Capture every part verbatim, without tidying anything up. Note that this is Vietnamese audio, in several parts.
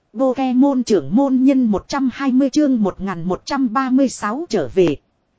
Pokemon trưởng môn nhân một trăm hai mươi chương một nghìn một trăm ba mươi sáu trở về.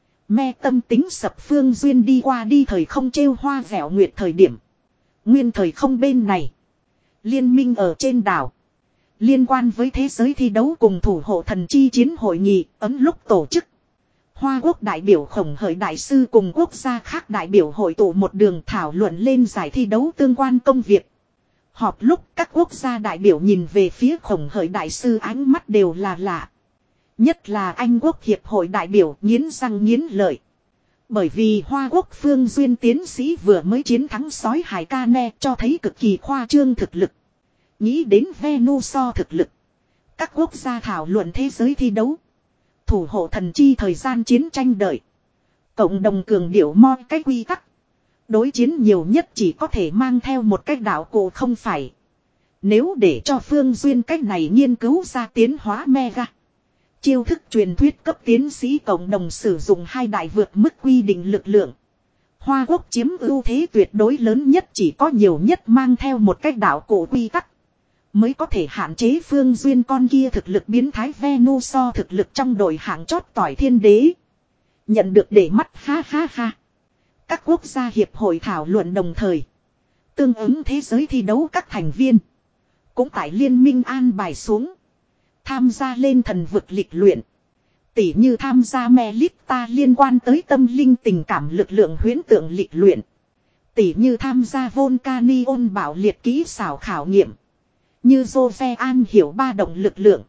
Me tâm tính sập phương duyên đi qua đi thời không trêu hoa vẻo nguyệt thời điểm. Nguyên thời không bên này. Liên minh ở trên đảo. Liên quan với thế giới thi đấu cùng thủ hộ thần chi chiến hội nghị ấm lúc tổ chức. Hoa quốc đại biểu khổng hởi đại sư cùng quốc gia khác đại biểu hội tụ một đường thảo luận lên giải thi đấu tương quan công việc. Họp lúc các quốc gia đại biểu nhìn về phía khổng hởi đại sư ánh mắt đều là lạ. Nhất là Anh quốc hiệp hội đại biểu nghiến răng nghiến lợi. Bởi vì Hoa quốc phương duyên tiến sĩ vừa mới chiến thắng sói hải ca ne cho thấy cực kỳ khoa trương thực lực. Nghĩ đến Venuso thực lực. Các quốc gia thảo luận thế giới thi đấu. Thủ hộ thần chi thời gian chiến tranh đợi. Cộng đồng cường điệu moi cái quy tắc. Đối chiến nhiều nhất chỉ có thể mang theo một cách đạo cụ không phải. Nếu để cho phương duyên cách này nghiên cứu ra tiến hóa mega. Chiêu thức truyền thuyết cấp tiến sĩ cộng đồng sử dụng hai đại vượt mức quy định lực lượng. Hoa quốc chiếm ưu thế tuyệt đối lớn nhất chỉ có nhiều nhất mang theo một cách đạo cụ quy tắc. Mới có thể hạn chế phương duyên con kia thực lực biến thái Venuso thực lực trong đội hạng chót tỏi thiên đế. Nhận được để mắt ha ha ha. Các quốc gia hiệp hội thảo luận đồng thời. Tương ứng thế giới thi đấu các thành viên. Cũng tại liên minh an bài xuống. Tham gia lên thần vực lịch luyện. Tỉ như tham gia Melita liên quan tới tâm linh tình cảm lực lượng huyễn tượng lịch luyện. Tỉ như tham gia Volcanion bảo liệt kỹ xảo khảo nghiệm. Như Jose an hiểu ba động lực lượng.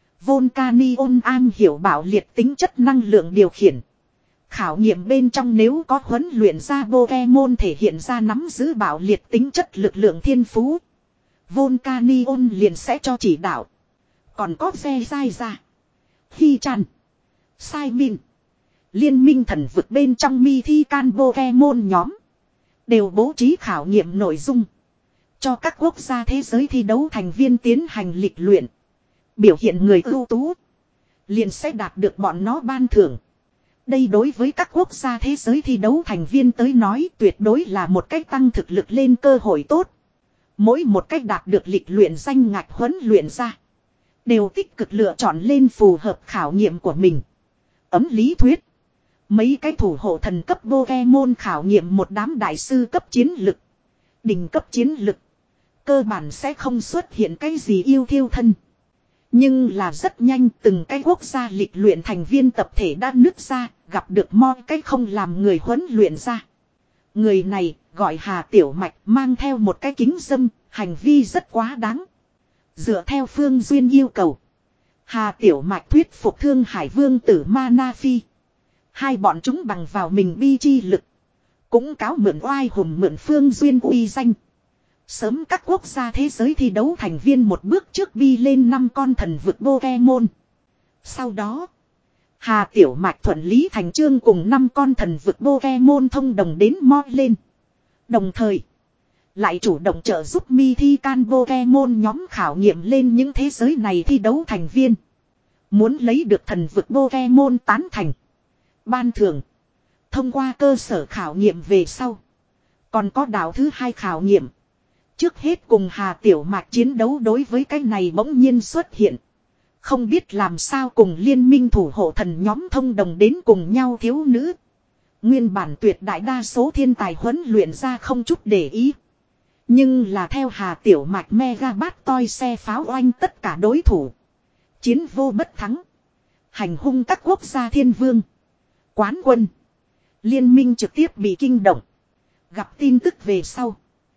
Volcanion an hiểu bảo liệt tính chất năng lượng điều khiển. Khảo nghiệm bên trong nếu có huấn luyện ra Pokemon thể hiện ra nắm giữ bảo liệt tính chất lực lượng thiên phú. Volcanion liền sẽ cho chỉ đạo. Còn có xe dai ra. Hy Chan. Sai Min. Liên minh thần vực bên trong mi thi can Pokemon nhóm. Đều bố trí khảo nghiệm nội dung. Cho các quốc gia thế giới thi đấu thành viên tiến hành lịch luyện. Biểu hiện người ưu tú. Liền sẽ đạt được bọn nó ban thưởng. Đây đối với các quốc gia thế giới thi đấu thành viên tới nói tuyệt đối là một cách tăng thực lực lên cơ hội tốt. Mỗi một cách đạt được lịch luyện danh ngạch huấn luyện ra. Đều tích cực lựa chọn lên phù hợp khảo nghiệm của mình. Ấm lý thuyết. Mấy cái thủ hộ thần cấp Pokemon khảo nghiệm một đám đại sư cấp chiến lực. Đỉnh cấp chiến lực. Cơ bản sẽ không xuất hiện cái gì yêu thiêu thân. Nhưng là rất nhanh từng cái quốc gia lịch luyện thành viên tập thể đã nứt ra. Gặp được mo cái không làm người huấn luyện ra. Người này gọi Hà Tiểu Mạch mang theo một cái kính dâm. Hành vi rất quá đáng. Dựa theo phương duyên yêu cầu. Hà Tiểu Mạch thuyết phục Thương Hải Vương tử Mana Phi. Hai bọn chúng bằng vào mình bi chi lực. Cũng cáo mượn oai hùng mượn phương duyên uy danh. Sớm các quốc gia thế giới thi đấu thành viên một bước trước bi lên năm con thần vực Pokemon. Sau đó. Hà Tiểu Mạch thuận lý thành chương cùng năm con thần vực Pokemon thông đồng đến moi lên. Đồng thời. Lại chủ động trợ giúp mi thi can Pokemon nhóm khảo nghiệm lên những thế giới này thi đấu thành viên. Muốn lấy được thần vực Pokemon tán thành. Ban thưởng. Thông qua cơ sở khảo nghiệm về sau. Còn có đảo thứ hai khảo nghiệm. Trước hết cùng Hà Tiểu Mạch chiến đấu đối với cái này bỗng nhiên xuất hiện. Không biết làm sao cùng liên minh thủ hộ thần nhóm thông đồng đến cùng nhau thiếu nữ. Nguyên bản tuyệt đại đa số thiên tài huấn luyện ra không chút để ý. Nhưng là theo Hà Tiểu Mạch mega bát toi xe pháo oanh tất cả đối thủ. Chiến vô bất thắng. Hành hung các quốc gia thiên vương. Quán quân. Liên minh trực tiếp bị kinh động. Gặp tin tức về sau.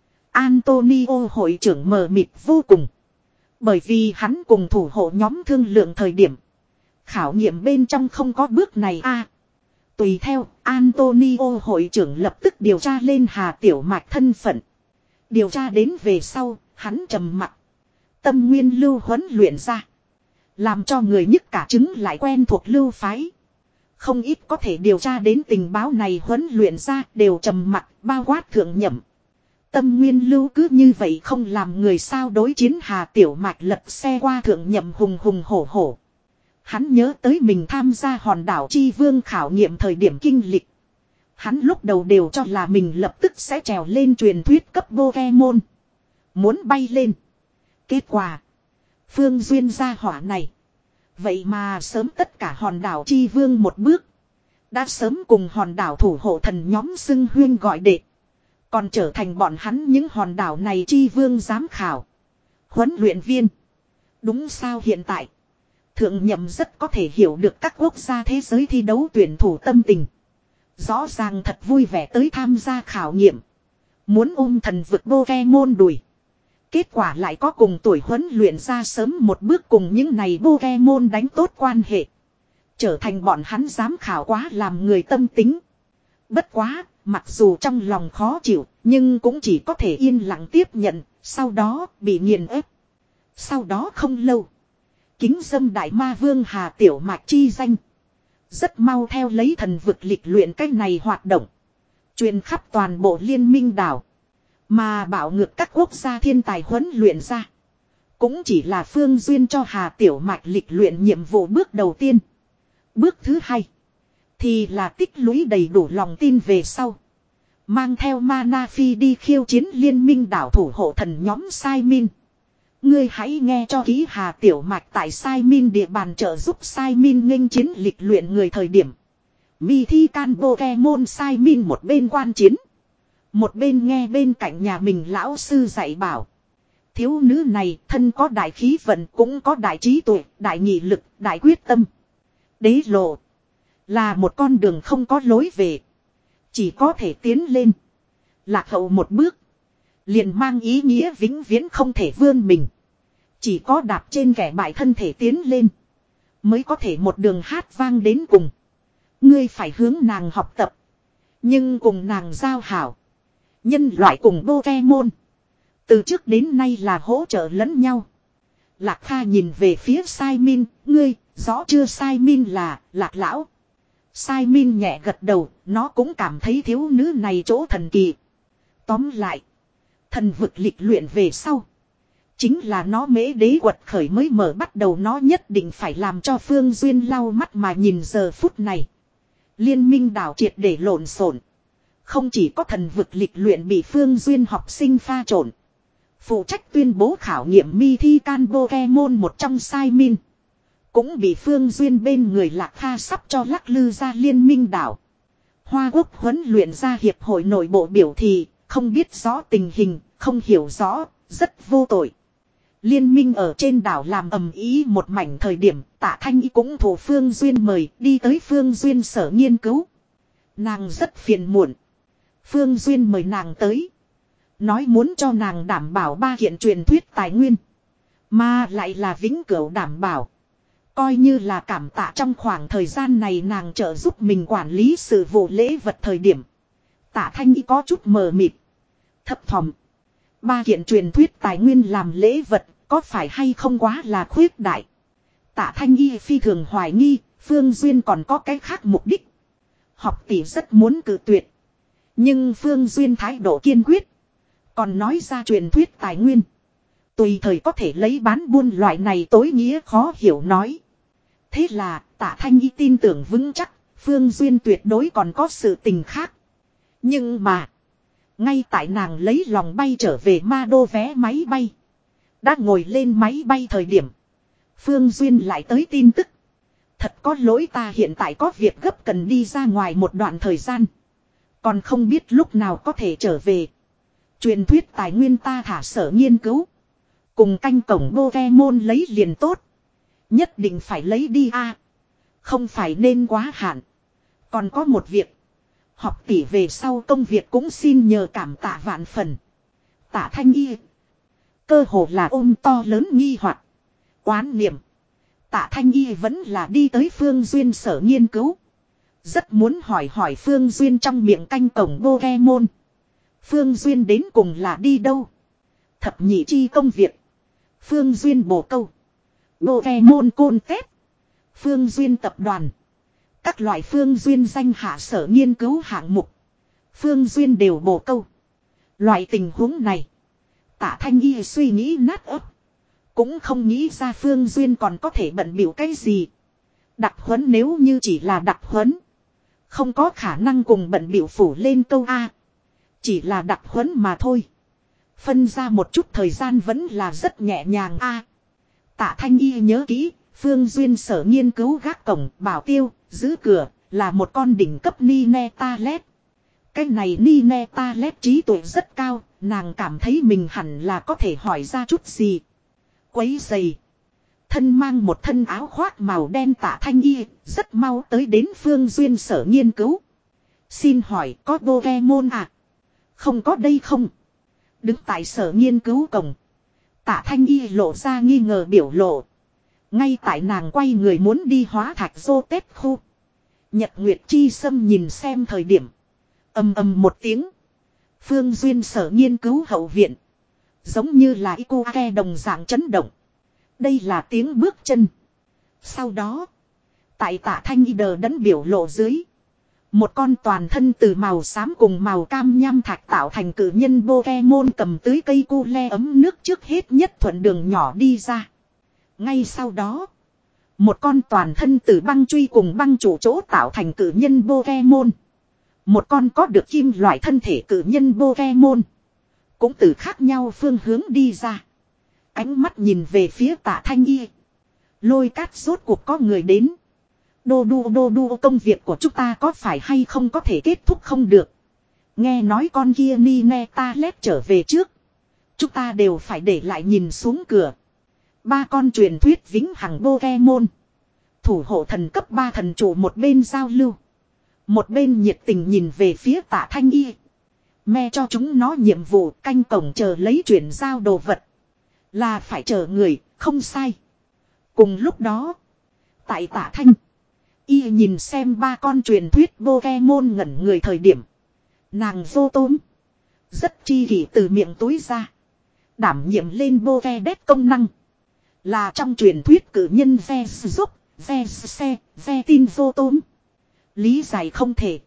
Antonio hội trưởng mờ mịt vô cùng. Bởi vì hắn cùng thủ hộ nhóm thương lượng thời điểm. Khảo nghiệm bên trong không có bước này a. À, tùy theo Antonio hội trưởng lập tức điều tra lên Hà Tiểu Mạch thân phận. Điều tra đến về sau, hắn trầm mặc. Tâm nguyên lưu huấn luyện ra. Làm cho người nhức cả trứng lại quen thuộc lưu phái. Không ít có thể điều tra đến tình báo này huấn luyện ra đều trầm mặc bao quát thượng nhậm. Tâm nguyên lưu cứ như vậy không làm người sao đối chiến Hà Tiểu Mạch lật xe qua thượng nhậm hùng hùng hổ hổ. Hắn nhớ tới mình tham gia hòn đảo Chi Vương khảo nghiệm thời điểm kinh lịch. Hắn lúc đầu đều cho là mình lập tức sẽ trèo lên truyền thuyết cấp Pokemon. Muốn bay lên. Kết quả. Phương Duyên gia hỏa này. Vậy mà sớm tất cả hòn đảo chi vương một bước. Đã sớm cùng hòn đảo thủ hộ thần nhóm xưng huyên gọi đệ. Còn trở thành bọn hắn những hòn đảo này chi vương giám khảo. Huấn luyện viên. Đúng sao hiện tại. Thượng nhậm rất có thể hiểu được các quốc gia thế giới thi đấu tuyển thủ tâm tình. Rõ ràng thật vui vẻ tới tham gia khảo nghiệm. Muốn ôm thần vực Pokemon đùi. Kết quả lại có cùng tuổi huấn luyện ra sớm một bước cùng những này Pokemon đánh tốt quan hệ. Trở thành bọn hắn dám khảo quá làm người tâm tính. Bất quá, mặc dù trong lòng khó chịu, nhưng cũng chỉ có thể yên lặng tiếp nhận, sau đó bị nghiền ép. Sau đó không lâu. Kính dâm đại ma vương Hà Tiểu Mạch chi danh. Rất mau theo lấy thần vực lịch luyện cách này hoạt động. Truyền khắp toàn bộ liên minh đảo. Mà bảo ngược các quốc gia thiên tài huấn luyện ra. Cũng chỉ là Phương Duyên cho Hà Tiểu Mạch lịch luyện nhiệm vụ bước đầu tiên. Bước thứ hai. Thì là tích lũy đầy đủ lòng tin về sau. Mang theo Mana Phi đi khiêu chiến liên minh đảo thủ hộ thần nhóm Sai Min. Ngươi hãy nghe cho kỹ Hà Tiểu Mạch tại Sai Min địa bàn trợ giúp Sai Min nghênh chiến lịch luyện người thời điểm. Mi thi can Pokemon Sai Min một bên quan chiến. Một bên nghe bên cạnh nhà mình lão sư dạy bảo. Thiếu nữ này thân có đại khí vận cũng có đại trí tuệ, đại nghị lực, đại quyết tâm. Đế lộ. Là một con đường không có lối về. Chỉ có thể tiến lên. Lạc hậu một bước. Liền mang ý nghĩa vĩnh viễn không thể vươn mình. Chỉ có đạp trên kẻ bại thân thể tiến lên. Mới có thể một đường hát vang đến cùng. Ngươi phải hướng nàng học tập. Nhưng cùng nàng giao hảo. Nhân loại cùng Pokemon. Từ trước đến nay là hỗ trợ lẫn nhau. Lạc Kha nhìn về phía Sai Min. Ngươi, rõ chưa Sai Min là Lạc Lão. Sai Min nhẹ gật đầu. Nó cũng cảm thấy thiếu nữ này chỗ thần kỳ. Tóm lại. Thần vực lịch luyện về sau. Chính là nó mễ đế quật khởi mới mở bắt đầu, nó nhất định phải làm cho Phương Duyên lau mắt mà nhìn giờ phút này. Liên minh đảo triệt để lộn xộn. Không chỉ có thần vực lịch luyện bị Phương Duyên học sinh pha trộn. Phụ trách tuyên bố khảo nghiệm mi thi can Pokemon một trong Sai Min. Cũng bị Phương Duyên bên người Lạc Kha sắp cho lắc lư ra liên minh đảo. Hoa Quốc huấn luyện ra hiệp hội nội bộ biểu thị, không biết rõ tình hình, không hiểu rõ, rất vô tội. Liên minh ở trên đảo làm ầm ý một mảnh thời điểm, Tạ Thanh Y cũng thủ Phương Duyên mời đi tới Phương Duyên sở nghiên cứu. Nàng rất phiền muộn. Phương Duyên mời nàng tới. Nói muốn cho nàng đảm bảo ba kiện truyền thuyết tài nguyên. Mà lại là vĩnh cửu đảm bảo. Coi như là cảm tạ trong khoảng thời gian này nàng trợ giúp mình quản lý sự vụ lễ vật thời điểm. Tạ Thanh Y có chút mờ mịt. Thấp thỏm. Ba kiện truyền thuyết tài nguyên làm lễ vật. Có phải hay không quá là khuyết đại. Tạ Thanh Y phi thường hoài nghi. Phương Duyên còn có cái khác mục đích. Học tỷ rất muốn cự tuyệt. Nhưng Phương Duyên thái độ kiên quyết. Còn nói ra truyền thuyết tài nguyên. Tùy thời có thể lấy bán buôn loại này tối nghĩa khó hiểu nói. Thế là Tạ Thanh Y tin tưởng vững chắc. Phương Duyên tuyệt đối còn có sự tình khác. Nhưng mà. Ngay tại nàng lấy lòng bay trở về ma đô vé máy bay. Đã ngồi lên máy bay thời điểm. Phương Duyên lại tới tin tức. Thật có lỗi, ta hiện tại có việc gấp cần đi ra ngoài một đoạn thời gian. Còn không biết lúc nào có thể trở về. Truyền thuyết tài nguyên ta thả sở nghiên cứu. Cùng canh cổng Pokemon lấy liền tốt. Nhất định phải lấy đi a. Không phải nên quá hạn. Còn có một việc. Học tỷ về sau công việc cũng xin nhờ cảm tạ vạn phần. Tạ Thanh Y. Cơ hồ là ôm to lớn nghi hoặc, oán niệm. Tạ Thanh Y vẫn là đi tới Phương Duyên sở nghiên cứu. Rất muốn hỏi hỏi Phương Duyên trong miệng canh cổng Pokemon. Phương Duyên đến cùng là đi đâu? Thập nhị chi công việc. Phương Duyên bổ câu. Pokemon côn tết. Phương Duyên tập đoàn. Các loại Phương Duyên danh hạ sở nghiên cứu hạng mục. Phương Duyên đều bổ câu. Loại tình huống này. Tạ Thanh Y suy nghĩ nát ấp. Cũng không nghĩ ra Phương Duyên còn có thể bận bịu cái gì. Đặc huấn nếu như chỉ là đặc huấn. Không có khả năng cùng bận bịu phủ lên câu A. Chỉ là đặc huấn mà thôi. Phân ra một chút thời gian vẫn là rất nhẹ nhàng A. Tạ Thanh Y nhớ kỹ, Phương Duyên sở nghiên cứu gác cổng, bảo tiêu, giữ cửa, là một con đỉnh cấp Nine Talet. Cái này Nine Talet trí tuệ rất cao, nàng cảm thấy mình hẳn là có thể hỏi ra chút gì. Quấy giày. Thân mang một thân áo khoác màu đen Tạ Thanh Y, rất mau tới đến Phương Duyên sở nghiên cứu. Xin hỏi có Pokemon à? Không có đây không? Đứng tại sở nghiên cứu cổng. Tạ Thanh Y lộ ra nghi ngờ biểu lộ. Ngay tại nàng quay người muốn đi hóa thạch dô tết khu. Nhật Nguyệt Chi Sâm nhìn xem thời điểm. Ầm ầm một tiếng. Phương Duyên sở nghiên cứu hậu viện. Giống như là Ikuke đồng dạng chấn động. Đây là tiếng bước chân. Sau đó. Tại Tạ Thanh Y đờ đẫn biểu lộ dưới. Một con toàn thân từ màu xám cùng màu cam nham thạch tạo thành cử nhân Pokemon cầm tưới cây cu le ấm nước trước hết nhất thuận đường nhỏ đi ra. Ngay sau đó. Một con toàn thân từ băng truy cùng băng chủ chỗ tạo thành cử nhân Pokemon. Một con có được kim loại thân thể cử nhân Pokemon. Cũng từ khác nhau phương hướng đi ra. Ánh mắt nhìn về phía Tạ Thanh Y. Lôi cát rốt cuộc có người đến. Đô đu đô đu công việc của chúng ta có phải hay không có thể kết thúc không được. Nghe nói con kia Nine Talet trở về trước. Chúng ta đều phải để lại nhìn xuống cửa. Ba con truyền thuyết vĩnh hằng Pokemon. Thủ hộ thần cấp ba thần chủ một bên giao lưu. Một bên nhiệt tình nhìn về phía Tạ Thanh Y. Me cho chúng nó nhiệm vụ canh cổng chờ lấy chuyển giao đồ vật. Là phải chờ người, không sai. Cùng lúc đó. Tại Tạ Thanh Y nhìn xem ba con truyền thuyết Pokemon ngẩn người thời điểm. Nàng vô tôm. Rất chi kỷ từ miệng túi ra. Đảm nhiệm lên Pokédex công năng. Là trong truyền thuyết cử nhân ve giúp, ve xe, ve tin vô tôm. Lý giải không thể.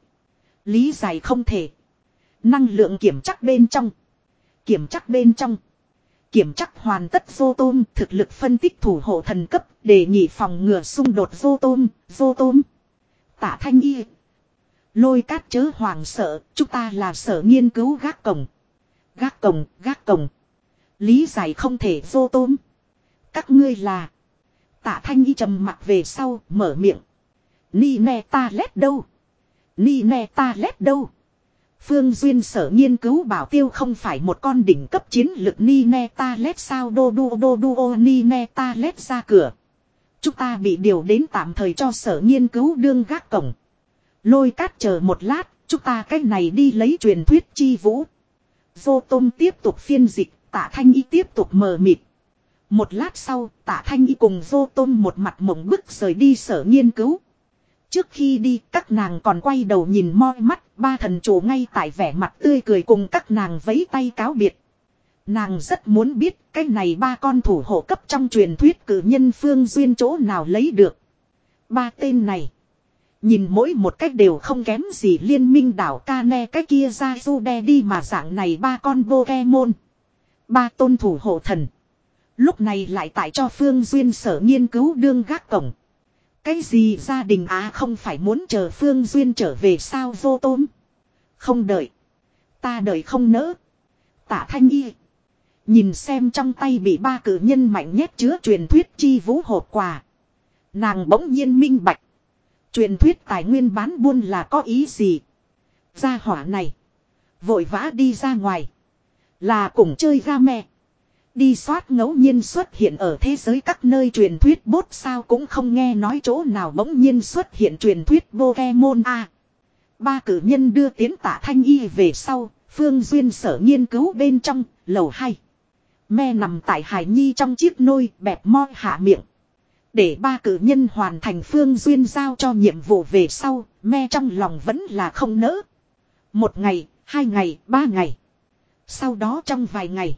Lý giải không thể. Năng lượng kiểm chắc bên trong. Kiểm chắc bên trong. Kiểm chắc hoàn tất vô tôm, thực lực phân tích thủ hộ thần cấp, đề nghị phòng ngừa xung đột vô tôm, vô tôm. Tạ Thanh Y. Lôi cát chớ hoàng sợ, chúng ta là sở nghiên cứu gác cổng. Gác cổng, gác cổng. Lý giải không thể vô tôm. Các ngươi là. Tạ Thanh Y trầm mặt về sau, mở miệng. Nine Talet đâu? Nine Talet đâu? Phương Duyên sở nghiên cứu bảo tiêu không phải một con đỉnh cấp chiến lực Nine Talet sao đô đô đô đô ô Nine Talet ra cửa. Chúng ta bị điều đến tạm thời cho sở nghiên cứu đương gác cổng. Lôi cát chờ một lát, chúng ta cách này đi lấy truyền thuyết chi vũ. Vô tôm tiếp tục phiên dịch, Tạ Thanh Y tiếp tục mờ mịt. Một lát sau, Tạ Thanh Y cùng vô tôm một mặt mộng bức rời đi sở nghiên cứu. Trước khi đi, các nàng còn quay đầu nhìn moi mắt, ba thần chủ ngay tại vẻ mặt tươi cười cùng các nàng vẫy tay cáo biệt. Nàng rất muốn biết, cái này ba con thủ hộ cấp trong truyền thuyết cử nhân Phương Duyên chỗ nào lấy được. Ba tên này, nhìn mỗi một cách đều không kém gì liên minh đảo Kane cái kia ra du đe đi mà dạng này ba con Pokemon. Ba tôn thủ hộ thần. Lúc này lại tại cho Phương Duyên sở nghiên cứu đương gác cổng. Cái gì gia đình á không phải muốn chờ Phương Duyên trở về sao vô tôm. Không đợi. Ta đợi không nỡ. Tạ Thanh Y. Nhìn xem trong tay bị ba cử nhân mạnh nhét chứa truyền thuyết chi vũ hộp quà. Nàng bỗng nhiên minh bạch. Truyền thuyết tài nguyên bán buôn là có ý gì. Gia hỏa này. Vội vã đi ra ngoài. Là cùng chơi game. Đi soát ngẫu nhiên xuất hiện ở thế giới các nơi truyền thuyết bốt sao cũng không nghe nói chỗ nào bỗng nhiên xuất hiện truyền thuyết Pokemon a. Ba cử nhân đưa tiến Tạ Thanh Y về sau, Phương Duyên sở nghiên cứu bên trong, lầu hai. Me nằm tại Hải Nhi trong chiếc nôi bẹp moi hạ miệng. Để ba cử nhân hoàn thành Phương Duyên giao cho nhiệm vụ về sau, me trong lòng vẫn là không nỡ. Một ngày, hai ngày, ba ngày. Sau đó trong vài ngày.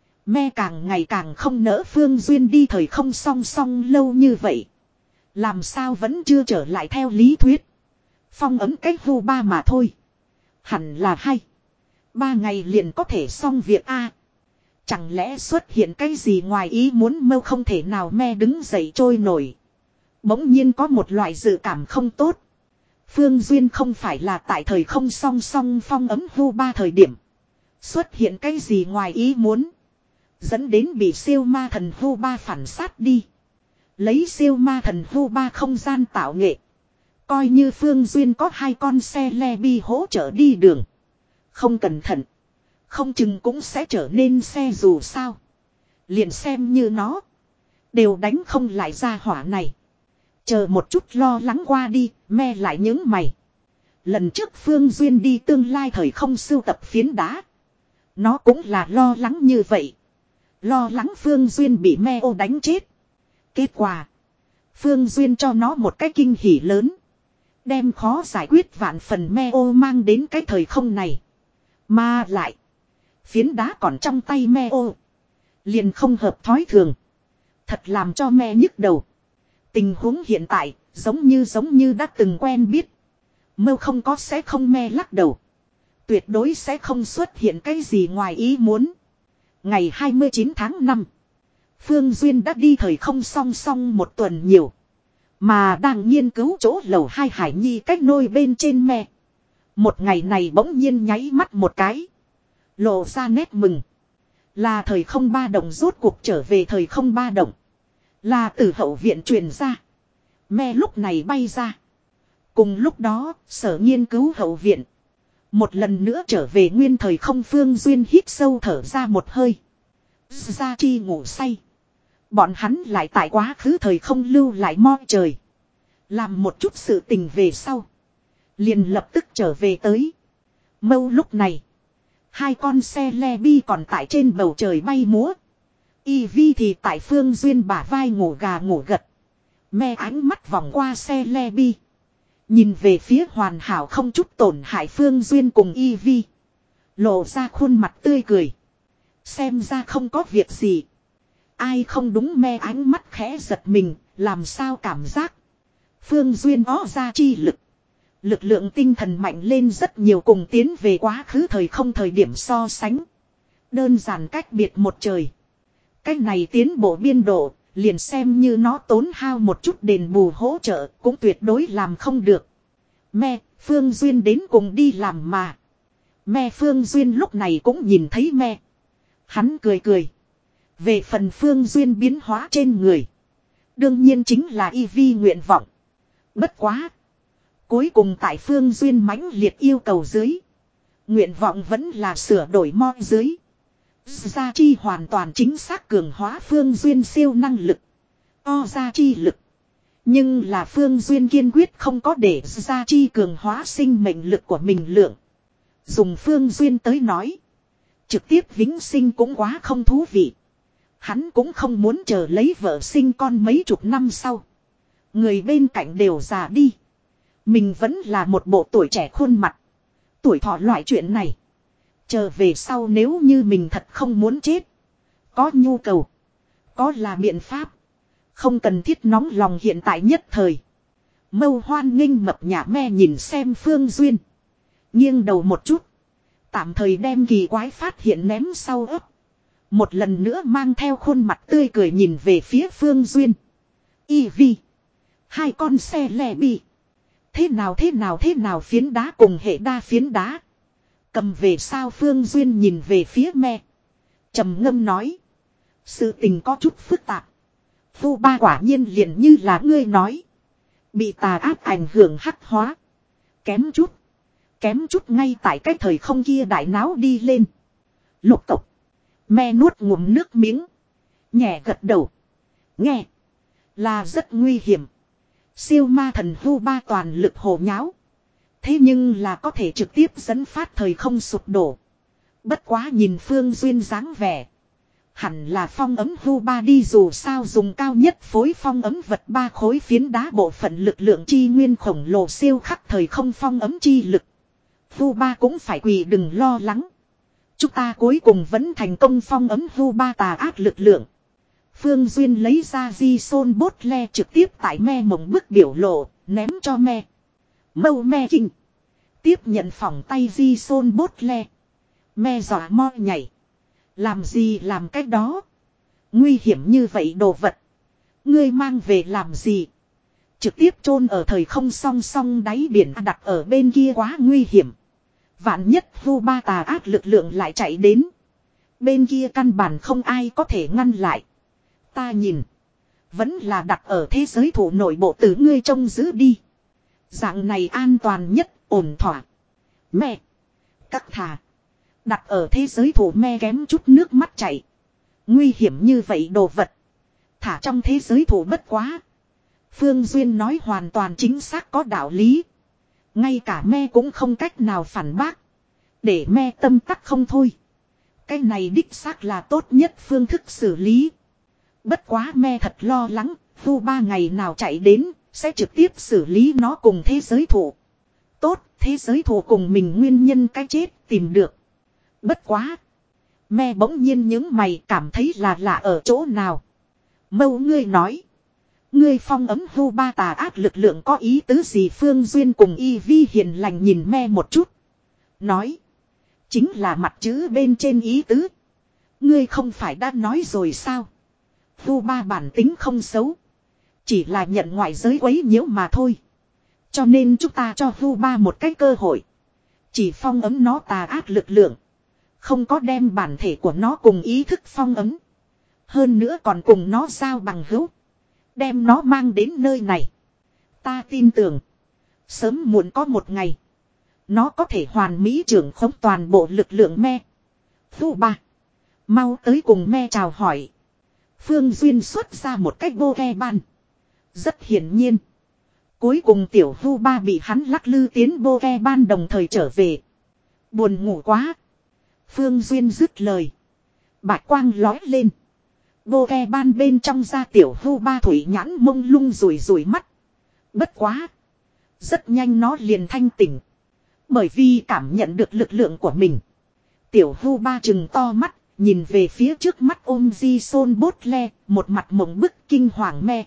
Me càng ngày càng không nỡ Phương Duyên đi thời không song song lâu như vậy. Làm sao vẫn chưa trở lại theo lý thuyết. Phong ấm cách vu ba mà thôi. Hẳn là hay. Ba ngày liền có thể xong việc a. Chẳng lẽ xuất hiện cái gì ngoài ý muốn mơ không thể nào me đứng dậy trôi nổi. Bỗng nhiên có một loại dự cảm không tốt. Phương Duyên không phải là tại thời không song song phong ấm vu ba thời điểm. Xuất hiện cái gì ngoài ý muốn. Dẫn đến bị siêu ma thần hưu ba phản sát đi. Lấy siêu ma thần hưu ba không gian tạo nghệ. Coi như Phương Duyên có hai con xe le bi hỗ trợ đi đường. Không cẩn thận. Không chừng cũng sẽ trở nên xe dù sao. Liền xem như nó. Đều đánh không lại ra hỏa này. Chờ một chút lo lắng qua đi, me lại những mày. Lần trước Phương Duyên đi tương lai thời không sưu tập phiến đá. Nó cũng là lo lắng như vậy. Lo lắng Phương Duyên bị me ô đánh chết. Kết quả. Phương Duyên cho nó một cái kinh hỉ lớn. Đem khó giải quyết vạn phần me ô mang đến cái thời không này. Mà lại. Phiến đá còn trong tay me ô. Liền không hợp thói thường. Thật làm cho me nhức đầu. Tình huống hiện tại giống như giống như đã từng quen biết. Mâu không có sẽ không me lắc đầu. Tuyệt đối sẽ không xuất hiện cái gì ngoài ý muốn. Ngày hai mươi chín tháng năm. Phương Duyên đã đi thời không song song một tuần nhiều. Mà đang nghiên cứu chỗ lầu hai hải nhi cách nôi bên trên me. Một ngày này bỗng nhiên nháy mắt một cái. Lộ ra nét mừng. Là thời không ba động rốt cuộc trở về thời không ba động. Là từ hậu viện truyền ra. Me lúc này bay ra. Cùng lúc đó, sở nghiên cứu hậu viện. Một lần nữa trở về nguyên thời không. Phương Duyên hít sâu thở ra một hơi. Gia Chi ngủ say. Bọn hắn lại tại quá khứ thời không lưu lại moi trời. Làm một chút sự tình về sau. Liền lập tức trở về tới. Mâu lúc này. Hai con xe le bi còn tại trên bầu trời bay múa. Y Vi thì tại Phương Duyên bả vai ngủ gà ngủ gật. Me ánh mắt vòng qua xe le bi. Nhìn về phía hoàn hảo không chút tổn hại Phương Duyên cùng Y Vi. Lộ ra khuôn mặt tươi cười. Xem ra không có việc gì. Ai không đúng me ánh mắt khẽ giật mình. Làm sao cảm giác. Phương Duyên ó ra chi lực. Lực lượng tinh thần mạnh lên rất nhiều cùng tiến về quá khứ thời không thời điểm so sánh. Đơn giản cách biệt một trời. Cách này tiến bộ biên độ, liền xem như nó tốn hao một chút đền bù hỗ trợ cũng tuyệt đối làm không được. Me, Phương Duyên đến cùng đi làm mà. Me Phương Duyên lúc này cũng nhìn thấy me. Hắn cười cười. Về phần Phương Duyên biến hóa trên người. Đương nhiên chính là Y Vi nguyện vọng. Bất quá. Cuối cùng tại Phương Duyên mãnh liệt yêu cầu dưới. Nguyện vọng vẫn là sửa đổi mo dưới. Gia Chi hoàn toàn chính xác cường hóa Phương Duyên siêu năng lực. O Gia Chi lực. Nhưng là Phương Duyên kiên quyết không có để Gia Chi cường hóa sinh mệnh lực của mình lượng. Dùng Phương Duyên tới nói. Trực tiếp vĩnh sinh cũng quá không thú vị. Hắn cũng không muốn chờ lấy vợ sinh con mấy chục năm sau. Người bên cạnh đều già đi. Mình vẫn là một bộ tuổi trẻ khuôn mặt. Tuổi thọ loại chuyện này. Chờ về sau nếu như mình thật không muốn chết. Có nhu cầu. Có là biện pháp. Không cần thiết nóng lòng hiện tại nhất thời. Mâu Hoan nghênh mập nhả me nhìn xem Phương Duyên. Nghiêng đầu một chút. Tạm thời đem kỳ quái phát hiện ném sau ấp. Một lần nữa mang theo khuôn mặt tươi cười nhìn về phía Phương Duyên. Y Vi. Hai con xe lẻ bi. Thế nào thế nào thế nào phiến đá cùng hệ đa phiến đá. Cầm về sao Phương Duyên nhìn về phía me. Trầm ngâm nói. Sự tình có chút phức tạp. Phu ba quả nhiên liền như là ngươi nói. Bị tà ác ảnh hưởng hắc hóa. Kém chút. Kém chút ngay tại cái thời không kia đại náo đi lên. Lục cộc. Me nuốt ngụm nước miếng. Nhẹ gật đầu. Nghe. Là rất nguy hiểm. Siêu ma thần hưu ba toàn lực hồ nháo. Thế nhưng là có thể trực tiếp dẫn phát thời không sụp đổ. Bất quá nhìn Phương Duyên dáng vẻ. Hẳn là phong ấm hưu ba đi dù sao dùng cao nhất phối phong ấm vật ba khối phiến đá bộ phận lực lượng chi nguyên khổng lồ siêu khắc thời không phong ấm chi lực. Hưu ba cũng phải quỳ đừng lo lắng. Chúng ta cuối cùng vẫn thành công phong ấm hưu ba tà ác lực lượng. Phương Duyên lấy ra di sôn bốt le trực tiếp tại me mộng bức biểu lộ, ném cho me. Mâu me kinh. Tiếp nhận phòng tay di sôn bốt le. Me dọa mo nhảy. Làm gì làm cách đó. Nguy hiểm như vậy đồ vật. Ngươi mang về làm gì. Trực tiếp chôn ở thời không song song đáy biển đặt ở bên kia quá nguy hiểm. Vạn nhất vu ba tà ác lực lượng lại chạy đến. Bên kia căn bản không ai có thể ngăn lại. Ta nhìn. Vẫn là đặt ở thế giới thủ nội bộ tử ngươi trông giữ đi. Dạng này an toàn nhất, ổn thỏa. Mẹ. Các thà. Đặt ở thế giới thủ me kém chút nước mắt chảy. Nguy hiểm như vậy đồ vật. Thả trong thế giới thủ bất quá. Phương Duyên nói hoàn toàn chính xác có đạo lý. Ngay cả me cũng không cách nào phản bác. Để me tâm tắc không thôi. Cái này đích xác là tốt nhất phương thức xử lý. Bất quá me thật lo lắng. Vu ba ngày nào chạy đến. Sẽ trực tiếp xử lý nó cùng thế giới thủ. Tốt, thế giới thủ cùng mình nguyên nhân cái chết tìm được. Bất quá. Me bỗng nhiên những mày cảm thấy là lạ ở chỗ nào. Mâu ngươi nói. Ngươi phong ấm Vu ba tà ác lực lượng có ý tứ gì? Phương Duyên cùng Y Vi hiền lành nhìn me một chút. Nói. Chính là mặt chữ bên trên ý tứ. Ngươi không phải đã nói rồi sao? Vu ba bản tính không xấu. Chỉ là nhận ngoại giới quấy nhiễu mà thôi. Cho nên chúng ta cho Vu ba một cái cơ hội. Chỉ phong ấm nó tà ác lực lượng. Không có đem bản thể của nó cùng ý thức phong ấm. Hơn nữa còn cùng nó giao bằng hữu. Đem nó mang đến nơi này. Ta tin tưởng. Sớm muộn có một ngày. Nó có thể hoàn mỹ trưởng khống toàn bộ lực lượng me. Vu ba. Mau tới cùng me chào hỏi. Phương Duyên xuất ra một cách vô ke ban. Rất hiển nhiên. Cuối cùng tiểu Vu ba bị hắn lắc lư tiến vô ke ban đồng thời trở về. Buồn ngủ quá. Phương Duyên dứt lời. Bạch quang lói lên. Vô ke ban bên trong ra tiểu Vu ba thủy nhãn mông lung rủi rủi mắt. Bất quá. Rất nhanh nó liền thanh tỉnh. Bởi vì cảm nhận được lực lượng của mình. Tiểu Vu ba trừng to mắt. Nhìn về phía trước mắt ôm di sôn bốt le. Một mặt mộng bức kinh hoàng me.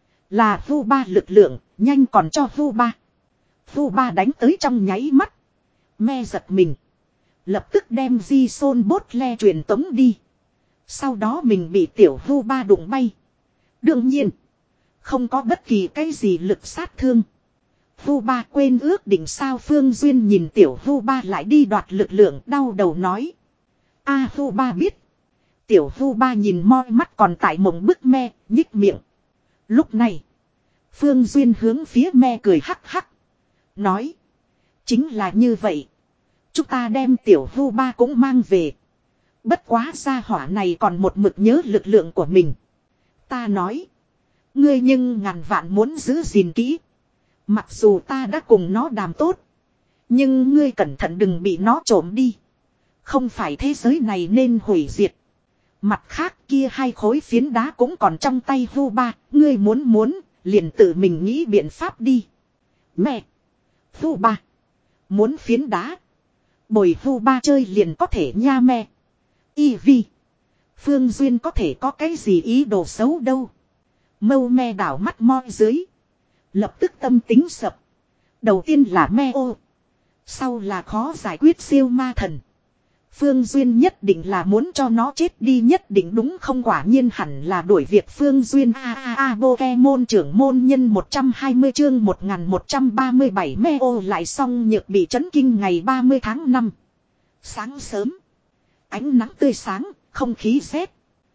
Là Vu ba lực lượng. Nhanh còn cho Vu ba. Vu ba đánh tới trong nháy mắt. Me giật mình. Lập tức đem di sôn bốt le truyền tống đi. Sau đó mình bị tiểu Vu ba đụng bay. Đương nhiên. Không có bất kỳ cái gì lực sát thương. Vu ba quên ước định sao? Phương Duyên nhìn tiểu Vu ba lại đi đoạt lực lượng đau đầu nói. A Vu ba biết. Tiểu Vu ba nhìn moi mắt còn tại mộng bức me, nhích miệng. Lúc này. Phương Duyên hướng phía me cười hắc hắc. Nói. Chính là như vậy. Chúng ta đem tiểu Vu ba cũng mang về. Bất quá gia hỏa này còn một mực nhớ lực lượng của mình. Ta nói. Ngươi nhưng ngàn vạn muốn giữ gìn kỹ. Mặc dù ta đã cùng nó đàm tốt. Nhưng ngươi cẩn thận đừng bị nó trộm đi. Không phải thế giới này nên hủy diệt. Mặt khác kia hai khối phiến đá cũng còn trong tay Vu ba. Ngươi muốn muốn liền tự mình nghĩ biện pháp đi. Mẹ. Vu ba. Muốn phiến đá. Bồi Vu ba chơi liền có thể nha mẹ. Y vi. Phương Duyên có thể có cái gì ý đồ xấu đâu. Mâu me đảo mắt moi dưới. Lập tức tâm tính sập. Đầu tiên là me ô. Sau là khó giải quyết siêu ma thần. Phương Duyên nhất định là muốn cho nó chết đi nhất định đúng không? Quả nhiên hẳn là đuổi việc Phương Duyên. A a a Pokemon trưởng môn nhân một trăm hai mươi chương một nghìn một trăm ba mươi bảy me ô lại xong nhược bị chấn kinh ngày ba mươi tháng năm. Sáng sớm. Ánh nắng tươi sáng, không khí rét.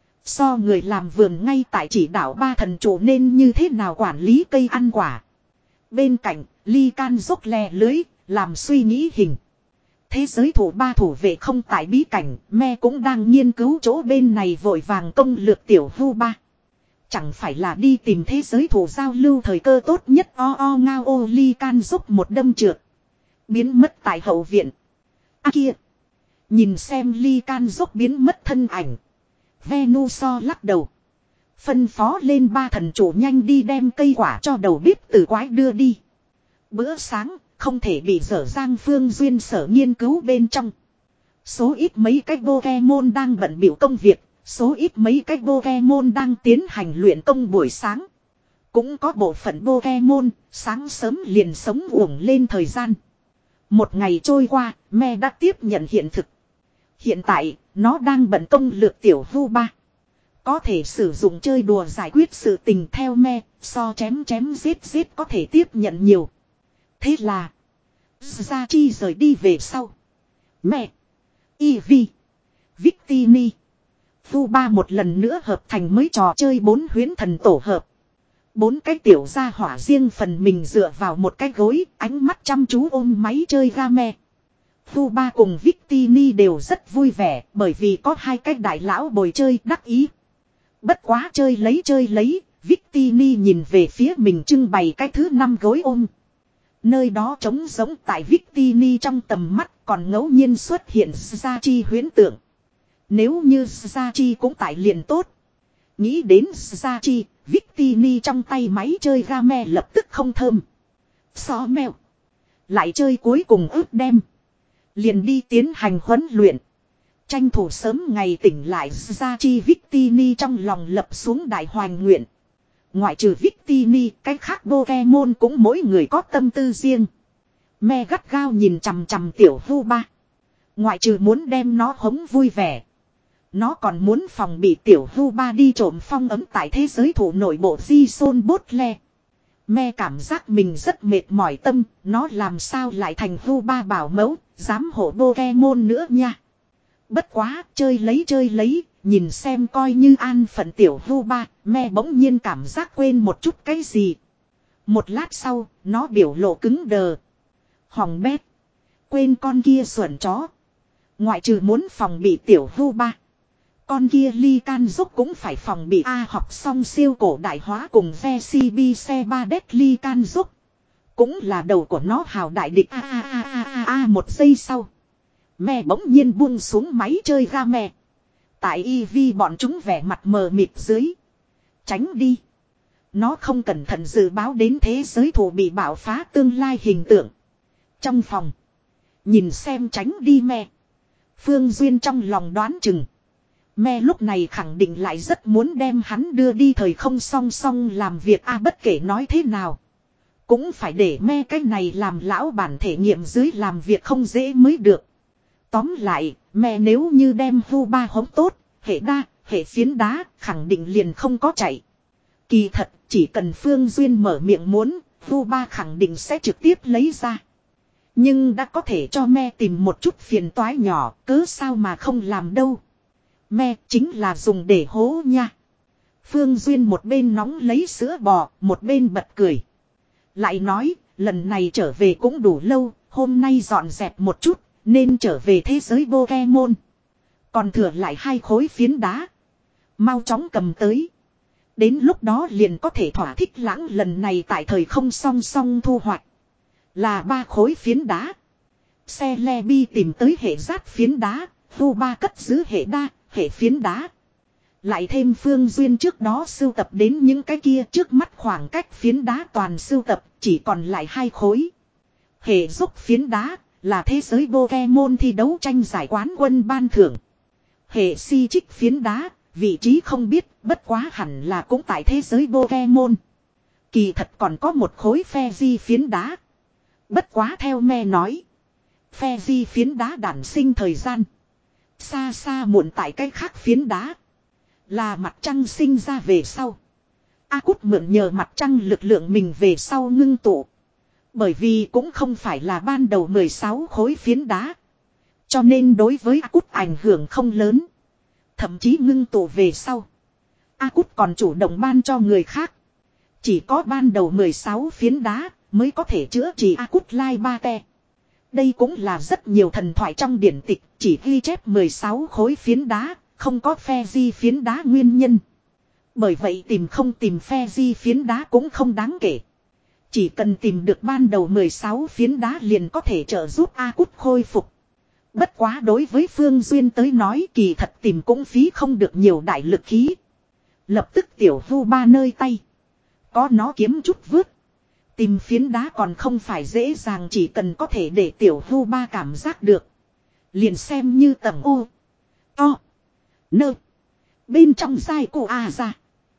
So người làm vườn ngay tại chỉ đạo ba thần chủ nên như thế nào quản lý cây ăn quả. Bên cạnh, Ly Can dốc le lưới, làm suy nghĩ hình. Thế giới thủ ba thủ vệ không tại bí cảnh, me cũng đang nghiên cứu chỗ bên này vội vàng công lược tiểu Vu ba. Chẳng phải là đi tìm thế giới thủ giao lưu thời cơ tốt nhất. O o ngao ô Ly Can dốc một đâm trượt. Biến mất tại hậu viện. À kia. Nhìn xem Ly Can dốc biến mất thân ảnh. Venuso lắc đầu. Phân phó lên ba thần chủ nhanh đi đem cây quả cho đầu bếp từ quái đưa đi. Bữa sáng không thể bị dở dang. Phương Duyên sở nghiên cứu bên trong. Số ít mấy cái Pokemon đang bận biểu công việc. Số ít mấy cái Pokemon đang tiến hành luyện công buổi sáng. Cũng có bộ phận Pokemon sáng sớm liền sống uổng lên thời gian. Một ngày trôi qua, me đã tiếp nhận hiện thực. Hiện tại, nó đang bận công lược tiểu Vu ba. Có thể sử dụng chơi đùa giải quyết sự tình theo me, so chém chém giết giết có thể tiếp nhận nhiều. Thế là, Gia Chi rời đi về sau. Mẹ, Y Vi, Victini. Vu ba một lần nữa hợp thành mới trò chơi bốn huyễn thần tổ hợp. Bốn cái tiểu gia hỏa riêng phần mình dựa vào một cái gối, ánh mắt chăm chú ôm máy chơi game. Vu ba cùng Victini đều rất vui vẻ bởi vì có hai cái đại lão bồi chơi đắc ý. Bất quá chơi lấy chơi lấy, Victini nhìn về phía mình trưng bày cái thứ năm gối ôm. Nơi đó trống giống tại Victini trong tầm mắt còn ngẫu nhiên xuất hiện Sachi huyễn tượng. Nếu như Sachi cũng tại liền tốt. Nghĩ đến Sachi, Victini trong tay máy chơi game lập tức không thơm. Xó mèo. Lại chơi cuối cùng ướp đem. Liền đi tiến hành huấn luyện. Tranh thủ sớm ngày tỉnh lại Sachi Victini trong lòng lập xuống đại hoành nguyện. Ngoại trừ Victini, cái khác Pokemon cũng mỗi người có tâm tư riêng. Me gắt gao nhìn chằm chằm tiểu Vu ba. Ngoại trừ muốn đem nó hống vui vẻ. Nó còn muốn phòng bị tiểu Vu ba đi trộm phong ấm tại thế giới thủ nội bộ Di Sôn Bốt Le. Me cảm giác mình rất mệt mỏi tâm, nó làm sao lại thành Vu ba bảo mẫu, dám hộ Pokemon nữa nha. Bất quá, chơi lấy chơi lấy, nhìn xem coi như an phận tiểu Vu ba, me bỗng nhiên cảm giác quên một chút cái gì. Một lát sau, nó biểu lộ cứng đờ. Hỏng bét. Quên con kia xuẩn chó. Ngoại trừ muốn phòng bị tiểu Vu ba. Con kia ly can giúp cũng phải phòng bị A học xong siêu cổ đại hóa cùng ve xê bê xe ba đét ly can giúp. Cũng là đầu của nó hào đại địch a a a a a a một giây sau. Me bỗng nhiên buông xuống máy chơi game. Tại e vê bọn chúng vẻ mặt mờ mịt dưới. Tránh đi. Nó không cẩn thận dự báo đến thế giới thủ bị bạo phá tương lai hình tượng. Trong phòng. Nhìn xem tránh đi me. Phương Duyên trong lòng đoán chừng. Me lúc này khẳng định lại rất muốn đem hắn đưa đi thời không song song làm việc a à, bất kể nói thế nào. Cũng phải để me cái này làm lão bản thể nghiệm dưới làm việc không dễ mới được. Tóm lại, me nếu như đem Vu ba hống tốt, hệ đa, hệ phiến đá, khẳng định liền không có chạy. Kỳ thật, chỉ cần Phương Duyên mở miệng muốn, Vu ba khẳng định sẽ trực tiếp lấy ra. Nhưng đã có thể cho me tìm một chút phiền toái nhỏ, cớ sao mà không làm đâu. Me chính là dùng để hố nha. Phương Duyên một bên nóng lấy sữa bò, một bên bật cười. Lại nói, lần này trở về cũng đủ lâu, hôm nay dọn dẹp một chút, nên trở về thế giới Pokemon. Còn thừa lại hai khối phiến đá. Mau chóng cầm tới. Đến lúc đó liền có thể thỏa thích lãng lần này tại thời không song song thu hoạch. Là ba khối phiến đá. Xe Lebi tìm tới hệ rát phiến đá, Vu ba cất giữ hệ đa, hệ phiến đá. Lại thêm Phương Duyên trước đó sưu tập đến những cái kia trước mắt khoảng cách phiến đá toàn sưu tập chỉ còn lại hai khối. Hệ giúp phiến đá là thế giới Pokemon thi đấu tranh giải quán quân ban thưởng. Hệ si trích phiến đá, vị trí không biết, bất quá hẳn là cũng tại thế giới Pokemon. Kỳ thật còn có một khối phe di phiến đá. Bất quá theo me nói. Phe di phiến đá đản sinh thời gian. Xa xa muộn tại cái khác phiến đá. Là mặt trăng sinh ra về sau. A Cút mượn nhờ mặt trăng lực lượng mình về sau ngưng tụ. Bởi vì cũng không phải là ban đầu mười sáu khối phiến đá. Cho nên đối với A Cút ảnh hưởng không lớn. Thậm chí ngưng tụ về sau. A Cút còn chủ động ban cho người khác. Chỉ có ban đầu mười sáu phiến đá mới có thể chữa trị A Cút Lai Ba Te. Đây cũng là rất nhiều thần thoại trong điển tịch chỉ ghi chép mười sáu khối phiến đá, không có phe di phiến đá nguyên nhân. Bởi vậy tìm không tìm phe di phiến đá cũng không đáng kể. Chỉ cần tìm được ban đầu mười sáu phiến đá liền có thể trợ giúp A Cút khôi phục. Bất quá đối với Phương Duyên tới nói kỳ thật tìm cũng phí không được nhiều đại lực khí. Lập tức tiểu Vu ba nơi tay. Có nó kiếm chút vứt. Tìm phiến đá còn không phải dễ dàng chỉ cần có thể để tiểu Vu ba cảm giác được. Liền xem như tầng ô. To. Nơ. Bên trong dai cô A ra.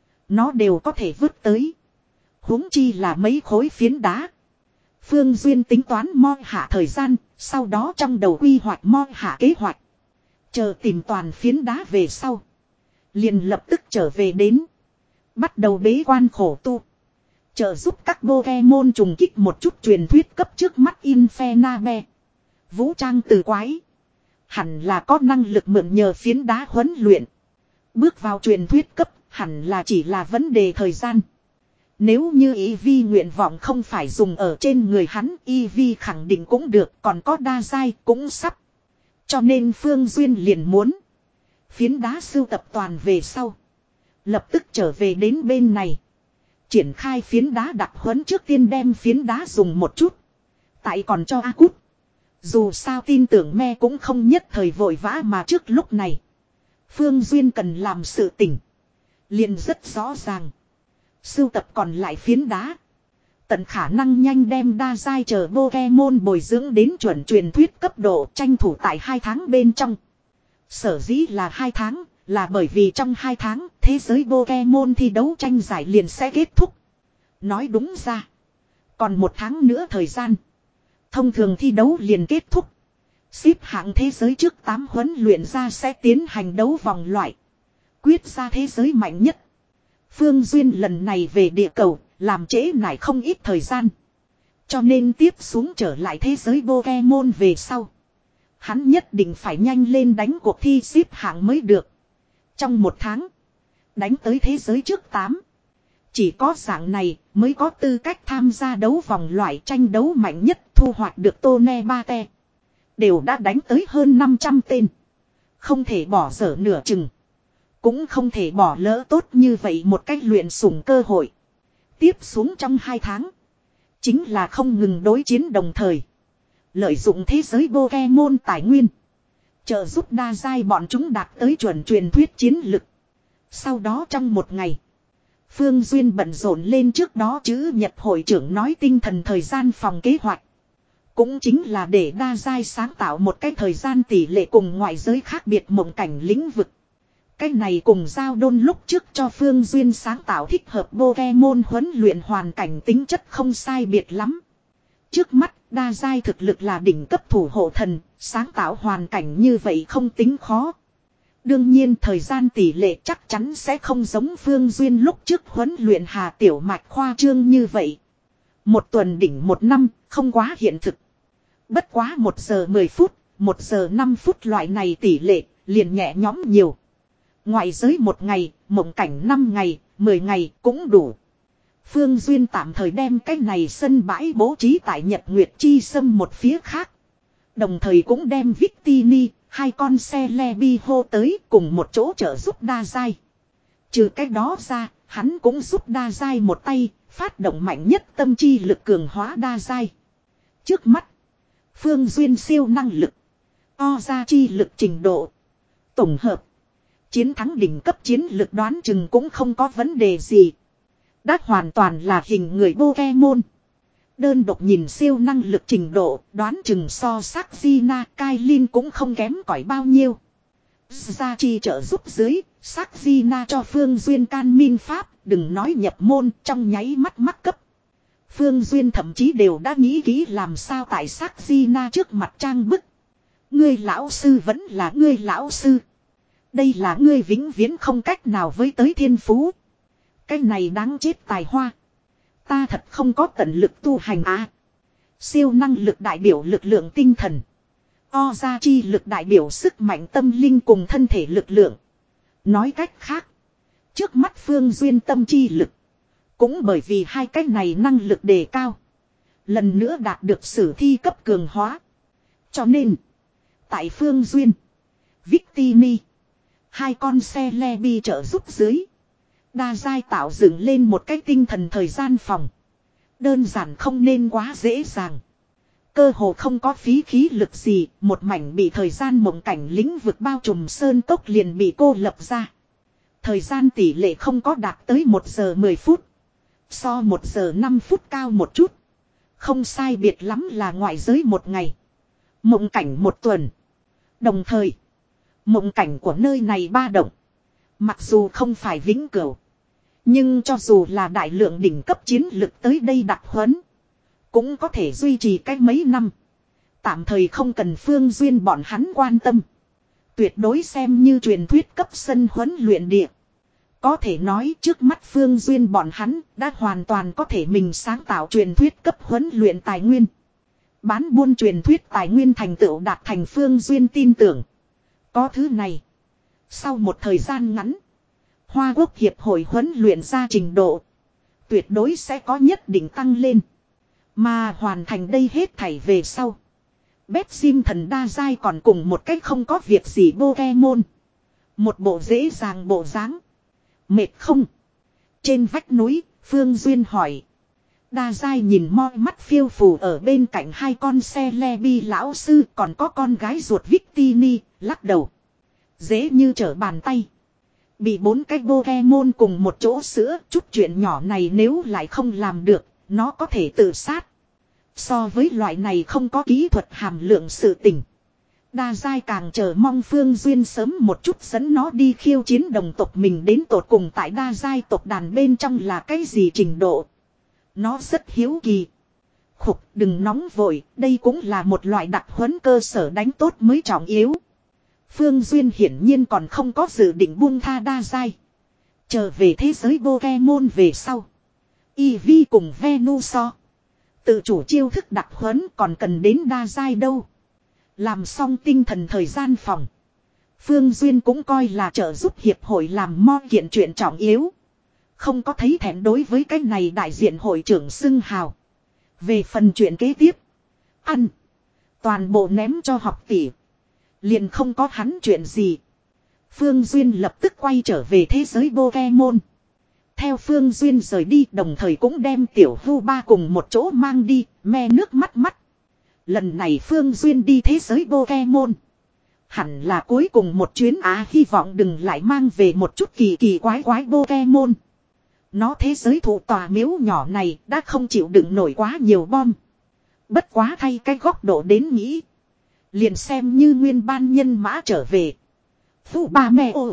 Nó đều có thể vứt tới. Huống chi là mấy khối phiến đá. Phương Duyên tính toán mo hạ thời gian. Sau đó trong đầu quy hoạch mo hạ kế hoạch. Chờ tìm toàn phiến đá về sau. Liền lập tức trở về đến. Bắt đầu bế quan khổ tu. Trợ giúp các Pokemon trùng kích một chút truyền thuyết cấp trước mắt Infernape. Vũ trang từ quái. hẳn là có năng lực mượn nhờ phiến đá huấn luyện. Bước vào truyền thuyết cấp, hẳn là chỉ là vấn đề thời gian. Nếu như Y Vi nguyện vọng không phải dùng ở trên người hắn, Y Vi khẳng định cũng được, còn có đa giai cũng sắp. Cho nên Phương Duyên liền muốn phiến đá sưu tập toàn về sau, lập tức trở về đến bên này. Triển khai phiến đá đặc huấn, trước tiên đem phiến đá dùng một chút. Tại còn cho A Cút. Dù sao tin tưởng me cũng không nhất thời vội vã, mà trước lúc này Phương Duyên cần làm sự tỉnh liền rất rõ ràng. Sưu tập còn lại phiến đá, tận khả năng nhanh đem đa giai chờ Pokemon bồi dưỡng đến chuẩn truyền thuyết cấp độ, tranh thủ tại hai tháng bên trong. Sở dĩ là hai tháng, là bởi vì trong hai tháng thế giới Pokemon thi đấu tranh giải liền sẽ kết thúc. Nói đúng ra, còn một tháng nữa thời gian, thông thường thi đấu liền kết thúc. Xếp hạng thế giới trước tám huấn luyện ra sẽ tiến hành đấu vòng loại, quyết ra thế giới mạnh nhất. Phương Duyên lần này về địa cầu, làm trễ nải không ít thời gian. Cho nên tiếp xuống trở lại thế giới Pokemon về sau, hắn nhất định phải nhanh lên đánh cuộc thi xếp hạng mới được. Trong một tháng, đánh tới thế giới trước tám. Chỉ có dạng này mới có tư cách tham gia đấu vòng loại, tranh đấu mạnh nhất, thu hoạch được Tone Bate. Đều đã đánh tới hơn năm trăm tên. Không thể bỏ dở nửa chừng. Cũng không thể bỏ lỡ tốt như vậy một cách luyện sủng cơ hội. Tiếp xuống trong hai tháng, chính là không ngừng đối chiến, đồng thời lợi dụng thế giới Pokemon tài nguyên, trợ giúp đa giai bọn chúng đạt tới chuẩn truyền thuyết chiến lực. Sau đó trong một ngày, Phương Duyên bận rộn lên trước đó chữ nhật hội trưởng nói tinh thần thời gian phòng kế hoạch. Cũng chính là để đa giai sáng tạo một cái thời gian tỷ lệ cùng ngoại giới khác biệt mộng cảnh lĩnh vực. Cái này cùng Giao Đôn lúc trước cho Phương Duyên sáng tạo thích hợp Pokemon huấn luyện hoàn cảnh tính chất không sai biệt lắm. Trước mắt, đa giai thực lực là đỉnh cấp thủ hộ thần, sáng tạo hoàn cảnh như vậy không tính khó. Đương nhiên thời gian tỷ lệ chắc chắn sẽ không giống Phương Duyên lúc trước huấn luyện Hà Tiểu Mạch khoa trương như vậy. Một tuần đỉnh một năm, không quá hiện thực. Bất quá một giờ mười phút, một giờ năm phút loại này tỷ lệ, liền nhẹ nhõm nhiều. Ngoại giới một ngày, mộng cảnh năm ngày, mười ngày cũng đủ. Phương Duyên tạm thời đem cái này sân bãi bố trí tại Nhật Nguyệt Chi Sâm một phía khác. Đồng thời cũng đem Victini, hai con xe Lebi hô tới cùng một chỗ trợ giúp đa giai. Trừ cái đó ra, hắn cũng giúp đa giai một tay, phát động mạnh nhất tâm chi lực cường hóa đa giai. Trước mắt, Phương Duyên siêu năng lực, o ra chi lực trình độ, tổng hợp, chiến thắng đỉnh cấp chiến lực đoán chừng cũng không có vấn đề gì. Đã hoàn toàn là hình người Pokemon. Đơn độc nhìn siêu năng lực trình độ, đoán chừng so sắc Gina, Kailin cũng không kém cỏi bao nhiêu. Gia chi trợ giúp dưới, sắc Gina cho Phương Duyên can min pháp, đừng nói nhập môn, trong nháy mắt mắc cấp. Phương Duyên thậm chí đều đã nghĩ kỹ làm sao tại sắc Gina trước mặt trang bức. Ngươi lão sư vẫn là ngươi lão sư. Đây là ngươi vĩnh viễn không cách nào với tới thiên phú. Cái này đáng chết tài hoa. Ta thật không có tận lực tu hành à. Siêu năng lực đại biểu lực lượng tinh thần. O ra chi lực đại biểu sức mạnh tâm linh cùng thân thể lực lượng. Nói cách khác, trước mắt Phương Duyên tâm chi lực, cũng bởi vì hai cái này năng lực đề cao, lần nữa đạt được sử thi cấp cường hóa. Cho nên, tại Phương Duyên, Victini, hai con xe Lebi trợ giúp dưới, đa giai tạo dựng lên một cái tinh thần thời gian phòng. Đơn giản không nên quá dễ dàng. Cơ hồ không có phí khí lực gì, một mảnh bị thời gian mộng cảnh lĩnh vực bao trùm sơn cốc liền bị cô lập ra. Thời gian tỷ lệ không có đạt tới một giờ mười phút. So một giờ năm phút cao một chút. Không sai biệt lắm là ngoại giới một ngày. Mộng cảnh một tuần. Đồng thời, mộng cảnh của nơi này ba động. Mặc dù không phải vĩnh cửu, nhưng cho dù là đại lượng đỉnh cấp chiến lực tới đây đặc huấn, cũng có thể duy trì cách mấy năm. Tạm thời không cần Phương Duyên bọn hắn quan tâm. Tuyệt đối xem như truyền thuyết cấp sân huấn luyện địa. Có thể nói trước mắt Phương Duyên bọn hắn đã hoàn toàn có thể mình sáng tạo truyền thuyết cấp huấn luyện tài nguyên. Bán buôn truyền thuyết tài nguyên thành tựu đạt thành Phương Duyên tin tưởng. Có thứ này. Sau một thời gian ngắn. Hoa Quốc Hiệp hội huấn luyện ra trình độ. Tuyệt đối sẽ có nhất định tăng lên. Mà hoàn thành đây hết thảy về sau. Bét sim thần đa giai còn cùng một cách không có việc gì Pokemon. Một bộ dễ dàng bộ dáng. Mệt không? Trên vách núi, Phương Duyên hỏi. Đa giai nhìn mo mắt phiêu phù ở bên cạnh hai con xe le bi lão sư còn có con gái ruột Victini, lắc đầu. Dễ như trở bàn tay. Bị bốn cái Pokemon cùng một chỗ sữa, chút chuyện nhỏ này nếu lại không làm được, nó có thể tự sát. So với loại này không có kỹ thuật hàm lượng sự tình. Đa giai càng chờ mong Phương Duyên sớm một chút dẫn nó đi khiêu chiến đồng tộc mình đến tột cùng tại đa giai tộc đàn bên trong là cái gì trình độ. Nó rất hiếu kỳ. Khục, đừng nóng vội, đây cũng là một loại đặc huấn cơ sở đánh tốt mới trọng yếu. Phương Duyên hiển nhiên còn không có dự định buông tha đa giai. Trở về thế giới Pokemon về sau. Eevee cùng Venusaur. Tự chủ chiêu thức đặc huấn còn cần đến đa giai đâu. Làm xong tinh thần thời gian phòng. Phương Duyên cũng coi là trợ giúp hiệp hội làm mo kiện chuyện trọng yếu. Không có thấy thẹn đối với cái này đại diện hội trưởng xưng hào. Về phần chuyện kế tiếp. Ăn. Toàn bộ ném cho học tỷ. Liền không có hắn chuyện gì. Phương Duyên lập tức quay trở về thế giới Pokemon. Theo Phương Duyên rời đi đồng thời cũng đem tiểu Vu Ba cùng một chỗ mang đi, me nước mắt mắt. Lần này Phương Duyên đi thế giới Pokemon. Hẳn là cuối cùng một chuyến á, hy vọng đừng lại mang về một chút kỳ kỳ quái quái Pokemon. Nó thế giới thủ tòa miếu nhỏ này đã không chịu đựng nổi quá nhiều bom. Bất quá thay cái góc độ đến nghĩ. Liền xem như nguyên ban nhân mã trở về. Vu Ba mẹ ô.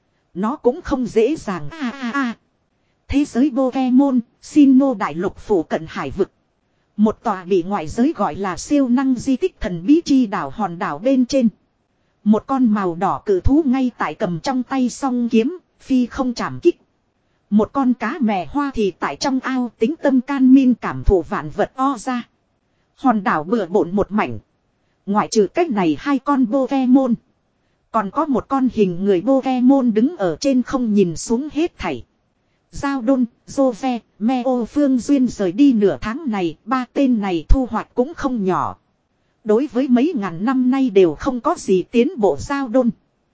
Nó cũng không dễ dàng a a a. Thế giới Pokemon, Sinnoh đại lục phủ cận hải vực. Một tòa bị ngoại giới gọi là siêu năng di tích thần bí chi đảo hòn đảo bên trên. Một con màu đỏ cự thú ngay tại cầm trong tay song kiếm, phi không chạm kích. Một con cá mè hoa thì tại trong ao tính tâm can min cảm thụ vạn vật o ra. Hòn đảo bừa bộn một mảnh. Ngoại trừ cách này hai con Pokemon. Còn có một con hình người Pokemon đứng ở trên không nhìn xuống hết thảy. Giao Đôn, Jove, Meo Phương Duyên rời đi nửa tháng này, ba tên này thu hoạch cũng không nhỏ. Đối với mấy ngàn năm nay đều không có gì tiến bộ Giao Đôn.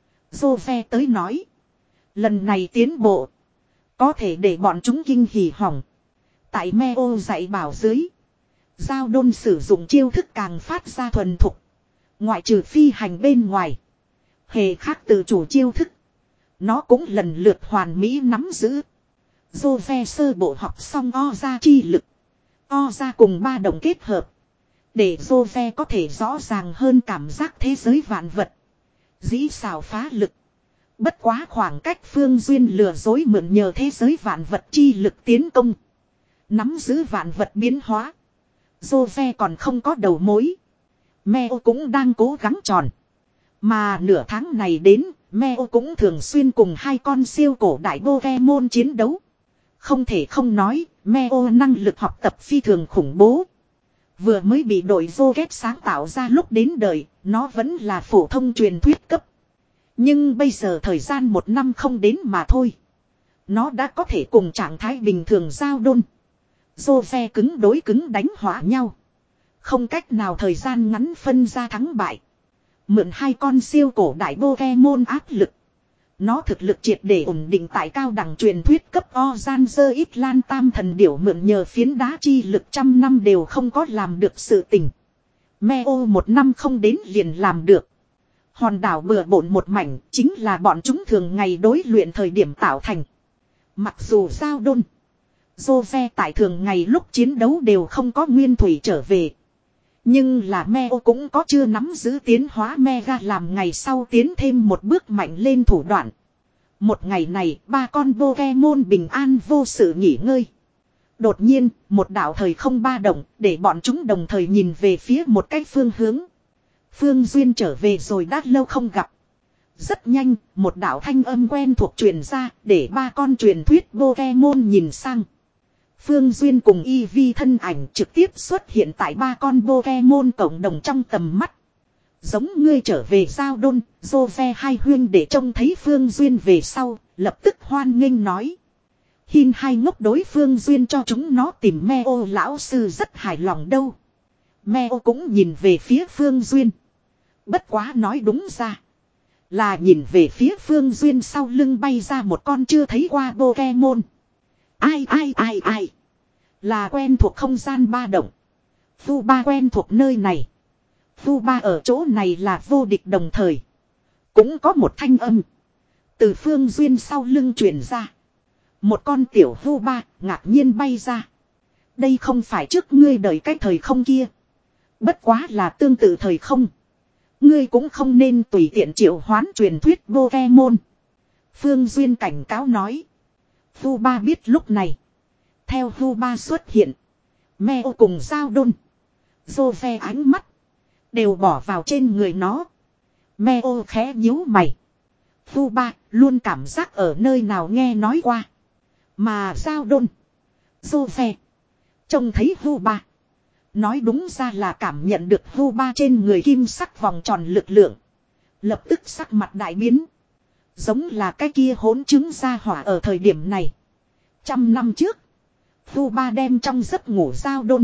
Jove tới nói. Lần này tiến bộ. Có thể để bọn chúng kinh hỉ hỏng. Tại Meo dạy bảo dưới. Giao Đôn sử dụng chiêu thức càng phát ra thuần thục. Ngoại trừ phi hành bên ngoài. Hề khác tự chủ chiêu thức. Nó cũng lần lượt hoàn mỹ nắm giữ. Jove sơ bộ học xong o ra chi lực. O ra cùng ba đồng kết hợp. Để Jove có thể rõ ràng hơn cảm giác thế giới vạn vật. Dĩ xào phá lực. Bất quá khoảng cách Phương Duyên lừa dối mượn nhờ thế giới vạn vật chi lực tiến công. Nắm giữ vạn vật biến hóa. Jove còn không có đầu mối. Meo cũng đang cố gắng tròn. Mà nửa tháng này đến, Meo cũng thường xuyên cùng hai con siêu cổ đại Pokemon chiến đấu. Không thể không nói, Meo năng lực học tập phi thường khủng bố. Vừa mới bị đội Rocket sáng tạo ra lúc đến đời, nó vẫn là phổ thông truyền thuyết cấp. Nhưng bây giờ thời gian một năm không đến mà thôi. Nó đã có thể cùng trạng thái bình thường Giao Đôn. Jove cứng đối cứng đánh hỏa nhau. Không cách nào thời gian ngắn phân ra thắng bại. Mượn hai con siêu cổ đại Pokemon áp lực. Nó thực lực triệt để ổn định tại cao đẳng truyền thuyết cấp Ozanzer ít lan tam thần điểu mượn nhờ phiến đá chi lực trăm năm đều không có làm được sự tình. Meo một năm không đến liền làm được. Hòn đảo bừa bộn một mảnh chính là bọn chúng thường ngày đối luyện thời điểm tạo thành. Mặc dù Giao Đôn, Jove tại thường ngày lúc chiến đấu đều không có nguyên thủy trở về. Nhưng là Meo cũng có chưa nắm giữ tiến hóa Mega làm ngày sau tiến thêm một bước mạnh lên thủ đoạn. Một ngày này, ba con Pokemon bình an vô sự nghỉ ngơi. Đột nhiên, một đạo thời không ba động, để bọn chúng đồng thời nhìn về phía một cái phương hướng. Phương Duyên trở về rồi đã lâu không gặp. Rất nhanh, một đạo thanh âm quen thuộc truyền ra, để ba con truyền thuyết Pokemon nhìn sang. Phương Duyên cùng Eevee thân ảnh trực tiếp xuất hiện tại ba con Pokemon cộng đồng trong tầm mắt. Giống ngươi trở về giao đôn, Jose hai huyên để trông thấy Phương Duyên về sau, lập tức hoan nghênh nói. Hin hai ngốc đối Phương Duyên cho chúng nó tìm Meo lão sư rất hài lòng đâu. Meo cũng nhìn về phía Phương Duyên. Bất quá nói đúng ra. Là nhìn về phía Phương Duyên sau lưng bay ra một con chưa thấy qua Pokemon. Ai ai ai ai. Là quen thuộc không gian ba động. Phu ba quen thuộc nơi này. Phu ba ở chỗ này là vô địch đồng thời. Cũng có một thanh âm. Từ Phương Duyên sau lưng truyền ra. Một con tiểu Phu ba ngạc nhiên bay ra. Đây không phải trước ngươi đợi cái thời không kia. Bất quá là tương tự thời không. Ngươi cũng không nên tùy tiện triệu hoán truyền thuyết Pokemon. Phương Duyên cảnh cáo nói. Phu ba biết lúc này. Theo Phu ba xuất hiện. Meo cùng giao đôn. Jose ánh mắt. Đều bỏ vào trên người nó. Meo khẽ nhíu mày. Phu ba luôn cảm giác ở nơi nào nghe nói qua. Mà giao đôn. Jose. Trông thấy Phu ba. Nói đúng ra là cảm nhận được Phu ba trên người kim sắc vòng tròn lực lượng. Lập tức sắc mặt đại biến. Giống là cái kia hỗn chứng ra hỏa ở thời điểm này. Trăm năm trước. Phu ba đem trong giấc ngủ giao đôn.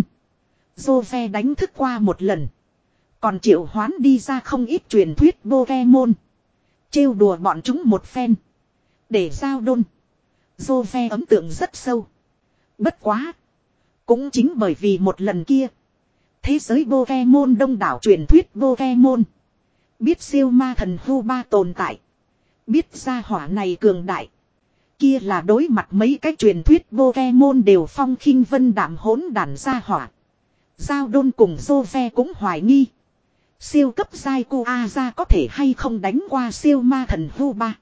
Jose đánh thức qua một lần. Còn triệu hoán đi ra không ít truyền thuyết Pokemon. Trêu đùa bọn chúng một phen. Để giao đôn. Jose ấn tượng rất sâu. Bất quá. Cũng chính bởi vì một lần kia. Thế giới Pokemon đông đảo truyền thuyết Pokemon. Biết siêu ma thần Phu ba tồn tại. Biết gia hỏa này cường đại. Kia là đối mặt mấy cái truyền thuyết Pokemon đều phong khinh vân đạm hỗn đản gia hỏa. Giao đôn cùng Jose cũng hoài nghi. Siêu cấp Rayquaza có thể hay không đánh qua siêu ma thần Phu ba.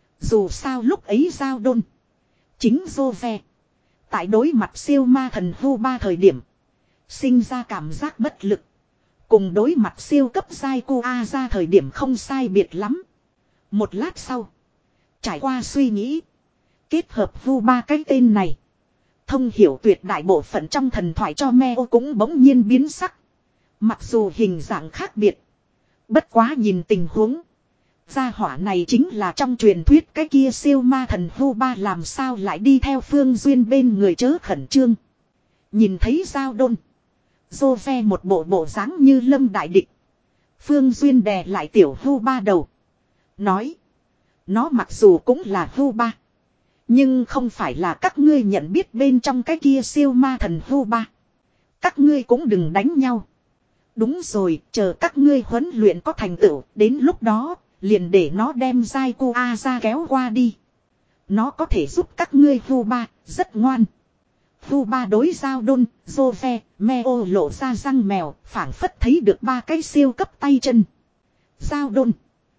Dù sao lúc ấy giao đôn. Chính Jose. Tại đối mặt siêu ma thần Phu ba thời điểm. Sinh ra cảm giác bất lực. Cùng đối mặt siêu cấp Rayquaza thời điểm không sai biệt lắm. Một lát sau. Trải qua suy nghĩ. Kết hợp Phu ba cái tên này. Thông hiểu tuyệt đại bộ phận trong thần thoại cho Meo cũng bỗng nhiên biến sắc. Mặc dù hình dạng khác biệt. Bất quá nhìn tình huống. Gia hỏa này chính là trong truyền thuyết cái kia siêu ma thần Phu ba làm sao lại đi theo Phương Duyên bên người chớ khẩn trương. Nhìn thấy giao đôn. Jose một bộ bộ dáng như lâm đại địch. Phương Duyên đè lại tiểu Phu ba đầu. Nói. Nó mặc dù cũng là Phu ba. Nhưng không phải là các ngươi nhận biết bên trong cái kia siêu ma thần Phu ba. Các ngươi cũng đừng đánh nhau. Đúng rồi, chờ các ngươi huấn luyện có thành tựu, đến lúc đó, liền để nó đem Rayquaza kéo qua đi. Nó có thể giúp các ngươi Phu ba, rất ngoan. Phu ba đối giao đôn, Jose, Meo lộ ra răng mèo, phảng phất thấy được ba cái siêu cấp tay chân. Giao đôn.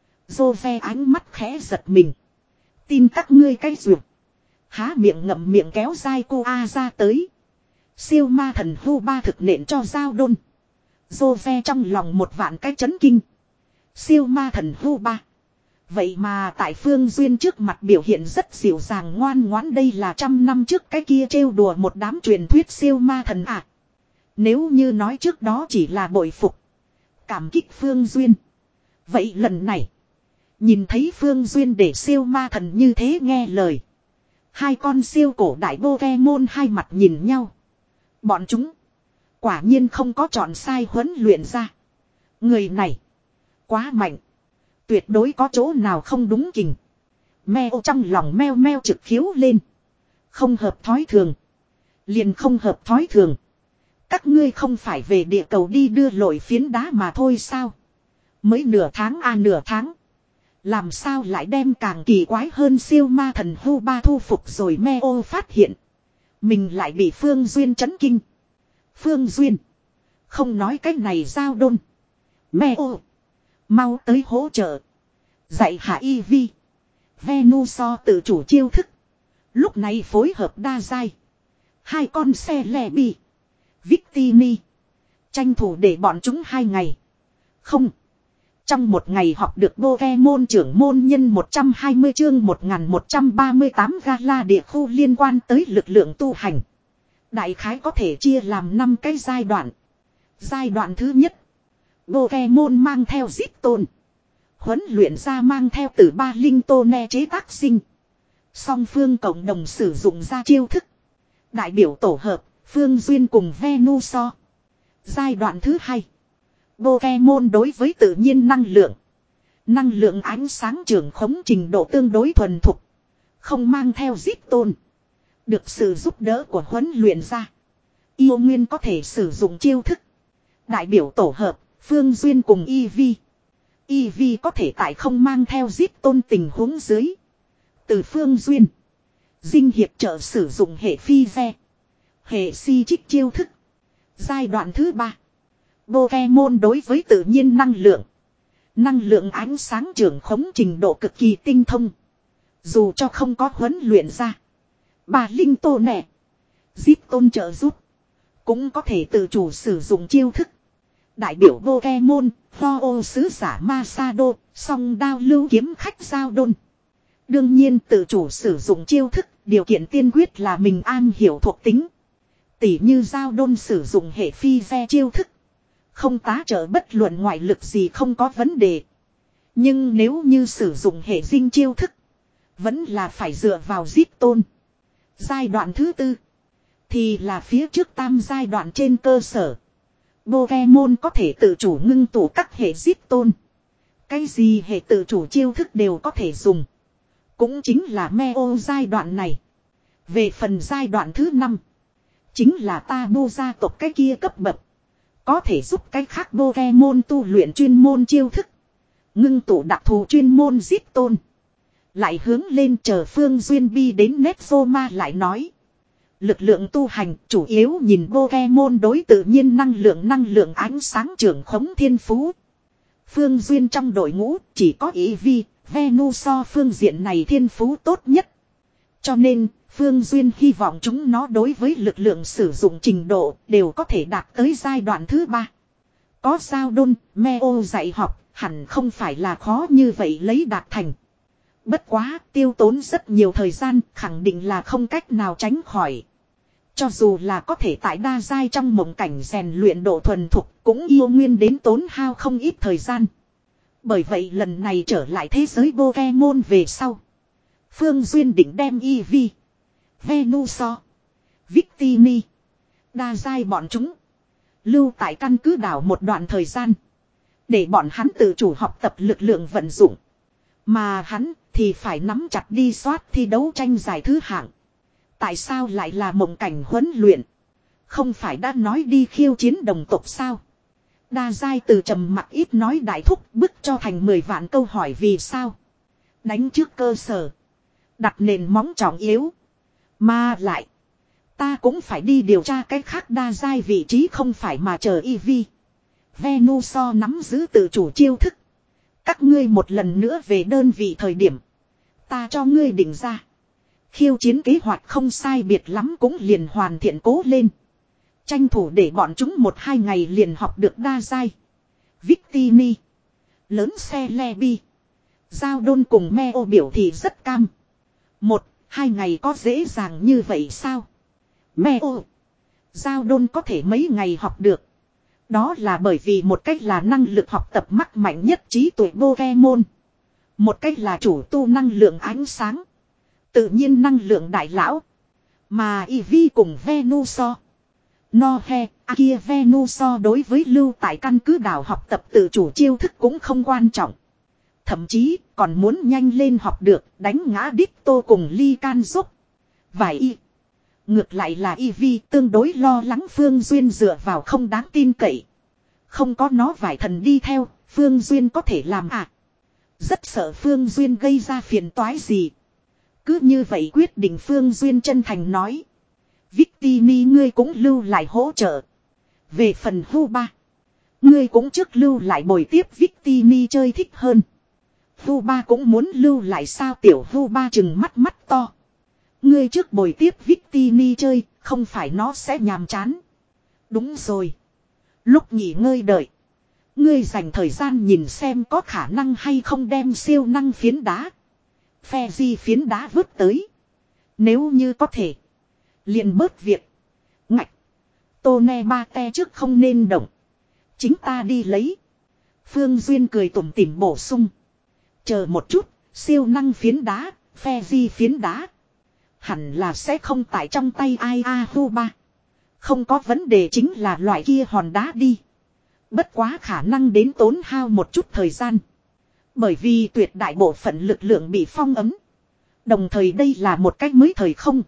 Jose ánh mắt khẽ giật mình. Tin các ngươi cái ruột. Há miệng ngậm miệng kéo Rayquaza tới. Siêu ma thần Phu ba thực nện cho giao đôn. Jose trong lòng một vạn cái chấn kinh. Siêu ma thần Phu ba. Vậy mà tại Phương Duyên trước mặt biểu hiện rất dịu dàng ngoan ngoãn, đây là trăm năm trước cái kia trêu đùa một đám truyền thuyết siêu ma thần à. Nếu như nói trước đó chỉ là bội phục. Cảm kích Phương Duyên. Vậy lần này. Nhìn thấy Phương Duyên để siêu ma thần như thế nghe lời. Hai con siêu cổ đại Pokemon hai mặt nhìn nhau. Bọn chúng. Quả nhiên không có chọn sai huấn luyện ra. Người này. Quá mạnh. Tuyệt đối có chỗ nào không đúng kình. Meo trong lòng meo meo trực khiếu lên. Không hợp thói thường. Liền không hợp thói thường. Các ngươi không phải về địa cầu đi đưa lội phiến đá mà thôi sao. Mới nửa tháng à nửa tháng. Làm sao lại đem càng kỳ quái hơn siêu ma thần Phu ba thu phục rồi. Meo phát hiện. Mình lại bị Phương Duyên chấn kinh. Phương Duyên. Không nói cái này giao đôn. Meo. Mau tới hỗ trợ. Dạy hạ Eevee. Venusaur tự chủ chiêu thức. Lúc này phối hợp đa giai. Hai con xe lè bì. Victini. Tranh thủ để bọn chúng hai ngày. Không. Trong một ngày học được Pokemon trưởng môn nhân một trăm hai mươi chương một nghìn một trăm ba mươi tám gala địa khu liên quan tới lực lượng tu hành. Đại khái có thể chia làm năm cái giai đoạn. Giai đoạn thứ nhất. Pokemon mang theo Zipton. Huấn luyện ra mang theo từ ba linh tôn chế tác sinh. Song phương cộng đồng sử dụng ra chiêu thức. Đại biểu tổ hợp, Phương Duyên cùng Venusaur. Giai đoạn thứ hai. Pokemon đối với tự nhiên năng lượng. Năng lượng ánh sáng trưởng khống trình độ tương đối thuần thục. Không mang theo Zipton. Được sự giúp đỡ của huấn luyện ra. Yêu Nguyên có thể sử dụng chiêu thức. Đại biểu tổ hợp, Phương Duyên cùng Eevee. Eevee có thể tại không mang theo Zipton tình huống dưới. Từ Phương Duyên. Dinh hiệp trợ sử dụng hệ phi ve. Hệ si trích chiêu thức. Giai đoạn thứ ba. Pokemon đối với tự nhiên năng lượng. Năng lượng ánh sáng trưởng khống trình độ cực kỳ tinh thông. Dù cho không có huấn luyện ra. Bà Linh Tô nè. Zipton trợ giúp. Cũng có thể tự chủ sử dụng chiêu thức. Đại biểu Pokemon, Pho ô sứ giả Masado, song đao lưu kiếm khách giao đôn. Đương nhiên tự chủ sử dụng chiêu thức, điều kiện tiên quyết là mình am hiểu thuộc tính. Tỉ như giao đôn sử dụng hệ phi ve chiêu thức. Không tá trợ bất luận ngoại lực gì không có vấn đề. Nhưng nếu như sử dụng hệ dinh chiêu thức, vẫn là phải dựa vào Zipton. Giai đoạn thứ tư, thì là phía trước tam giai đoạn trên cơ sở. Pokemon có thể tự chủ ngưng tụ các hệ Zipton. Cái gì hệ tự chủ chiêu thức đều có thể dùng. Cũng chính là Meo giai đoạn này. Về phần giai đoạn thứ năm, chính là Tabu gia tộc cái kia cấp bậc. Có thể giúp cái khác Pokemon tu luyện chuyên môn chiêu thức. Ngưng tụ đặc thù chuyên môn Zipton. Lại hướng lên chờ Phương Duyên Bi đến Netsoma lại nói. Lực lượng tu hành chủ yếu nhìn Pokemon đối tự nhiên năng lượng năng lượng ánh sáng trưởng khống thiên phú. Phương Duyên trong đội ngũ chỉ có Eevee, Venusaur phương diện này thiên phú tốt nhất. Cho nên, Phương Duyên hy vọng chúng nó đối với lực lượng sử dụng trình độ đều có thể đạt tới giai đoạn thứ ba. Có giao đôn, Meo dạy học, hẳn không phải là khó như vậy lấy đạt thành. Bất quá, tiêu tốn rất nhiều thời gian, khẳng định là không cách nào tránh khỏi. Cho dù là có thể tại đa giai trong mộng cảnh rèn luyện độ thuần thục, cũng yêu nguyên đến tốn hao không ít thời gian. Bởi vậy lần này trở lại thế giới Pokemon về sau. Phương Duyên định đem Eevee, Venusaur, Victini, đa giai bọn chúng lưu tại căn cứ đảo một đoạn thời gian. Để bọn hắn tự chủ học tập lực lượng vận dụng. Mà hắn thì phải nắm chặt đi soát thi đấu tranh giải thứ hạng. Tại sao lại là mộng cảnh huấn luyện? Không phải đã nói đi khiêu chiến đồng tộc sao? Đa giai từ trầm mặc ít nói đại thúc bức cho thành mười vạn câu hỏi vì sao? Đánh trước cơ sở. Đặt nền móng trọng yếu. Mà lại. Ta cũng phải đi điều tra cái khác đa giai vị trí không phải mà chờ Eevee. Venusaur nắm giữ tự chủ chiêu thức. Các ngươi một lần nữa về đơn vị thời điểm. Ta cho ngươi định ra. Khiêu chiến kế hoạch không sai biệt lắm cũng liền hoàn thiện cố lên. Tranh thủ để bọn chúng một hai ngày liền học được đa giai. Victini. Lớn xe Lebi. Giao đôn cùng Meo biểu thị rất cam. Một, hai ngày có dễ dàng như vậy sao? Meo. Giao đôn có thể mấy ngày học được. Đó là bởi vì một cách là năng lực học tập mắc mạnh nhất trí tuệ Pokemon. Một cách là chủ tu năng lượng ánh sáng. Tự nhiên năng lượng đại lão. Mà Eevee cùng Venusaur. No he, kia Venusaur đối với lưu tại căn cứ đảo học tập tự chủ chiêu thức cũng không quan trọng. Thậm chí còn muốn nhanh lên học được đánh ngã Ditto cùng Ly Can giúp. Vài y. Ngược lại là Eevee tương đối lo lắng Phương Duyên dựa vào không đáng tin cậy. Không có nó vài thần đi theo, Phương Duyên có thể làm à. Rất sợ Phương Duyên gây ra phiền toái gì. Cứ như vậy quyết định Phương Duyên chân thành nói. Victini ngươi cũng lưu lại hỗ trợ. Về phần Hu Ba. Ngươi cũng trước lưu lại bồi tiếp Victini chơi thích hơn. Hu Ba cũng muốn lưu lại sao tiểu Hu Ba chừng mắt mắt to. Ngươi trước bồi tiếp Victini chơi, không phải nó sẽ nhàm chán. Đúng rồi. Lúc nghỉ ngơi đợi. Ngươi dành thời gian nhìn xem có khả năng hay không đem siêu năng phiến đá. Phe di phiến đá vứt tới. Nếu như có thể. Liền bớt việc. Ngạch. Tô ne ba te trước không nên động. Chính ta đi lấy. Phương Duyên cười tủm tỉm bổ sung. Chờ một chút, siêu năng phiến đá, phe di phiến đá. Hẳn là sẽ không tại trong tay ai a hu ba. Không có vấn đề chính là loại kia hòn đá đi. Bất quá khả năng đến tốn hao một chút thời gian. Bởi vì tuyệt đại bộ phận lực lượng bị phong ấm. Đồng thời đây là một cách mới thời không.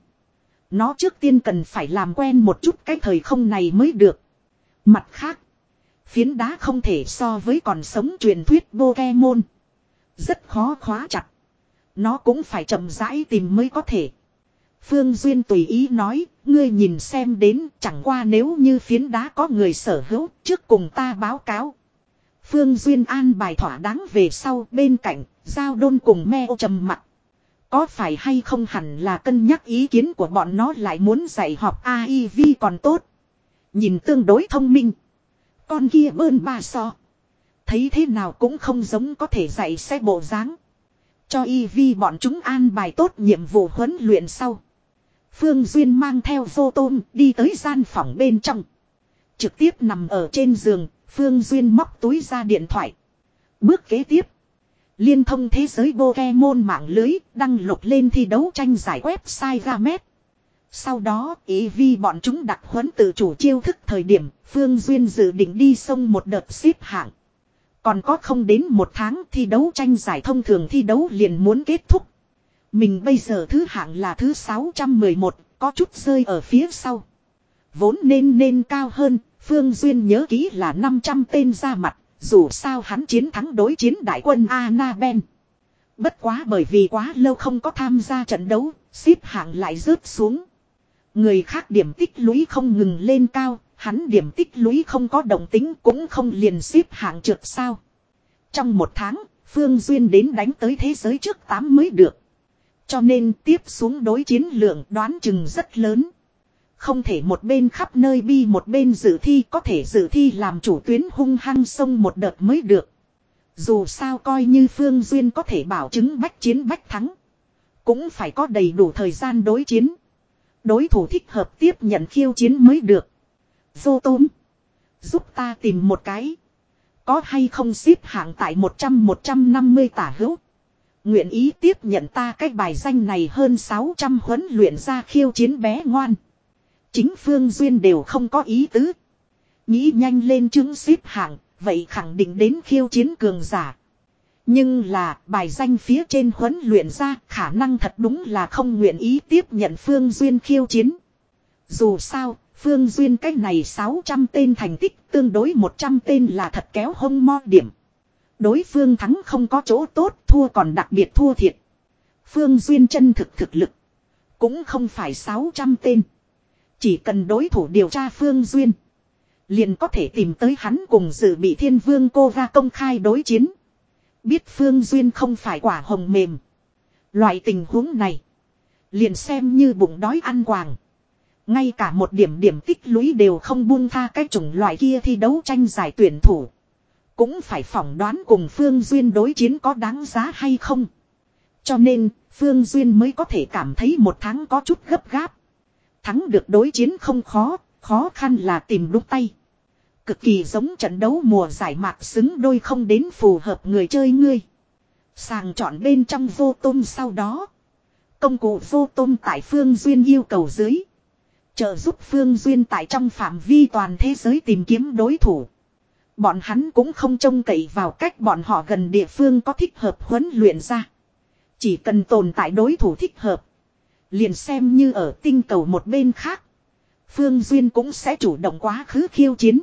Nó trước tiên cần phải làm quen một chút cái thời không này mới được. Mặt khác, phiến đá không thể so với còn sống truyền thuyết Pokemon. Rất khó khóa chặt. Nó cũng phải chậm rãi tìm mới có thể. Phương Duyên tùy ý nói, ngươi nhìn xem đến, chẳng qua nếu như phiến đá có người sở hữu, trước cùng ta báo cáo. Phương Duyên an bài thỏa đáng về sau, bên cạnh, Giao Đôn cùng Meo trầm mặt. Có phải hay không hẳn là cân nhắc ý kiến của bọn nó lại muốn dạy học a i vê còn tốt. Nhìn tương đối thông minh. Con kia bơn ba so. Thấy thế nào cũng không giống có thể dạy xe bộ dáng. Cho i vê bọn chúng an bài tốt nhiệm vụ huấn luyện sau. Phương Duyên mang theo vô tôm đi tới gian phòng bên trong. Trực tiếp nằm ở trên giường, Phương Duyên móc túi ra điện thoại. Bước kế tiếp. Liên thông thế giới Pokemon mạng lưới, đăng lục lên thi đấu tranh giải website Gamet. Sau đó, ý vi bọn chúng đặt huấn tự chủ chiêu thức thời điểm, Phương Duyên dự định đi xông một đợt xếp hạng. Còn có không đến một tháng thi đấu tranh giải thông thường thi đấu liền muốn kết thúc. Mình bây giờ thứ hạng là thứ sáu trăm mười một, có chút rơi ở phía sau. Vốn nên nên cao hơn, Phương Duyên nhớ kỹ là năm trăm tên ra mặt, dù sao hắn chiến thắng đối chiến đại quân Anaben. Bất quá bởi vì quá lâu không có tham gia trận đấu, xếp hạng lại rớt xuống. Người khác điểm tích lũy không ngừng lên cao, hắn điểm tích lũy không có động tính cũng không liền xếp hạng trượt sao. Trong một tháng, Phương Duyên đến đánh tới thế giới trước tám mới được. Cho nên tiếp xuống đối chiến lượng đoán chừng rất lớn. Không thể một bên khắp nơi bi một bên dự thi, có thể dự thi làm chủ tuyến hung hăng xông một đợt mới được. Dù sao coi như Phương Duyên có thể bảo chứng bách chiến bách thắng. Cũng phải có đầy đủ thời gian đối chiến. Đối thủ thích hợp tiếp nhận khiêu chiến mới được. Vô tôm. Giúp ta tìm một cái. Có hay không xếp hạng tại một trăm một trăm năm mươi tả hữu. Nguyện ý tiếp nhận ta cái bài danh này hơn sáu trăm huấn luyện ra khiêu chiến bé ngoan. Chính Phương Duyên đều không có ý tứ. Nghĩ nhanh lên chứng xếp hạng, vậy khẳng định đến khiêu chiến cường giả. Nhưng là bài danh phía trên huấn luyện ra khả năng thật đúng là không nguyện ý tiếp nhận Phương Duyên khiêu chiến. Dù sao, Phương Duyên cách này sáu trăm tên thành tích tương đối một trăm tên là thật kéo hông mo điểm. Đối phương thắng không có chỗ tốt, thua còn đặc biệt thua thiệt. Phương Duyên chân thực thực lực cũng không phải sáu trăm tên. Chỉ cần đối thủ điều tra Phương Duyên, liền có thể tìm tới hắn cùng dự bị Thiên Vương cô ra công khai đối chiến. Biết Phương Duyên không phải quả hồng mềm. Loại tình huống này, liền xem như bụng đói ăn quàng. Ngay cả một điểm điểm tích lũy đều không buông tha cái chủng loại kia thi đấu tranh giải tuyển thủ. Cũng phải phỏng đoán cùng Phương Duyên đối chiến có đáng giá hay không. Cho nên, Phương Duyên mới có thể cảm thấy một tháng có chút gấp gáp. Thắng được đối chiến không khó, khó khăn là tìm đúng tay. Cực kỳ giống trận đấu mùa giải mạc xứng đôi không đến phù hợp người chơi ngươi. Sàng chọn bên trong vô tôm sau đó. Công cụ vô tôm tại Phương Duyên yêu cầu dưới. Trợ giúp Phương Duyên tại trong phạm vi toàn thế giới tìm kiếm đối thủ. Bọn hắn cũng không trông cậy vào cách bọn họ gần địa phương có thích hợp huấn luyện ra. Chỉ cần tồn tại đối thủ thích hợp. Liền xem như ở tinh cầu một bên khác. Phương Duyên cũng sẽ chủ động quá khứ khiêu chiến.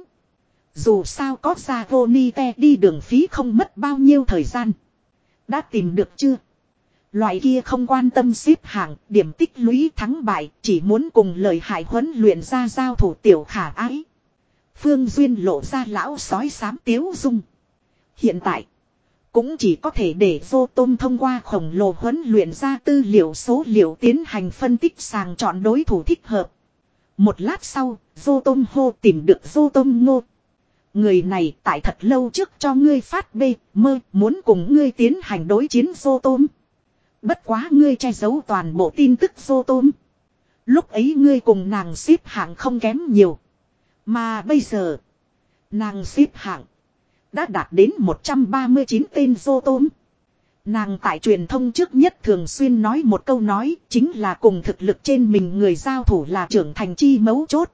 Dù sao có ra Vonite đi đường phí không mất bao nhiêu thời gian. Đã tìm được chưa? Loại kia không quan tâm xếp hạng, điểm tích lũy thắng bại, chỉ muốn cùng lợi hại huấn luyện ra giao thủ tiểu khả ái. Phương Duyên lộ ra lão sói xám tiếu dung. Hiện tại, cũng chỉ có thể để vô tôm thông qua khổng lồ huấn luyện ra tư liệu số liệu tiến hành phân tích sàng chọn đối thủ thích hợp. Một lát sau, vô tôm hô tìm được vô tôm ngô. Người này tại thật lâu trước cho ngươi phát bê, mơ, muốn cùng ngươi tiến hành đối chiến vô tôm. Bất quá ngươi che giấu toàn bộ tin tức vô tôm. Lúc ấy ngươi cùng nàng xếp hạng không kém nhiều. Mà bây giờ. Nàng xếp hạng. Đã đạt đến một trăm ba mươi chín tên dô tôm. Nàng tại truyền thông trước nhất thường xuyên nói một câu nói. Chính là cùng thực lực trên mình người giao thủ là trưởng thành chi mấu chốt.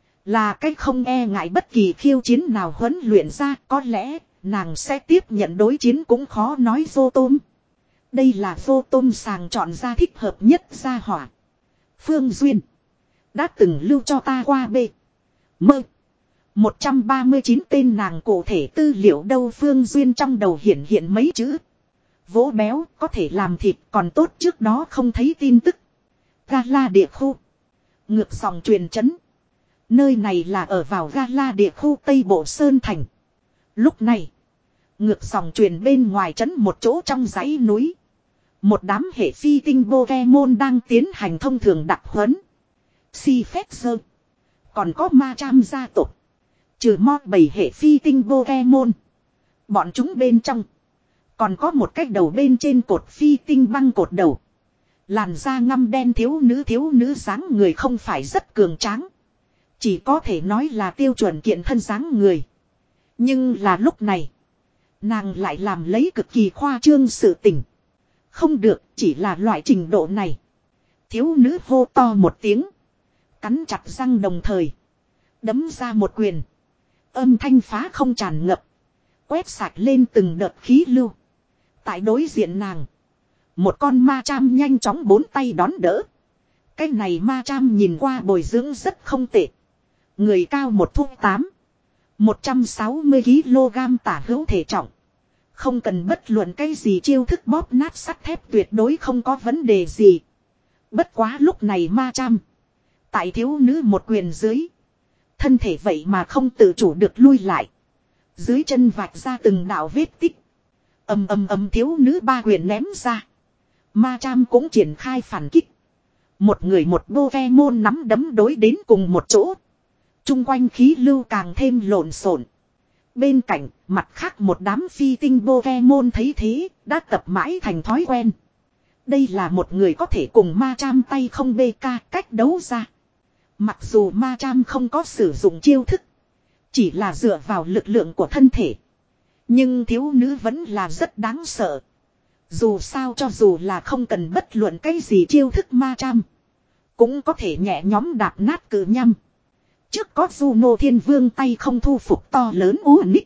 Là cách không e ngại bất kỳ khiêu chiến nào huấn luyện ra. Có lẽ nàng sẽ tiếp nhận đối chiến cũng khó nói dô tôm. Đây là dô tôm sàng chọn ra thích hợp nhất gia hỏa. Phương Duyên. Đã từng lưu cho ta qua bê. Mơ. một trăm ba mươi chín tên nàng cụ thể tư liệu đâu Phương Duyên trong đầu hiện hiện mấy chữ. Vỗ béo có thể làm thịt còn tốt trước đó không thấy tin tức. Gala địa khu. Ngược dòng truyền chấn. Nơi này là ở vào Gala địa khu Tây Bộ Sơn Thành. Lúc này. Ngược dòng truyền bên ngoài trấn một chỗ trong dãy núi. Một đám hệ phi tinh Pokemon đang tiến hành thông thường đặc huấn. Si phép sơ. Còn có ma trăm gia tộc. Trừ mo bảy hệ phi tinh Pokemon. Bọn chúng bên trong. Còn có một cái đầu bên trên cột phi tinh băng cột đầu. Làn da ngăm đen thiếu nữ thiếu nữ dáng người không phải rất cường tráng. Chỉ có thể nói là tiêu chuẩn kiện thân dáng người. Nhưng là lúc này. Nàng lại làm lấy cực kỳ khoa trương sự tình. Không được chỉ là loại trình độ này. Thiếu nữ hô to một tiếng. Cắn chặt răng đồng thời. Đấm ra một quyền. Âm thanh phá không tràn ngập. Quét sạch lên từng đợt khí lưu. Tại đối diện nàng. Một con ma tram nhanh chóng bốn tay đón đỡ. Cái này ma tram nhìn qua bồi dưỡng rất không tệ. Người cao một thúc tám. một trăm sáu mươi ki lô gam tả hữu thể trọng. Không cần bất luận cái gì chiêu thức bóp nát sắt thép tuyệt đối không có vấn đề gì. Bất quá lúc này ma tram. Tại thiếu nữ một quyền dưới. Thân thể vậy mà không tự chủ được lui lại. Dưới chân vạch ra từng đạo vết tích. Ầm ầm ầm thiếu nữ ba quyền ném ra. Ma tram cũng triển khai phản kích. Một người một Pokemon nắm đấm đối đến cùng một chỗ. Trung quanh khí lưu càng thêm lộn xộn. Bên cạnh, mặt khác một đám phi tinh Pokemon thấy thế, đã tập mãi thành thói quen. Đây là một người có thể cùng ma tram tay không bê ca cách đấu ra. Mặc dù ma tram không có sử dụng chiêu thức. Chỉ là dựa vào lực lượng của thân thể. Nhưng thiếu nữ vẫn là rất đáng sợ. Dù sao cho dù là không cần bất luận cái gì chiêu thức ma tram. Cũng có thể nhẹ nhóm đạp nát cử nhăm. Trước có Juno Thiên Vương tay không thu phục to lớn Unix.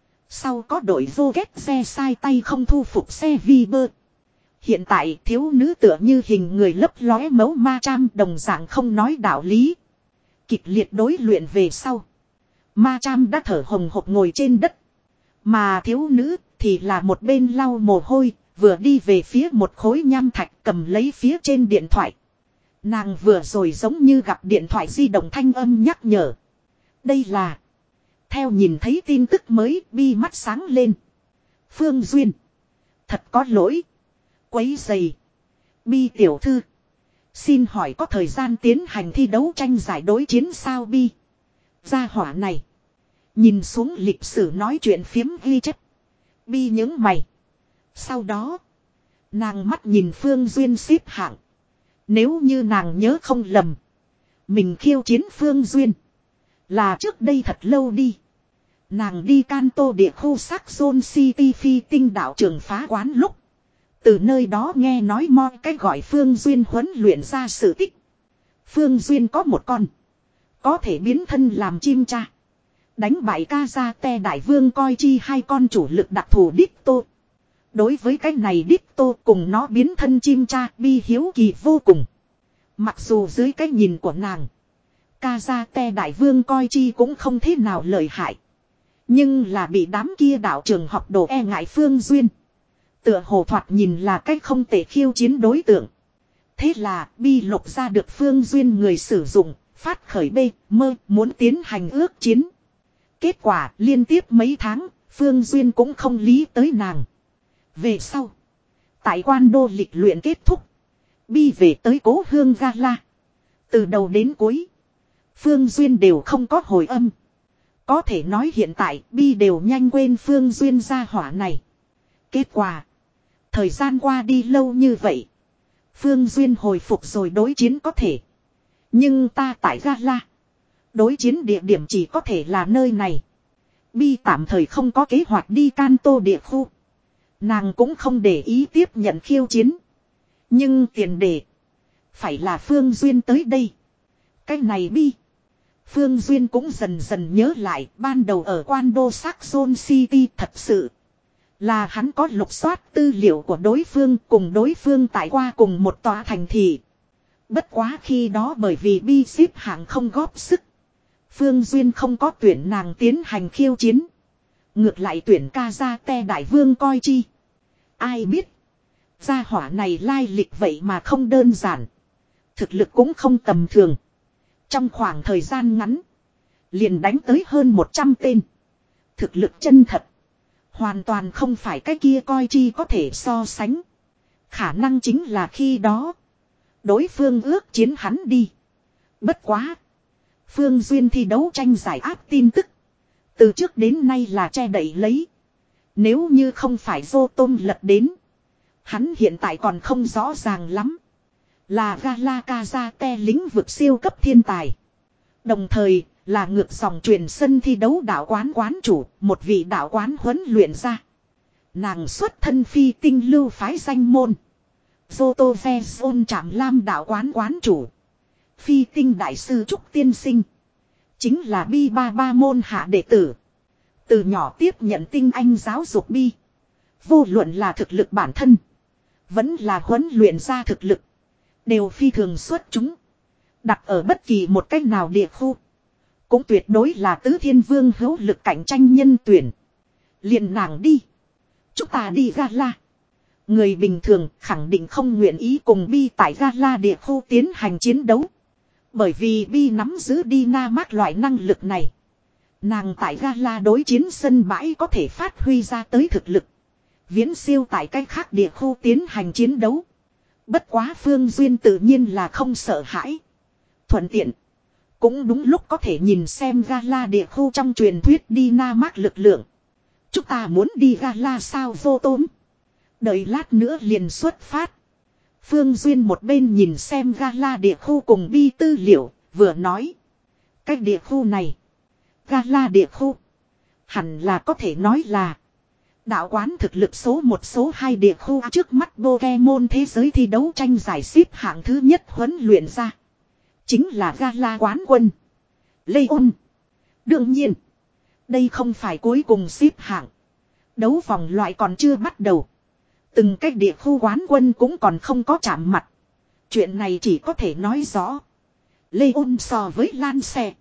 Sau có đội vô ghét xe sai tay không thu phục xe Viber. Hiện tại thiếu nữ tựa như hình người lấp lóe mấu ma tram đồng dạng không nói đạo lý. Kịch liệt đối luyện về sau. Ma tram đã thở hồng hộc ngồi trên đất. Mà thiếu nữ thì là một bên lau mồ hôi, vừa đi về phía một khối nham thạch cầm lấy phía trên điện thoại. Nàng vừa rồi giống như gặp điện thoại di động thanh âm nhắc nhở. Đây là. Theo nhìn thấy tin tức mới bi mắt sáng lên. Phương Duyên. Thật có lỗi. Quấy dày. Bi tiểu thư. Xin hỏi có thời gian tiến hành thi đấu tranh giải đối chiến sao Bi. Gia hỏa này. Nhìn xuống lịch sử nói chuyện phiếm ghi chép. Bi những mày. Sau đó. Nàng mắt nhìn Phương Duyên xếp hạng. Nếu như nàng nhớ không lầm. Mình khiêu chiến Phương Duyên. Là trước đây thật lâu đi. Nàng đi Kanto địa khu Saxon City phi tinh đạo trường phá quán lúc. Từ nơi đó nghe nói moi cái gọi Phương Duyên huấn luyện ra sự tích. Phương Duyên có một con. Có thể biến thân làm chim cha. Đánh bại Kazate đại vương coi chi hai con chủ lực đặc thù Ditto. Đối với cái này Ditto cùng nó biến thân chim cha Bi hiếu kỳ vô cùng. Mặc dù dưới cái nhìn của nàng. Kazate đại vương coi chi cũng không thế nào lợi hại. Nhưng là bị đám kia đạo trường học đồ e ngại Phương Duyên. Tựa hồ thoạt nhìn là cách không thể khiêu chiến đối tượng. Thế là Bi lục ra được Phương Duyên người sử dụng. Phát khởi bê mơ muốn tiến hành ước chiến. Kết quả liên tiếp mấy tháng Phương Duyên cũng không lý tới nàng. Về sau. Tại quan đô lịch luyện kết thúc. Bi về tới cố hương Gala. Từ đầu đến cuối. Phương Duyên đều không có hồi âm. Có thể nói hiện tại Bi đều nhanh quên Phương Duyên gia hỏa này. Kết quả. Thời gian qua đi lâu như vậy. Phương Duyên hồi phục rồi đối chiến có thể. Nhưng ta tại Gala. Đối chiến địa điểm chỉ có thể là nơi này. Bi tạm thời không có kế hoạch đi Kanto địa khu. Nàng cũng không để ý tiếp nhận khiêu chiến. Nhưng tiền đề. Phải là Phương Duyên tới đây. Cái này Bi. Phương Duyên cũng dần dần nhớ lại. Ban đầu ở Quan Đô Saxon City thật sự. Là hắn có lục soát tư liệu của đối phương. Cùng đối phương tại qua cùng một tòa thành thị. Bất quá khi đó bởi vì Bi xếp hạng không góp sức. Phương Duyên không có tuyển nàng tiến hành khiêu chiến. Ngược lại tuyển Kazate đại vương coi chi. Ai biết. Gia hỏa này lai lịch vậy mà không đơn giản. Thực lực cũng không tầm thường. Trong khoảng thời gian ngắn. Liền đánh tới hơn một trăm tên. Thực lực chân thật. Hoàn toàn không phải cái kia coi chi có thể so sánh. Khả năng chính là khi đó. Đối phương ước chiến hắn đi. Bất quá. Phương Duyên thi đấu tranh giải áp tin tức. Từ trước đến nay là che đậy lấy. Nếu như không phải Dô Tôm lật đến. Hắn hiện tại còn không rõ ràng lắm. Là Gala Kazate lĩnh vực siêu cấp thiên tài. Đồng thời là ngược dòng truyền sân thi đấu đạo quán quán chủ. Một vị đạo quán huấn luyện ra. Nàng xuất thân phi tinh lưu phái danh môn. Zoto Vezon Trạm Lam đạo quán quán chủ. Phi tinh đại sư Trúc Tiên Sinh. Chính là Bi ba ba môn hạ đệ tử. Từ nhỏ tiếp nhận tinh anh giáo dục Bi. Vô luận là thực lực bản thân. Vẫn là huấn luyện ra thực lực. Đều phi thường xuất chúng. Đặt ở bất kỳ một cách nào địa khu. Cũng tuyệt đối là tứ thiên vương hữu lực cạnh tranh nhân tuyển. Liền nàng đi. Chúng ta đi Gala. Người bình thường khẳng định không nguyện ý cùng Bi tại Gala địa khu tiến hành chiến đấu. Bởi vì Bi nắm giữ Dynamax loại năng lực này. Nàng tại Gala đối chiến sân bãi có thể phát huy ra tới thực lực. Viễn siêu tại cách khác địa khu tiến hành chiến đấu. Bất quá Phương Duyên tự nhiên là không sợ hãi. Thuận tiện. Cũng đúng lúc có thể nhìn xem Gala địa khu trong truyền thuyết Dynamax lực lượng. Chúng ta muốn đi Gala sao vô tốm. Đợi lát nữa liền xuất phát. Phương Duyên một bên nhìn xem Gala địa khu cùng Bi tư liệu, vừa nói. Cái địa khu này. Gala địa khu. Hẳn là có thể nói là. Đạo quán thực lực số một số hai địa khu trước mắt Pokemon thế giới thi đấu tranh giải xếp hạng thứ nhất huấn luyện ra. Chính là Gala quán quân. Leon. Đương nhiên. Đây không phải cuối cùng xếp hạng. Đấu vòng loại còn chưa bắt đầu. Từng cách địa khu quán quân cũng còn không có chạm mặt. Chuyện này chỉ có thể nói rõ. Leon so với Lan Xe.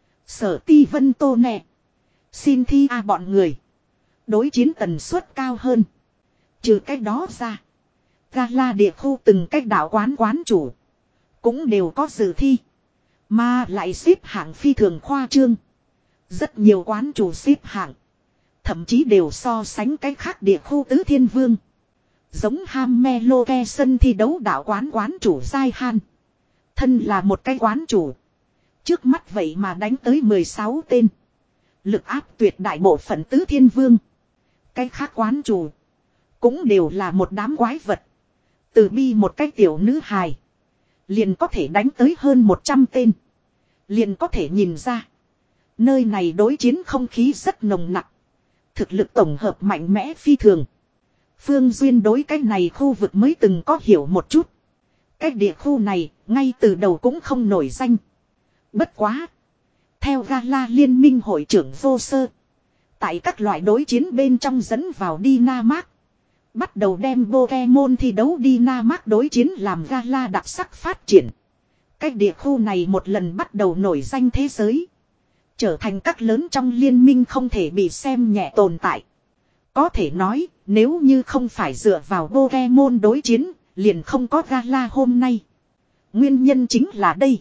Sở Ti Vân Tô Nè. Xin thi a bọn người. Đối chiến tần suất cao hơn. Trừ cách đó ra. Gala địa khu từng cách đạo quán quán chủ. Cũng đều có dự thi. Mà lại xếp hạng phi thường khoa trương. Rất nhiều quán chủ xếp hạng. Thậm chí đều so sánh cách khác địa khu tứ thiên vương. Giống ham me lô ke sân thi đấu đạo quán quán chủ Giai Han. Thân là một cái quán chủ. Trước mắt vậy mà đánh tới mười sáu tên. Lực áp tuyệt đại bộ phận tứ thiên vương. Cái khác quán chủ. Cũng đều là một đám quái vật. Từ Bi một cái tiểu nữ hài. Liền có thể đánh tới hơn một trăm tên. Liền có thể nhìn ra. Nơi này đối chiến không khí rất nồng nặc. Thực lực tổng hợp mạnh mẽ phi thường. Phương Duyên đối cái này khu vực mới từng có hiểu một chút. Cái địa khu này ngay từ đầu cũng không nổi danh. Bất quá. Theo Gala liên minh hội trưởng vô sơ. Tại các loại đối chiến bên trong dẫn vào Dynamax. Bắt đầu đem Pokemon thi đấu Dynamax đối chiến làm Gala đặc sắc phát triển. Cái địa khu này một lần bắt đầu nổi danh thế giới. Trở thành các lớn trong liên minh không thể bị xem nhẹ tồn tại. Có thể nói, nếu như không phải dựa vào Pokemon đối chiến, liền không có Gala hôm nay. Nguyên nhân chính là đây.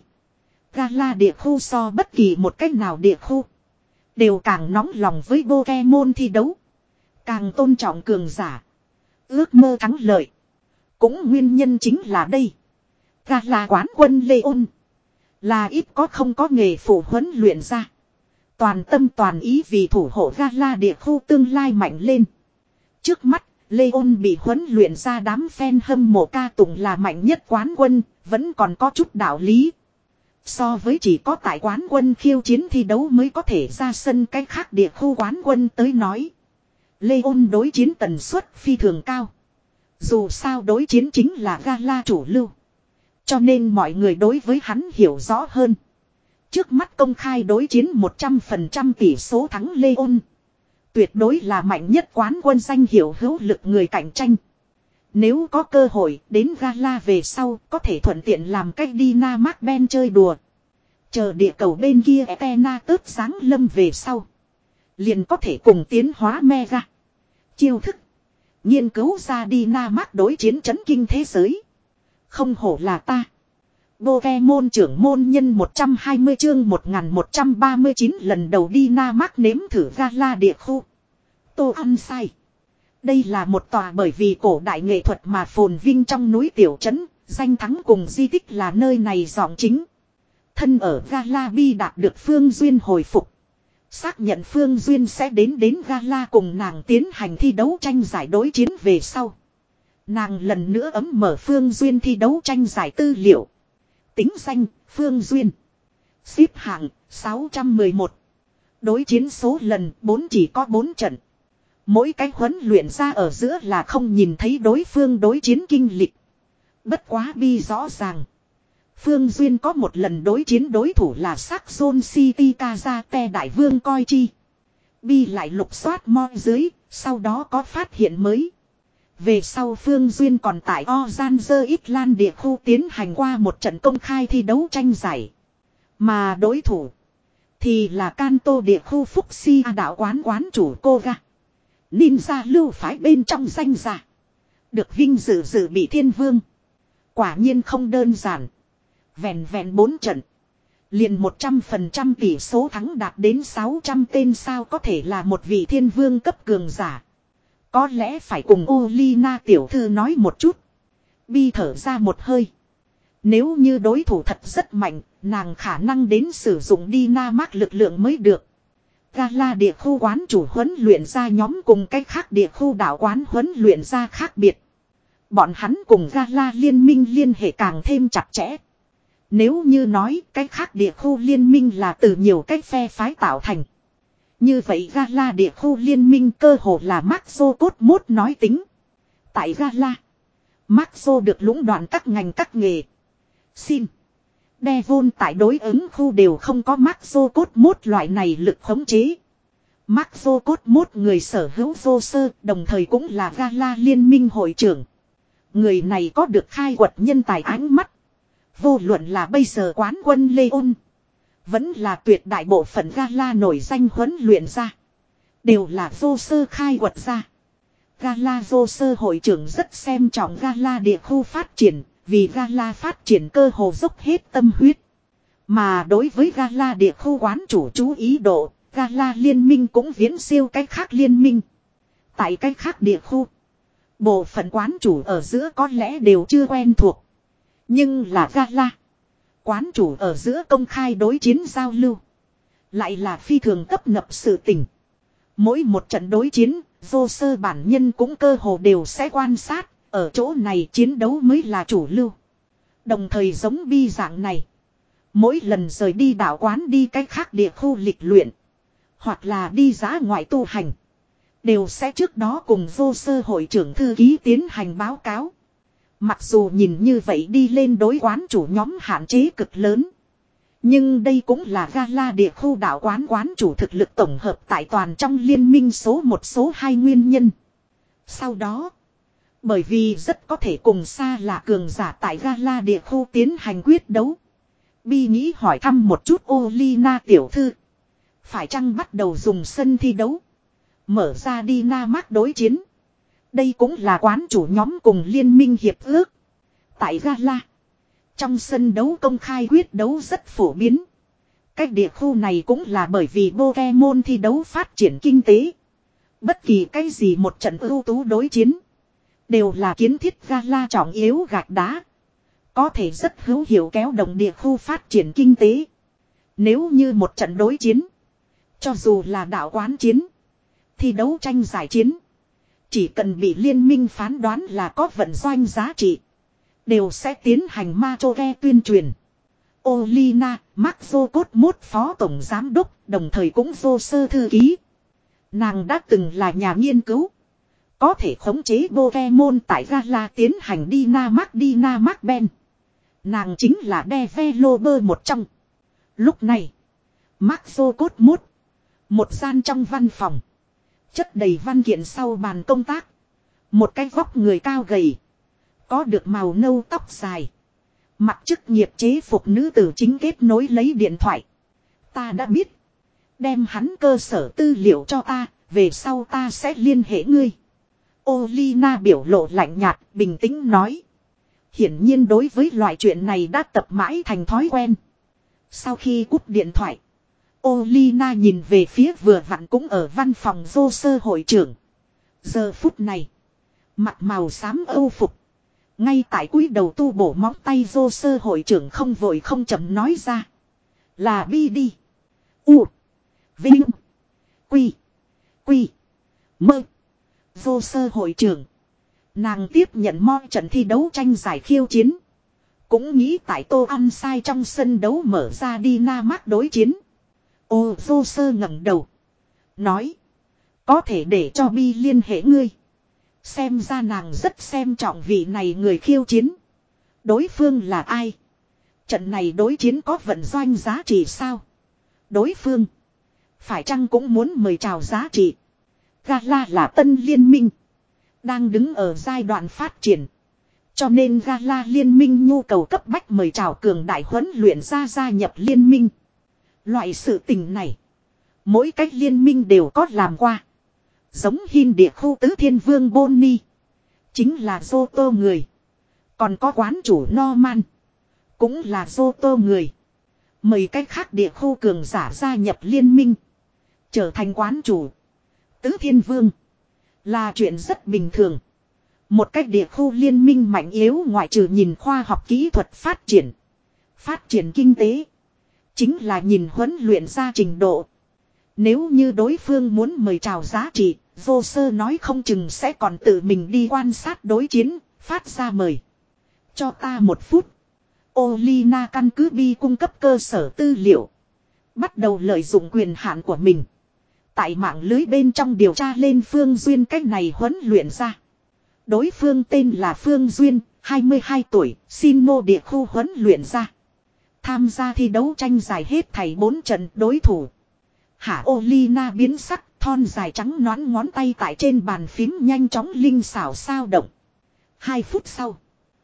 Gala địa khu so bất kỳ một cách nào địa khu. Đều càng nóng lòng với Pokemon thi đấu. Càng tôn trọng cường giả. Ước mơ thắng lợi. Cũng nguyên nhân chính là đây. Gala quán quân Leon. Là ít có không có nghề phụ huấn luyện ra. Toàn tâm toàn ý vì thủ hộ Gala địa khu tương lai mạnh lên. Trước mắt, Leon bị huấn luyện ra đám fan hâm mộ ca tụng là mạnh nhất quán quân, vẫn còn có chút đạo lý. So với chỉ có tại quán quân khiêu chiến thi đấu mới có thể ra sân cách khác địa khu quán quân tới nói. Leon đối chiến tần suất phi thường cao. Dù sao đối chiến chính là gala chủ lưu. Cho nên mọi người đối với hắn hiểu rõ hơn. Trước mắt công khai đối chiến một trăm phần trăm tỷ số thắng Leon. Tuyệt đối là mạnh nhất quán quân danh hiệu hữu lực người cạnh tranh. Nếu có cơ hội đến gala về sau có thể thuận tiện làm cách Dynamax Ben chơi đùa. Chờ địa cầu bên kia Etena tớt sáng lâm về sau. Liền có thể cùng tiến hóa Mega. Chiêu thức. Nghiên cứu ra Dynamax đối chiến chấn kinh thế giới. Không hổ là ta. Pokemon trưởng môn nhân một trăm hai mươi chương một nghìn một trăm ba mươi chín lần đầu Dynamax nếm thử gala địa khu. Tô ăn sai. Đây là một tòa bởi vì cổ đại nghệ thuật mà phồn vinh trong núi tiểu trấn, danh thắng cùng di tích là nơi này giọng chính. Thân ở gala bi đạt được Phương Duyên hồi phục. Xác nhận Phương Duyên sẽ đến đến gala cùng nàng tiến hành thi đấu tranh giải đối chiến về sau. Nàng lần nữa ấm mở Phương Duyên thi đấu tranh giải tư liệu. Tính danh, Phương Duyên. Xếp hạng, sáu trăm mười một. Đối chiến số lần, bốn chỉ có bốn trận. Mỗi cái huấn luyện ra ở giữa là không nhìn thấy đối phương đối chiến kinh lịch. Bất quá bi rõ ràng. Phương Duyên có một lần đối chiến đối thủ là Saxon City Kazate Đại Vương Coi Chi. Bi lại lục soát mo dưới, sau đó có phát hiện mới. Về sau Phương Duyên còn tại Ozanzer Island địa khu tiến hành qua một trận công khai thi đấu tranh giải. Mà đối thủ thì là Kanto địa khu Fuxia đạo quán quán chủ Koga. Ninja lưu phái bên trong danh giả. Được vinh dự dự bị thiên vương. Quả nhiên không đơn giản. Vẹn vẹn bốn trận. Liền một trăm phần trăm tỷ số thắng đạt đến sáu trăm tên sao có thể là một vị thiên vương cấp cường giả. Có lẽ phải cùng Olina tiểu thư nói một chút. Bi thở ra một hơi. Nếu như đối thủ thật rất mạnh, nàng khả năng đến sử dụng Dynamax lực lượng mới được. Gala địa khu quán chủ huấn luyện ra nhóm cùng cách khác địa khu đạo quán huấn luyện ra khác biệt. Bọn hắn cùng Gala liên minh liên hệ càng thêm chặt chẽ. Nếu như nói cách khác địa khu liên minh là từ nhiều cách phe phái tạo thành. Như vậy Gala địa khu liên minh cơ hồ là Maxo cốt mốt nói tính. Tại Gala, Maxo được lũng đoạn các ngành các nghề. Xin. Devon tại đối ứng khu đều không có Maxo cốt mốt loại này lực khống chế. Maxo cốt mốt người sở hữu vô sơ đồng thời cũng là Gala liên minh hội trưởng. Người này có được khai quật nhân tài ánh mắt. Vô luận là bây giờ quán quân Leon. Vẫn là tuyệt đại bộ phận Gala nổi danh huấn luyện ra. Đều là vô sơ khai quật ra. Gala vô sơ hội trưởng rất xem trọng Gala địa khu phát triển. Vì Gala phát triển cơ hồ dốc hết tâm huyết. Mà đối với Gala địa khu quán chủ chú ý độ. Gala liên minh cũng viễn siêu cách khác liên minh. Tại cách khác địa khu. Bộ phận quán chủ ở giữa có lẽ đều chưa quen thuộc. Nhưng là Gala. Quán chủ ở giữa công khai đối chiến giao lưu. Lại là phi thường tấp nập sự tình. Mỗi một trận đối chiến, vô sơ bản nhân cũng cơ hồ đều sẽ quan sát. Ở chỗ này chiến đấu mới là chủ lưu. Đồng thời giống bi dạng này. Mỗi lần rời đi đảo quán đi cách khác địa khu lịch luyện. Hoặc là đi dã ngoại tu hành. Đều sẽ trước đó cùng vô sơ hội trưởng thư ký tiến hành báo cáo. Mặc dù nhìn như vậy đi lên đối quán chủ nhóm hạn chế cực lớn. Nhưng đây cũng là Gala địa khu đảo quán quán chủ thực lực tổng hợp tại toàn trong liên minh số một số hai nguyên nhân. Sau đó, bởi vì rất có thể cùng xa lạ cường giả tại Gala địa khu tiến hành quyết đấu. Bi nghĩ hỏi thăm một chút Olina tiểu thư. Phải chăng bắt đầu dùng sân thi đấu. Mở ra Dynamax đối chiến. Đây cũng là quán chủ nhóm cùng liên minh hiệp ước. Tại Gala, trong sân đấu công khai quyết đấu rất phổ biến. Cách địa khu này cũng là bởi vì Pokemon thi đấu phát triển kinh tế. Bất kỳ cái gì một trận ưu tú đối chiến. Đều là kiến thiết Gala trọng yếu gạch đá. Có thể rất hữu hiệu kéo động địa khu phát triển kinh tế. Nếu như một trận đối chiến. Cho dù là đạo quán chiến. Thi đấu tranh giải chiến. Chỉ cần bị liên minh phán đoán là có vận doanh giá trị. Đều sẽ tiến hành ma chô ghe tuyên truyền. Olina, Mark vô cốt mốt phó tổng giám đốc, đồng thời cũng vô sơ thư ký. Nàng đã từng là nhà nghiên cứu. Có thể khống chế Pokemon tại Gala tiến hành Dynamax Dynamax Ben. Nàng chính là developer một trong. Lúc này, Mark vô cốt mốt. Một gian trong văn phòng. Chất đầy văn kiện sau bàn công tác. Một cái vóc người cao gầy. Có được màu nâu tóc dài. Mặc chức nghiệp chế phục nữ tử chính kết nối lấy điện thoại. Ta đã biết. Đem hắn cơ sở tư liệu cho ta. Về sau ta sẽ liên hệ ngươi. Olina biểu lộ lạnh nhạt, bình tĩnh nói. Hiển nhiên đối với loại chuyện này đã tập mãi thành thói quen. Sau khi cúp điện thoại. Olina nhìn về phía vừa vặn cũng ở văn phòng vô sơ hội trưởng. Giờ phút này. Mặt màu xám âu phục. Ngay tại cúi đầu tu bổ móng tay vô sơ hội trưởng không vội không chậm nói ra. Là bi đi. U. Vinh. Quy. Quy. Mơ. Vô sơ hội trưởng. Nàng tiếp nhận mo trận thi đấu tranh giải khiêu chiến. Cũng nghĩ tại Tô Ăn Sai trong sân đấu mở ra Dynamax đối chiến. Ô vô sơ ngẩng đầu. Nói. Có thể để cho Bi liên hệ ngươi. Xem ra nàng rất xem trọng vị này người khiêu chiến. Đối phương là ai? Trận này đối chiến có vận doanh giá trị sao? Đối phương. Phải chăng cũng muốn mời chào giá trị? Gala là tân liên minh. Đang đứng ở giai đoạn phát triển. Cho nên Gala liên minh nhu cầu cấp bách mời chào cường đại huấn luyện ra gia nhập liên minh. Loại sự tình này. Mỗi cách liên minh đều có làm qua. Giống Hin địa khu tứ thiên vương Bonnie. Chính là Zoto người. Còn có quán chủ Norman. Cũng là Zoto người. Mời cách khác địa khu cường giả gia nhập liên minh. Trở thành quán chủ. Tứ thiên vương. Là chuyện rất bình thường. Một cách địa khu liên minh mạnh yếu ngoại trừ nhìn khoa học kỹ thuật phát triển. Phát triển kinh tế. Chính là nhìn huấn luyện ra trình độ. Nếu như đối phương muốn mời chào giá trị, vô sơ nói không chừng sẽ còn tự mình đi quan sát đối chiến, phát ra mời. Cho ta một phút. Olina căn cứ Bi cung cấp cơ sở tư liệu. Bắt đầu lợi dụng quyền hạn của mình. Tại mạng lưới bên trong điều tra lên Phương Duyên cách này huấn luyện ra. Đối phương tên là Phương Duyên, hai mươi hai tuổi, xin mô địa khu huấn luyện ra. Tham gia thi đấu tranh giải hết thảy bốn trận đối thủ. Hả Olina biến sắc, thon dài trắng nõn ngón tay tại trên bàn phím nhanh chóng linh xảo sao động. Hai phút sau.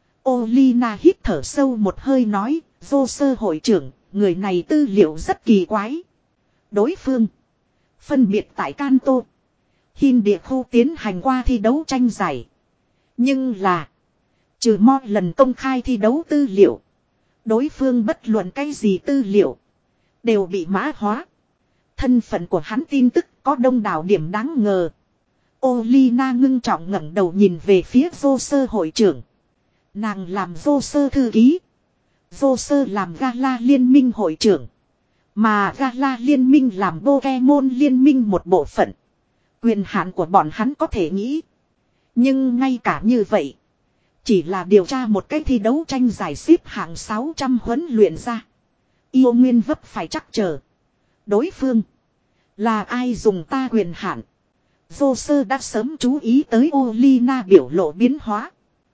Olina hít thở sâu một hơi nói, vô sơ hội trưởng, người này tư liệu rất kỳ quái. Đối phương. Phân biệt tại Kanto. Hin địa khu tiến hành qua thi đấu tranh giải. Nhưng là. Trừ mo lần công khai thi đấu tư liệu. Đối phương bất luận cái gì tư liệu. Đều bị mã hóa. Thân phận của hắn tin tức có đông đảo điểm đáng ngờ. Olina ngưng trọng ngẩng đầu nhìn về phía vô sơ hội trưởng. Nàng làm vô sơ thư ký. Vô sơ làm Gala liên minh hội trưởng. Mà Gala liên minh làm Pokemon liên minh một bộ phận. Quyền hạn của bọn hắn có thể nghĩ. Nhưng ngay cả như vậy. Chỉ là điều tra một cái thi đấu tranh giải xếp hạng sáu trăm huấn luyện ra. Yêu nguyên vấp phải chắc chờ. Đối phương. Là ai dùng ta quyền hạn. Vô sơ đã sớm chú ý tới Olina biểu lộ biến hóa.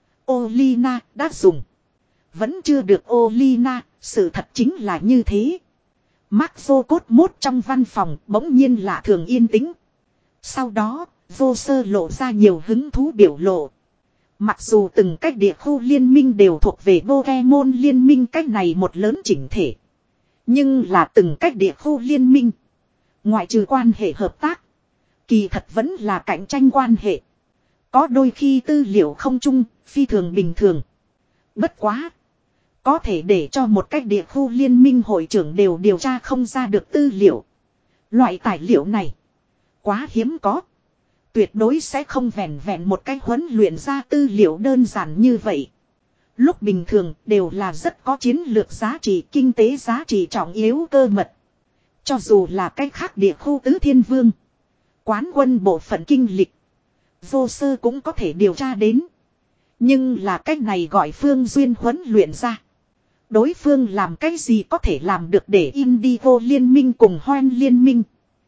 Olina đã dùng. Vẫn chưa được Olina. Sự thật chính là như thế. Mark vô cốt mốt trong văn phòng bỗng nhiên lạ thường yên tĩnh. Sau đó, vô sơ lộ ra nhiều hứng thú biểu lộ. Mặc dù từng cách địa khu liên minh đều thuộc về Pokemon liên minh cách này một lớn chỉnh thể. Nhưng là từng cách địa khu liên minh. Ngoại trừ quan hệ hợp tác. Kỳ thật vẫn là cạnh tranh quan hệ. Có đôi khi tư liệu không chung, phi thường bình thường. Bất quá. Có thể để cho một cách địa khu liên minh hội trưởng đều điều tra không ra được tư liệu. Loại tài liệu này. Quá hiếm có. Tuyệt đối sẽ không vẹn vẹn một cách huấn luyện ra tư liệu đơn giản như vậy. Lúc bình thường đều là rất có chiến lược giá trị, kinh tế giá trị trọng yếu cơ mật. Cho dù là cách khác địa khu tứ thiên vương. Quán quân bộ phận kinh lịch. Vô sơ cũng có thể điều tra đến. Nhưng là cách này gọi Phương Duyên huấn luyện ra. Đối phương làm cái gì có thể làm được để Indigo liên minh cùng Hoen liên minh.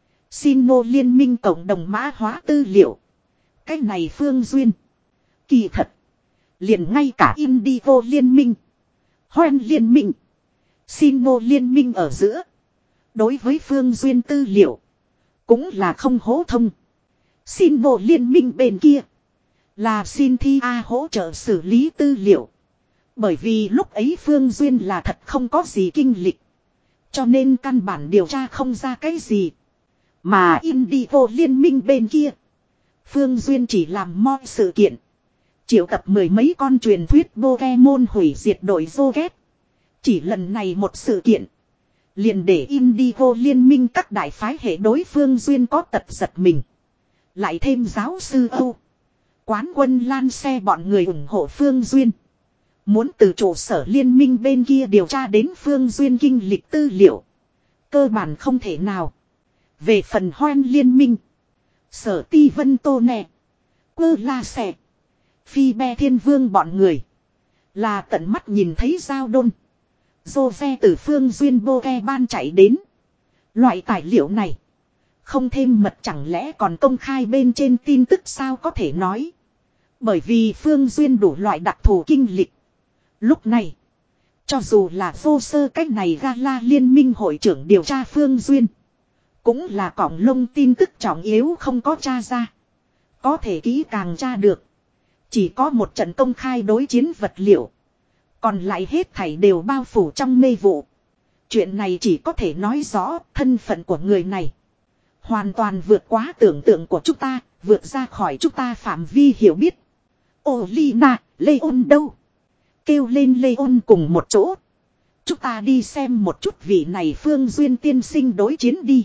Sinnoh liên minh cộng đồng mã hóa tư liệu. Cái này Phương Duyên. Kỳ thật. Liền ngay cả Indigo liên minh. Hoen liên minh. Sinnoh liên minh ở giữa. Đối với Phương Duyên tư liệu. Cũng là không hố thông. Sinnoh liên minh bên kia. Là Cynthia hỗ trợ xử lý tư liệu. Bởi vì lúc ấy Phương Duyên là thật không có gì kinh lịch. Cho nên căn bản điều tra không ra cái gì. Mà Indigo liên minh bên kia. Phương Duyên chỉ làm mọi sự kiện. Triệu tập mười mấy con truyền thuyết Pokemon hủy diệt đội Zoget. Chỉ lần này một sự kiện. Liền để Indigo liên minh các đại phái hệ đối Phương Duyên có tật giật mình. Lại thêm giáo sư Âu. Quán quân Lan Xe bọn người ủng hộ Phương Duyên. Muốn từ trụ sở liên minh bên kia điều tra đến Phương Duyên kinh lịch tư liệu. Cơ bản không thể nào. Về phần Hoen liên minh. Sở Ti Vân Tô Nè. Quơ La Xe. Phi Be Thiên Vương bọn người. Là tận mắt nhìn thấy giao đôn. Dô ve từ Phương Duyên Bô Ke Ban chạy đến. Loại tài liệu này. Không thêm mật chẳng lẽ còn công khai bên trên tin tức sao có thể nói. Bởi vì Phương Duyên đủ loại đặc thù kinh lịch. Lúc này. Cho dù là vô sơ cách này gala liên minh hội trưởng điều tra Phương Duyên. Cũng là cỏng lông tin tức trọng yếu không có tra ra. Có thể kỹ càng tra được. Chỉ có một trận công khai đối chiến vật liệu. Còn lại hết thảy đều bao phủ trong mê vụ. Chuyện này chỉ có thể nói rõ thân phận của người này. Hoàn toàn vượt quá tưởng tượng của chúng ta, vượt ra khỏi chúng ta phạm vi hiểu biết. Ô Lina, Leon đâu? Kêu lên Leon cùng một chỗ. Chúng ta đi xem một chút vị này Phương Duyên tiên sinh đối chiến đi.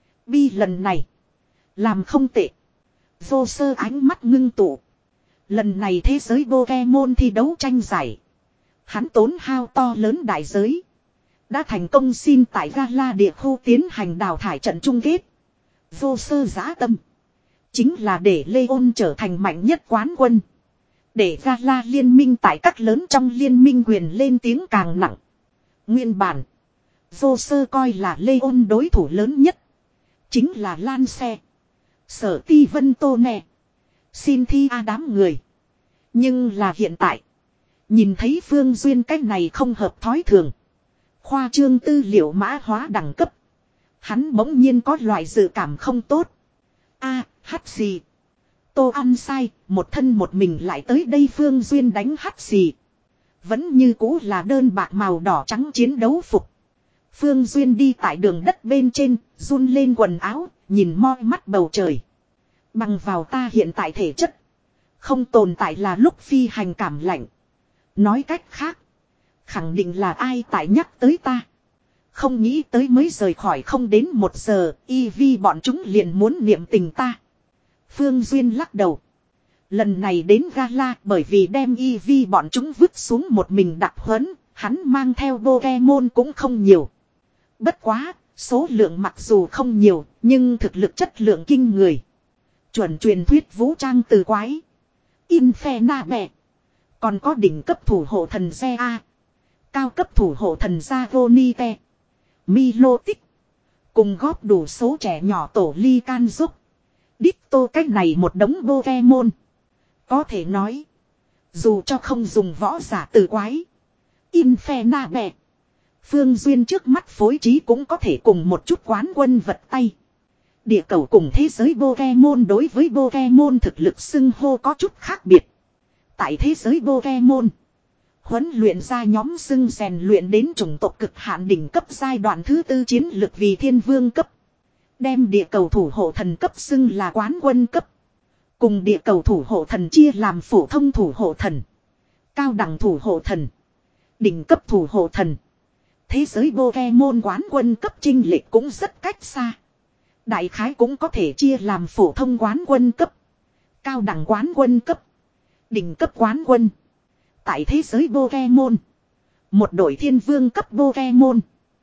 Bi lần này. Làm không tệ. Vô sơ ánh mắt ngưng tụ. Lần này thế giới Pokemon thi đấu tranh giải. Hắn tốn hao to lớn đại giới. Đã thành công xin tại gala địa khu tiến hành đào thải trận chung kết. Vô sơ giã tâm. Chính là để Leon trở thành mạnh nhất quán quân. Để gala liên minh tại các lớn trong liên minh quyền lên tiếng càng nặng. Nguyên bản. Vô sơ coi là Leon đối thủ lớn nhất. Chính là Lan Xe. Sở Ti Vân Tô Nè. Cynthia đám người. Nhưng là hiện tại. Nhìn thấy Phương Duyên cách này không hợp thói thường. Khoa trương tư liệu mã hóa đẳng cấp. Hắn bỗng nhiên có loại dự cảm không tốt. A, hắt xì. Tô ăn sai, một thân một mình lại tới đây Phương Duyên đánh hắt xì. Vẫn như cũ là đơn bạc màu đỏ trắng chiến đấu phục. Phương Duyên đi tại đường đất bên trên, run lên quần áo, nhìn moi mắt bầu trời. Bằng vào ta hiện tại thể chất. Không tồn tại là lúc phi hành cảm lạnh. Nói cách khác. Khẳng định là ai tại nhắc tới ta. Không nghĩ tới mới rời khỏi không đến một giờ. Y vi bọn chúng liền muốn niệm tình ta. Phương Duyên lắc đầu. Lần này đến gala bởi vì đem Y vi bọn chúng vứt xuống một mình đặc huấn. Hắn mang theo Pokemon cũng không nhiều. Bất quá. Số lượng mặc dù không nhiều. Nhưng thực lực chất lượng kinh người. Chuẩn truyền thuyết vũ trang từ quái. Infernabẹ. Còn có đỉnh cấp thủ hộ thần Xe A. Cao cấp thủ hộ thần Zagonite. Milotic. Cùng góp đủ số trẻ nhỏ tổ ly can giúp. Ditto cách này một đống Pokemon. Có thể nói. Dù cho không dùng võ giả từ quái. Infernabẹ. Phương Duyên trước mắt phối trí cũng có thể cùng một chút quán quân vật tay. Địa cầu cùng thế giới Pokemon đối với Pokemon thực lực xưng hô có chút khác biệt. Tại thế giới Pokemon. Huấn luyện ra nhóm xưng rèn luyện đến chủng tộc cực hạn đỉnh cấp giai đoạn thứ tư chiến lực vì thiên vương cấp. Đem địa cầu thủ hộ thần cấp xưng là quán quân cấp. Cùng địa cầu thủ hộ thần chia làm phổ thông thủ hộ thần. Cao đẳng thủ hộ thần. Đỉnh cấp thủ hộ thần. Thế giới Pokemon quán quân cấp chênh lệch cũng rất cách xa. Đại khái cũng có thể chia làm phổ thông quán quân cấp. Cao đẳng quán quân cấp. Đỉnh cấp quán quân. Tại thế giới Pokemon. Một đội thiên vương cấp Pokemon.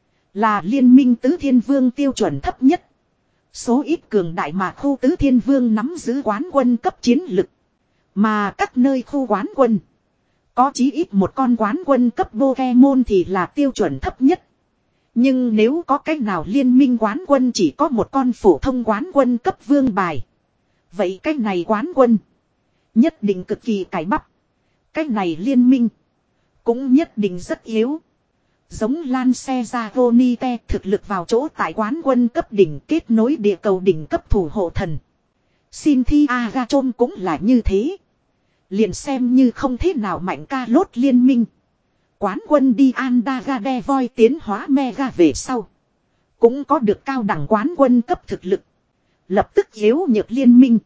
Là liên minh tứ thiên vương tiêu chuẩn thấp nhất. Số ít cường đại mà khu tứ thiên vương nắm giữ quán quân cấp chiến lực. Mà các nơi khu quán quân. Có chí ít một con quán quân cấp Pokemon thì là tiêu chuẩn thấp nhất. Nhưng nếu có cách nào liên minh quán quân chỉ có một con phổ thông quán quân cấp vương bài. Vậy cách này quán quân nhất định cực kỳ cải bắp. Cách này liên minh cũng nhất định rất yếu. Giống Lan xe ra Ronite thực lực vào chỗ tại quán quân cấp đỉnh kết nối địa cầu đỉnh cấp thủ hộ thần. Cynthia Agachon cũng là như thế. Liền xem như không thế nào mạnh ca lốt liên minh. Quán quân đi Andagade voi tiến hóa Mega về sau. Cũng có được cao đẳng quán quân cấp thực lực. Lập tức yếu nhược liên minh.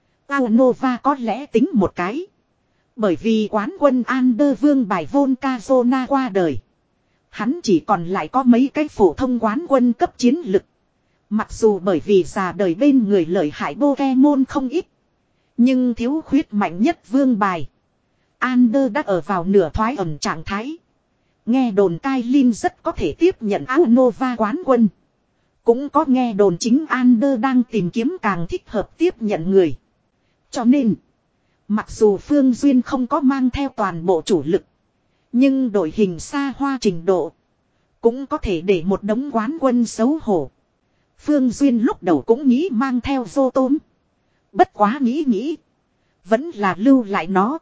Aonova có lẽ tính một cái. Bởi vì quán quân Ander vương bài Volcazona qua đời. Hắn chỉ còn lại có mấy cái phổ thông quán quân cấp chiến lực. Mặc dù bởi vì già đời bên người lợi hại Pokemon không ít. Nhưng thiếu khuyết mạnh nhất vương bài. Ander đã ở vào nửa thoái ẩn trạng thái. Nghe đồn Kailin rất có thể tiếp nhận Aonova quán quân. Cũng có nghe đồn chính Ander đang tìm kiếm càng thích hợp tiếp nhận người. Cho nên, mặc dù Phương Duyên không có mang theo toàn bộ chủ lực. Nhưng đội hình xa hoa trình độ. Cũng có thể để một đống quán quân xấu hổ. Phương Duyên lúc đầu cũng nghĩ mang theo vô tôm. Bất quá nghĩ nghĩ. Vẫn là lưu lại nó.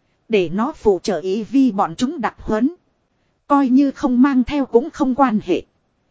Để nó phụ trợ ý vi bọn chúng đặc huấn. Coi như không mang theo cũng không quan hệ.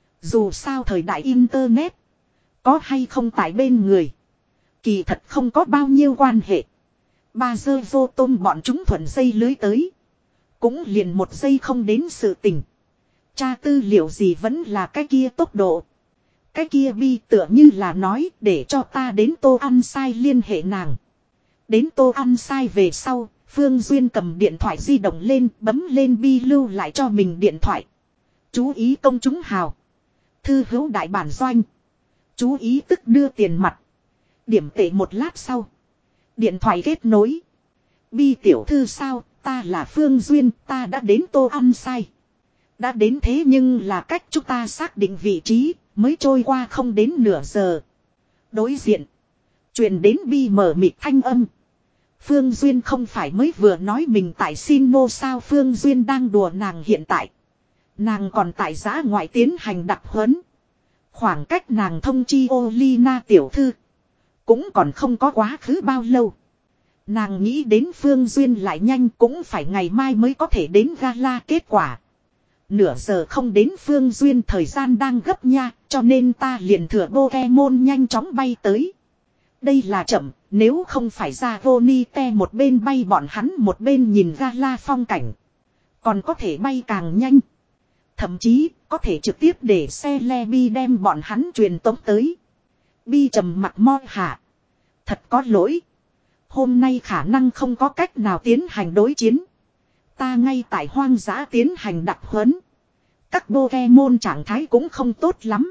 Dù sao thời đại Internet. Có hay không tại bên người. Kỳ thật không có bao nhiêu quan hệ. Ba giờ vô tôm bọn chúng thuận dây lưới tới. Cũng liền một giây không đến sự tình. Tra tư liệu gì vẫn là cái kia tốc độ. Cái kia bi tựa như là nói để cho ta đến Tô Ăn Sai liên hệ nàng. Đến Tô Ăn Sai về sau, Phương Duyên cầm điện thoại di động lên bấm lên bi lưu lại cho mình điện thoại. Chú ý công chúng hào. Thư hữu đại bản doanh. Chú ý tức đưa tiền mặt. Điểm tệ một lát sau. Điện thoại kết nối. Bi tiểu thư sao, ta là Phương Duyên, ta đã đến Tô Ăn Sai. Đã đến thế nhưng là cách chúng ta xác định vị trí, mới trôi qua không đến nửa giờ. Đối diện. Truyền đến bi mở mịt thanh âm. Phương Duyên không phải mới vừa nói mình tại Sinnoh sao, Phương Duyên đang đùa nàng hiện tại. Nàng còn tại giã ngoại tiến hành đặc huấn. Khoảng cách nàng thông chi Olina tiểu thư. Cũng còn không có quá khứ bao lâu. Nàng nghĩ đến Phương Duyên lại nhanh cũng phải ngày mai mới có thể đến gala kết quả. Nửa giờ không đến Phương Duyên, thời gian đang gấp nha, cho nên ta liền thừa Pokemon nhanh chóng bay tới. Đây là chậm, nếu không phải ra Ronite một bên bay bọn hắn một bên nhìn gala phong cảnh. Còn có thể bay càng nhanh. Thậm chí có thể trực tiếp để xe Lebi đem bọn hắn truyền tống tới. Bi trầm mặt mo hạ. Thật có lỗi. Hôm nay khả năng không có cách nào tiến hành đối chiến. Ta ngay tại hoang dã tiến hành đặc huấn. Các Pokemon trạng thái cũng không tốt lắm.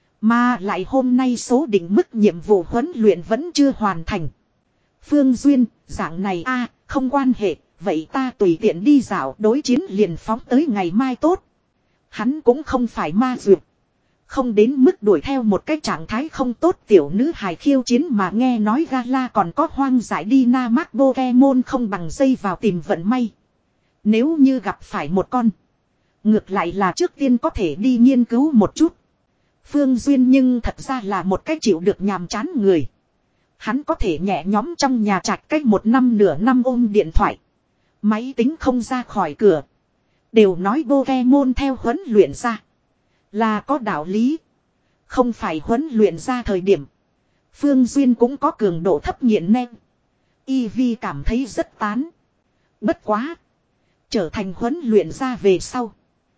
Mà lại hôm nay số định mức nhiệm vụ huấn luyện vẫn chưa hoàn thành. Phương Duyên, dạng này a không quan hệ. Vậy ta tùy tiện đi dạo đối chiến liền phóng tới ngày mai tốt. Hắn cũng không phải ma duyệt. Không đến mức đuổi theo một cái trạng thái không tốt tiểu nữ hài khiêu chiến mà nghe nói gala còn có hoang dại đi na mác Pokemon không bằng dây vào tìm vận may. Nếu như gặp phải một con. Ngược lại là trước tiên có thể đi nghiên cứu một chút. Phương Duyên nhưng thật ra là một cái chịu được nhàm chán người. Hắn có thể nhẹ nhóm trong nhà trạch cách một năm nửa năm ôm điện thoại. Máy tính không ra khỏi cửa. Đều nói Pokemon theo huấn luyện ra. Là có đạo lý. Không phải huấn luyện ra thời điểm. Phương Duyên cũng có cường độ thấp nghiện nem. Eevee cảm thấy rất tán. Bất quá. Trở thành huấn luyện ra về sau.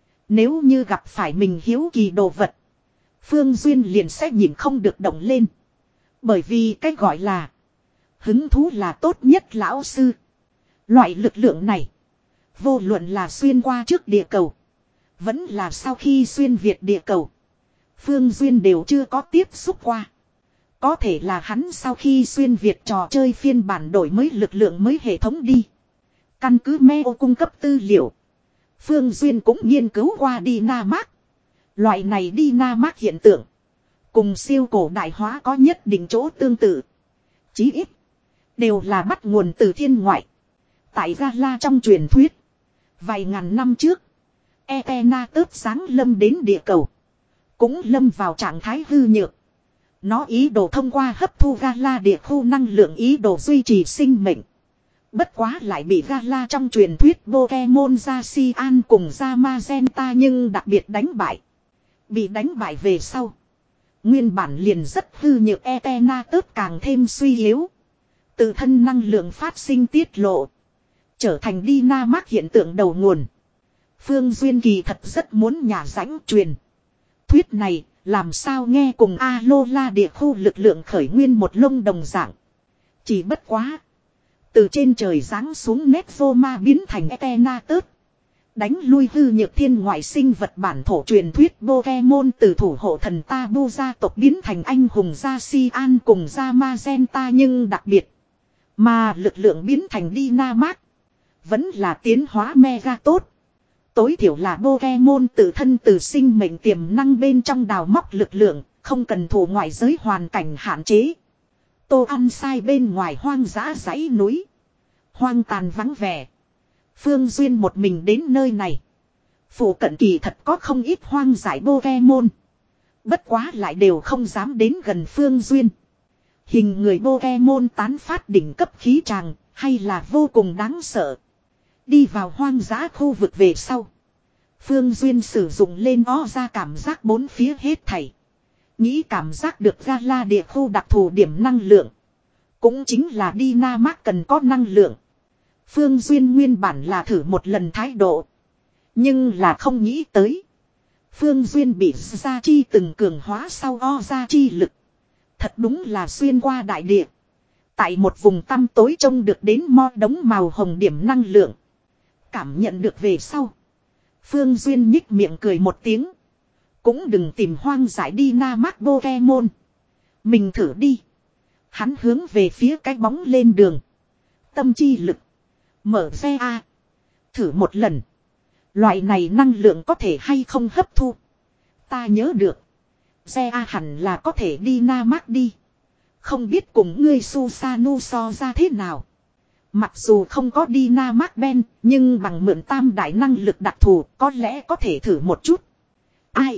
Nếu như gặp phải mình hiếu kỳ đồ vật. Phương Duyên liền sẽ nhìn không được động lên. Bởi vì cách gọi là. Hứng thú là tốt nhất lão sư. Loại lực lượng này. Vô luận là xuyên qua trước địa cầu. Vẫn là sau khi xuyên Việt địa cầu. Phương Duyên đều chưa có tiếp xúc qua. Có thể là hắn sau khi xuyên Việt trò chơi phiên bản đổi mới lực lượng mới hệ thống đi. Căn cứ Meo cung cấp tư liệu. Phương Duyên cũng nghiên cứu qua Dynamax. Loại này Dynamax hiện tượng. Cùng siêu cổ đại hóa có nhất định chỗ tương tự. Chí ít. Đều là bắt nguồn từ thiên ngoại. Tại gala trong truyền thuyết. Vài ngàn năm trước, Athena tớt giáng lâm đến địa cầu. Cũng lâm vào trạng thái hư nhược. Nó ý đồ thông qua hấp thu Gala địa khu năng lượng ý đồ duy trì sinh mệnh. Bất quá lại bị Gala trong truyền thuyết Pokemon Zacian cùng Zamazenta nhưng đặc biệt đánh bại. Bị đánh bại về sau. Nguyên bản liền rất hư nhược Athena tớt càng thêm suy yếu. Tự thân năng lượng phát sinh tiết lộ. Trở thành Dynamax hiện tượng đầu nguồn. Phương Duyên kỳ thật rất muốn nhà rãnh truyền. Thuyết này làm sao nghe cùng Alola địa khu lực lượng khởi nguyên một lông đồng dạng. Chỉ bất quá. Từ trên trời giáng xuống Nexoma biến thành Athena tớt. Đánh lui hư nhược thiên ngoại sinh vật bản thổ truyền thuyết Pokemon từ thủ hộ thần Tabu gia tộc biến thành anh hùng Zacian cùng Zamazenta nhưng đặc biệt. Mà lực lượng biến thành Dynamax. Vẫn là tiến hóa mega tốt. Tối thiểu là Pokemon tự thân từ sinh mệnh tiềm năng bên trong đào móc lực lượng, không cần thủ ngoại giới hoàn cảnh hạn chế. Tô ăn sai bên ngoài hoang dã dãy núi. Hoang tàn vắng vẻ. Phương Duyên một mình đến nơi này. Phủ cận kỳ thật có không ít hoang dại Pokemon. Bất quá lại đều không dám đến gần Phương Duyên. Hình người Pokemon tán phát đỉnh cấp khí tràng, hay là vô cùng đáng sợ. Đi vào hoang dã khu vực về sau. Phương Duyên sử dụng lên ó ra cảm giác bốn phía hết thảy. Nghĩ cảm giác được Gala địa khu đặc thù điểm năng lượng. Cũng chính là Dynamax cần có năng lượng. Phương Duyên nguyên bản là thử một lần thái độ. Nhưng là không nghĩ tới. Phương Duyên bị gia chi từng cường hóa sau o ra chi lực. Thật đúng là xuyên qua đại địa. Tại một vùng tăm tối trông được đến mo đống màu hồng điểm năng lượng. Cảm nhận được về sau. Phương Duyên nhích miệng cười một tiếng. Cũng đừng tìm hoang giải Dynamax Pokemon. Mình thử đi. Hắn hướng về phía cái bóng lên đường. Tâm chi lực. Mở xe A. Thử một lần. Loại này năng lượng có thể hay không hấp thu. Ta nhớ được. Xe A hẳn là có thể Dynamax đi. Không biết cùng ngươi Susanu so ra thế nào. Mặc dù không có Dynamax Ben, nhưng bằng mượn tam đại năng lực đặc thù có lẽ có thể thử một chút. Ai?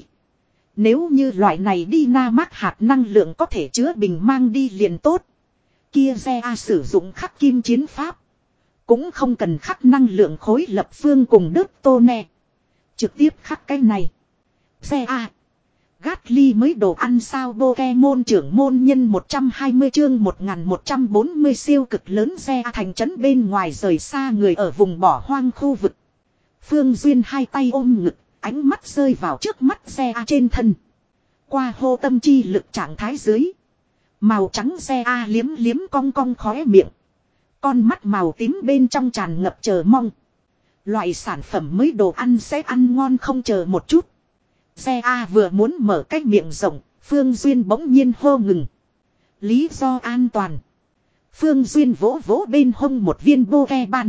Nếu như loại này Dynamax hạt năng lượng có thể chứa bình mang đi liền tốt. Kia xe A sử dụng khắc kim chiến pháp. Cũng không cần khắc năng lượng khối lập phương cùng đất tô nè. Trực tiếp khắc cái này. Xe A. Gatly mới đồ ăn sao Pokemon trưởng môn nhân một trăm hai mươi chương một nghìn một trăm bốn mươi siêu cực lớn xe thành trấn bên ngoài rời xa người ở vùng bỏ hoang khu vực. Phương Duyên hai tay ôm ngực, ánh mắt rơi vào trước mắt xe trên thân. Qua hô tâm chi lực trạng thái dưới. Màu trắng xe A liếm liếm cong cong khóe miệng. Con mắt màu tím bên trong tràn ngập chờ mong. Loại sản phẩm mới đồ ăn sẽ ăn ngon không chờ một chút. Xe A vừa muốn mở cái miệng rộng, Phương Duyên bỗng nhiên hô ngừng. Lý do an toàn. Phương Duyên vỗ vỗ bên hông một viên Pokeball.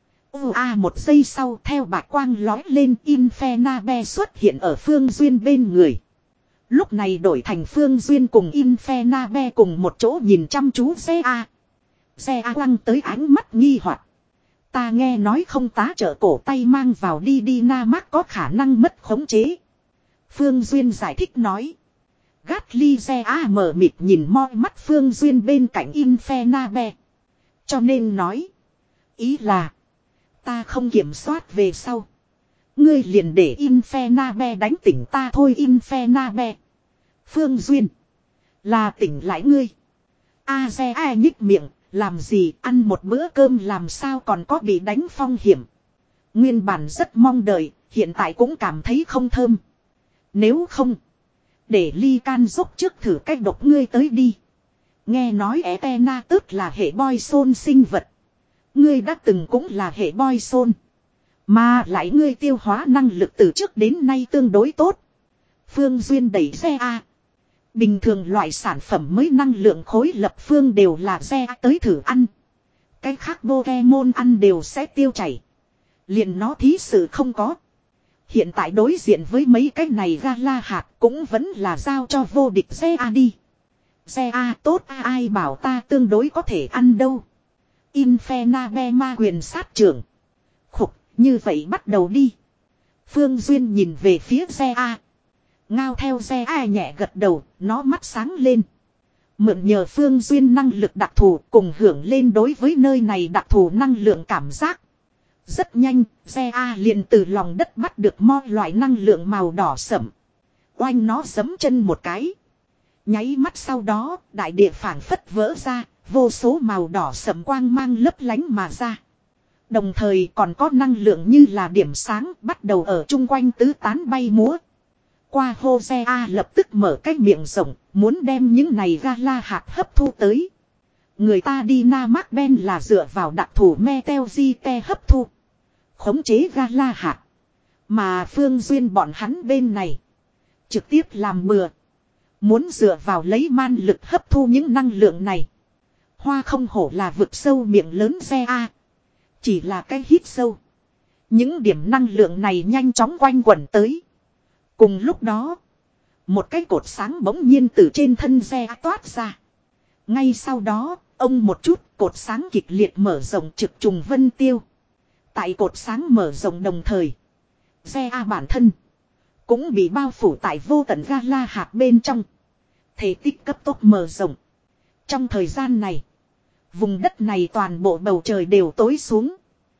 U A một giây sau theo bạch quang lói lên Infernape xuất hiện ở Phương Duyên bên người. Lúc này đổi thành Phương Duyên cùng Infernape cùng một chỗ nhìn chăm chú xe A. Xe A quăng tới ánh mắt nghi hoặc. Ta nghe nói không tá trợ cổ tay mang vào đi Dynamax có khả năng mất khống chế. Phương Duyên giải thích nói. Gatly xe A mở mịt nhìn moi mắt Phương Duyên bên cạnh Infernape. Cho nên nói. Ý là. Ta không kiểm soát về sau. Ngươi liền để Infernape đánh tỉnh ta thôi Infernape. Phương Duyên. Là tỉnh lại ngươi. A xe A nhích miệng. Làm gì ăn một bữa cơm làm sao còn có bị đánh phong hiểm. Nguyên bản rất mong đợi. Hiện tại cũng cảm thấy không thơm. Nếu không. Để ly can dốc trước thử cách độc ngươi tới đi. Nghe nói Athena tức là hệ Poison sinh vật. Ngươi đã từng cũng là hệ Poison. Mà lại ngươi tiêu hóa năng lực từ trước đến nay tương đối tốt. Phương Duyên đẩy xe A. Bình thường loại sản phẩm mới năng lượng khối lập phương đều là xe A tới thử ăn. Cái khác Pokemon ăn đều sẽ tiêu chảy. Liền nó thí sự không có. Hiện tại đối diện với mấy cái này Gala hạt cũng vẫn là giao cho vô địch xe A đi. Xe A tốt A ai bảo ta tương đối có thể ăn đâu. Infernape ma quyền sát trưởng. Khục, Như vậy bắt đầu đi. Phương Duyên nhìn về phía xe A. Ngao theo xe A nhẹ gật đầu, nó mắt sáng lên. Mượn nhờ Phương Duyên năng lực đặc thù cùng hưởng lên đối với nơi này đặc thù năng lượng cảm giác. Rất nhanh, xe A liền từ lòng đất bắt được mo loại năng lượng màu đỏ sẫm. Oanh nó giẫm chân một cái. Nháy mắt sau đó, đại địa phảng phất vỡ ra, vô số màu đỏ sẫm quang mang lấp lánh mà ra. Đồng thời còn có năng lượng như là điểm sáng bắt đầu ở chung quanh tứ tán bay múa. Qua hô xe A lập tức mở cái miệng rộng, muốn đem những này gala hạt hấp thu tới. Người ta đi na mác ben là dựa vào đặc thủ Meteorite hấp thu. Khống chế gala hạt. Mà Phương Duyên bọn hắn bên này. Trực tiếp làm bừa. Muốn dựa vào lấy man lực hấp thu những năng lượng này. Hoa không hổ là vực sâu miệng lớn xe A. Chỉ là cái hít sâu. Những điểm năng lượng này nhanh chóng quanh quẩn tới. Cùng lúc đó. Một cái cột sáng bỗng nhiên từ trên thân xe toát ra. Ngay sau đó, ông một chút cột sáng kịch liệt mở rộng trực trùng vân tiêu. Tại cột sáng mở rộng đồng thời. Xe A bản thân. Cũng bị bao phủ tại vô tận gala hạt bên trong. Thể tích cấp tốc mở rộng. Trong thời gian này. Vùng đất này toàn bộ bầu trời đều tối xuống.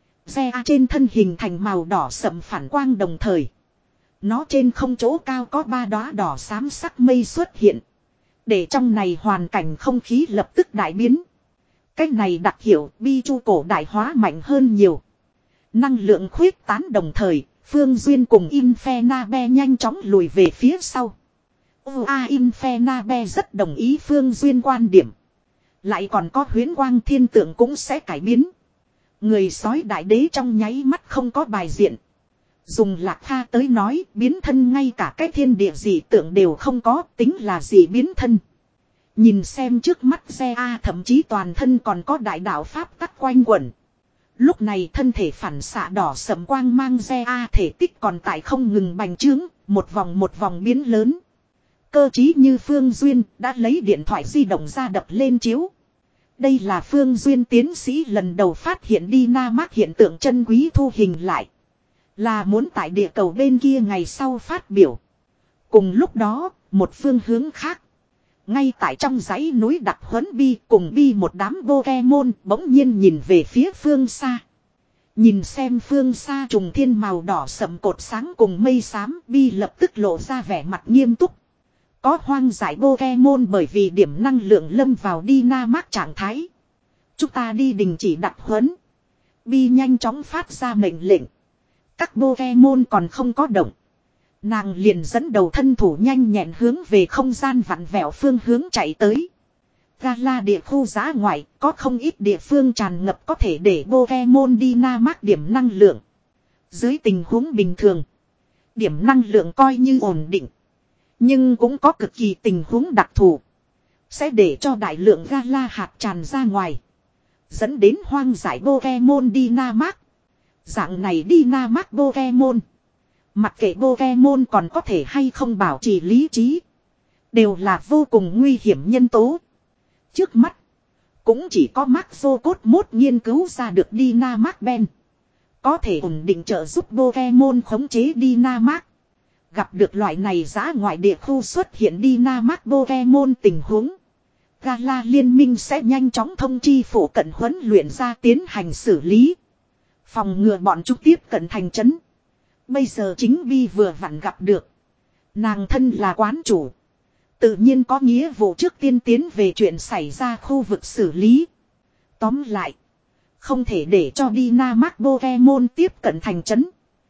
Xe A trên thân hình thành màu đỏ sậm phản quang đồng thời. Nó trên không chỗ cao có ba đóa đỏ xám sắc mây xuất hiện. Để trong này hoàn cảnh không khí lập tức đại biến. Cách này đặc hiệu bi chu cổ đại hóa mạnh hơn nhiều. Năng lượng khuyết tán đồng thời, Phương Duyên cùng Infenabe nhanh chóng lùi về phía sau. Ua Infenabe rất đồng ý Phương Duyên quan điểm. Lại còn có huyễn quang thiên tượng cũng sẽ cải biến. Người sói đại đế trong nháy mắt không có bài diện. Dùng Lạc Kha tới nói biến thân ngay cả cái thiên địa dị tượng đều không có, tính là gì biến thân. Nhìn xem trước mắt xe A thậm chí toàn thân còn có đại đạo pháp tắc quanh quẩn. Lúc này thân thể phản xạ đỏ sẫm quang mang xe A thể tích còn tại không ngừng bành trướng, một vòng một vòng biến lớn. Cơ trí như Phương Duyên đã lấy điện thoại di động ra đập lên chiếu. Đây là Phương Duyên tiến sĩ lần đầu phát hiện đi na mác hiện tượng chân quý thu hình lại. Là muốn tại địa cầu bên kia ngày sau phát biểu. Cùng lúc đó, một phương hướng khác. Ngay tại trong dãy núi đặc huấn bi cùng bi một đám Pokemon bỗng nhiên nhìn về phía phương xa. Nhìn xem phương xa trùng thiên màu đỏ sậm cột sáng cùng mây xám bi lập tức lộ ra vẻ mặt nghiêm túc. Có hoang dại Pokemon bởi vì điểm năng lượng lâm vào đi na mác trạng thái. Chúng ta đi đình chỉ đặc huấn. Bi nhanh chóng phát ra mệnh lệnh. Các Pokemon còn không có động. Nàng liền dẫn đầu thân thủ nhanh nhẹn hướng về không gian vặn vẹo phương hướng chạy tới. Gala địa khu giá ngoại có không ít địa phương tràn ngập có thể để Pokemon đi na mác điểm năng lượng. Dưới tình huống bình thường, điểm năng lượng coi như ổn định. Nhưng cũng có cực kỳ tình huống đặc thù. Sẽ để cho đại lượng gala hạt tràn ra ngoài. Dẫn đến hoang dại Pokemon đi na mác. Dạng này đi na mác Pokemon. Mặc kệ Pokemon còn có thể hay không bảo trì lý trí. Đều là vô cùng nguy hiểm nhân tố. Trước mắt. Cũng chỉ có Maxo cốt mốt nghiên cứu ra được Dynamax Ben. Có thể ổn định trợ giúp Pokemon khống chế Dynamax. Gặp được loại này giá ngoại địa khu xuất hiện Dynamax Pokemon tình huống. Gala liên minh sẽ nhanh chóng thông chi phủ cận huấn luyện ra tiến hành xử lý. Phòng ngừa bọn chúng tiếp cận thành trấn. Bây giờ chính Bi vừa vặn gặp được. Nàng thân là quán chủ. Tự nhiên có nghĩa vụ trước tiên tiến về chuyện xảy ra khu vực xử lý. Tóm lại. Không thể để cho Dynamax Pokemon tiếp cận thành trấn.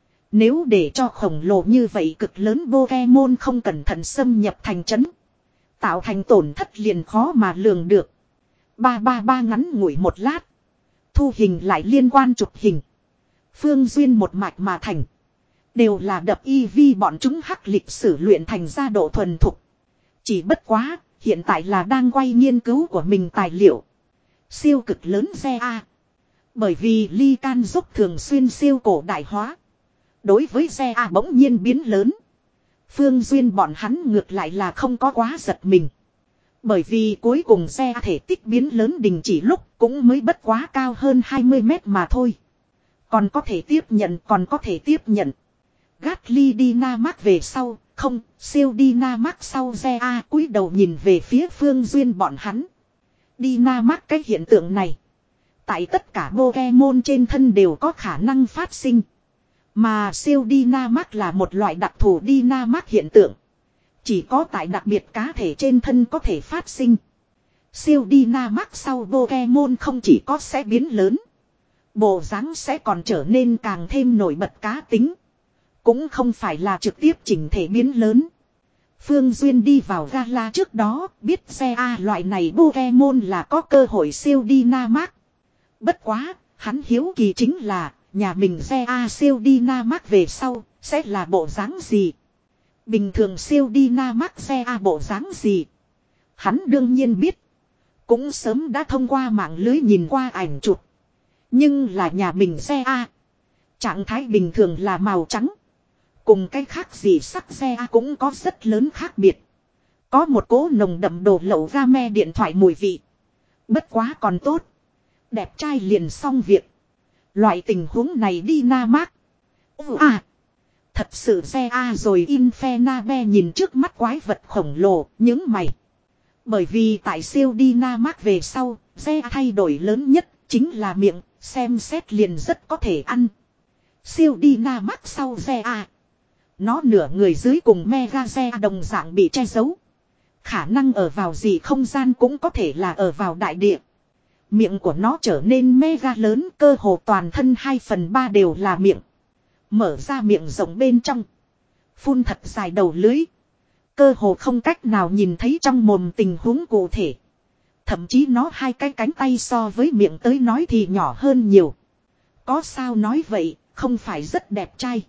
Nếu để cho khổng lồ như vậy cực lớn Pokemon không cẩn thận xâm nhập thành trấn. Tạo thành tổn thất liền khó mà lường được. Ba ba ba ngắn ngủi một lát. Thu hình lại liên quan chụp hình. Phương Duyên một mạch mà thành. Đều là đập y vi bọn chúng hắc lịch sử luyện thành ra độ thuần thục. Chỉ bất quá, hiện tại là đang quay nghiên cứu của mình tài liệu. Siêu cực lớn xe A. Bởi vì ly can dốc thường xuyên siêu cổ đại hóa. Đối với xe A bỗng nhiên biến lớn. Phương Duyên bọn hắn ngược lại là không có quá giật mình. Bởi vì cuối cùng xe A thể tích biến lớn đình chỉ lúc cũng mới bất quá cao hơn hai mươi mét mà thôi. Còn có thể tiếp nhận, còn có thể tiếp nhận. Gatly Dynamax về sau, không, siêu Dynamax sau Zea cúi đầu nhìn về phía Phương Duyên bọn hắn. Dynamax cái hiện tượng này. Tại tất cả Pokemon trên thân đều có khả năng phát sinh. Mà siêu Dynamax là một loại đặc thù Dynamax hiện tượng. Chỉ có tại đặc biệt cá thể trên thân có thể phát sinh. Siêu Dynamax sau Pokemon không chỉ có sẽ biến lớn. Bộ dáng sẽ còn trở nên càng thêm nổi bật cá tính. Cũng không phải là trực tiếp chỉnh thể biến lớn. Phương Duyên đi vào gala trước đó biết xe A loại này Pokemon là có cơ hội siêu Dynamax. Bất quá, hắn hiếu kỳ chính là nhà mình xe A siêu Dynamax về sau sẽ là bộ dáng gì. Bình thường siêu Dynamax xe A bộ dáng gì. Hắn đương nhiên biết. Cũng sớm đã thông qua mạng lưới nhìn qua ảnh chụp. Nhưng là nhà mình xe A. Trạng thái bình thường là màu trắng. Cùng cái khác gì sắc xe A cũng có rất lớn khác biệt. Có một cỗ nồng đậm đổ lậu ra me điện thoại mùi vị. Bất quá còn tốt. Đẹp trai liền xong việc. Loại tình huống này đi na mác. À. Thật sự xe A rồi Infenabe nhìn trước mắt quái vật khổng lồ những mày. Bởi vì tại siêu Dynamax về sau, xe thay đổi lớn nhất chính là miệng, xem xét liền rất có thể ăn. Siêu Dynamax sau xe A. Nó nửa người dưới cùng Mega xe đồng dạng bị che giấu. Khả năng ở vào gì không gian cũng có thể là ở vào đại địa. Miệng của nó trở nên mega lớn, cơ hồ toàn thân hai phần ba đều là miệng. Mở ra miệng rộng bên trong. Phun thật dài đầu lưới. Cơ hồ không cách nào nhìn thấy trong mồm tình huống cụ thể. Thậm chí nó hai cái cánh tay so với miệng tới nói thì nhỏ hơn nhiều. Có sao nói vậy, không phải rất đẹp trai.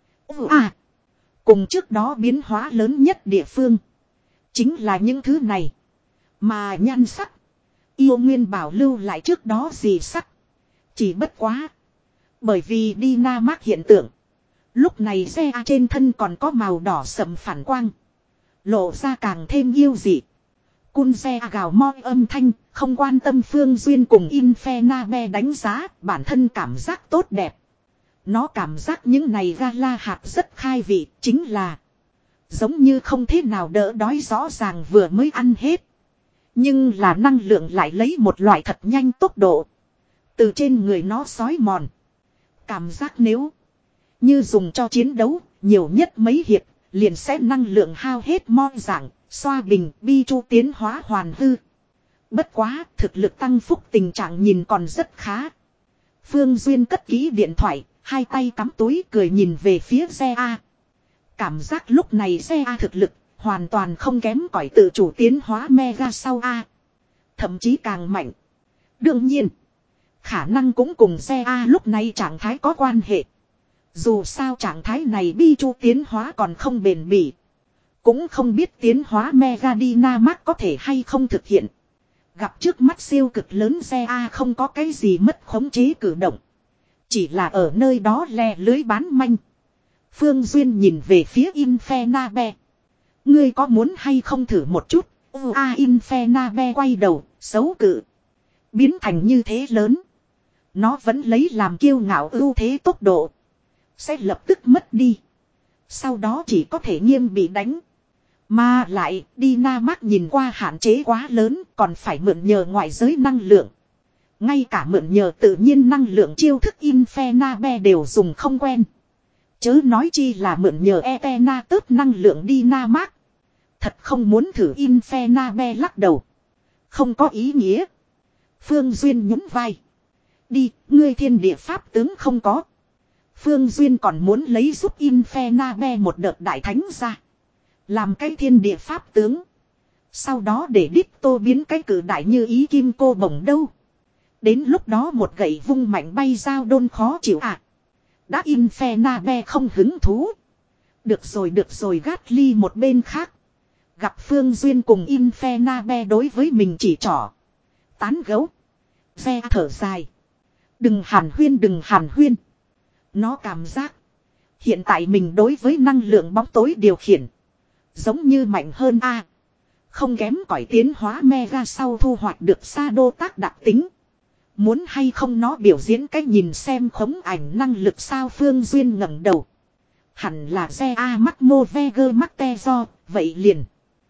À, cùng trước đó biến hóa lớn nhất địa phương. Chính là những thứ này. Mà nhan sắc. Yêu nguyên bảo lưu lại trước đó gì sắc. Chỉ bất quá. Bởi vì Dynamax hiện tượng. Lúc này xe trên thân còn có màu đỏ sậm phản quang. Lộ ra càng thêm yêu dị. Cun xe gào mo âm thanh. Không quan tâm Phương Duyên cùng Infenabe đánh giá. Bản thân cảm giác tốt đẹp. Nó cảm giác những này gala hạt rất khai vị. Chính là. Giống như không thế nào đỡ đói rõ ràng vừa mới ăn hết. Nhưng là năng lượng lại lấy một loại thật nhanh tốc độ. Từ trên người nó xói mòn. Cảm giác nếu như dùng cho chiến đấu, nhiều nhất mấy hiệp, liền sẽ năng lượng hao hết mo dạng, xoa bình, bi chu tiến hóa hoàn hư. Bất quá, thực lực tăng phúc tình trạng nhìn còn rất khá. Phương Duyên cất kỹ điện thoại, hai tay cắm túi cười nhìn về phía xe A. Cảm giác lúc này xe A thực lực hoàn toàn không kém cỏi tự chủ tiến hóa mega sau A. Thậm chí càng mạnh. Đương nhiên. Khả năng cũng cùng xe A lúc này trạng thái có quan hệ. Dù sao trạng thái này bi chu tiến hóa còn không bền bỉ. Cũng không biết tiến hóa mega Dynamax có thể hay không thực hiện. Gặp trước mắt siêu cực lớn xe A không có cái gì mất khống chế cử động. Chỉ là ở nơi đó lè lưới bán manh. Phương Duyên nhìn về phía Infenabe. Ngươi có muốn hay không thử một chút? U A Infenabe quay đầu, xấu cự. Biến thành như thế lớn. Nó vẫn lấy làm kiêu ngạo ưu thế tốc độ. Sẽ lập tức mất đi. Sau đó chỉ có thể nghiêm bị đánh. Mà lại, Dynamax nhìn qua hạn chế quá lớn, còn phải mượn nhờ ngoại giới năng lượng. Ngay cả mượn nhờ tự nhiên năng lượng chiêu thức Infenabe đều dùng không quen. Chớ nói chi là mượn nhờ Etena tớp năng lượng Dynamax. Thật không muốn thử Infenabe lắc đầu. Không có ý nghĩa. Phương Duyên nhún vai. Đi, ngươi thiên địa pháp tướng không có. Phương Duyên còn muốn lấy giúp Infenabe một đợt đại thánh ra. Làm cái thiên địa pháp tướng. Sau đó để Ditto biến cái cử đại như ý kim cô bổng đâu. Đến lúc đó một gậy vung mạnh bay dao đôn khó chịu à. Đã Infenabe không hứng thú. Được rồi được rồi Gatly một bên khác. Gặp Phương Duyên cùng Infenabe đối với mình chỉ trỏ. Tán gấu. Ve thở dài. Đừng hàn huyên đừng hàn huyên. Nó cảm giác. Hiện tại mình đối với năng lượng bóng tối điều khiển. Giống như mạnh hơn A. Không kém cỏi tiến hóa mega sau thu hoạch được sa đô tác đặc tính. Muốn hay không nó biểu diễn cách nhìn xem khống ảnh năng lực sao Phương Duyên ngẩng đầu. Hẳn là xe A mắc mô ve gơ mắc te do, vậy liền.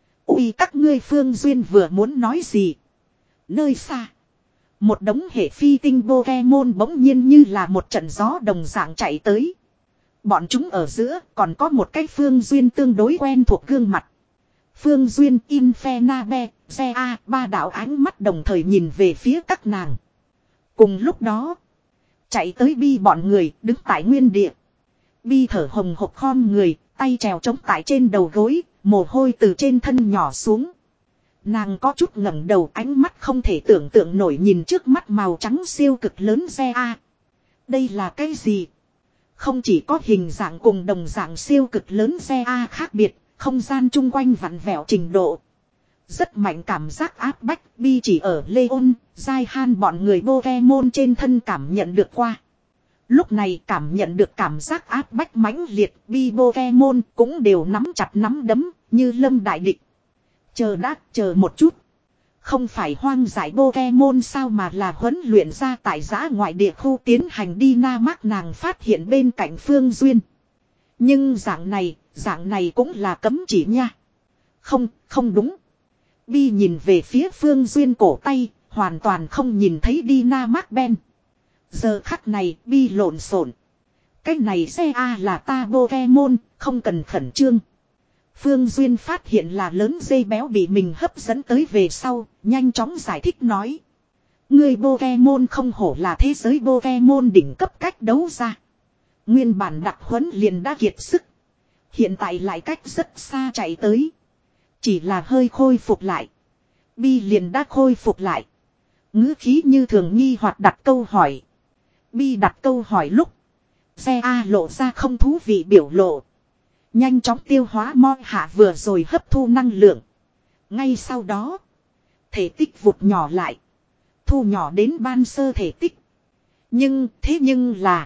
Ui các ngươi Phương Duyên vừa muốn nói gì. Nơi xa. Một đống hệ phi tinh Pokemon bỗng nhiên như là một trận gió đồng dạng chạy tới. Bọn chúng ở giữa còn có một cái Phương Duyên tương đối quen thuộc gương mặt. Phương Duyên, Infernabe, xe A, ba đạo ánh mắt đồng thời nhìn về phía các nàng. Cùng lúc đó, chạy tới Bi bọn người đứng tại nguyên địa. Bi thở hồng hộc khom người, tay trèo chống tại trên đầu gối, mồ hôi từ trên thân nhỏ xuống. Nàng có chút ngẩng đầu, ánh mắt không thể tưởng tượng nổi nhìn trước mắt màu trắng siêu cực lớn xe A. Đây là cái gì? Không chỉ có hình dạng cùng đồng dạng siêu cực lớn xe A khác biệt, không gian chung quanh vặn vẹo trình độ. Rất mạnh cảm giác áp bách, Bi chỉ ở Leon, Jaihan bọn người Pokemon trên thân cảm nhận được qua. Lúc này cảm nhận được cảm giác áp bách mãnh liệt, Bi Pokemon cũng đều nắm chặt nắm đấm, như lâm đại địch. Chờ đã, chờ một chút. Không phải hoang dại Pokemon sao mà là huấn luyện ra tại giã ngoại địa khu tiến hành đi na mác nàng phát hiện bên cạnh Phương Duyên. Nhưng dạng này, dạng này cũng là cấm chỉ nha. Không, không đúng. Bi nhìn về phía Phương Duyên cổ tay, hoàn toàn không nhìn thấy đi na mác ben. Giờ khắc này, Bi lộn xộn. Cái này xe A là ta Pokemon, không cần khẩn trương. Phương Duyên phát hiện là lớn dây béo bị mình hấp dẫn tới về sau, nhanh chóng giải thích nói. Người Pokemon không hổ là thế giới Pokemon đỉnh cấp cách đấu ra. Nguyên bản đặc huấn liền đã kiệt sức. Hiện tại lại cách rất xa chạy tới. Chỉ là hơi khôi phục lại. Bi liền đã khôi phục lại. Ngữ khí như thường nghi hoặc đặt câu hỏi. Bi đặt câu hỏi lúc. Xe A lộ ra không thú vị biểu lộ. Nhanh chóng tiêu hóa mo hạ vừa rồi hấp thu năng lượng. Ngay sau đó. Thể tích vụt nhỏ lại. Thu nhỏ đến ban sơ thể tích. Nhưng thế nhưng là.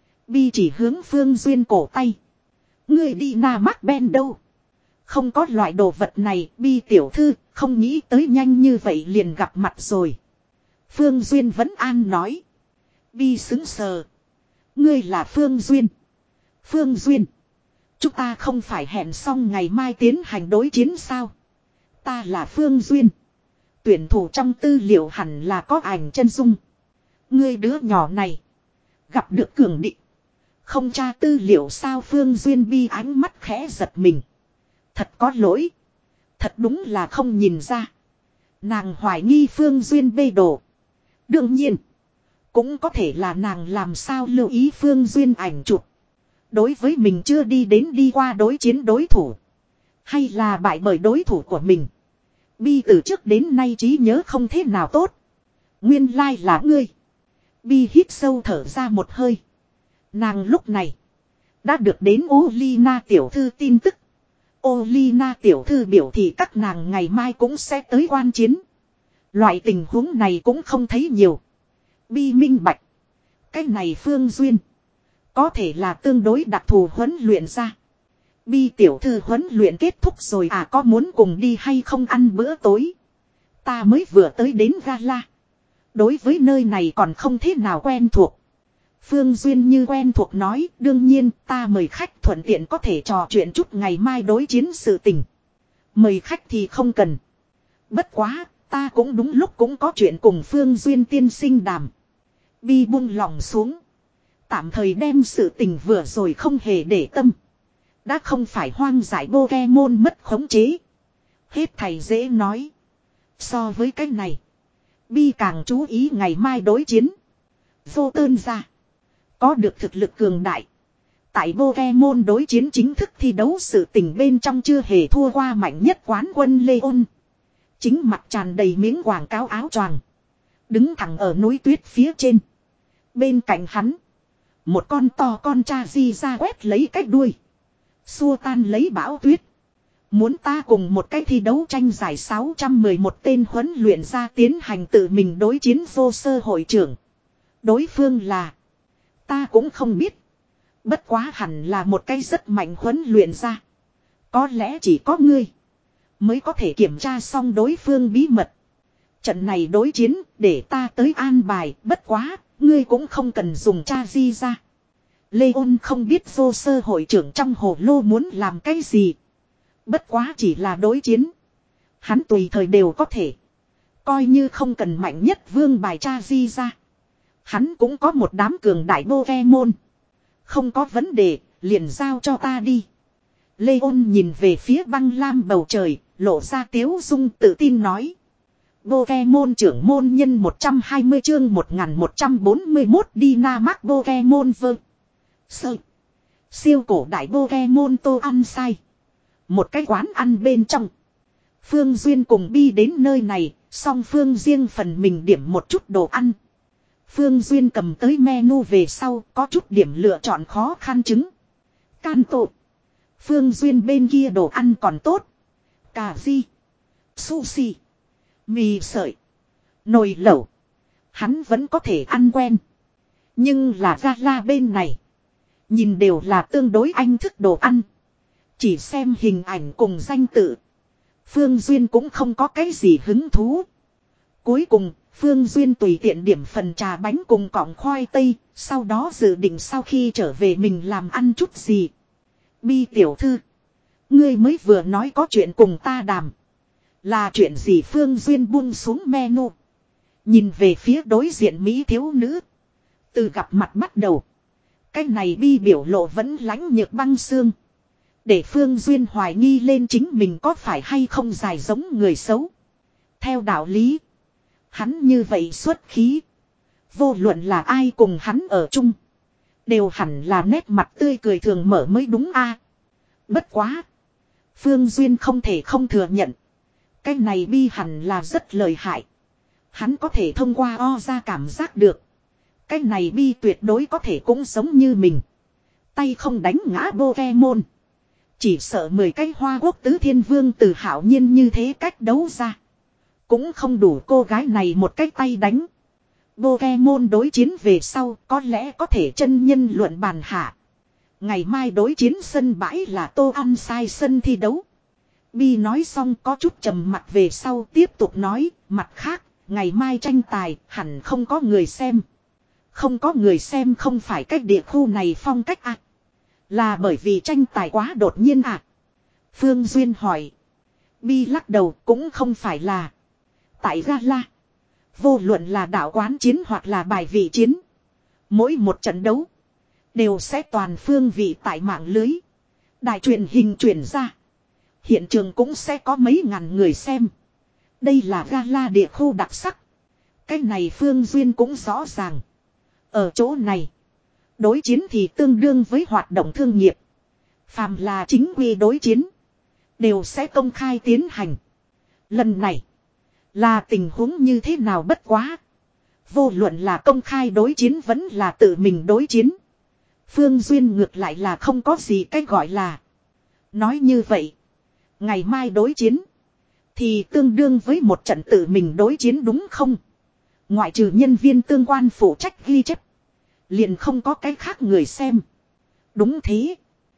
Bi chỉ hướng Phương Duyên cổ tay. Người đi na mắc ben đâu. Không có loại đồ vật này. Bi tiểu thư không nghĩ tới nhanh như vậy liền gặp mặt rồi. Phương Duyên vẫn an nói. Bi xứng sờ. Ngươi là Phương Duyên. Phương Duyên. Chúng ta không phải hẹn xong ngày mai tiến hành đối chiến sao. Ta là Phương Duyên. Tuyển thủ trong tư liệu hẳn là có ảnh chân dung. Ngươi đứa nhỏ này. Gặp được cường địch. Không tra tư liệu sao Phương Duyên Bi ánh mắt khẽ giật mình. Thật có lỗi. Thật đúng là không nhìn ra. Nàng hoài nghi Phương Duyên bê đồ. Đương nhiên. Cũng có thể là nàng làm sao lưu ý Phương Duyên ảnh chụp. Đối với mình chưa đi đến đi qua đối chiến đối thủ. Hay là bại bởi đối thủ của mình. Bi từ trước đến nay trí nhớ không thế nào tốt. Nguyên lai là ngươi. Bi hít sâu thở ra một hơi. Nàng lúc này. Đã được đến Olina tiểu thư tin tức. Olina tiểu thư biểu thị các nàng ngày mai cũng sẽ tới quan chiến. Loại tình huống này cũng không thấy nhiều. Bi minh bạch. Cái này Phương Duyên. Có thể là tương đối đặc thù huấn luyện ra. Bi tiểu thư huấn luyện kết thúc rồi à có muốn cùng đi hay không ăn bữa tối. Ta mới vừa tới đến gala. Đối với nơi này còn không thế nào quen thuộc. Phương Duyên như quen thuộc nói đương nhiên ta mời khách thuận tiện có thể trò chuyện chút ngày mai đối chiến sự tình. Mời khách thì không cần. Bất quá ta cũng đúng lúc cũng có chuyện cùng Phương Duyên tiên sinh đàm. Bi buông lòng xuống. Tạm thời đem sự tình vừa rồi không hề để tâm. Đã không phải hoang dại Pokemon mất khống chế. Hết thầy dễ nói. So với cái này. Bi càng chú ý ngày mai đối chiến. Vô tơn ra. Có được thực lực cường đại. Tại Pokemon đối chiến chính thức thi đấu sự tình bên trong chưa hề thua qua mạnh nhất quán quân Leon. Chính mặt tràn đầy miếng quảng cáo áo choàng. Đứng thẳng ở núi tuyết phía trên. Bên cạnh hắn. Một con to con cha di ra quét lấy cái đuôi. Xua tan lấy bão tuyết. Muốn ta cùng một cái thi đấu tranh giải sáu trăm mười một tên huấn luyện ra tiến hành tự mình đối chiến vô sơ hội trưởng. Đối phương là. Ta cũng không biết. Bất quá hẳn là một cái rất mạnh huấn luyện ra. Có lẽ chỉ có ngươi. Mới có thể kiểm tra xong đối phương bí mật. Trận này đối chiến để ta tới an bài, bất quá, ngươi cũng không cần dùng cha di ra. Leon không biết vô sơ hội trưởng trong hồ lô muốn làm cái gì. Bất quá chỉ là đối chiến. Hắn tùy thời đều có thể. Coi như không cần mạnh nhất vương bài cha di ra. Hắn cũng có một đám cường đại Pokemon. Không có vấn đề, liền giao cho ta đi. Leon nhìn về phía băng lam bầu trời, lộ ra tiếu dung tự tin nói. Pokemon trưởng môn nhân một trăm hai mươi chương một nghìn một trăm bốn mươi mốt Dynamax Pokemon vơ. Sơ. Siêu cổ đại Pokemon tô ăn sai. Một cái quán ăn bên trong. Phương Duyên cùng Bi đến nơi này, song Phương riêng phần mình điểm một chút đồ ăn. Phương Duyên cầm tới menu về sau, có chút điểm lựa chọn khó khăn chứng. Can tổ. Phương Duyên bên kia đồ ăn còn tốt. Cà ri. Sushi. Mì sợi. Nồi lẩu. Hắn vẫn có thể ăn quen. Nhưng là ra la bên này. Nhìn đều là tương đối anh thức đồ ăn. Chỉ xem hình ảnh cùng danh tự. Phương Duyên cũng không có cái gì hứng thú. Cuối cùng, Phương Duyên tùy tiện điểm phần trà bánh cùng cọng khoai tây. Sau đó dự định sau khi trở về mình làm ăn chút gì. Bi tiểu thư. Ngươi mới vừa nói có chuyện cùng ta đàm. Là chuyện gì? Phương Duyên buông xuống menu. Nhìn về phía đối diện Mỹ thiếu nữ. Từ gặp mặt bắt đầu. Cái này Bi biểu lộ vẫn lãnh nhược băng xương. Để Phương Duyên hoài nghi lên chính mình có phải hay không dài giống người xấu. Theo đạo lý. Hắn như vậy xuất khí. Vô luận là ai cùng hắn ở chung. Đều hẳn là nét mặt tươi cười thường mở mới đúng a. Bất quá. Phương Duyên không thể không thừa nhận. Cái này Bi hẳn là rất lợi hại. Hắn có thể thông qua o ra cảm giác được. Cái này Bi tuyệt đối có thể cũng giống như mình. Tay không đánh ngã Pokemon. Chỉ sợ mười cái Hoa Quốc tứ thiên vương từ hảo nhiên như thế cách đấu ra. Cũng không đủ cô gái này một cái tay đánh. Pokemon đối chiến về sau có lẽ có thể chân nhân luận bàn hạ. Ngày mai đối chiến sân bãi là Tô Ăn Sai sân thi đấu. Bi nói xong có chút trầm mặt về sau tiếp tục nói, mặt khác, ngày mai tranh tài hẳn không có người xem. Không có người xem không phải cách địa khu này phong cách ạ. À. Là bởi vì tranh tài quá đột nhiên ạ. À. Phương Duyên hỏi. Bi lắc đầu cũng không phải là. Tại gala. Vô luận là đạo quán chiến hoặc là bài vị chiến. Mỗi một trận đấu. Đều sẽ toàn phương vị tại mạng lưới. Đài truyền hình truyền ra. Hiện trường cũng sẽ có mấy ngàn người xem. Đây là gala địa khu đặc sắc. Cái này Phương Duyên cũng rõ ràng. Ở chỗ này. Đối chiến thì tương đương với hoạt động thương nghiệp. Phàm là chính quy đối chiến. Đều sẽ công khai tiến hành. Lần này. Là tình huống như thế nào bất quá. Vô luận là công khai đối chiến vẫn là tự mình đối chiến. Phương Duyên ngược lại là không có gì cách gọi là. Nói như vậy. Ngày mai đối chiến. Thì tương đương với một trận tự mình đối chiến đúng không? Ngoại trừ nhân viên tương quan phụ trách ghi chép. Liền không có cái khác người xem. Đúng thế.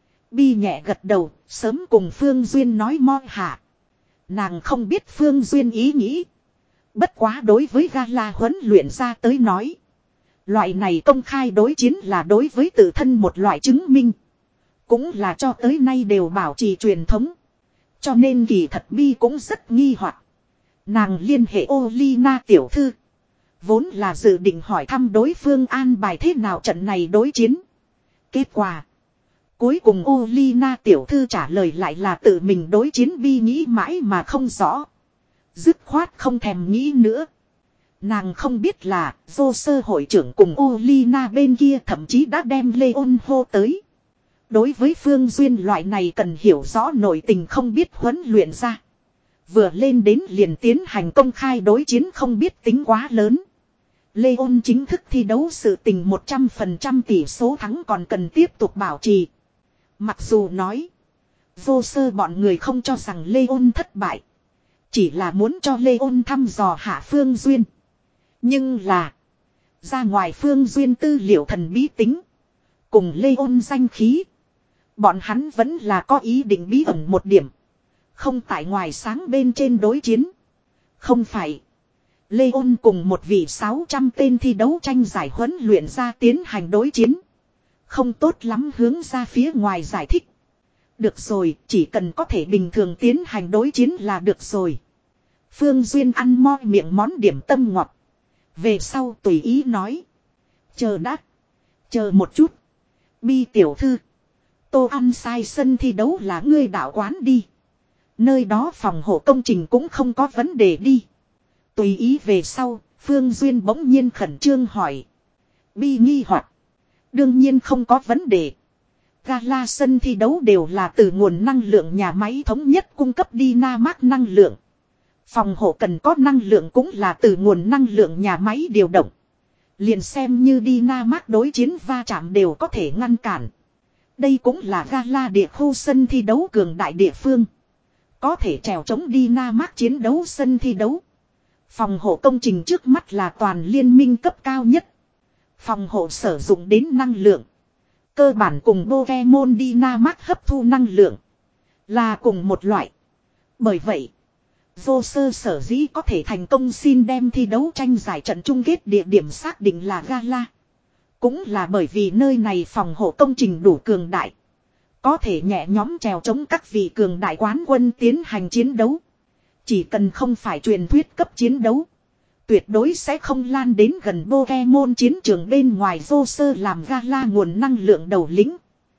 Bi nhẹ gật đầu. Sớm cùng Phương Duyên nói mo hạ. Nàng không biết Phương Duyên ý nghĩ. Bất quá đối với gala huấn luyện ra tới nói. Loại này công khai đối chiến là đối với tự thân một loại chứng minh. Cũng là cho tới nay đều bảo trì truyền thống. Cho nên kỳ thật Bi cũng rất nghi hoặc. Nàng liên hệ Olina tiểu thư. Vốn là dự định hỏi thăm đối phương an bài thế nào trận này đối chiến. Kết quả. Cuối cùng Olina tiểu thư trả lời lại là tự mình đối chiến. Bi nghĩ mãi mà không rõ. Dứt khoát không thèm nghĩ nữa. Nàng không biết là vô sơ hội trưởng cùng Olina bên kia thậm chí đã đem Leon hô tới. Đối với Phương Duyên loại này cần hiểu rõ nội tình không biết huấn luyện ra. Vừa lên đến liền tiến hành công khai đối chiến không biết tính quá lớn. Leon chính thức thi đấu sự tình một trăm phần trăm tỷ số thắng còn cần tiếp tục bảo trì. Mặc dù nói. Vô sơ bọn người không cho rằng Leon thất bại. Chỉ là muốn cho Leon thăm dò hạ Phương Duyên. Nhưng là. Ra ngoài Phương Duyên tư liệu thần bí tính. Cùng Leon danh khí. Bọn hắn vẫn là có ý định bí ẩn một điểm. Không tại ngoài sáng bên trên đối chiến. Không phải. Leon cùng một vị sáu trăm tên thi đấu tranh giải huấn luyện ra tiến hành đối chiến. Không tốt lắm hướng ra phía ngoài giải thích. Được rồi, chỉ cần có thể bình thường tiến hành đối chiến là được rồi. Phương Duyên ăn mo miệng món điểm tâm ngọt. Về sau tùy ý nói. Chờ đã. Chờ một chút. Bi tiểu thư. Tô ăn sai sân thi đấu là ngươi đạo quán đi. Nơi đó phòng hộ công trình cũng không có vấn đề đi. Tùy ý về sau, Phương Duyên bỗng nhiên khẩn trương hỏi. Bi nghi hoặc. Đương nhiên không có vấn đề. Gala sân thi đấu đều là từ nguồn năng lượng nhà máy thống nhất cung cấp Dynamax năng lượng. Phòng hộ cần có năng lượng cũng là từ nguồn năng lượng nhà máy điều động. Liền xem như Dynamax đối chiến va chạm đều có thể ngăn cản. Đây cũng là gala địa khu sân thi đấu cường đại địa phương. Có thể trèo chống Dynamax chiến đấu sân thi đấu. Phòng hộ công trình trước mắt là toàn liên minh cấp cao nhất. Phòng hộ sử dụng đến năng lượng. Cơ bản cùng Pokemon Dynamax hấp thu năng lượng. Là cùng một loại. Bởi vậy, vô sơ sở dĩ có thể thành công xin đem thi đấu tranh giải trận chung kết địa điểm xác định là gala. Cũng là bởi vì nơi này phòng hộ công trình đủ cường đại. Có thể nhẹ nhóm trèo chống các vị cường đại quán quân tiến hành chiến đấu. Chỉ cần không phải truyền thuyết cấp chiến đấu. Tuyệt đối sẽ không lan đến gần Pokemon chiến trường bên ngoài vô sơ làm gala nguồn năng lượng đầu lĩnh.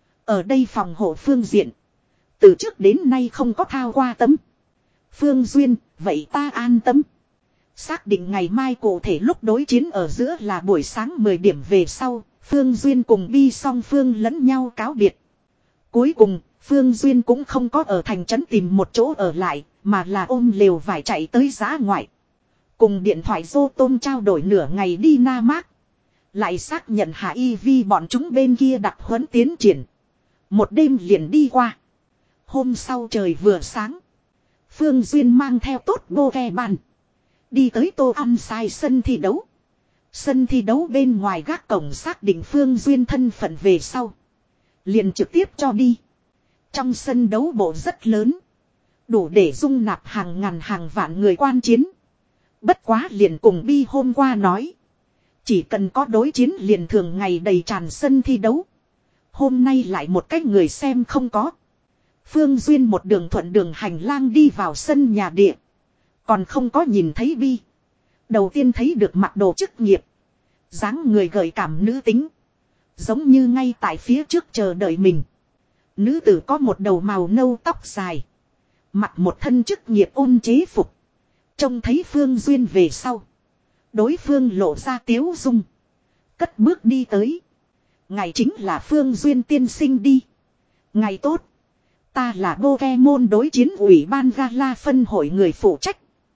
Ở đây phòng hộ phương diện. Từ trước đến nay không có thao qua tấm. Phương Duyên, vậy ta an tâm. Xác định ngày mai cụ thể lúc đối chiến ở giữa là buổi sáng mười điểm về sau, Phương Duyên cùng Bi song phương lẫn nhau cáo biệt. Cuối cùng, Phương Duyên cũng không có ở thành trấn tìm một chỗ ở lại, mà là ôm lều vải chạy tới giã ngoại. Cùng điện thoại Dô Tôm trao đổi nửa ngày đi Na Mác. Lại xác nhận Hạ Y Vi bọn chúng bên kia đặc huấn tiến triển. Một đêm liền đi qua. Hôm sau trời vừa sáng. Phương Duyên mang theo tốt bô ve bàn. Đi tới Tô Ăn Sai sân thi đấu. Sân thi đấu bên ngoài gác cổng xác định Phương Duyên thân phận về sau. Liền trực tiếp cho đi. Trong sân đấu bộ rất lớn. Đủ để dung nạp hàng ngàn hàng vạn người quan chiến. Bất quá liền cùng Bi hôm qua nói. Chỉ cần có đối chiến liền thường ngày đầy tràn sân thi đấu. Hôm nay lại một cách người xem không có. Phương Duyên một đường thuận đường hành lang đi vào sân nhà địa. Còn không có nhìn thấy Bi. Đầu tiên thấy được mặc đồ chức nghiệp. Dáng người gợi cảm nữ tính. Giống như ngay tại phía trước chờ đợi mình. Nữ tử có một đầu màu nâu tóc dài. Mặc một thân chức nghiệp ôn chế phục. Trông thấy Phương Duyên về sau. Đối phương lộ ra tiếu dung. Cất bước đi tới. Ngài chính là Phương Duyên tiên sinh đi. Ngài tốt. Ta là Pokemon đối chiến ủy ban gala phân hội người phụ trách.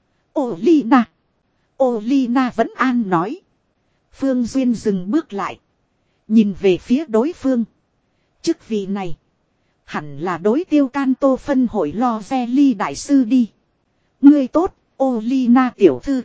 Olina. Olina vẫn an nói. Phương Duyên dừng bước lại. Nhìn về phía đối phương. Chức vị này. Hẳn là đối tiêu can tô phân hội lo ve ly đại sư đi. Ngươi tốt, Olina tiểu thư.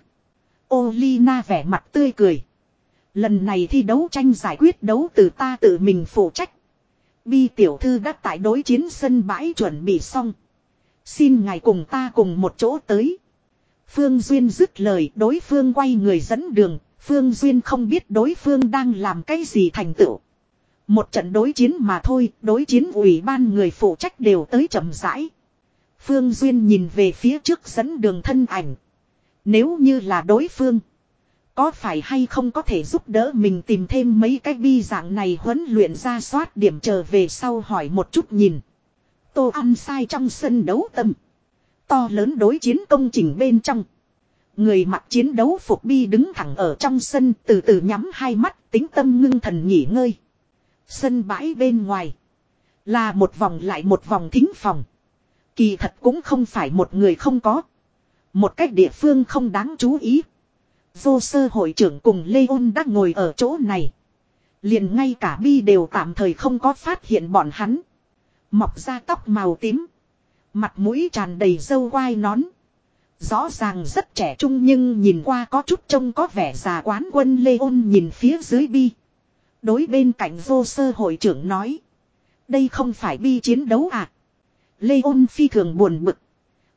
Olina vẻ mặt tươi cười. Lần này thi đấu tranh giải quyết đấu từ ta tự mình phụ trách. Bi tiểu thư đã tại đối chiến sân bãi chuẩn bị xong. Xin ngài cùng ta cùng một chỗ tới. Phương Duyên dứt lời, đối phương quay người dẫn đường. Phương Duyên không biết đối phương đang làm cái gì thành tựu. Một trận đối chiến mà thôi, đối chiến ủy ban người phụ trách đều tới chậm rãi. Phương Duyên nhìn về phía trước dẫn đường thân ảnh. Nếu như là đối phương, có phải hay không có thể giúp đỡ mình tìm thêm mấy cái bi dạng này huấn luyện ra soát điểm trở về sau hỏi một chút nhìn. Tô Ăn Sai trong sân đấu tâm. To lớn đối chiến công trình bên trong. Người mặc chiến đấu phục Bi đứng thẳng ở trong sân từ từ nhắm hai mắt tính tâm ngưng thần nghỉ ngơi. Sân bãi bên ngoài. Là một vòng lại một vòng thính phòng. Kỳ thật cũng không phải một người không có. Một cách địa phương không đáng chú ý. Vô sơ hội trưởng cùng Leon đã ngồi ở chỗ này. Liền ngay cả Bi đều tạm thời không có phát hiện bọn hắn. Mọc ra tóc màu tím. Mặt mũi tràn đầy râu quai nón. Rõ ràng rất trẻ trung nhưng nhìn qua có chút trông có vẻ già quán quân Leon nhìn phía dưới Bi. Đối bên cạnh vô sơ hội trưởng nói. Đây không phải Bi chiến đấu à. Leon phi thường buồn bực.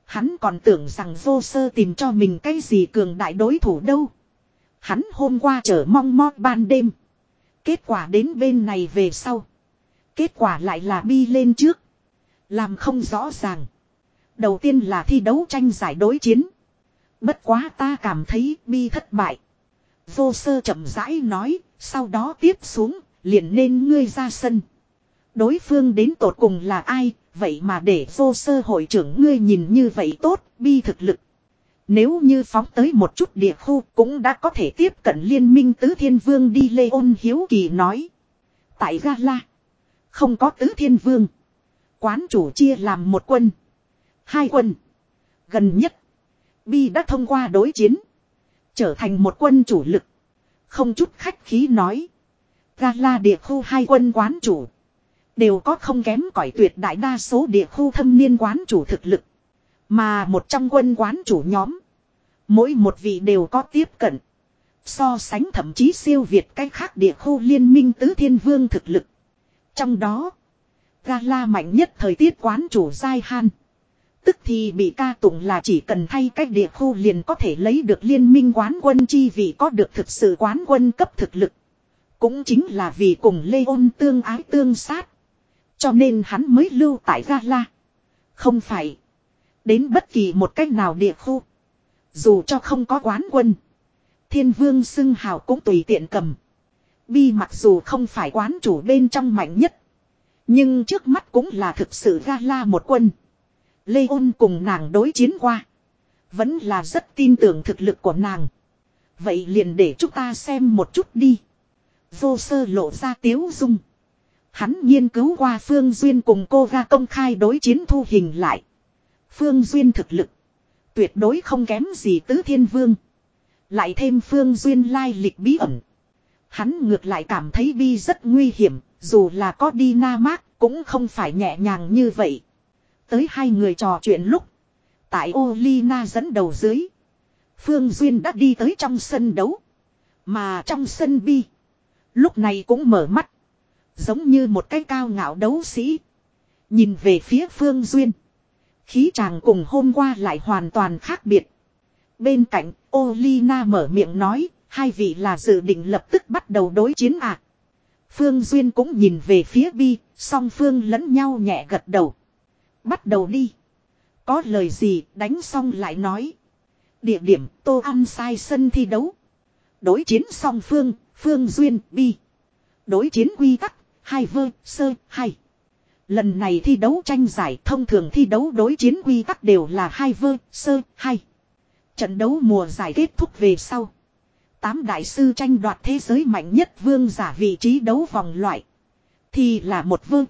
Hắn còn tưởng rằng vô sơ tìm cho mình cái gì cường đại đối thủ đâu. Hắn hôm qua chờ mong mót ban đêm. Kết quả đến bên này về sau. Kết quả lại là Bi lên trước. Làm không rõ ràng. Đầu tiên là thi đấu tranh giải đối chiến. Bất quá ta cảm thấy Bi thất bại. Vô sơ chậm rãi nói. Sau đó tiếp xuống liền nên ngươi ra sân. Đối phương đến tột cùng là ai? Vậy mà để vô sơ hội trưởng ngươi nhìn như vậy tốt. Bi thực lực. Nếu như phóng tới một chút địa khu cũng đã có thể tiếp cận liên minh tứ thiên vương đi. Lê Ôn hiếu kỳ nói. Tại Gala. Không có tứ thiên vương. Quán chủ chia làm một quân. Hai quân. Gần nhất. Bi đã thông qua đối chiến. Trở thành một quân chủ lực. Không chút khách khí nói. Gala địa khu hai quân quán chủ. Đều có không kém cỏi tuyệt đại đa số địa khu thâm niên quán chủ thực lực. Mà một trong quân quán chủ nhóm. Mỗi một vị đều có tiếp cận. So sánh thậm chí siêu việt cách khác địa khu liên minh tứ thiên vương thực lực. Trong đó. Gala mạnh nhất thời tiết quán chủ Giai Han. Tức thì bị ca tụng là chỉ cần thay cách địa khu liền có thể lấy được liên minh quán quân chi vì có được thực sự quán quân cấp thực lực. Cũng chính là vì cùng Lê Ôn tương ái tương sát. Cho nên hắn mới lưu tại Gala. Không phải. Đến bất kỳ một cách nào địa khu. Dù cho không có quán quân. Thiên vương xưng hào cũng tùy tiện cầm. Bi mặc dù không phải quán chủ bên trong mạnh nhất. Nhưng trước mắt cũng là thực sự Gala một quân. Lê Ôn cùng nàng đối chiến qua. Vẫn là rất tin tưởng thực lực của nàng. Vậy liền để chúng ta xem một chút đi. Vô sơ lộ ra tiếu dung. Hắn nghiên cứu qua Phương Duyên cùng cô ga công khai đối chiến thu hình lại. Phương Duyên thực lực. Tuyệt đối không kém gì tứ thiên vương. Lại thêm Phương Duyên lai lịch bí ẩn. Hắn ngược lại cảm thấy Bi rất nguy hiểm. Dù là có Dynamax cũng không phải nhẹ nhàng như vậy. Tới hai người trò chuyện lúc. Tại Olina dẫn đầu dưới. Phương Duyên đã đi tới trong sân đấu. Mà trong sân Bi. Lúc này cũng mở mắt. Giống như một cái cao ngạo đấu sĩ. Nhìn về phía Phương Duyên. Khí chàng cùng hôm qua lại hoàn toàn khác biệt. Bên cạnh Olina mở miệng nói. Hai vị là dự định lập tức bắt đầu đối chiến à. Phương Duyên cũng nhìn về phía Bi. Song phương lẫn nhau nhẹ gật đầu. Bắt đầu đi. Có lời gì đánh xong lại nói. Địa điểm Tô Ăn sai sân thi đấu. Đối chiến song phương. Phương Duyên Bi. Đối chiến quy tắc. Hai vơ sơ hai. Lần này thi đấu tranh giải thông thường thi đấu đối chiến quy tắc đều là hai vơ sơ hai. Trận đấu mùa giải kết thúc về sau. Tám đại sư tranh đoạt thế giới mạnh nhất vương giả vị trí đấu vòng loại. Thì là một vơ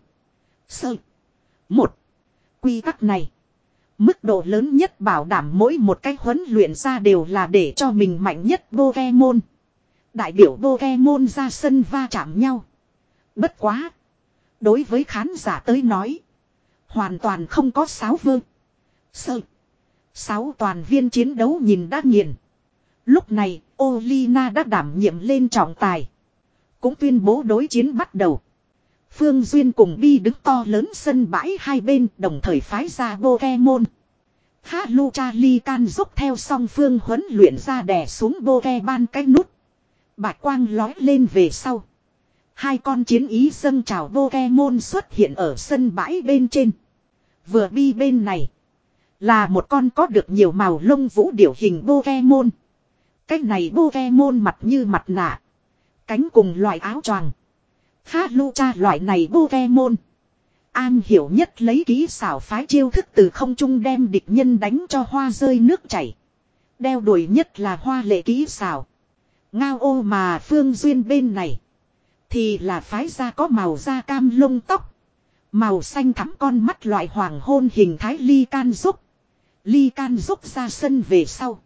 sơ một. Quy tắc này. Mức độ lớn nhất bảo đảm mỗi một cách huấn luyện ra đều là để cho mình mạnh nhất Pokemon. Đại biểu Pokemon ra sân va chạm nhau. Bất quá. Đối với khán giả tới nói. Hoàn toàn không có sáu vơ. Sơ. Sáu toàn viên chiến đấu nhìn đã nghiền. Lúc này Olina đã đảm nhiệm lên trọng tài. Cũng tuyên bố đối chiến bắt đầu. Phương Duyên cùng Bi đứng to lớn sân bãi hai bên đồng thời phái ra Pokemon. Haluchali can giúp theo song phương huấn luyện ra đè xuống Pokemon cái nút. Bạch quang lói lên về sau. Hai con chiến ý dâng trào Pokemon xuất hiện ở sân bãi bên trên. Vừa Bi bên này. Là một con có được nhiều màu lông vũ điểu hình Pokemon. Cái này Pokemon mặt như mặt nạ. Cánh cùng loại áo choàng. Halucha loại này Pokemon. An hiểu nhất lấy kỹ xảo phái chiêu thức từ không trung đem địch nhân đánh cho hoa rơi nước chảy. Đeo đuổi nhất là hoa lệ kỹ xảo. Ngao ô mà Phương Duyên bên này. Thì là phái ra có màu da cam lông tóc. Màu xanh thắm con mắt loại hoàng hôn hình thái ly can giúp. Ly can giúp ra sân về sau.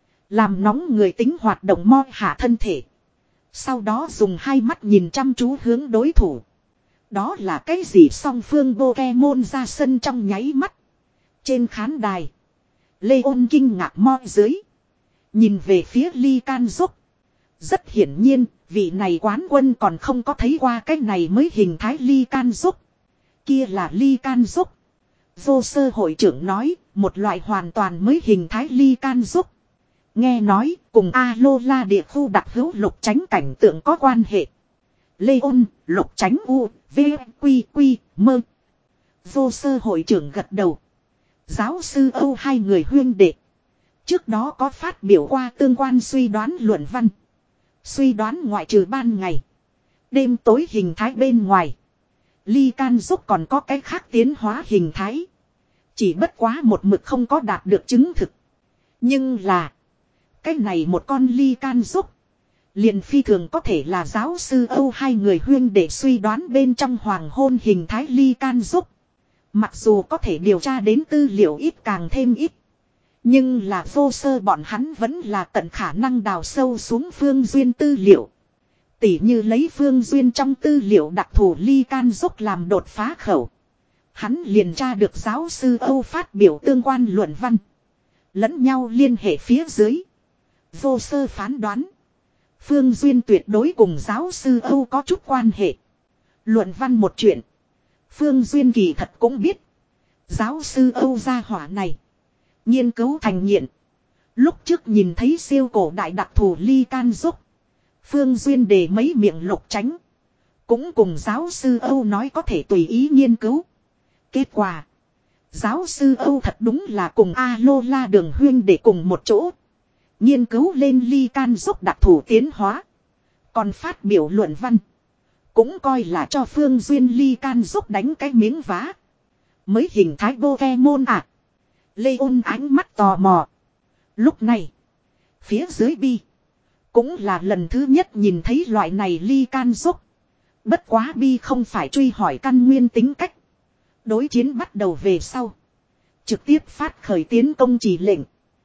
Làm nóng người tính hoạt động mo hạ thân thể. Sau đó dùng hai mắt nhìn chăm chú hướng đối thủ. Đó là cái gì song phương Pokemon ra sân trong nháy mắt. Trên khán đài. Lê Ôn kinh ngạc mo dưới. Nhìn về phía Ly Can giúp. Rất hiển nhiên, vị này quán quân còn không có thấy qua cái này mới hình thái Ly Can giúp. Kia là Ly Can giúp. Vô sơ hội trưởng nói, Một loại hoàn toàn mới hình thái ly can giúp. Nghe nói cùng Alola địa khu đặc hữu lục tránh cảnh tượng có quan hệ. Leon, lục tránh U, V, Quy, Quy, Mơ. Vô sơ hội trưởng gật đầu. Giáo sư Âu hai người huyên đệ. Trước đó có phát biểu qua tương quan suy đoán luận văn. Suy đoán ngoại trừ ban ngày. Đêm tối hình thái bên ngoài. Ly can giúp còn có cái khác tiến hóa hình thái. Chỉ bất quá một mực không có đạt được chứng thực. Nhưng là. Cái này một con ly can giúp. Liền phi thường có thể là giáo sư Âu hai người huyên để suy đoán bên trong hoàng hôn hình thái ly can giúp. Mặc dù có thể điều tra đến tư liệu ít càng thêm ít. Nhưng là vô sơ bọn hắn vẫn là tận khả năng đào sâu xuống Phương Duyên tư liệu. Tỉ như lấy Phương Duyên trong tư liệu đặc thù ly can giúp làm đột phá khẩu. Hắn liền tra được giáo sư Âu phát biểu tương quan luận văn. Lẫn nhau liên hệ phía dưới. Vô sơ phán đoán. Phương Duyên tuyệt đối cùng giáo sư Âu có chút quan hệ. Luận văn một chuyện. Phương Duyên kỳ thật cũng biết. Giáo sư Âu gia hỏa này. Nghiên cứu thành nghiện. Lúc trước nhìn thấy siêu cổ đại đặc thù ly can giúp. Phương Duyên đề mấy miệng lục tránh. Cũng cùng giáo sư Âu nói có thể tùy ý nghiên cứu. Kết quả. Giáo sư Âu thật đúng là cùng Alola Đường Huyên để cùng một chỗ. Nghiên cứu lên ly can giúp đặc thù tiến hóa. Còn phát biểu luận văn. Cũng coi là cho Phương Duyên ly can giúp đánh cái miếng vá. Mới hình thái Pokemon à. Leon ánh mắt tò mò. Lúc này. Phía dưới bi. Cũng là lần thứ nhất nhìn thấy loại này ly can giúp. Bất quá bi không phải truy hỏi căn nguyên tính cách. Đối chiến bắt đầu về sau. Trực tiếp phát khởi tiến công chỉ lệnh.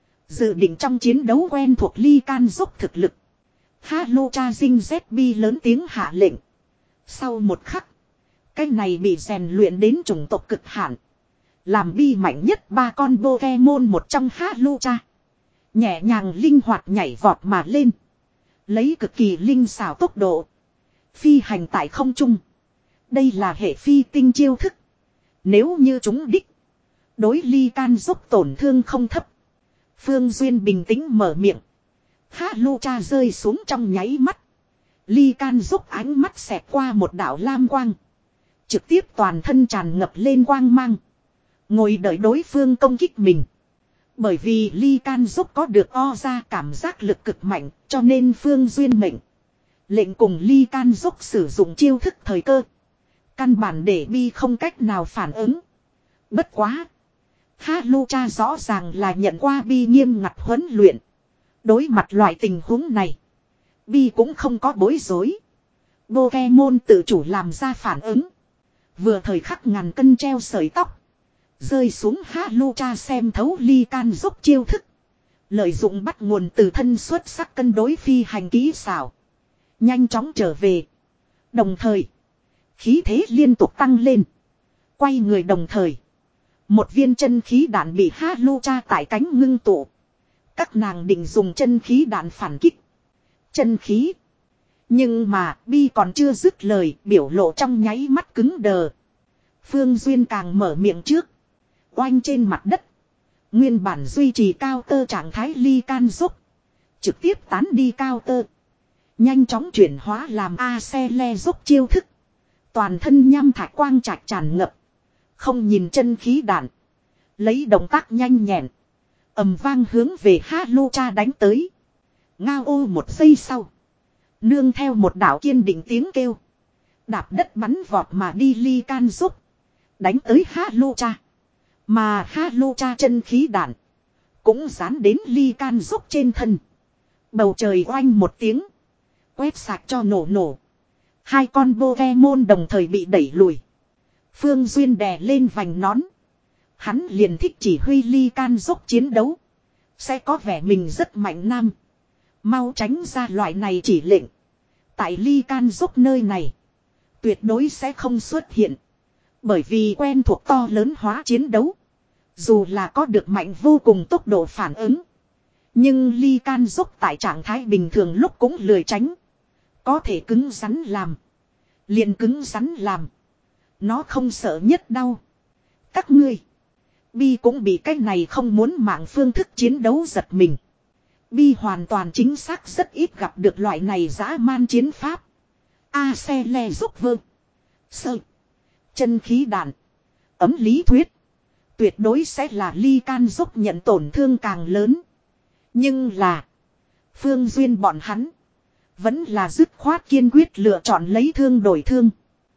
Dự định trong chiến đấu quen thuộc ly can giúp thực lực. Halo cha dinh Z lớn tiếng hạ lệnh. Sau một khắc. Cái này bị rèn luyện đến chủng tộc cực hạn. Làm bi mạnh nhất ba con Pokemon một trong Halo cha. Nhẹ nhàng linh hoạt nhảy vọt mà lên. Lấy cực kỳ linh xảo tốc độ. Phi hành tại không trung. Đây là hệ phi tinh chiêu thức. Nếu như chúng đích. Đối ly can giúp tổn thương không thấp. Phương Duyên bình tĩnh mở miệng. Halo cha rơi xuống trong nháy mắt. Ly can giúp ánh mắt xẹt qua một đạo lam quang. Trực tiếp toàn thân tràn ngập lên quang mang. Ngồi đợi đối phương công kích mình. Bởi vì ly can giúp có được o ra cảm giác lực cực mạnh. Cho nên Phương Duyên mệnh. Lệnh cùng ly can giúp sử dụng chiêu thức thời cơ. Căn bản để bi không cách nào phản ứng. Bất quá. Halo cha rõ ràng là nhận qua bi nghiêm ngặt huấn luyện. Đối mặt loại tình huống này. Bi cũng không có bối rối. Pokemon tự chủ làm ra phản ứng. Vừa thời khắc ngàn cân treo sợi tóc. Rơi xuống Halo cha xem thấu ly can giúp chiêu thức. Lợi dụng bắt nguồn từ thân xuất sắc cân đối phi hành kỹ xảo. Nhanh chóng trở về. Đồng thời. Khí thế liên tục tăng lên. Quay người đồng thời. Một viên chân khí đạn bị Halo cha tại cánh ngưng tụ. Các nàng định dùng chân khí đạn phản kích. Chân khí. Nhưng mà bi còn chưa dứt lời, biểu lộ trong nháy mắt cứng đờ. Phương Duyên càng mở miệng trước. Oanh trên mặt đất. Nguyên bản duy trì cao tơ trạng thái ly can giúp. Trực tiếp tán đi cao tơ. Nhanh chóng chuyển hóa làm A xe le giúp chiêu thức. Toàn thân nham thạch quang trạch tràn ngập. Không nhìn chân khí đạn. Lấy động tác nhanh nhẹn. Ầm vang hướng về Halo cha đánh tới. Ngao ô một giây sau. Nương theo một đạo kiên định tiếng kêu. Đạp đất bắn vọt mà đi ly can giúp. Đánh tới Halo cha. Mà Halo cha chân khí đạn. Cũng dán đến ly can giúp trên thân. Bầu trời oanh một tiếng. Quét sạc cho nổ nổ. Hai con Pokemon đồng thời bị đẩy lùi. Phương Duyên đè lên vành nón. Hắn liền thích chỉ huy ly can giúp chiến đấu. Sẽ có vẻ mình rất mạnh nam. Mau tránh ra loại này chỉ lệnh. Tại ly can giúp nơi này. Tuyệt đối sẽ không xuất hiện. Bởi vì quen thuộc to lớn hóa chiến đấu. Dù là có được mạnh vô cùng tốc độ phản ứng. Nhưng ly can giúp tại trạng thái bình thường lúc cũng lười tránh. Có thể cứng rắn làm. Liền cứng rắn làm. Nó không sợ nhất đau. Các ngươi. Bi cũng bị cái này không muốn mạng phương thức chiến đấu giật mình. Bi hoàn toàn chính xác rất ít gặp được loại này dã man chiến pháp. A xe le giúp vơ. Sơ. Chân khí đạn. Ấm lý thuyết. Tuyệt đối sẽ là Ly Can giúp nhận tổn thương càng lớn. Nhưng là. Phương Duyên bọn hắn. Vẫn là dứt khoát kiên quyết lựa chọn lấy thương đổi thương.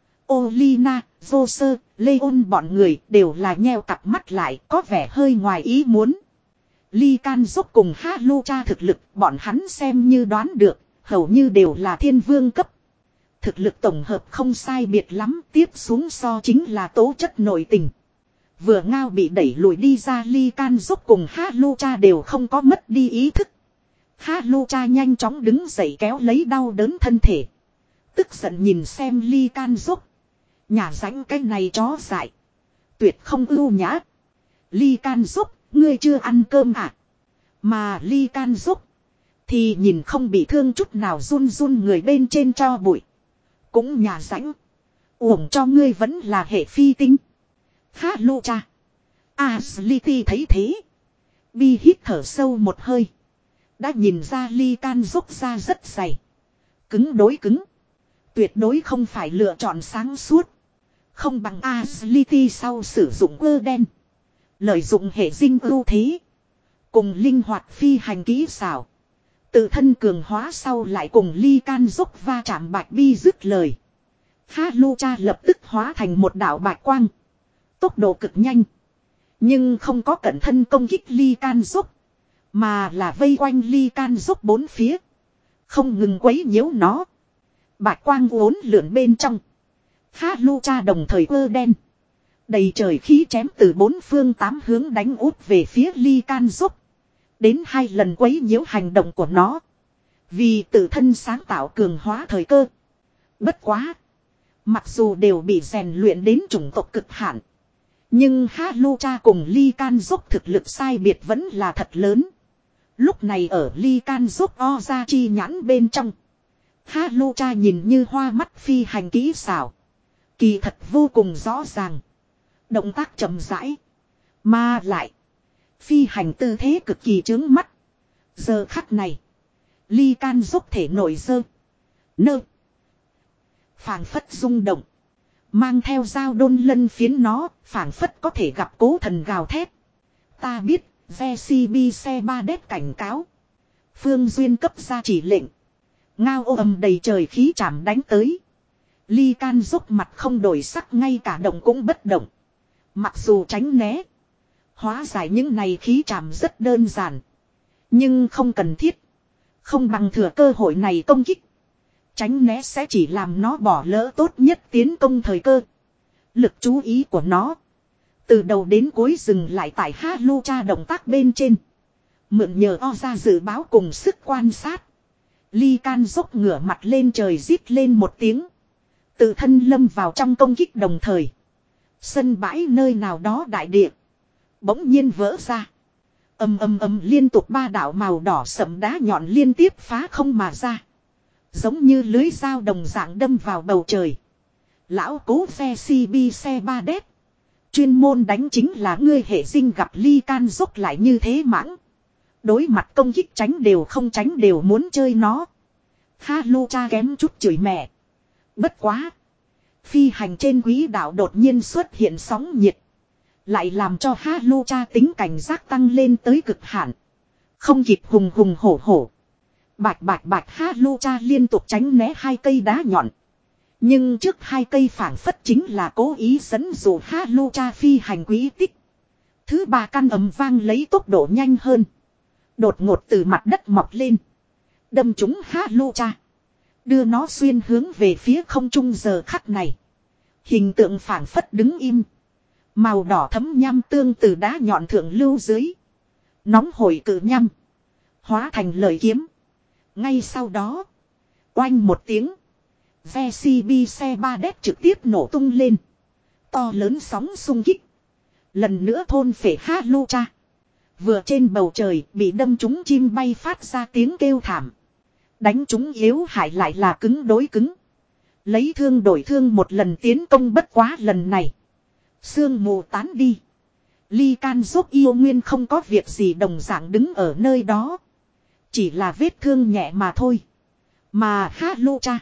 Olina, Joser, Leon bọn người đều là nheo cặp mắt lại có vẻ hơi ngoài ý muốn. Ly Can giúp cùng Halucha thực lực bọn hắn xem như đoán được, hầu như đều là thiên vương cấp. Thực lực tổng hợp không sai biệt lắm, tiếp xuống so chính là tố chất nội tình. Vừa ngao bị đẩy lùi đi ra Ly Can giúp cùng Halucha đều không có mất đi ý thức. Halucha nhanh chóng đứng dậy kéo lấy đau đớn thân thể. Tức giận nhìn xem Ly Can giúp. Nhà rãnh cái này chó dại. Tuyệt không ưu nhã. Ly Can giúp, ngươi chưa ăn cơm à? Mà Ly Can giúp. Thì nhìn không bị thương chút nào run run người bên trên cho bụi. Cũng nhà rãnh. Uổng cho ngươi vẫn là hệ phi tinh. Halucha. Asliti thấy thế. Bi hít thở sâu một hơi. Đã nhìn ra Ly Can giúp ra rất dày. Cứng đối cứng. Tuyệt đối không phải lựa chọn sáng suốt. Không bằng Asliti sau sử dụng ơ đen. Lợi dụng hệ dinh ưu thế. Cùng linh hoạt phi hành kỹ xảo. Tự thân cường hóa sau lại cùng Ly Can giúp va chạm bạch bi dứt lời. Halucha lập tức hóa thành một đạo bạch quang. Tốc độ cực nhanh. Nhưng không có cận thân công kích Ly Can giúp. Mà là vây quanh Ly Can giúp bốn phía. Không ngừng quấy nhiễu nó. Bạch quang uốn lượn bên trong. Halucha đồng thời ơ đen. Đầy trời khí chém từ bốn phương tám hướng đánh úp về phía Ly Can giúp. Đến hai lần quấy nhiễu hành động của nó. Vì tự thân sáng tạo cường hóa thời cơ. Bất quá. Mặc dù đều bị rèn luyện đến chủng tộc cực hạn. Nhưng Halucha cùng Ly Can giúp thực lực sai biệt vẫn là thật lớn. Lúc này ở Ly Can giúp o ra chi nhãn bên trong. Halucha nhìn như hoa mắt phi hành kỹ xảo. Kỳ thật vô cùng rõ ràng. Động tác chậm rãi. Mà lại. Phi hành tư thế cực kỳ chướng mắt. Giờ khắc này. Ly Can giúp thể nổi dơ. Nơ. Phảng phất rung động. Mang theo dao đôn lân phiến nó. Phảng phất có thể gặp cố thần gào thét. Ta biết. vê xê bê xe ba đét cảnh cáo. Phương Duyên cấp ra chỉ lệnh. Ngao ô ầm đầy trời khí chạm đánh tới. Ly Can giúp mặt không đổi sắc ngay cả động cũng bất động. Mặc dù tránh né. Hóa giải những này khí chạm rất đơn giản. Nhưng không cần thiết. Không bằng thừa cơ hội này công kích. Tránh né sẽ chỉ làm nó bỏ lỡ tốt nhất tiến công thời cơ. Lực chú ý của nó. Từ đầu đến cuối dừng lại tại Halucha động tác bên trên. Mượn nhờ o ra dự báo cùng sức quan sát. Ly Can dốc ngửa mặt lên trời rít lên một tiếng. Tự thân lâm vào trong công kích đồng thời. Sân bãi nơi nào đó đại địa. Bỗng nhiên vỡ ra. Ầm ầm ầm liên tục ba đạo màu đỏ sẫm đá nhọn liên tiếp phá không mà ra. Giống như lưới dao đồng dạng đâm vào bầu trời. Lão cố phe xê bê xe ba đét. Chuyên môn đánh chính là ngươi hệ dinh gặp Ly Can dốc lại như thế mãng. Đối mặt công kích tránh đều không tránh đều muốn chơi nó. Halucha kém chút chửi mẹ. Bất quá. Phi hành trên quý đạo đột nhiên xuất hiện sóng nhiệt. Lại làm cho Halucha tính cảnh giác tăng lên tới cực hạn. Không kịp hùng hùng hổ hổ. Bạch bạch bạch Halucha liên tục tránh né hai cây đá nhọn. Nhưng trước hai cây phảng phất chính là cố ý dẫn dụ Halucha phi hành quý tích. Thứ ba căn ầm vang lấy tốc độ nhanh hơn. Đột ngột từ mặt đất mọc lên. Đâm trúng Halucha. Đưa nó xuyên hướng về phía không trung giờ khắc này. Hình tượng phảng phất đứng im. Màu đỏ thấm nham tương từ đá nhọn thượng lưu dưới. Nóng hổi cự nham. Hóa thành lời kiếm. Ngay sau đó. Oanh một tiếng. vê xê bê xe ba đét trực tiếp nổ tung lên. To lớn sóng xung kích. Lần nữa thôn phệ Halucha. Vừa trên bầu trời bị đâm trúng chim bay phát ra tiếng kêu thảm. Đánh trúng yếu hại lại là cứng đối cứng. Lấy thương đổi thương một lần tiến công bất quá lần này. Sương mù tán đi. Ly Can giúp yêu nguyên không có việc gì đồng dạng đứng ở nơi đó. Chỉ là vết thương nhẹ mà thôi. Mà Halucha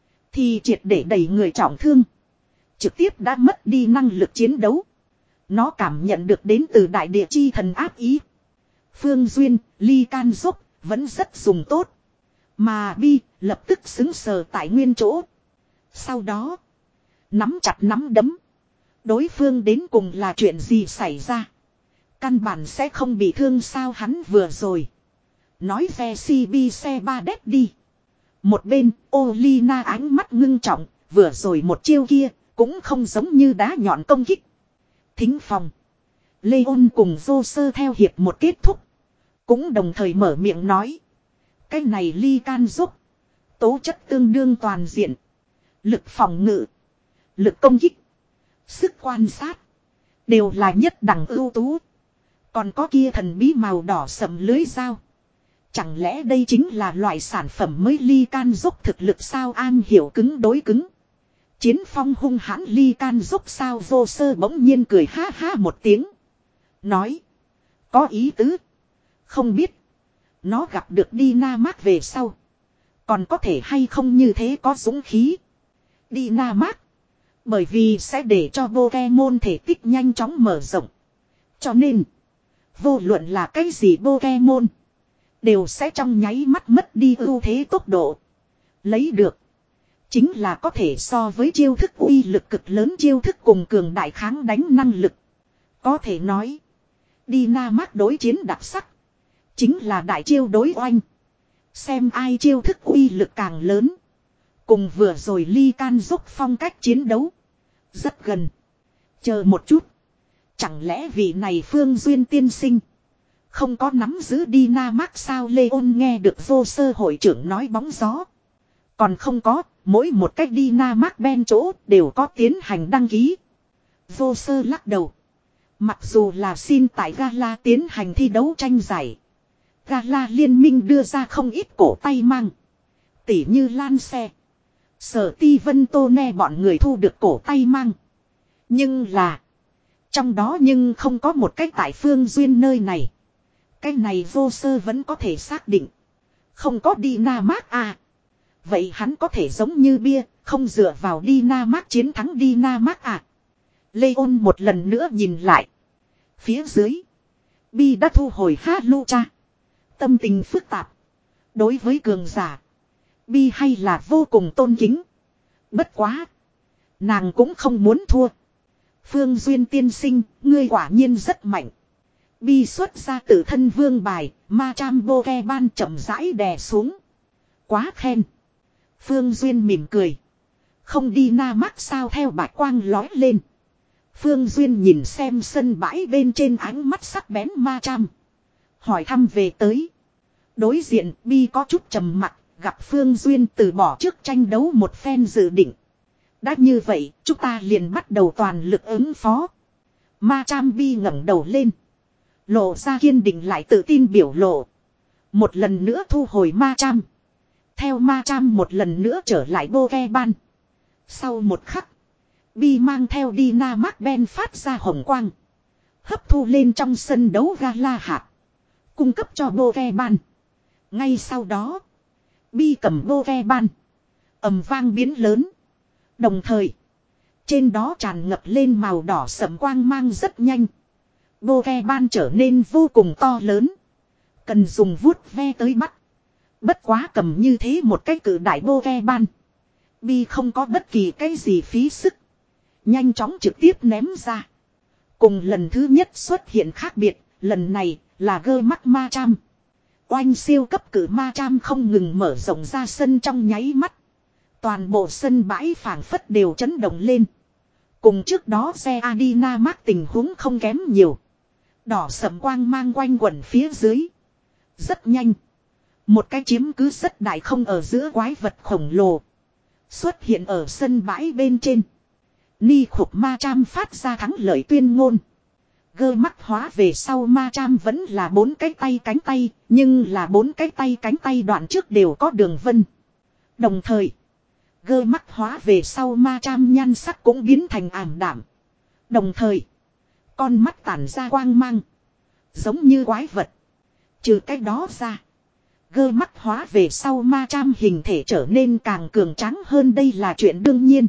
thì triệt để đẩy người trọng thương. Trực tiếp đã mất đi năng lực chiến đấu. Nó cảm nhận được đến từ đại địa chi thần áp ý. Phương Duyên, Ly Can giúp vẫn rất dùng tốt. Mà Bi lập tức xứng sờ tại nguyên chỗ. Sau đó nắm chặt nắm đấm. Đối phương đến cùng là chuyện gì xảy ra. Căn bản sẽ không bị thương sao hắn vừa rồi. Nói ve xê bê xe ba đét đi. Một bên Olina ánh mắt ngưng trọng. Vừa rồi một chiêu kia cũng không giống như đá nhọn công kích. Thính phòng. Leon cùng vô sơ theo hiệp một kết thúc. Cũng đồng thời mở miệng nói. Cái này Ly Can giúp. Tố chất tương đương toàn diện. Lực phòng ngự. Lực công kích. Sức quan sát. Đều là nhất đẳng ưu tú. Còn có kia thần bí màu đỏ sầm lưới dao. Chẳng lẽ đây chính là loại sản phẩm mới Ly Can giúp thực lực sao an hiểu cứng đối cứng. Chiến phong hung hãn Ly Can giúp sao vô sơ bỗng nhiên cười ha ha một tiếng. Nói. Có ý tứ. Không biết. Nó gặp được Dynamax về sau. Còn có thể hay không như thế có dũng khí. Dynamax. Bởi vì sẽ để cho Pokemon thể tích nhanh chóng mở rộng. Cho nên. Vô luận là cái gì Pokemon. Đều sẽ trong nháy mắt mất đi ưu thế tốc độ. Lấy được. Chính là có thể so với chiêu thức uy lực cực lớn chiêu thức cùng cường đại kháng đánh năng lực. Có thể nói. Dynamax đối chiến đặc sắc. Chính là đại chiêu đối oanh. Xem ai chiêu thức uy lực càng lớn. Cùng vừa rồi Ly Can giúp phong cách chiến đấu. Rất gần. Chờ một chút. Chẳng lẽ vị này Phương Duyên tiên sinh. Không có nắm giữ Dynamax sao Leon nghe được vô sơ hội trưởng nói bóng gió. Còn không có. Mỗi một cách Dynamax bên chỗ đều có tiến hành đăng ký. Vô sơ lắc đầu. Mặc dù là xin tại Gala tiến hành thi đấu tranh giải. Gala liên minh đưa ra không ít cổ tay mang. Tỉ như Lan Xe. Sở Ti Vân Tô Ne bọn người thu được cổ tay mang. Nhưng là. Trong đó nhưng không có một cách tại Phương Duyên nơi này. Cái này vô sơ vẫn có thể xác định. Không có Dynamax à. Vậy hắn có thể giống như bia. Không dựa vào Dynamax chiến thắng Dynamax à. Leon một lần nữa nhìn lại. Phía dưới. Bi đã thu hồi Halucha. Tâm tình phức tạp. Đối với cường giả. Bi hay là vô cùng tôn kính. Bất quá. Nàng cũng không muốn thua. Phương Duyên tiên sinh. Ngươi quả nhiên rất mạnh. Bi xuất ra tự thân vương bài. Ma Cham Boke ban chậm rãi đè xuống. Quá khen. Phương Duyên mỉm cười. Không đi na mắt sao theo bạch quang lói lên. Phương Duyên nhìn xem sân bãi bên trên ánh mắt sắc bén Ma Cham. Hỏi thăm về tới. Đối diện Bi có chút trầm mặc. Gặp Phương Duyên từ bỏ trước tranh đấu một phen dự định. Đã như vậy chúng ta liền bắt đầu toàn lực ứng phó. Ma Cham Bi ngẩng đầu lên. Lộ ra kiên định lại tự tin biểu lộ. Một lần nữa thu hồi Ma Cham. Theo Ma Cham một lần nữa trở lại Pokeban. Sau một khắc. Bi mang theo Dynamax Ben phát ra hồng quang. Hấp thu lên trong sân đấu Gala hạt. Cung cấp cho Pokeban. Ngay sau đó. Bi cầm Pokeban. Ầm vang biến lớn. Đồng thời. Trên đó tràn ngập lên màu đỏ sẫm quang mang rất nhanh. Pokeban trở nên vô cùng to lớn. Cần dùng vuốt ve tới bắt. Bất quá cầm như thế một cái cử đại Pokeban. Bi không có bất kỳ cái gì phí sức. Nhanh chóng trực tiếp ném ra. Cùng lần thứ nhất xuất hiện khác biệt. Lần này là gơ mắt Ma Cham. Oanh siêu cấp cử Ma Cham không ngừng mở rộng ra sân trong nháy mắt. Toàn bộ sân bãi phảng phất đều chấn động lên. Cùng trước đó xe Dynamax tình huống không kém nhiều. Đỏ sẫm quang mang quanh quẩn phía dưới. Rất nhanh. Một cái chiếm cứ rất đại không ở giữa quái vật khổng lồ. Xuất hiện ở sân bãi bên trên. Ni khục Ma Cham phát ra thắng lợi tuyên ngôn. Gơ mắt hóa về sau Ma Cham vẫn là bốn cái tay cánh tay. Nhưng là bốn cái tay cánh tay đoạn trước đều có đường vân. Đồng thời. Gơ mắt hóa về sau Ma Cham nhan sắc cũng biến thành ảm đạm. Đồng thời. Con mắt tản ra quang mang. Giống như quái vật. Trừ cái đó ra. Gơ mắt hóa về sau ma trăm hình thể trở nên càng cường tráng hơn, đây là chuyện đương nhiên.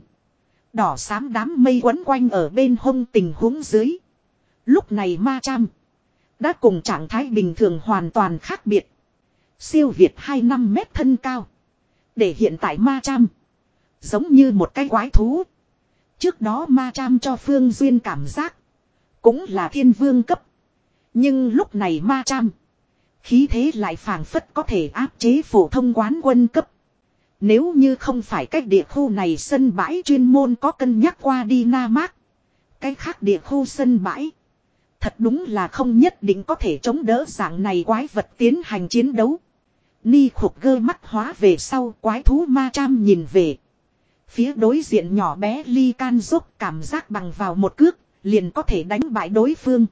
Đỏ xám đám mây quấn quanh ở bên hông tình huống dưới. Lúc này ma trăm đã cùng trạng thái bình thường hoàn toàn khác biệt. Siêu việt hai mươi lăm mét thân cao. Để hiện tại ma trăm giống như một cái quái thú. Trước đó ma trăm cho Phương Duyên cảm giác cũng là thiên vương cấp. Nhưng lúc này ma trăm khí thế lại phảng phất có thể áp chế phổ thông quán quân cấp. Nếu như không phải cách địa khu này sân bãi chuyên môn có cân nhắc qua Dynamax. Cái khác địa khu sân bãi thật đúng là không nhất định có thể chống đỡ dạng này quái vật tiến hành chiến đấu. Ni khục gơ mắt hóa về sau, quái thú ma trăm nhìn về phía đối diện nhỏ bé Ly Can Dốc, cảm giác bằng vào một cước liền có thể đánh bại đối phương.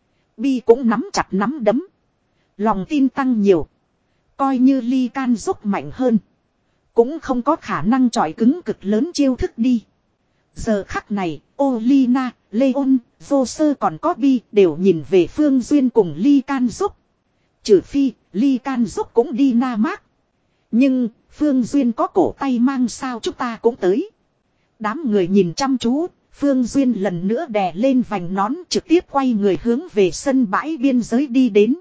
Bi cũng nắm chặt nắm đấm. Lòng tin tăng nhiều. Coi như Ly Can Dốc mạnh hơn, cũng không có khả năng chọi cứng cực lớn chiêu thức đi. Giờ khắc này, Olina, Leon, Joser còn có Bi đều nhìn về Phương Duyên cùng Ly Can Dốc. Trừ phi, Ly Can Dốc cũng đi Dynamax. Nhưng, Phương Duyên có cổ tay mang sao chúng ta cũng tới. Đám người nhìn chăm chú, Phương Duyên lần nữa đè lên vành nón trực tiếp quay người hướng về sân bãi biên giới đi đến.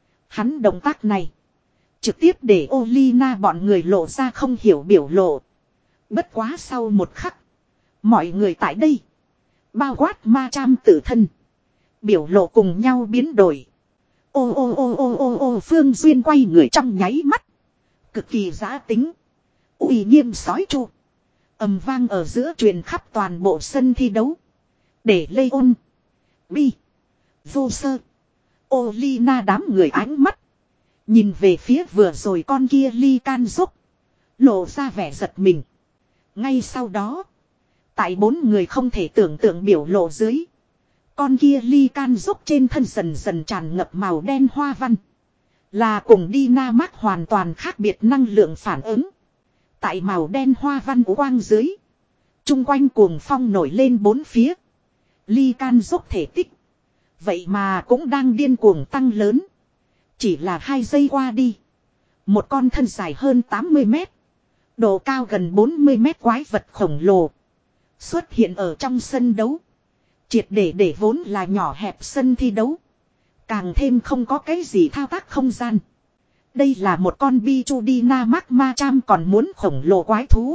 Hắn động tác này trực tiếp để Olina bọn người lộ ra không hiểu biểu lộ. Bất quá sau một khắc, mọi người tại đây, bao quát ma trăm tự thân, biểu lộ cùng nhau biến đổi. Ô ô ô ô ô ô Phương Duyên quay người trong nháy mắt, cực kỳ giã tính, uy nghiêm sói chu, ầm vang ở giữa truyền khắp toàn bộ sân thi đấu. Để Leon, Bi, Joser, Olina đám người ánh mắt nhìn về phía vừa rồi con kia Ly Can Dốc, lộ ra vẻ giật mình. Ngay sau đó, tại bốn người không thể tưởng tượng biểu lộ dưới, con kia Ly Can Dốc trên thân dần dần tràn ngập màu đen hoa văn. Là cùng Dynamax hoàn toàn khác biệt năng lượng phản ứng. Tại màu đen hoa văn quang dưới, chung quanh cuồng phong nổi lên bốn phía. Ly Can Dốc thể tích vậy mà cũng đang điên cuồng tăng lớn. Chỉ là hai giây qua đi, một con thân dài hơn tám mươi mét, độ cao gần bốn mươi mét quái vật khổng lồ xuất hiện ở trong sân đấu. Triệt để để vốn là nhỏ hẹp sân thi đấu càng thêm không có cái gì thao tác không gian. Đây là một con Pichu Dynamax ma trăm còn muốn khổng lồ quái thú.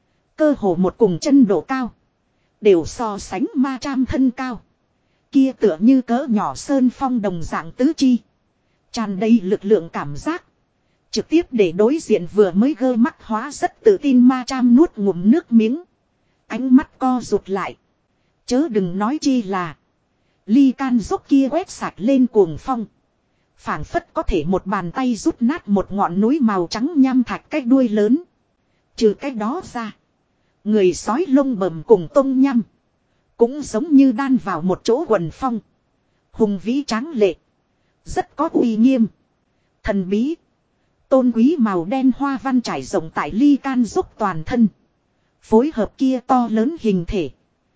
Cơ hồ một cùng chân độ cao đều so sánh ma trăm thân cao. Kia tựa như cỡ nhỏ sơn phong đồng dạng tứ chi, tràn đầy lực lượng cảm giác. Trực tiếp để đối diện vừa mới gơ mắt hóa rất tự tin ma trăm nuốt ngụm nước miếng. Ánh mắt co rụt lại. Chớ đừng nói chi là Ly Can Dốc kia quét sạch lên cuồng phong, phảng phất có thể một bàn tay rút nát một ngọn núi màu trắng nham thạch cái đuôi lớn. Trừ cái đó ra, người sói lông bầm cùng tông nhăm cũng giống như đan vào một chỗ quần phong. Hùng vĩ tráng lệ, rất có uy nghiêm, thần bí, tôn quý. Màu đen hoa văn trải rộng tại Ly Can Dốc toàn thân, phối hợp kia to lớn hình thể,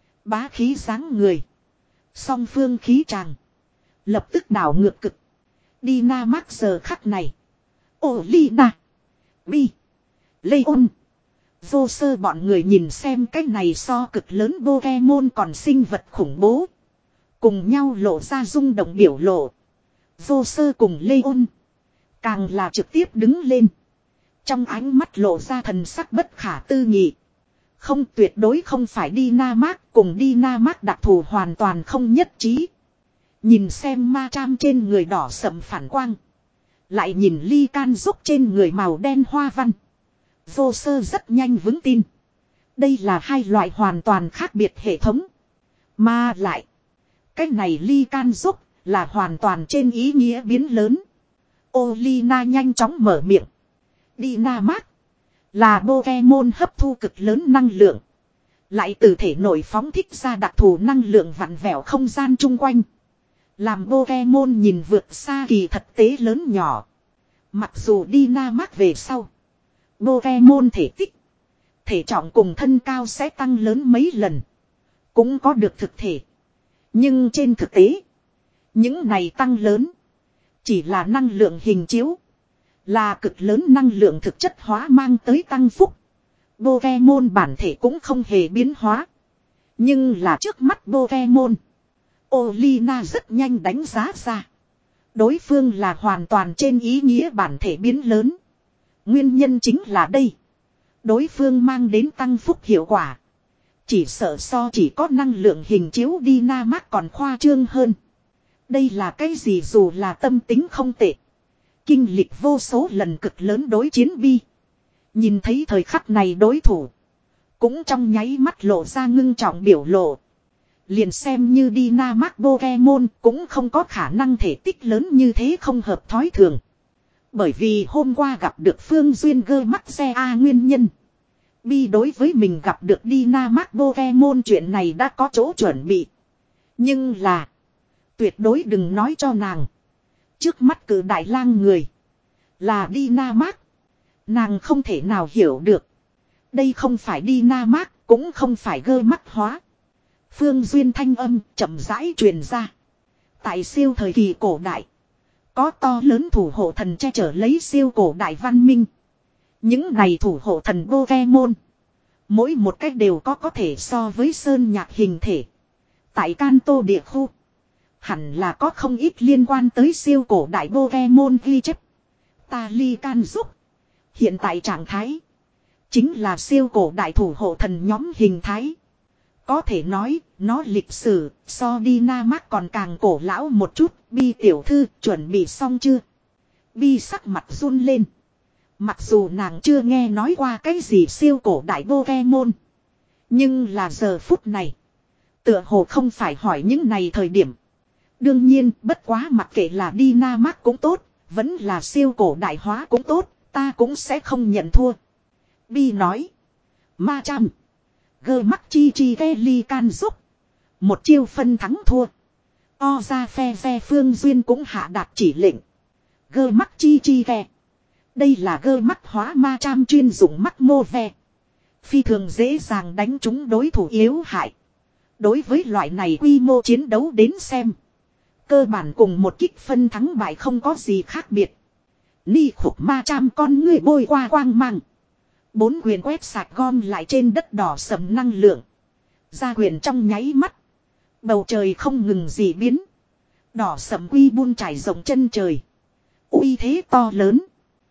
bá khí dáng người, song phương khí tràng, lập tức đảo ngược cực. Dynamax giờ khắc này, Olina, Bi, Leon, Joser bọn người nhìn xem cái này so cực lớn Pokemon còn sinh vật khủng bố, cùng nhau lộ ra rung động biểu lộ. Joser cùng Leon càng là trực tiếp đứng lên, trong ánh mắt lộ ra thần sắc bất khả tư nghị. Không, tuyệt đối không phải Dynamax, cùng Dynamax đặc thù hoàn toàn không nhất trí. Nhìn xem ma trăm trên người đỏ sậm phản quang, lại nhìn Ly Can Dốc trên người màu đen hoa văn, vô sơ rất nhanh vững tin. Đây là hai loại hoàn toàn khác biệt hệ thống. Mà lại, cái này Ly Can Dốc là hoàn toàn trên ý nghĩa biến lớn. Olina nhanh chóng mở miệng. Dynamax là Pokemon hấp thu cực lớn năng lượng, lại từ thể nội phóng thích ra đặc thù năng lượng vặn vẹo không gian chung quanh, làm Pokemon nhìn vượt xa kỳ thật tế lớn nhỏ. Mặc dù Dynamax về sau, Pokemon thể tích, thể trọng cùng thân cao sẽ tăng lớn mấy lần, cũng có được thực thể. Nhưng trên thực tế, Những này tăng lớn. Chỉ là năng lượng hình chiếu. Là cực lớn năng lượng thực chất hóa mang tới tăng phúc. Pokemon bản thể cũng không hề biến hóa. Nhưng là trước mắt Pokemon. Olina rất nhanh đánh giá ra. Đối phương là hoàn toàn trên ý nghĩa bản thể biến lớn. Nguyên nhân chính là đây. Đối phương mang đến tăng phúc hiệu quả. Chỉ sợ so chỉ có năng lượng hình chiếu Dynamax còn khoa trương hơn. Đây là cái gì dù là tâm tính không tệ. Kinh lịch vô số lần cực lớn đối chiến bi. Nhìn thấy thời khắc này đối thủ. Cũng trong nháy mắt lộ ra ngưng trọng biểu lộ. Liền xem như Dynamax Pokemon cũng không có khả năng thể tích lớn như thế không hợp thói thường. Bởi vì hôm qua gặp được Phương Duyên gơ mắt xe A nguyên nhân. Bi đối với mình gặp được Dynamax Pokemon chuyện này đã có chỗ chuẩn bị. Nhưng là. Tuyệt đối đừng nói cho nàng. Trước mắt cử đại lang người. Là Dynamax. Nàng không thể nào hiểu được. Đây không phải Dynamax. Cũng không phải gơ mắt hóa. Phương Duyên thanh âm chậm rãi truyền ra. Tại siêu thời kỳ cổ đại. Có to lớn thủ hộ thần che chở lấy siêu cổ đại văn minh. Những này thủ hộ thần Pokemon. Mỗi một cách đều có có thể so với sơn nhạc hình thể. Tại Kanto địa khu. Hẳn là có không ít liên quan tới siêu cổ đại Pokemon ghi chép. Ta ly can giúp. Hiện tại trạng thái. Chính là siêu cổ đại thủ hộ thần nhóm hình thái. Có thể nói, nó lịch sử, so Dynamax còn càng cổ lão một chút. Bi tiểu thư, chuẩn bị xong chưa? Bi sắc mặt run lên. Mặc dù nàng chưa nghe nói qua cái gì siêu cổ đại Pokemon. Nhưng là giờ phút này. Tựa hồ không phải hỏi những này thời điểm. Đương nhiên, bất quá mặc kệ là Dynamax cũng tốt, vẫn là siêu cổ đại hóa cũng tốt, ta cũng sẽ không nhận thua. Bi nói. Ma trăm. Gơ mắt chi chi ghe ly can giúp. Một chiêu phân thắng thua. O ra phe phe Phương Duyên cũng hạ đạt chỉ lệnh. Gơ mắt chi chi ghe. Đây là gơ mắt hóa ma trăm chuyên dụng mắt mô ve. Phi thường dễ dàng đánh trúng đối thủ yếu hại. Đối với loại này quy mô chiến đấu đến xem. Cơ bản cùng một kích phân thắng bại không có gì khác biệt. Ni khục ma trăm con người bôi qua quang mang. Bốn quyền quét sạch gom lại trên đất đỏ sầm năng lượng. Ra quyền trong nháy mắt. Bầu trời không ngừng gì biến. Đỏ sầm quy buôn trải rộng chân trời. Uy thế to lớn.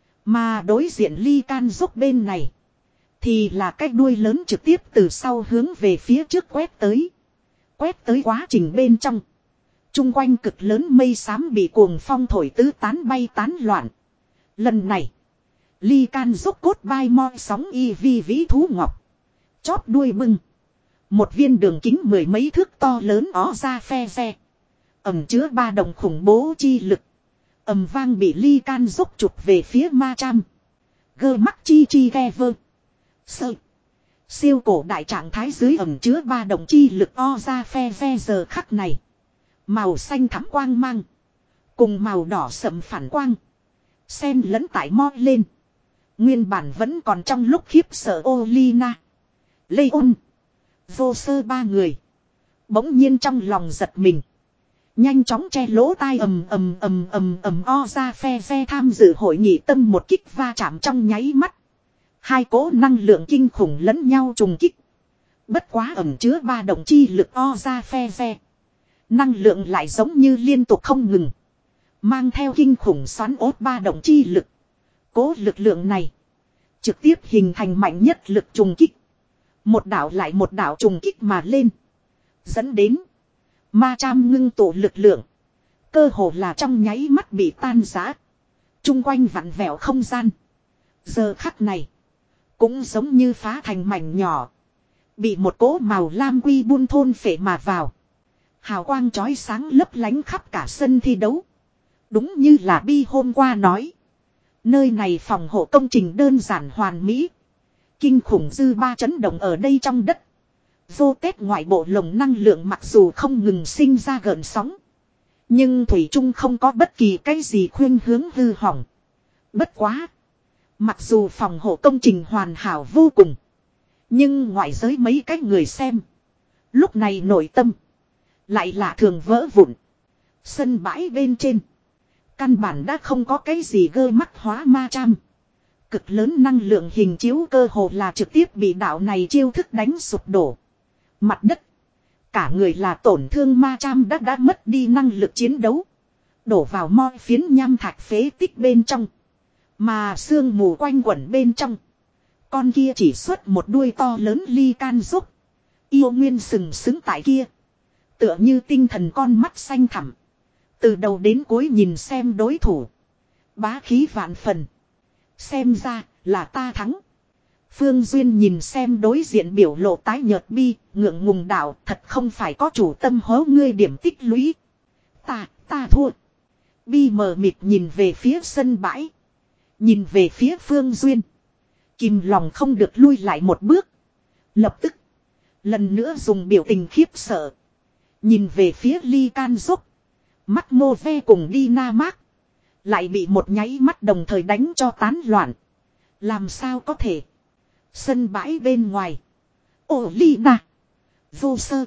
Mà đối diện ly can dốc bên này. Thì là cái đuôi lớn trực tiếp từ sau hướng về phía trước quét tới. Quét tới quá trình bên trong. Trung quanh cực lớn mây xám bị cuồng phong thổi tứ tán bay tán loạn. Lần này. Ly can dốc cốt bay mo sóng y vi vĩ thú ngọc. Chóp đuôi bưng. Một viên đường kính mười mấy thước to lớn ó ra phe phe. Ẩm chứa ba đồng khủng bố chi lực. Ầm vang bị ly can dốc chụp về phía ma trăm. Gơ mắt chi chi ghe vơ. Sợ. Siêu cổ đại trạng thái dưới ẩm chứa ba đồng chi lực o ra phe phe giờ khắc này. Màu xanh thắm quang mang. Cùng màu đỏ sậm phản quang. Xen lẫn tại mo lên. Nguyên bản vẫn còn trong lúc khiếp sợ Olina. Leon. Vô sơ ba người. Bỗng nhiên trong lòng giật mình. Nhanh chóng che lỗ tai ầm ầm ầm ầm ầm o ra phe phe tham dự hội nghị tâm một kích va chạm trong nháy mắt. Hai cỗ năng lượng kinh khủng lẫn nhau trùng kích. Bất quá ẩm chứa ba động chi lực o ra phe phe. Năng lượng lại giống như liên tục không ngừng. Mang theo kinh khủng xoắn ốt ba động chi lực. Cố lực lượng này. Trực tiếp hình thành mạnh nhất lực trùng kích. Một đảo lại một đảo trùng kích mà lên. Dẫn đến. Ma trăm ngưng tụ lực lượng. Cơ hồ là trong nháy mắt bị tan rã. Trung quanh vặn vẹo không gian. Giờ khắc này. Cũng giống như phá thành mảnh nhỏ. Bị một cỗ màu lam quy buôn thôn phệ mà vào. Hào quang chói sáng lấp lánh khắp cả sân thi đấu. Đúng như là Bi hôm qua nói. Nơi này phòng hộ công trình đơn giản hoàn mỹ. Kinh khủng dư ba chấn động ở đây trong đất. Vô tết ngoại bộ lồng năng lượng mặc dù không ngừng sinh ra gợn sóng. Nhưng Thủy Trung không có bất kỳ cái gì khuyên hướng hư hỏng. Bất quá. Mặc dù phòng hộ công trình hoàn hảo vô cùng. Nhưng ngoại giới mấy cái người xem. Lúc này nội tâm. Lại lạ thường vỡ vụn. Sân bãi bên trên. Căn bản đã không có cái gì gơ mắt hóa ma cham. Cực lớn năng lượng hình chiếu cơ hồ là trực tiếp bị đạo này chiêu thức đánh sụp đổ. Mặt đất. Cả người là tổn thương ma cham đã đã mất đi năng lực chiến đấu. Đổ vào mo phiến nham thạch phế tích bên trong. Mà sương mù quanh quẩn bên trong. Con kia chỉ xuất một đuôi to lớn ly can giúp. Yêu nguyên sừng sững tại kia. Tựa như tinh thần con mắt xanh thẳm. Từ đầu đến cuối nhìn xem đối thủ. Bá khí vạn phần. Xem ra là ta thắng. Phương Duyên nhìn xem đối diện biểu lộ tái nhợt bi, ngượng ngùng đạo thật không phải có chủ tâm hố ngươi điểm tích lũy. Ta, ta thua. Bi mờ mịt nhìn về phía sân bãi. Nhìn về phía Phương Duyên. Kìm lòng không được lui lại một bước. Lập tức. Lần nữa dùng biểu tình khiếp sợ. Nhìn về phía Ly Can Dốc. Mắt mô ve cùng đi na mác. Lại bị một nháy mắt đồng thời đánh cho tán loạn. Làm sao có thể. Sân bãi bên ngoài. Ồ Ly Na. Vô sơ.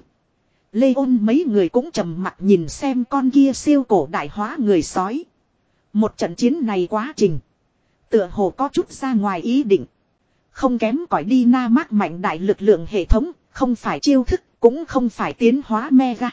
Lê ôn mấy người cũng trầm mặt nhìn xem con kia siêu cổ đại hóa người sói. Một trận chiến này quá trình. Tựa hồ có chút ra ngoài ý định. Không kém cỏi đi na mác mạnh đại lực lượng hệ thống. Không phải chiêu thức. Cũng không phải tiến hóa mega.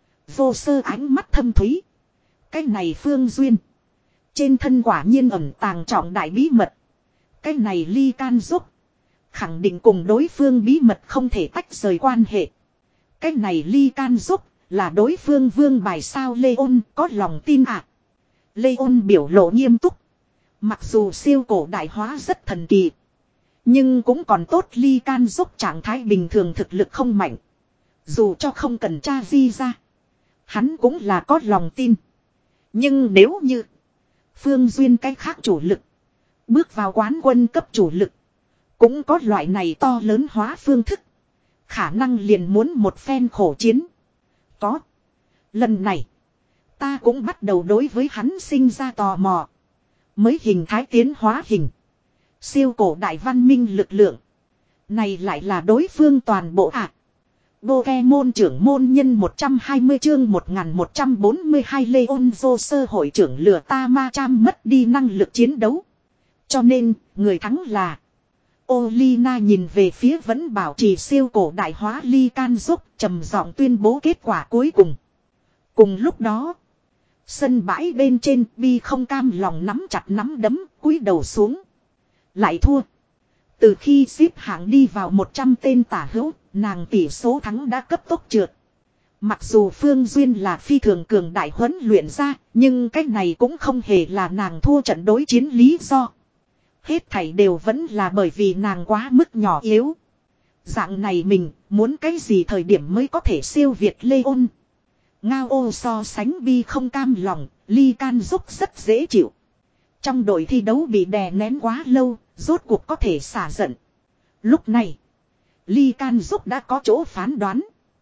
Vô sơ ánh mắt thâm thúy. Cái này Phương Duyên. Trên thân quả nhiên ẩn tàng trọng đại bí mật. Cái này Ly Can giúp. Khẳng định cùng đối phương bí mật không thể tách rời quan hệ. Cái này Ly Can giúp là đối phương vương bài sao Lê ôn có lòng tin à. Lê ôn biểu lộ nghiêm túc. Mặc dù siêu cổ đại hóa rất thần kỳ. Nhưng cũng còn tốt Ly Can giúp trạng thái bình thường thực lực không mạnh. Dù cho không cần tra di ra. Hắn cũng là có lòng tin. Nhưng nếu như Phương Duyên cách khác chủ lực. Bước vào quán quân cấp chủ lực. Cũng có loại này to lớn hóa phương thức. Khả năng liền muốn một phen khổ chiến. Có. Lần này. Ta cũng bắt đầu đối với hắn sinh ra tò mò. Mới hình thái tiến hóa hình. Siêu cổ đại văn minh lực lượng. Này lại là đối phương toàn bộ ạ. À. Pokemon trưởng môn nhân một trăm hai mươi chương một nghìn một trăm bốn mươi hai Lê ôn vô sơ hội trưởng lừa ta ma cham mất đi năng lực chiến đấu. Cho nên, người thắng là Olina nhìn về phía vẫn bảo trì siêu cổ đại hóa Ly Can giúp trầm giọng tuyên bố kết quả cuối cùng. Cùng lúc đó, sân bãi bên trên Bi không cam lòng nắm chặt nắm đấm, cúi đầu xuống. Lại thua. Từ khi xếp hạng đi vào một trăm tên tả hữu, nàng tỷ số thắng đã cấp tốc trượt. Mặc dù Phương Duyên là phi thường cường đại huấn luyện ra, nhưng cách này cũng không hề là nàng thua trận đối chiến lý do. Hết thảy đều vẫn là bởi vì nàng quá mức nhỏ yếu. Dạng này mình muốn cái gì thời điểm mới có thể siêu việt Lê ôn. Ngao ô so sánh Bi không cam lòng, Ly Can giúp rất dễ chịu. Trong đội thi đấu bị đè nén quá lâu, rốt cuộc có thể xả giận. Lúc này, Ly Can giúp đã có chỗ phán đoán.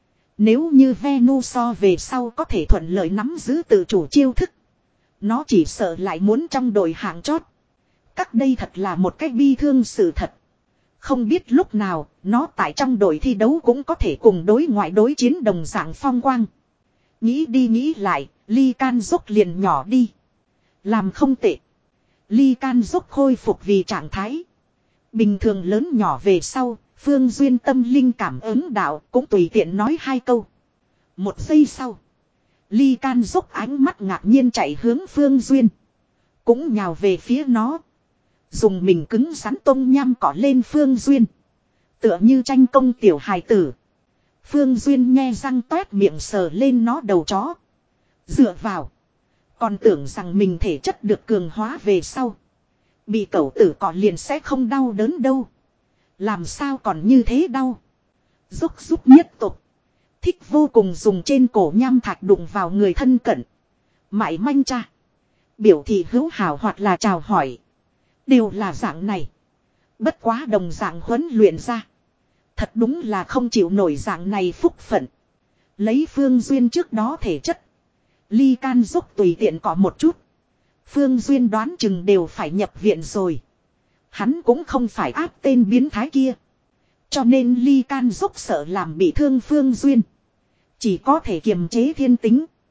Nếu như Venu so về sau có thể thuận lợi nắm giữ tự chủ chiêu thức. Nó chỉ sợ lại muốn trong đội hạng chót. Các đây thật là một cách bi thương sự thật. Không biết lúc nào, nó tại trong đội thi đấu cũng có thể cùng đối ngoại đối chiến đồng dạng phong quang. Nghĩ đi nghĩ lại, Ly Can giúp liền nhỏ đi. Làm không tệ. Ly Can giúp khôi phục vì trạng thái. Bình thường lớn nhỏ về sau, Phương Duyên tâm linh cảm ứng đạo cũng tùy tiện nói hai câu. Một giây sau, Ly Can giúp ánh mắt ngạc nhiên chạy hướng Phương Duyên. Cũng nhào về phía nó. Dùng mình cứng rắn tông nham cỏ lên Phương Duyên. Tựa như tranh công tiểu hài tử. Phương Duyên nghe răng toét miệng sờ lên nó đầu chó. Dựa vào. Còn tưởng rằng mình thể chất được cường hóa về sau. Bị cẩu tử cỏ liền sẽ không đau đớn đâu. Làm sao còn như thế đau. Rúc rúc nhất tục. Thích vô cùng dùng trên cổ nham thạch đụng vào người thân cận. Mãi manh cha. Biểu thị hữu hảo hoặc là chào hỏi. Đều là dạng này. Bất quá đồng dạng huấn luyện ra. Thật đúng là không chịu nổi dạng này phúc phận. Lấy Phương Duyên trước đó thể chất. Ly Can giúp tùy tiện có một chút. Phương Duyên đoán chừng đều phải nhập viện rồi. Hắn cũng không phải áp tên biến thái kia. Cho nên Ly Can giúp sợ làm bị thương Phương Duyên. Chỉ có thể kiềm chế thiên tính.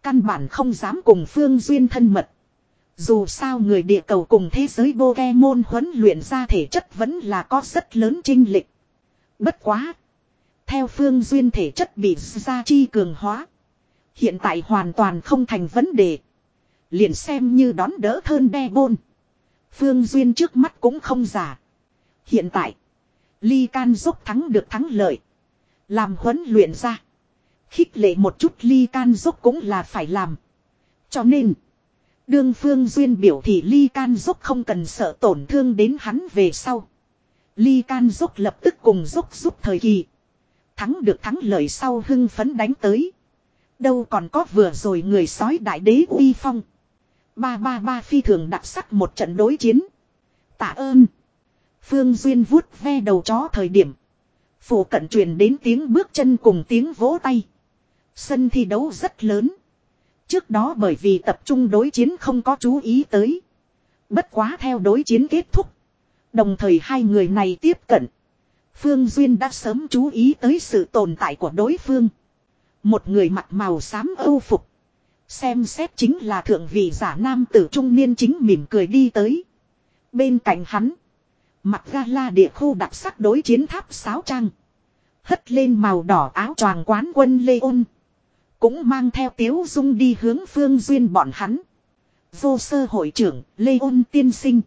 Căn bản không dám cùng Phương Duyên thân mật. Dù sao người địa cầu cùng thế giới Pokemon huấn luyện ra thể chất vẫn là có rất lớn chênh lệch. Bất quá. Theo Phương Duyên thể chất bị gia chi cường hóa. Hiện tại hoàn toàn không thành vấn đề. Liền xem như đón đỡ Thơn Đe Bôn. Phương Duyên trước mắt cũng không giả. Hiện tại. Ly Can Dốc thắng được thắng lợi. Làm huấn luyện ra. Khích lệ một chút Ly Can Dốc cũng là phải làm. Cho nên. Đương Phương Duyên biểu thị Ly Can Dốc không cần sợ tổn thương đến hắn về sau. Ly Can Dốc lập tức cùng Dốc giúp thời kỳ. Thắng được thắng lợi sau hưng phấn đánh tới. Đâu còn có vừa rồi người sói đại đế uy phong. Ba ba ba phi thường đặc sắc một trận đối chiến. Tạ ơn. Phương Duyên vuốt ve đầu chó thời điểm. Phủ cận truyền đến tiếng bước chân cùng tiếng vỗ tay. Sân thi đấu rất lớn. Trước đó bởi vì tập trung đối chiến không có chú ý tới. Bất quá theo đối chiến kết thúc. Đồng thời hai người này tiếp cận. Phương Duyên đã sớm chú ý tới sự tồn tại của đối phương. Một người mặc màu xám âu phục. Xem xét chính là thượng vị giả nam tử trung niên chính mỉm cười đi tới. Bên cạnh hắn. Mặc gala địa khu đặc sắc đối chiến tháp sáo trang. Hất lên màu đỏ áo choàng quán quân Leon. Cũng mang theo tiếu dung đi hướng Phương Duyên bọn hắn. Vô sơ hội trưởng Leon tiên sinh.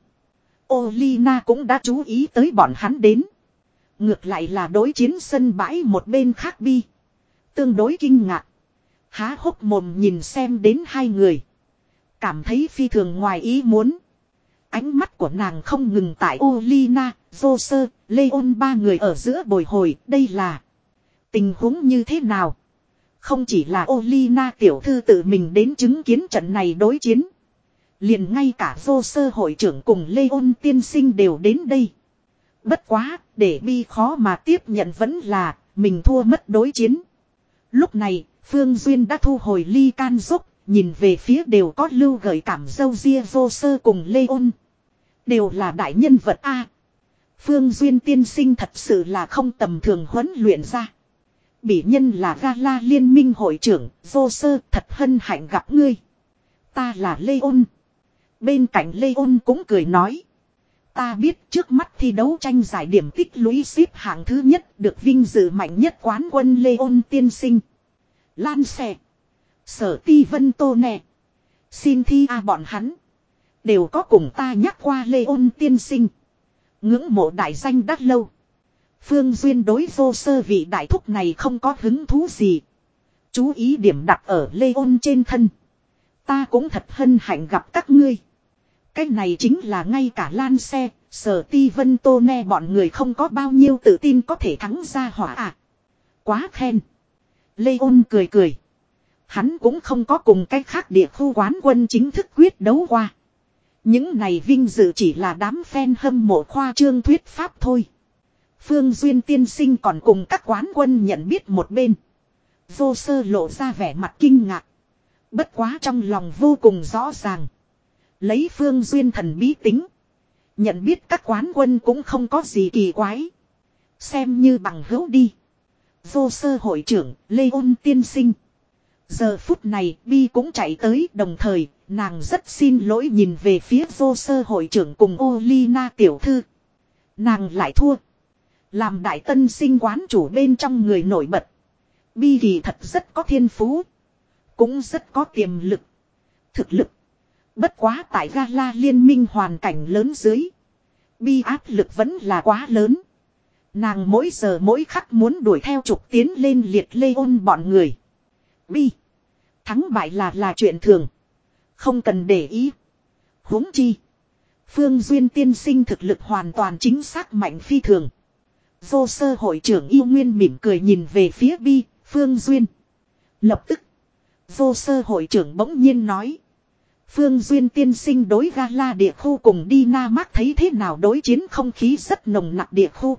Olina cũng đã chú ý tới bọn hắn đến. Ngược lại là đối chiến sân bãi một bên khác bi. Tương đối kinh ngạc. Há hốc mồm nhìn xem đến hai người. Cảm thấy phi thường ngoài ý muốn. Ánh mắt của nàng không ngừng tại Olina, Joser, Leon ba người ở giữa bồi hồi. Đây là tình huống như thế nào? Không chỉ là Olina tiểu thư tự mình đến chứng kiến trận này đối chiến. Liền ngay cả Joser hội trưởng cùng Leon tiên sinh đều đến đây. Bất quá, để bi khó mà tiếp nhận vẫn là mình thua mất đối chiến. Lúc này, Phương Duyên đã thu hồi Ly Can Dốc, nhìn về phía đều có lưu gợi cảm dâu ria vô sơ cùng Leon. Đều là đại nhân vật A. Phương Duyên tiên sinh thật sự là không tầm thường huấn luyện ra. Bỉ nhân là Gala liên minh hội trưởng, vô sơ thật hân hạnh gặp ngươi. Ta là Leon. Bên cạnh Leon cũng cười nói. Ta biết trước mắt thi đấu tranh giải điểm tích lũy xếp hạng thứ nhất được vinh dự mạnh nhất quán quân Leon tiên sinh. Lan Xe. Sở Ti Vân Tô Nè. Xin thi a bọn hắn. Đều có cùng ta nhắc qua Leon tiên sinh. Ngưỡng mộ đại danh đắt lâu. Phương Duyên đối vô sơ vị đại thúc này không có hứng thú gì. Chú ý điểm đặt ở Leon trên thân. Ta cũng thật hân hạnh gặp các ngươi. Cái này chính là ngay cả Lan Xe, Sở Ti Vân Tô Ne bọn người không có bao nhiêu tự tin có thể thắng ra hỏa à. Quá khen. Leon cười cười. Hắn cũng không có cùng cách khác địa khu quán quân chính thức quyết đấu qua. Những này vinh dự chỉ là đám fan hâm mộ khoa trương thuyết pháp thôi. Phương Duyên tiên sinh còn cùng các quán quân nhận biết một bên. Vô sơ lộ ra vẻ mặt kinh ngạc. Bất quá trong lòng vô cùng rõ ràng. Lấy Phương Duyên thần bí tính. Nhận biết các quán quân cũng không có gì kỳ quái. Xem như bằng hữu đi. Vô sơ hội trưởng, Leon tiên sinh. Giờ phút này, Bi cũng chạy tới đồng thời, nàng rất xin lỗi nhìn về phía vô sơ hội trưởng cùng Olina tiểu thư. Nàng lại thua. Làm đại tân sinh quán chủ bên trong người nổi bật. Bi thì thật rất có thiên phú. Cũng rất có tiềm lực. Thực lực. Bất quá tại Gala liên minh hoàn cảnh lớn dưới. Bi áp lực vẫn là quá lớn. Nàng mỗi giờ mỗi khắc muốn đuổi theo trục tiến lên liệt Leon bọn người. Bi. Thắng bại là là chuyện thường. Không cần để ý. Huống chi. Phương Duyên tiên sinh thực lực hoàn toàn chính xác mạnh phi thường. Vô sơ hội trưởng yêu nguyên mỉm cười nhìn về phía Bi, Phương Duyên. Lập tức. Vô sơ hội trưởng bỗng nhiên nói. Phương Duyên tiên sinh đối Gala địa khu cùng Dinamark thấy thế nào đối chiến không khí rất nồng nặc địa khu.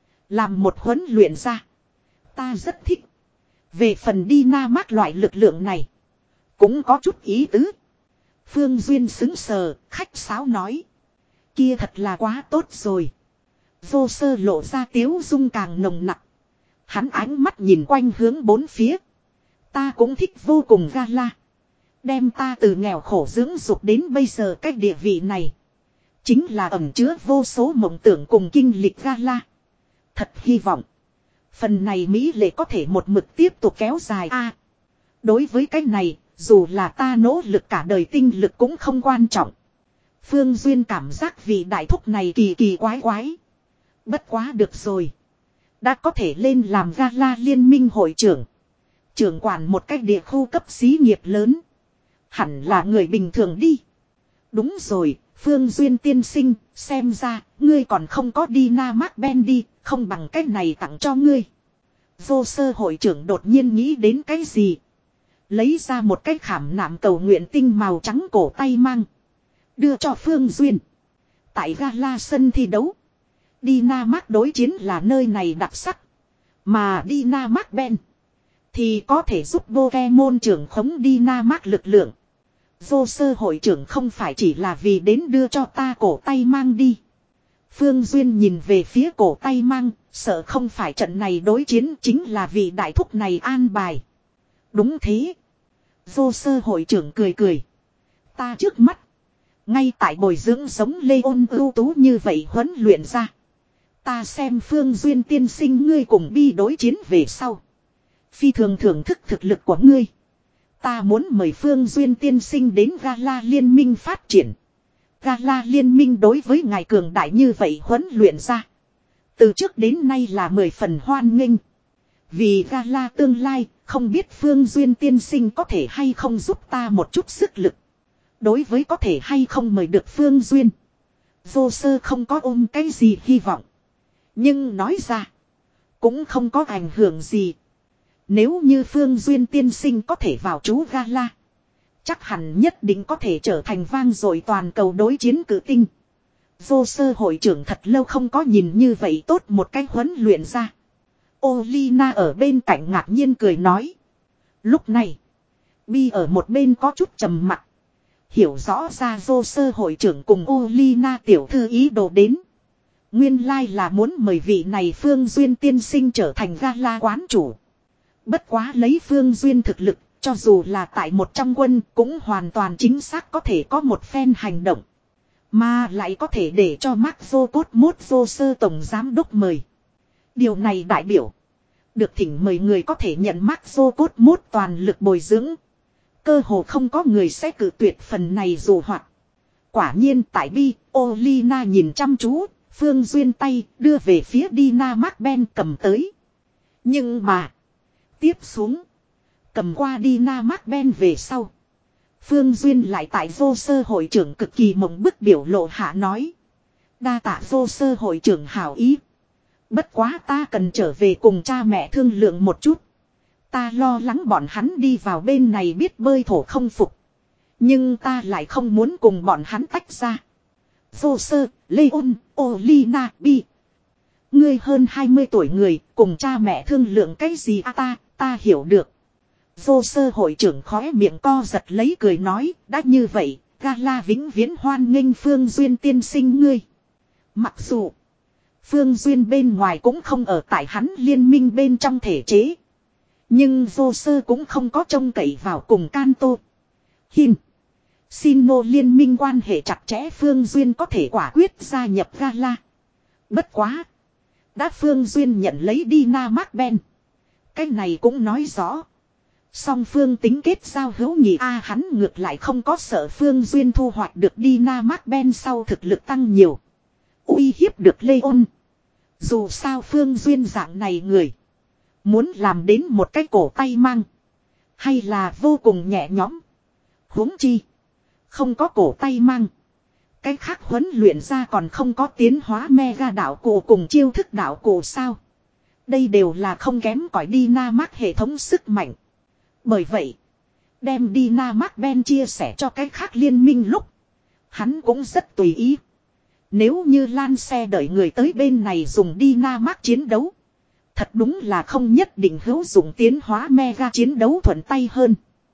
Làm một huấn luyện ra. Ta rất thích. Về phần Dinamark loại lực lượng này. Cũng có chút ý tứ. Phương Duyên xứng sờ, khách sáo nói. Kia thật là quá tốt rồi. Vô sơ lộ ra tiếu dung càng nồng nặc. Hắn ánh mắt nhìn quanh hướng bốn phía. Ta cũng thích vô cùng Gala. Đem ta từ nghèo khổ dưỡng dục đến bây giờ cái địa vị này. Chính là ẩn chứa vô số mộng tưởng cùng kinh lịch gala. Thật hy vọng. Phần này mỹ lệ có thể một mực tiếp tục kéo dài a. Đối với cái này, dù là ta nỗ lực cả đời tinh lực cũng không quan trọng. Phương Duyên cảm giác vị đại thúc này kỳ kỳ quái quái. Bất quá được rồi. Đã có thể lên làm gala liên minh hội trưởng. Trưởng quản một cách địa khu cấp xí nghiệp lớn. Hẳn là người bình thường đi. Đúng rồi, Phương Duyên tiên sinh, xem ra, ngươi còn không có đi Na Mark Ben đi, không bằng cách này tặng cho ngươi. Vô sơ hội trưởng đột nhiên nghĩ đến cái gì? Lấy ra một cái khảm nạm cầu nguyện tinh màu trắng cổ tay mang. Đưa cho Phương Duyên. Tại gala sân thi đấu. Dina Mark đối chiến là nơi này đặc sắc. Mà Dina Mark Ben thì có thể giúp Pokemon trưởng khống Dina Mark lực lượng. Vô sơ hội trưởng không phải chỉ là vì đến đưa cho ta cổ tay mang đi. Phương Duyên nhìn về phía cổ tay mang, sợ không phải trận này đối chiến chính là vì đại thúc này an bài. Đúng thế. Vô sơ hội trưởng cười cười. Ta trước mắt. Ngay tại bồi dưỡng giống Lê Ôn ưu tú như vậy huấn luyện ra. Ta xem Phương Duyên tiên sinh ngươi cùng bi đối chiến về sau. Phi thường thưởng thức thực lực của ngươi. Ta muốn mời Phương Duyên tiên sinh đến gala liên minh phát triển. Gala liên minh đối với ngài cường đại như vậy huấn luyện ra. Từ trước đến nay là mười phần hoan nghênh. Vì gala tương lai, không biết Phương Duyên tiên sinh có thể hay không giúp ta một chút sức lực. Đối với có thể hay không mời được Phương Duyên. Vô sơ không có ôm cái gì hy vọng. Nhưng nói ra, cũng không có ảnh hưởng gì. Nếu như Phương Duyên tiên sinh có thể vào chú gala, chắc hẳn nhất định có thể trở thành vang dội toàn cầu đối chiến cử tinh. Vô sơ hội trưởng thật lâu không có nhìn như vậy tốt một cách huấn luyện ra. Olina ở bên cạnh ngạc nhiên cười nói. Lúc này, Bi ở một bên có chút trầm mặc. Hiểu rõ ra vô sơ hội trưởng cùng Olina tiểu thư ý đồ đến. Nguyên lai là muốn mời vị này Phương Duyên tiên sinh trở thành gala quán chủ. Bất quá lấy Phương Duyên thực lực, cho dù là tại một trong quân cũng hoàn toàn chính xác có thể có một phen hành động. Mà lại có thể để cho Mark vô cốt mốt vô sơ tổng giám đốc mời. Điều này đại biểu. Được thỉnh mời người có thể nhận Mark vô cốt mốt toàn lực bồi dưỡng. Cơ hồ không có người sẽ cử tuyệt phần này dù hoạt. Quả nhiên tại Bi, Olina nhìn chăm chú, Phương Duyên tay đưa về phía Dina Mark Ben cầm tới. Nhưng mà, tiếp xuống, cầm qua Dina Mark Ben về sau. Phương Duyên lại tại vô sơ hội trưởng cực kỳ mộng bức biểu lộ hạ nói. Đa tạ vô sơ hội trưởng hảo ý. Bất quá ta cần trở về cùng cha mẹ thương lượng một chút. Ta lo lắng bọn hắn đi vào bên này biết bơi thổ không phục. Nhưng ta lại không muốn cùng bọn hắn tách ra. Vô sơ, Leon, Olina, Bi. Ngươi hơn hai mươi tuổi người, cùng cha mẹ thương lượng cái gì à ta, ta hiểu được. Vô sơ hội trưởng khóe miệng co giật lấy cười nói, đã như vậy, gala vĩnh viễn hoan nghênh Phương Duyên tiên sinh ngươi. Mặc dù, Phương Duyên bên ngoài cũng không ở tại hắn liên minh bên trong thể chế. Nhưng vô sơ cũng không có trông cậy vào cùng Canto. Hin. Sino liên minh quan hệ chặt chẽ Phương Duyên có thể quả quyết gia nhập gala. Bất quá. Đã Phương Duyên nhận lấy Dina Mark Ben. Cái này cũng nói rõ. Song Phương tính kết giao hữu nhị A hắn ngược lại không có sợ Phương Duyên thu hoạch được Dina Mark Ben sau thực lực tăng nhiều. Uy hiếp được Leon. Dù sao Phương Duyên dạng này người. Muốn làm đến một cái cổ tay mang. Hay là vô cùng nhẹ nhõm. Huống chi. Không có cổ tay mang. Cái khác huấn luyện ra còn không có tiến hóa mega đạo cổ cùng chiêu thức đạo cổ sao. Đây đều là không kém cỏi Dina Mark hệ thống sức mạnh. Bởi vậy. Đem Dina Mark Ben chia sẻ cho cái khác liên minh lúc. Hắn cũng rất tùy ý. Nếu như Lan xe đợi người tới bên này dùng Dina Mark chiến đấu. Thật đúng là không nhất định hữu dụng tiến hóa mega chiến đấu thuận tay hơn.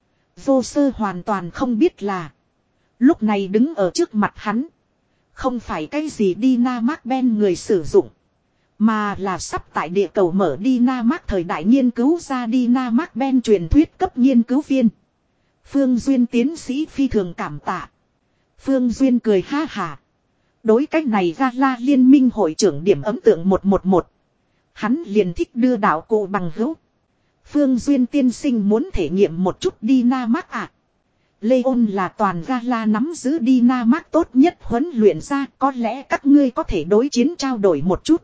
Vô sơ hoàn toàn không biết là. Lúc này đứng ở trước mặt hắn. Không phải cái gì Dina Mark Ben người sử dụng. Mà là sắp tại địa cầu mở Dina Mark thời đại nghiên cứu ra Dina Mark Ben truyền thuyết cấp nghiên cứu viên. Phương Duyên tiến sĩ phi thường cảm tạ. Phương Duyên cười ha hà. Đối cách này gala liên minh hội trưởng điểm ấn tượng một một một. Hắn liền thích đưa đạo cụ bằng hữu. Phương Duyên tiên sinh muốn thể nghiệm một chút Dynamax à. Leon là toàn gala nắm giữ Dynamax tốt nhất huấn luyện ra, có lẽ các ngươi có thể đối chiến trao đổi một chút.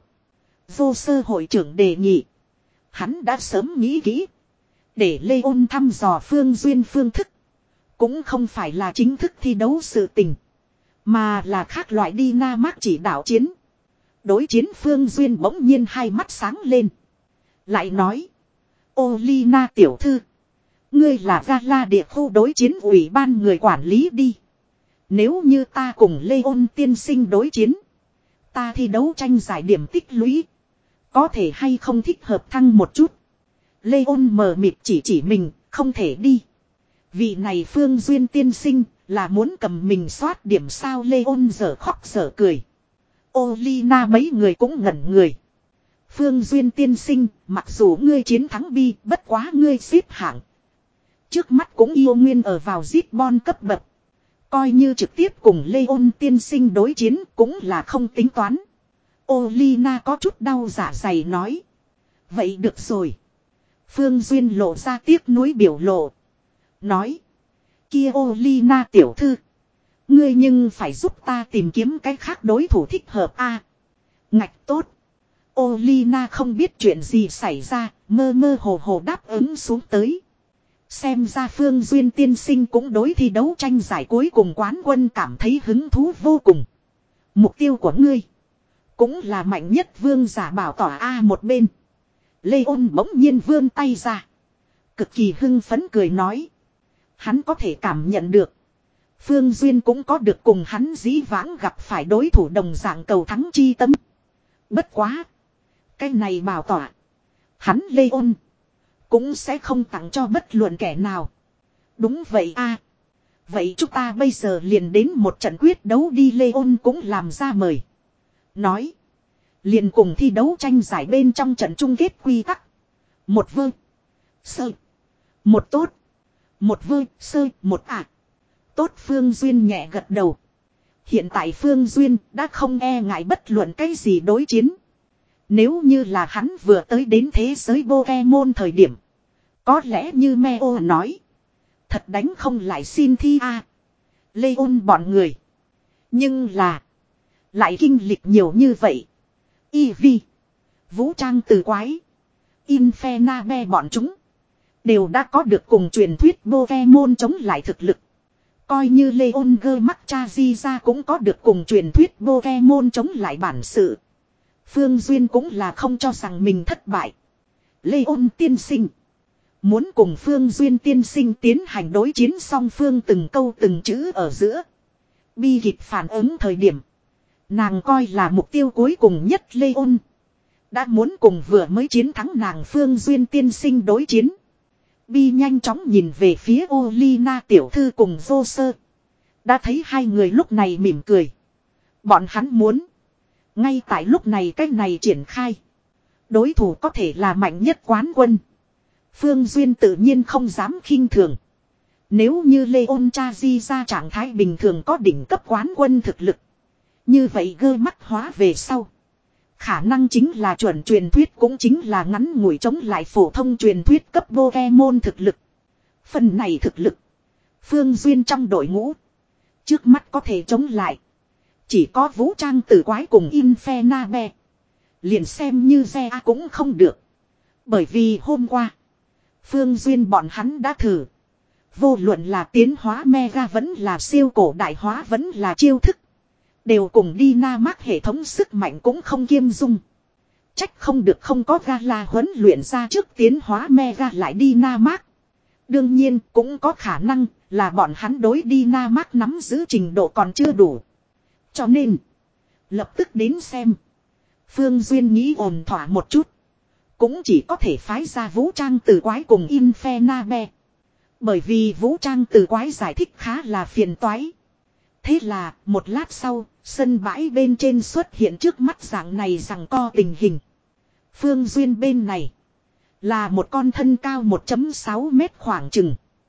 Vô sơ hội trưởng đề nghị. Hắn đã sớm nghĩ kỹ. Để Leon thăm dò Phương Duyên phương thức. Cũng không phải là chính thức thi đấu sự tình. Mà là khác loại Dynamax chỉ đạo chiến. Đối chiến Phương Duyên bỗng nhiên hai mắt sáng lên. Lại nói. Ô Lina tiểu thư. Ngươi là gala địa khu đối chiến ủy ban người quản lý đi. Nếu như ta cùng Leon tiên sinh đối chiến. Ta thi đấu tranh giải điểm tích lũy. Có thể hay không thích hợp thăng một chút. Leon mờ mịt chỉ chỉ mình, không thể đi. Vị này Phương Duyên tiên sinh là muốn cầm mình soát điểm sao. Leon dở khóc dở cười. Ô Lina mấy người cũng ngẩn người. Phương Duyên tiên sinh, mặc dù ngươi chiến thắng bi, bất quá ngươi xếp hạng. Trước mắt cũng yêu nguyên ở vào Zipbon cấp bậc. Coi như trực tiếp cùng Leon tiên sinh đối chiến cũng là không tính toán. Ô Lina có chút đau dạ dày nói. Vậy được rồi. Phương Duyên lộ ra tiếc nuối biểu lộ. Nói. Kia ô Lina tiểu thư. Ngươi nhưng phải giúp ta tìm kiếm cái khác đối thủ thích hợp a. À, ngạch tốt. Ô Lina không biết chuyện gì xảy ra, mơ mơ hồ hồ đáp ứng xuống tới. Xem ra Phương Duyên tiên sinh cũng đối thi đấu tranh giải cuối cùng quán quân cảm thấy hứng thú vô cùng. Mục tiêu của ngươi cũng là mạnh nhất vương giả bảo tỏa A một bên. Leon bỗng nhiên vươn tay ra. Cực kỳ hưng phấn cười nói. Hắn có thể cảm nhận được. Phương Duyên cũng có được cùng hắn dĩ vãng gặp phải đối thủ đồng dạng cầu thắng chi tâm. Bất quá. Cái này bảo tỏa. Hắn Leon. Cũng sẽ không tặng cho bất luận kẻ nào. Đúng vậy a. Vậy chúng ta bây giờ liền đến một trận quyết đấu đi. Leon cũng làm ra mời. Nói. Liền cùng thi đấu tranh giải bên trong trận chung kết quy tắc. Một vơ. Sơ. Một tốt. Một vơ. Sơ. Một ạ. À. Tốt Phương Duyên nhẹ gật đầu. Hiện tại Phương Duyên đã không e ngại bất luận cái gì đối chiến. Nếu như là hắn vừa tới đến thế giới Pokemon thời điểm. Có lẽ như Meo nói. Thật đánh không lại xin thi a. Leon bọn người. Nhưng là. Lại kinh lịch nhiều như vậy. Eevee. Vũ trang từ quái. Infernape bọn chúng. Đều đã có được cùng truyền thuyết Pokemon chống lại thực lực. Coi như Leon Gmachaji ra cũng có được cùng truyền thuyết Pokemon chống lại bản sự. Phương Duyên cũng là không cho rằng mình thất bại. Leon tiên sinh. Muốn cùng Phương Duyên tiên sinh tiến hành đối chiến song phương từng câu từng chữ ở giữa. Bi kịp phản ứng thời điểm. Nàng coi là mục tiêu cuối cùng nhất Leon. Đã muốn cùng vừa mới chiến thắng nàng Phương Duyên tiên sinh đối chiến. Bi nhanh chóng nhìn về phía Olina tiểu thư cùng vô sơ. Đã thấy hai người lúc này mỉm cười. Bọn hắn muốn. Ngay tại lúc này cái này triển khai. Đối thủ có thể là mạnh nhất quán quân. Phương Duyên tự nhiên không dám khinh thường. Nếu như Leon Chaji ra trạng thái bình thường có đỉnh cấp quán quân thực lực. Như vậy gơ mắt hóa về sau. Khả năng chính là chuẩn truyền thuyết cũng chính là ngắn ngủi chống lại phổ thông truyền thuyết cấp Pokemon thực lực. Phần này thực lực. Phương Duyên trong đội ngũ. Trước mắt có thể chống lại. Chỉ có vũ trang tử quái cùng Infernape. Liền xem như Zea cũng không được. Bởi vì hôm qua. Phương Duyên bọn hắn đã thử. Vô luận là tiến hóa Mega vẫn là siêu cổ đại hóa vẫn là chiêu thức. Đều cùng Dynamax hệ thống sức mạnh cũng không kiêm dung. Trách không được không có gala huấn luyện ra trước tiến hóa Mega lại Dynamax. Đương nhiên cũng có khả năng là bọn hắn đối Dynamax nắm giữ trình độ còn chưa đủ. Cho nên, lập tức đến xem. Phương Duyên nghĩ ổn thỏa một chút. Cũng chỉ có thể phái ra vũ trang từ quái cùng Infernape. Bởi vì vũ trang từ quái giải thích khá là phiền toái. Thế là, một lát sau, sân bãi bên trên xuất hiện trước mắt dạng này rằng co tình hình. Phương Duyên bên này, là một con thân cao một phẩy sáu mét khoảng chừng.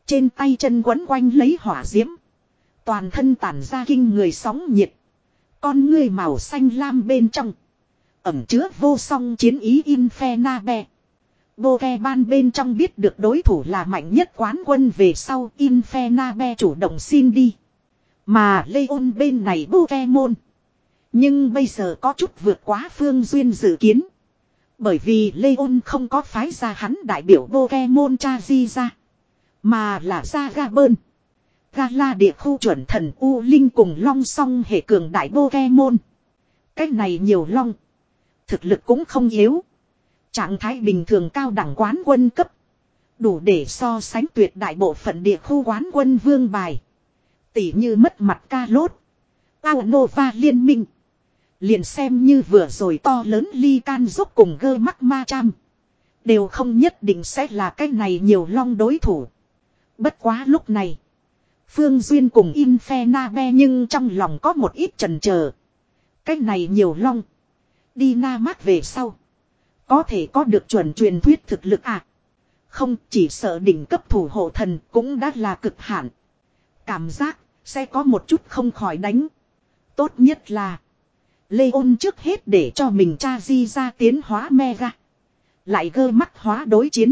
Trên tay chân quấn quanh lấy hỏa diễm. Toàn thân tản ra kinh người sóng nhiệt. Con ngươi màu xanh lam bên trong. Ẩm chứa vô song chiến ý Infernabe. Pokemon bên trong biết được đối thủ là mạnh nhất quán quân về sau Infernabe chủ động xin đi. Mà Leon bên này Pokemon. Nhưng bây giờ có chút vượt quá Phương Duyên dự kiến. Bởi vì Leon không có phái ra hắn đại biểu Pokemon Chazi ra. Mà là ra Gabơn. Gala địa khu chuẩn thần U Linh cùng long song hệ cường đại Pokemon. Cách này nhiều long. Thực lực cũng không yếu. Trạng thái bình thường cao đẳng quán quân cấp. Đủ để so sánh tuyệt đại bộ phận địa khu quán quân vương bài. Tỉ như mất mặt ca lốt. Aonova liên minh. Liền xem như vừa rồi to lớn ly can giúp cùng gơ mắc ma trăm. Đều không nhất định sẽ là cái này nhiều long đối thủ. Bất quá lúc này. Phương Duyên cùng Infernabe nhưng trong lòng có một ít chần chờ. Cái này nhiều long. Đi na mát về sau. Có thể có được chuẩn truyền thuyết thực lực à. Không chỉ sợ đỉnh cấp thủ hộ thần cũng đã là cực hạn. Cảm giác sẽ có một chút không khỏi đánh. Tốt nhất là. Leon trước hết để cho mình cha di ra tiến hóa mega. Lại gơ mắt hóa đối chiến.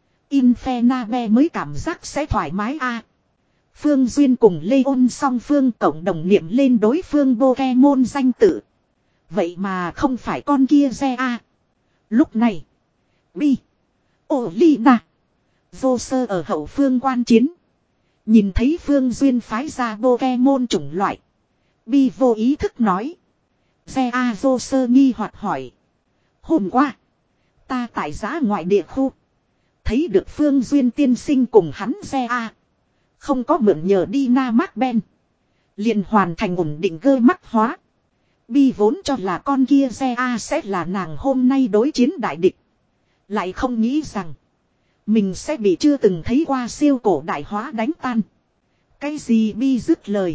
Infernabe mới cảm giác sẽ thoải mái a. À. Phương Duyên cùng Leon song phương cộng đồng niệm lên đối phương Pokemon danh tự. Vậy mà không phải con kia xe a. À. Lúc này. Bi. Olina. Vô sơ ở hậu phương quan chiến. Nhìn thấy Phương Duyên phái ra Pokemon chủng loại. Bi vô ý thức nói. Xe a vô sơ nghi hoặc hỏi. Hôm qua. Ta tại giã ngoại địa khu. Thấy được Phương Duyên tiên sinh cùng hắn xe a. Không có mượn nhờ đi na mát ben. Liền hoàn thành ổn định cơ mắc hóa. Bi vốn cho là con kia xe a sẽ là nàng hôm nay đối chiến đại địch. Lại không nghĩ rằng. Mình sẽ bị chưa từng thấy qua siêu cổ đại hóa đánh tan. Cái gì Bi dứt lời.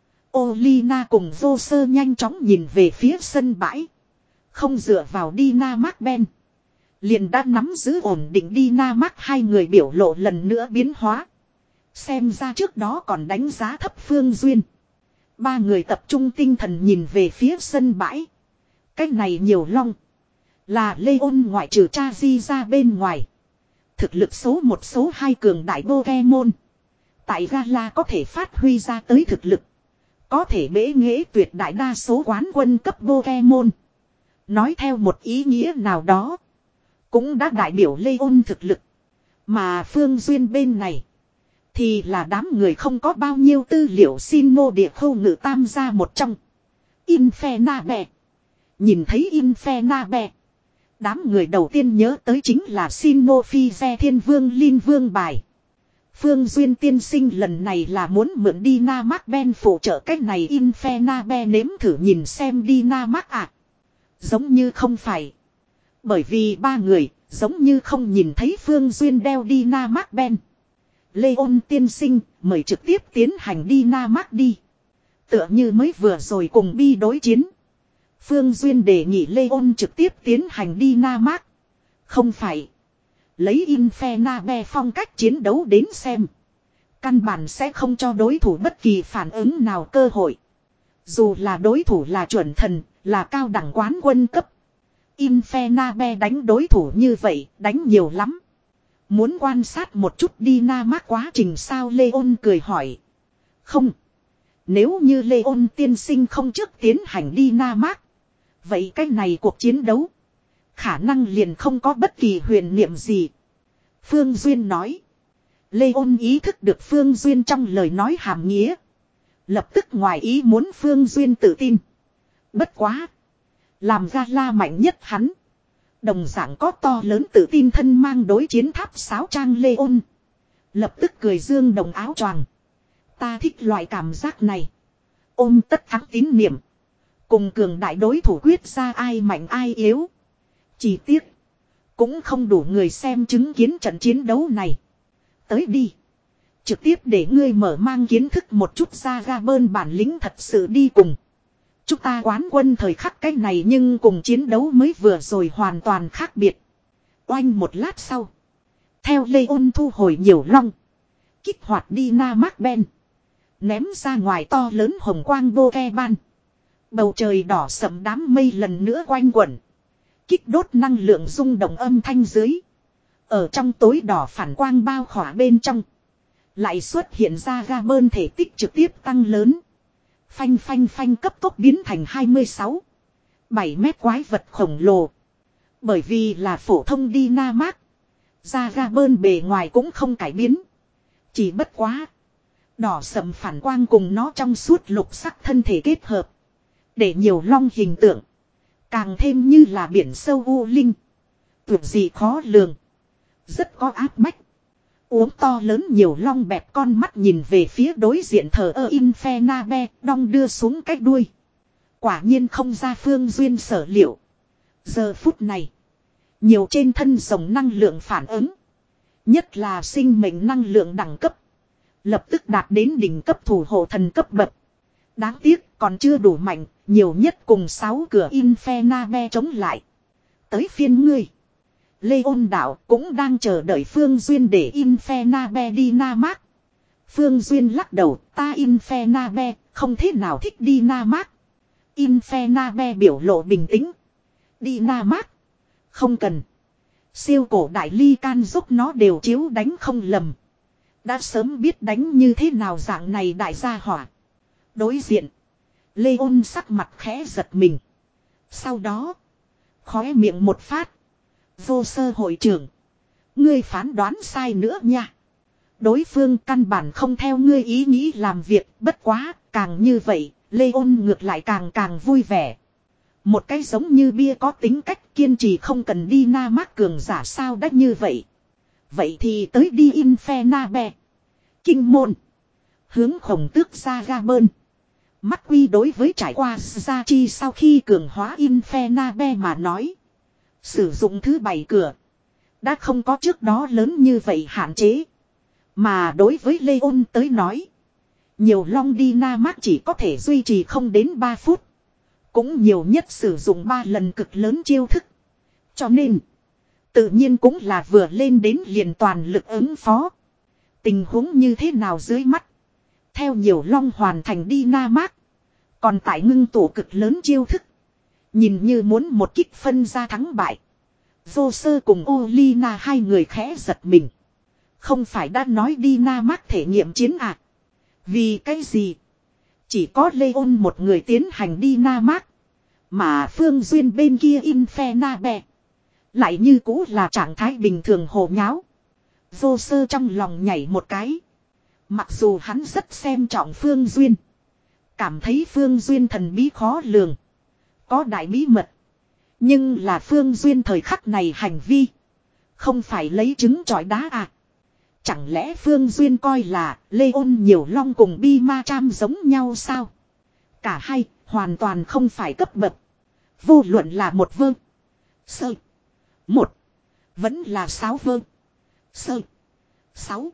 Olina cùng vô sơ nhanh chóng nhìn về phía sân bãi. Không dựa vào đi na mát ben. Liền đã nắm giữ ổn định đi na mát hai người biểu lộ lần nữa biến hóa. Xem ra trước đó còn đánh giá thấp Phương Duyên. Ba người tập trung tinh thần nhìn về phía sân bãi. Cái này nhiều long. Là Leon ngoại trừ cha di ra bên ngoài. Thực lực số một số hai cường đại Pokemon. Tại Gala có thể phát huy ra tới thực lực. Có thể bế nghệ tuyệt đại đa số quán quân cấp Pokemon. Nói theo một ý nghĩa nào đó. Cũng đã đại biểu Leon thực lực. Mà Phương Duyên bên này. Thì là đám người không có bao nhiêu tư liệu xin mô địa khu ngự tam gia một trong. Infernabe. Nhìn thấy Infernabe. Đám người đầu tiên nhớ tới chính là Sinnoh Phi Xe Thiên Vương Linh Vương bài. Phương Duyên tiên sinh lần này là muốn mượn Dynamax Ben phụ trợ cách này Infernabe nếm thử nhìn xem Dynamax à. Giống như không phải. Bởi vì ba người giống như không nhìn thấy Phương Duyên đeo Dynamax Ben. Leon tiên sinh mời trực tiếp tiến hành Dynamax đi. Tựa như mới vừa rồi cùng Bi đối chiến. Phương Duyên đề nghị Leon trực tiếp tiến hành Dynamax. Không phải. Lấy Infernabe phong cách chiến đấu đến xem. Căn bản sẽ không cho đối thủ bất kỳ phản ứng nào cơ hội. Dù là đối thủ là chuẩn thần, là cao đẳng quán quân cấp. Infernabe đánh đối thủ như vậy, đánh nhiều lắm. Muốn quan sát một chút Dynamax quá trình sao Leon cười hỏi. Không. Nếu như Leon tiên sinh không trước tiến hành Dynamax. Vậy cái này cuộc chiến đấu. Khả năng liền không có bất kỳ huyền niệm gì. Phương Duyên nói. Leon ý thức được Phương Duyên trong lời nói hàm nghĩa. Lập tức ngoài ý muốn Phương Duyên tự tin. Bất quá. Làm Gala mạnh nhất hắn. Đồng dạng có to lớn tự tin thân mang đối chiến tháp sáo trang Leon. Lập tức cười dương đồng áo choàng. Ta thích loại cảm giác này. Ôm tất thắng tín niệm. Cùng cường đại đối thủ quyết ra ai mạnh ai yếu. Chỉ tiếc. Cũng không đủ người xem chứng kiến trận chiến đấu này. Tới đi. Trực tiếp để ngươi mở mang kiến thức một chút ra ga bơn bản lĩnh thật sự đi cùng. Chúng ta quán quân thời khắc cái này nhưng cùng chiến đấu mới vừa rồi hoàn toàn khác biệt. Oanh một lát sau. Theo Leon thu hồi nhiều long. Kích hoạt Dynamax Ben. Ném ra ngoài to lớn hồng quang Pokemon. Bầu trời đỏ sẫm đám mây lần nữa quanh quẩn. Kích đốt năng lượng rung động âm thanh dưới. Ở trong tối đỏ phản quang bao khỏa bên trong. Lại xuất hiện ra ga bơn thể tích trực tiếp tăng lớn. Phanh phanh phanh cấp tốc biến thành hai mươi sáu. bảy mét quái vật khổng lồ. Bởi vì là phổ thông Dynamax. Ra ga bơn bề ngoài cũng không cải biến. Chỉ bất quá. Đỏ sẫm phản quang cùng nó trong suốt lục sắc thân thể kết hợp. Để nhiều long hình tượng. Càng thêm như là biển sâu u linh. Tuyệt gì khó lường. Rất có áp bách. Uống to lớn nhiều long bẹp con mắt nhìn về phía đối diện thờ ơ Infernabe. Đong đưa xuống cái đuôi. Quả nhiên không ra Phương Duyên sở liệu. Giờ phút này. Nhiều trên thân rồng năng lượng phản ứng. Nhất là sinh mệnh năng lượng đẳng cấp. Lập tức đạt đến đỉnh cấp thủ hộ thần cấp bậc. Đáng tiếc còn chưa đủ mạnh. Nhiều nhất cùng sáu cửa Infernabe chống lại. Tới phiên ngươi. Leon đạo cũng đang chờ đợi Phương Duyên để Infernabe Dynamax. Phương Duyên lắc đầu, ta Infernabe không thế nào thích Dynamax. Infernabe biểu lộ bình tĩnh. Dynamax. Không cần. Siêu cổ đại ly can giúp nó đều chiếu đánh không lầm. Đã sớm biết đánh như thế nào dạng này đại gia hỏa. Đối diện. Leon sắc mặt khẽ giật mình. Sau đó. Khóe miệng một phát. Vô sơ hội trưởng. Ngươi phán đoán sai nữa nha. Đối phương căn bản không theo ngươi ý nghĩ làm việc. Bất quá càng như vậy. Leon ngược lại càng càng vui vẻ. Một cái giống như bia có tính cách kiên trì không cần đi na mác cường giả sao đắt như vậy. Vậy thì tới đi Infernabe. Kinh môn. Hướng khổng tước ra ga bơn. Mắt quy đối với trải qua gia chi sau khi cường hóa Infernabe mà nói. Sử dụng thứ bảy cửa. Đã không có trước đó lớn như vậy hạn chế. Mà đối với Leon tới nói. Nhiều long Dynamax chỉ có thể duy trì không đến ba phút. Cũng nhiều nhất sử dụng ba lần cực lớn chiêu thức. Cho nên. Tự nhiên cũng là vừa lên đến liền toàn lực ứng phó. Tình huống như thế nào dưới mắt. Theo nhiều long hoàn thành Dynamax. Còn tại ngưng tụ cực lớn chiêu thức. Nhìn như muốn một kích phân ra thắng bại. Vô sơ cùng Olina hai người khẽ giật mình. Không phải đã nói Dynamax thể nghiệm chiến à. Vì cái gì? Chỉ có Leon một người tiến hành Dynamax. Mà Phương Duyên bên kia Infernabe. Lại như cũ là trạng thái bình thường hồ nháo. Vô sơ trong lòng nhảy một cái. Mặc dù hắn rất xem trọng Phương Duyên. Cảm thấy Phương Duyên thần bí khó lường. Có đại bí mật. Nhưng là Phương Duyên thời khắc này hành vi. Không phải lấy trứng trọi đá à. Chẳng lẽ Phương Duyên coi là Leon nhiều long cùng Bi Ma Tram giống nhau sao? Cả hai hoàn toàn không phải cấp bậc. Vô luận là một vơ. Sơ. Một. Vẫn là sáu vơ. Sơ. Sáu.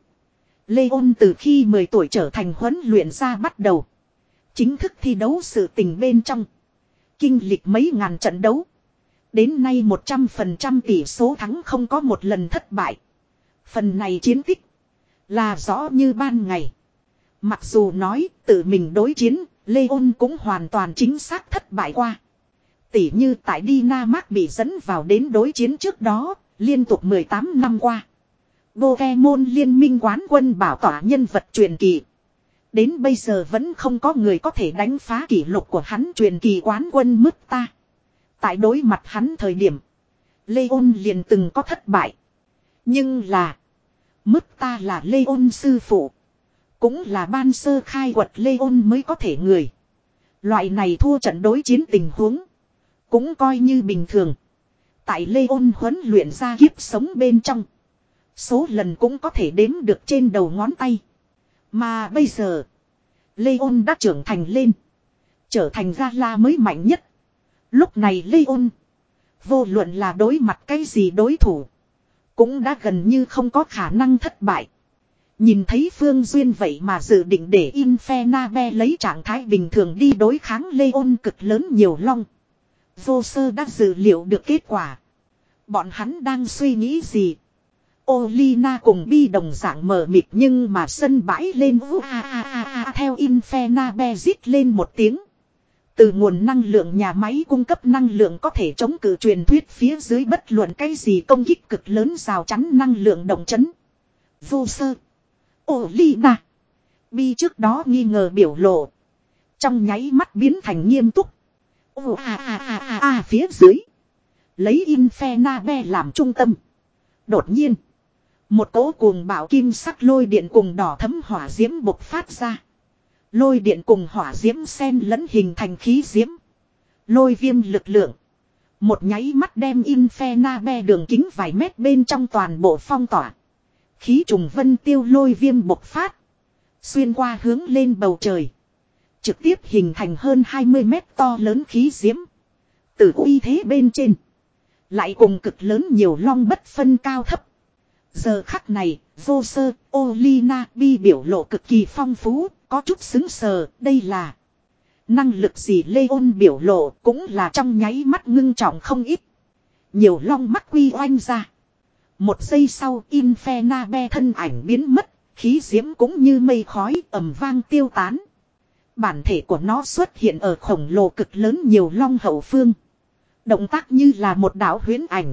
Leon từ khi mười tuổi trở thành huấn luyện ra bắt đầu. Chính thức thi đấu sự tình bên trong. Kinh lịch mấy ngàn trận đấu. Đến nay một trăm phần trăm tỷ số thắng không có một lần thất bại. Phần này chiến tích. Là rõ như ban ngày. Mặc dù nói tự mình đối chiến. Leon cũng hoàn toàn chính xác thất bại qua. Tỉ như tại Dynamax bị dẫn vào đến đối chiến trước đó. Liên tục mười tám năm qua. Pokemon liên minh quán quân bảo tỏa nhân vật truyền kỳ. Đến bây giờ vẫn không có người có thể đánh phá kỷ lục của hắn truyền kỳ quán quân mất ta. Tại đối mặt hắn thời điểm. Leon liền từng có thất bại. Nhưng là. Mất ta là Leon sư phụ. Cũng là ban sơ khai quật Leon mới có thể người. Loại này thua trận đối chiến tình huống. Cũng coi như bình thường. Tại Leon huấn luyện ra kiếp sống bên trong. Số lần cũng có thể đếm được trên đầu ngón tay. Mà bây giờ. Leon đã trưởng thành lên. Trở thành Gala mới mạnh nhất. Lúc này Leon. Vô luận là đối mặt cái gì đối thủ. Cũng đã gần như không có khả năng thất bại. Nhìn thấy Phương Duyên vậy mà dự định để Infernabe lấy trạng thái bình thường đi đối kháng Leon cực lớn nhiều long. Vô sơ đã dự liệu được kết quả. Bọn hắn đang suy nghĩ gì? Olina cùng Bi đồng dạng mờ mịt nhưng mà sân bãi lên u a a a a theo Infernabe rít lên một tiếng. Từ nguồn năng lượng nhà máy cung cấp năng lượng có thể chống cự truyền thuyết phía dưới bất luận cái gì công kích cực lớn rào chắn năng lượng động chấn. Vô sơ. Olina. Bi trước đó nghi ngờ biểu lộ. Trong nháy mắt biến thành nghiêm túc. Ô a a a a a phía dưới. Lấy Infernabe làm trung tâm. Đột nhiên. Một cỗ cuồng bạo kim sắc lôi điện cùng đỏ thấm hỏa diễm bộc phát ra. Lôi điện cùng hỏa diễm xen lẫn hình thành khí diễm. Lôi viêm lực lượng. Một nháy mắt đem Infernabe đường kính vài mét bên trong toàn bộ phong tỏa. Khí trùng vân tiêu lôi viêm bộc phát. Xuyên qua hướng lên bầu trời. Trực tiếp hình thành hơn hai mươi mét to lớn khí diễm. Từ uy thế bên trên. Lại cùng cực lớn nhiều long bất phân cao thấp. Giờ khắc này, vô sơ, Olina, Bi biểu lộ cực kỳ phong phú, có chút xứng sờ, đây là năng lực gì Leon biểu lộ cũng là trong nháy mắt ngưng trọng không ít. Nhiều long mắt quy oanh ra. Một giây sau Infernabe thân ảnh biến mất, khí diễm cũng như mây khói ầm vang tiêu tán. Bản thể của nó xuất hiện ở khổng lồ cực lớn nhiều long hậu phương. Động tác như là một đạo huyễn ảnh.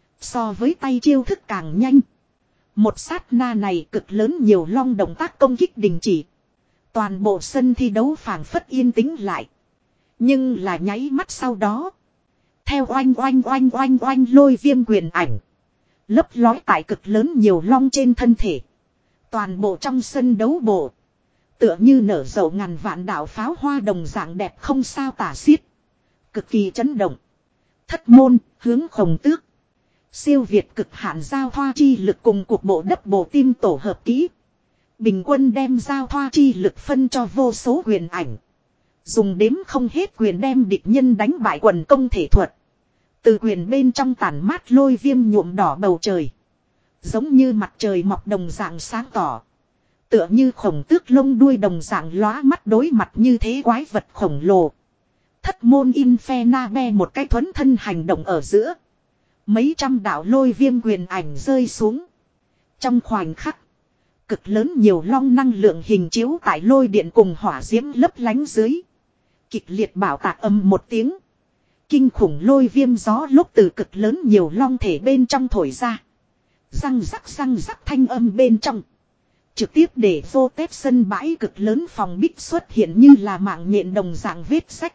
So với tay chiêu thức càng nhanh. Một sát na này cực lớn nhiều long động tác công kích đình chỉ. Toàn bộ sân thi đấu phảng phất yên tĩnh lại. Nhưng là nháy mắt sau đó. Theo oanh oanh oanh oanh oanh lôi viêm quyền ảnh. Lấp lói tại cực lớn nhiều long trên thân thể. Toàn bộ trong sân đấu bộ. Tựa như nở rộ ngàn vạn đạo pháo hoa đồng dạng đẹp không sao tả xiết. Cực kỳ chấn động. Thất môn, hướng khổng tước. Siêu việt cực hạn giao thoa chi lực cùng cuộc bộ đất bộ tim tổ hợp kỹ. Bình quân đem giao thoa chi lực phân cho vô số quyền ảnh. Dùng đếm không hết quyền đem địch nhân đánh bại quần công thể thuật. Từ quyền bên trong tàn mát lôi viêm nhuộm đỏ bầu trời. Giống như mặt trời mọc đồng dạng sáng tỏ. Tựa như khổng tước lông đuôi đồng dạng lóa mắt đối mặt như thế quái vật khổng lồ. Thất môn Infernabe một cái thuấn thân hành động ở giữa. Mấy trăm đạo lôi viêm quyền ảnh rơi xuống. Trong khoảnh khắc. Cực lớn nhiều long năng lượng hình chiếu tại lôi điện cùng hỏa diễm lấp lánh dưới. Kịch liệt bảo tạc âm một tiếng. Kinh khủng lôi viêm gió lúc từ cực lớn nhiều long thể bên trong thổi ra. Răng rắc răng rắc thanh âm bên trong. Trực tiếp để vô tép sân bãi cực lớn phòng bích xuất hiện như là mạng nhện đồng dạng vết sách.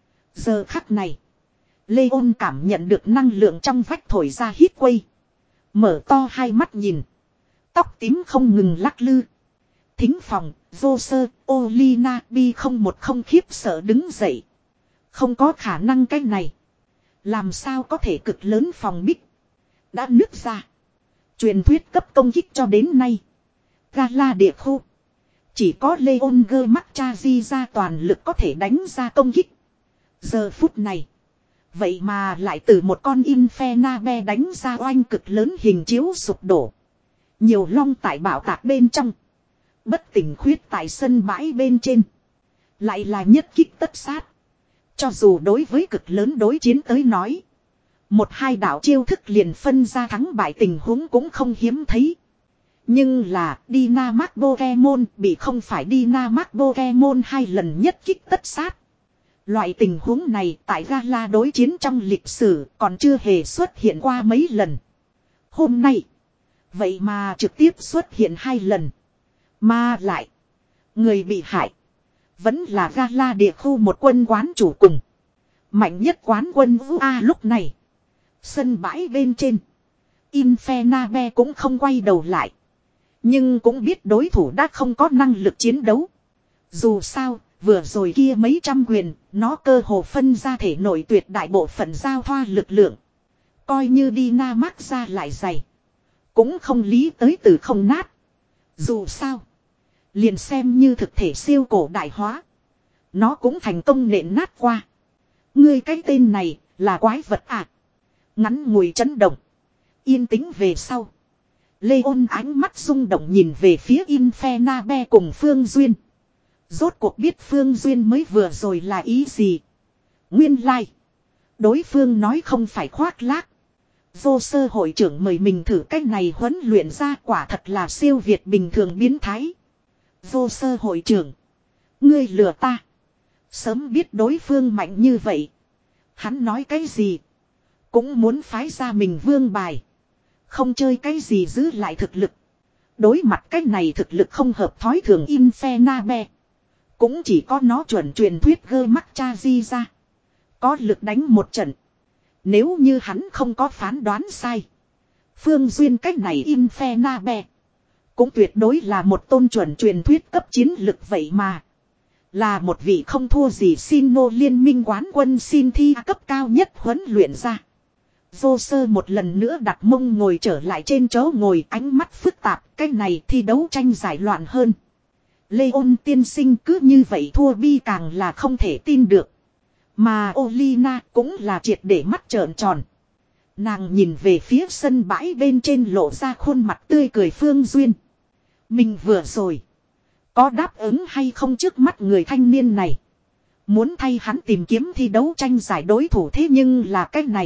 Giờ khắc này. Leon cảm nhận được năng lượng trong vách thổi ra hít quay. Mở to hai mắt nhìn. Tóc tím không ngừng lắc lư. Thính phòng, vô sơ, Olina, Bi không một không khiếp sợ đứng dậy. Không có khả năng cái này. Làm sao có thể cực lớn phòng bích. Đã nứt ra. Truyền thuyết cấp công kích cho đến nay. Gala địa khu. Chỉ có Leon gơ mắt cha di ra toàn lực có thể đánh ra công kích. Giờ phút này. Vậy mà lại từ một con Infernabe đánh ra oanh cực lớn hình chiếu sụp đổ. Nhiều long tại bảo tạc bên trong. Bất tỉnh khuyết tại sân bãi bên trên. Lại là nhất kích tất sát. Cho dù đối với cực lớn đối chiến tới nói. Một hai đạo chiêu thức liền phân ra thắng bại tình huống cũng không hiếm thấy. Nhưng là Dynamax Pokemon bị không phải Dynamax Pokemon hai lần nhất kích tất sát. Loại tình huống này tại gala đối chiến trong lịch sử còn chưa hề xuất hiện qua mấy lần. Hôm nay, vậy mà trực tiếp xuất hiện hai lần. Mà lại, người bị hại, vẫn là gala địa khu một quân quán chủ cùng. Mạnh nhất quán quân u a lúc này. Sân bãi bên trên, Infernabe cũng không quay đầu lại. Nhưng cũng biết đối thủ đã không có năng lực chiến đấu. Dù sao, vừa rồi kia mấy trăm quyền, nó cơ hồ phân ra thể nội tuyệt đại bộ phận giao thoa lực lượng. Coi như Dynamax ra lại dày. Cũng không lý tới từ không nát. Dù sao, liền xem như thực thể siêu cổ đại hóa. Nó cũng thành công nện nát qua. Ngươi cái tên này là quái vật à. Ngắn ngủi chấn động. Yên tĩnh về sau. Leon ánh mắt rung động nhìn về phía Infernabe cùng Phương Duyên. Rốt cuộc biết Phương Duyên mới vừa rồi là ý gì. Nguyên lai. Like. Đối phương nói không phải khoác lác. Vô sơ hội trưởng mời mình thử cách này huấn luyện ra quả thật là siêu việt bình thường biến thái. Vô sơ hội trưởng. Ngươi lừa ta. Sớm biết đối phương mạnh như vậy. Hắn nói cái gì. Cũng muốn phái ra mình vương bài. Không chơi cái gì giữ lại thực lực. Đối mặt cái này thực lực không hợp thói thường Infernabe. Cũng chỉ có nó chuẩn truyền thuyết gơ mắt cha di ra. Có lực đánh một trận. Nếu như hắn không có phán đoán sai. Phương Duyên cách này Infernabe. Cũng tuyệt đối là một tôn chuẩn truyền thuyết cấp chiến lực vậy mà. Là một vị không thua gì Sino liên minh quán quân xin thi cấp cao nhất huấn luyện ra. Vô sơ một lần nữa đặt mông ngồi trở lại trên chỗ ngồi, ánh mắt phức tạp. Cái này thi đấu tranh giải loạn hơn. Leon tiên sinh cứ như vậy thua bi càng là không thể tin được. Mà Olina cũng là triệt để mắt trợn tròn. Nàng nhìn về phía sân bãi bên trên lộ ra khuôn mặt tươi cười Phương Duyên. Mình vừa rồi. Có đáp ứng hay không trước mắt người thanh niên này. Muốn thay hắn tìm kiếm thi đấu tranh giải đối thủ thế nhưng là cách này.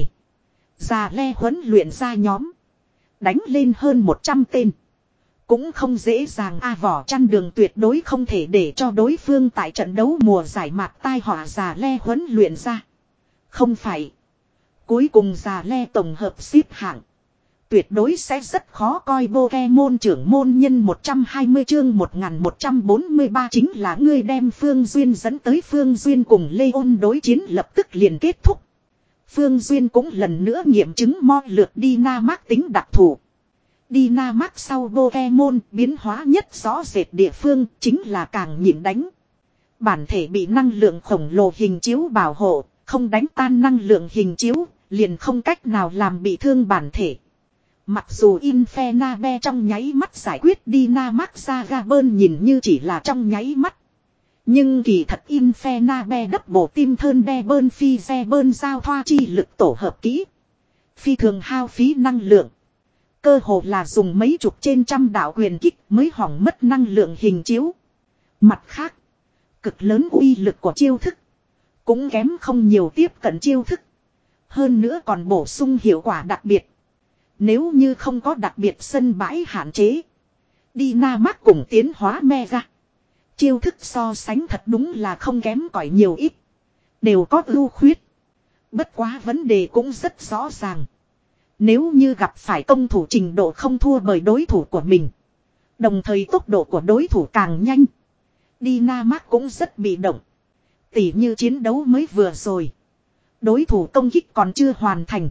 Già le huấn luyện ra nhóm. Đánh lên hơn một trăm tên. Cũng không dễ dàng a vỏ chăn đường tuyệt đối không thể để cho đối phương tại trận đấu mùa giải mạt tai họa già le huấn luyện ra. Không phải. Cuối cùng già le tổng hợp xếp hạng. Tuyệt đối sẽ rất khó coi Pokemon trưởng môn nhân một trăm hai mươi chương một nghìn một trăm bốn mươi ba chính là ngươi đem Phương Duyên dẫn tới Phương Duyên cùng Leon đối chiến lập tức liền kết thúc. Phương Duyên cũng lần nữa nghiệm chứng mo lượt Dynamax tính đặc thù. Dynamax sau Pokemon biến hóa nhất rõ rệt địa phương chính là càng nhịn đánh. Bản thể bị năng lượng khổng lồ hình chiếu bảo hộ, không đánh tan năng lượng hình chiếu, liền không cách nào làm bị thương bản thể. Mặc dù Infernabe trong nháy mắt giải quyết Dynamax Sagaburn nhìn như chỉ là trong nháy mắt. Nhưng kỳ thật Infernabe đắp bổ tim thơn đe bơn phi xe bơn giao thoa chi lực tổ hợp kỹ. Phi thường hao phí năng lượng. Cơ hồ là dùng mấy chục trên trăm đạo quyền kích mới hỏng mất năng lượng hình chiếu. Mặt khác, cực lớn uy lực của chiêu thức. Cũng kém không nhiều tiếp cận chiêu thức. Hơn nữa còn bổ sung hiệu quả đặc biệt. Nếu như không có đặc biệt sân bãi hạn chế. Dynamax cùng tiến hóa Mega. Chiêu thức so sánh thật đúng là không kém cỏi nhiều ít. Đều có ưu khuyết. Bất quá vấn đề cũng rất rõ ràng. Nếu như gặp phải công thủ trình độ không thua bởi đối thủ của mình. Đồng thời tốc độ của đối thủ càng nhanh. Dynamax cũng rất bị động. Tỉ như chiến đấu mới vừa rồi. Đối thủ công kích còn chưa hoàn thành.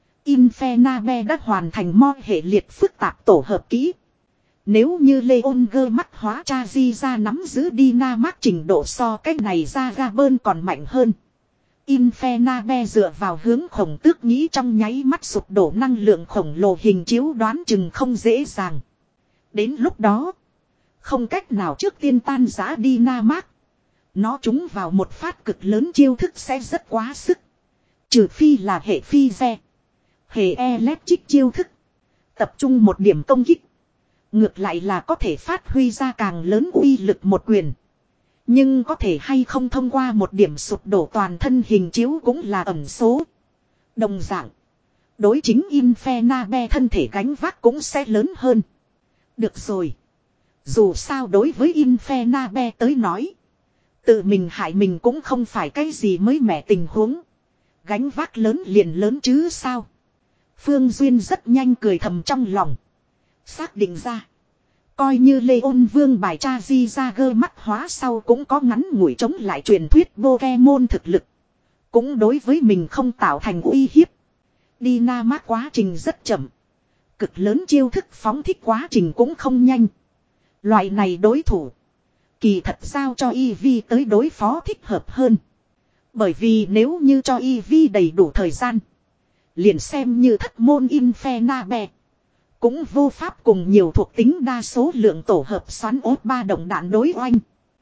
Infernabe đã hoàn thành mo hệ liệt phức tạp tổ hợp kỹ. Nếu như Leon gơ mắt hóa cha di ra nắm giữ Dynamax trình độ so cách này ra ga bơn còn mạnh hơn. Infernabe dựa vào hướng khổng tước nghĩ trong nháy mắt sụp đổ năng lượng khổng lồ hình chiếu đoán chừng không dễ dàng. Đến lúc đó, không cách nào trước tiên tan giã Dynamax. Nó trúng vào một phát cực lớn chiêu thức sẽ rất quá sức. Trừ phi là hệ phi xe. Hệ electric chiêu thức. Tập trung một điểm công kích. Ngược lại là có thể phát huy ra càng lớn uy lực một quyền. Nhưng có thể hay không thông qua một điểm sụp đổ toàn thân hình chiếu cũng là ẩn số. Đồng dạng. Đối chính Infernabe thân thể gánh vác cũng sẽ lớn hơn. Được rồi. Dù sao đối với Infernabe tới nói. Tự mình hại mình cũng không phải cái gì mới mẻ tình huống. Gánh vác lớn liền lớn chứ sao. Phương Duyên rất nhanh cười thầm trong lòng. Xác định ra. Coi như Leon vương bài cha di ra gơ mắt hóa sau cũng có ngắn ngủi chống lại truyền thuyết Pokemon thực lực. Cũng đối với mình không tạo thành uy hiếp. Dynamax quá trình rất chậm. Cực lớn chiêu thức phóng thích quá trình cũng không nhanh. Loại này đối thủ. Kỳ thật sao cho Eevee tới đối phó thích hợp hơn. Bởi vì nếu như cho Eevee đầy đủ thời gian. Liền xem như thất môn Infernabe. Cũng vô pháp cùng nhiều thuộc tính đa số lượng tổ hợp xoắn ốt ba động đạn đối oanh.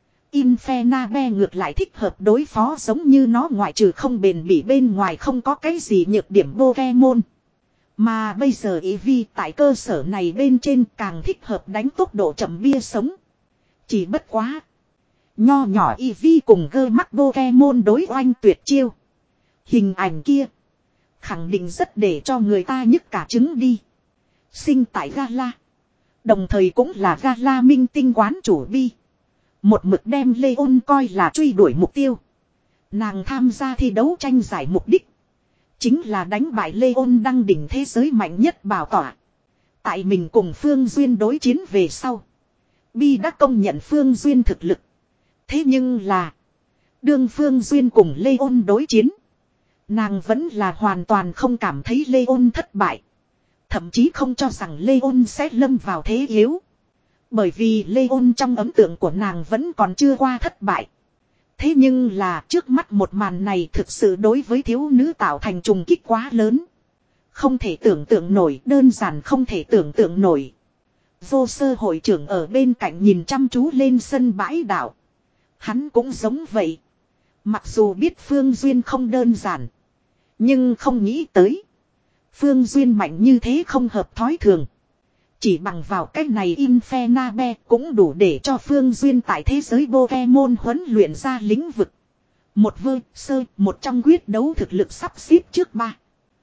Infernabe ngược lại thích hợp đối phó giống như nó ngoại trừ không bền bỉ bên ngoài không có cái gì nhược điểm Pokemon. Mà bây giờ Eevee tại cơ sở này bên trên càng thích hợp đánh tốc độ chậm bia sống. Chỉ bất quá. Nho nhỏ Eevee cùng gơ mắt Pokemon đối oanh tuyệt chiêu. Hình ảnh kia. Khẳng định rất để cho người ta nhức cả trứng đi. Sinh tại gala. Đồng thời cũng là gala minh tinh quán chủ Bi. Một mực đem Leon coi là truy đuổi mục tiêu. Nàng tham gia thi đấu tranh giải mục đích. Chính là đánh bại Leon đăng đỉnh thế giới mạnh nhất bảo tỏa. Tại mình cùng Phương Duyên đối chiến về sau. Bi đã công nhận Phương Duyên thực lực. Thế nhưng là. Đương Phương Duyên cùng Leon đối chiến. Nàng vẫn là hoàn toàn không cảm thấy Leon thất bại. Thậm chí không cho rằng Leon sẽ lâm vào thế yếu. Bởi vì Leon trong ấn tượng của nàng vẫn còn chưa qua thất bại. Thế nhưng là trước mắt một màn này thực sự đối với thiếu nữ tạo thành trùng kích quá lớn. Không thể tưởng tượng nổi, đơn giản không thể tưởng tượng nổi. Vô sơ hội trưởng ở bên cạnh nhìn chăm chú lên sân bãi đảo. Hắn cũng giống vậy. Mặc dù biết Phương Duyên không đơn giản. Nhưng không nghĩ tới. Phương Duyên mạnh như thế không hợp thói thường. Chỉ bằng vào cách này Infernabe cũng đủ để cho Phương Duyên tại thế giới Pokemon huấn luyện ra lĩnh vực. Một vơ sơ một trong quyết đấu thực lực sắp xếp trước ba.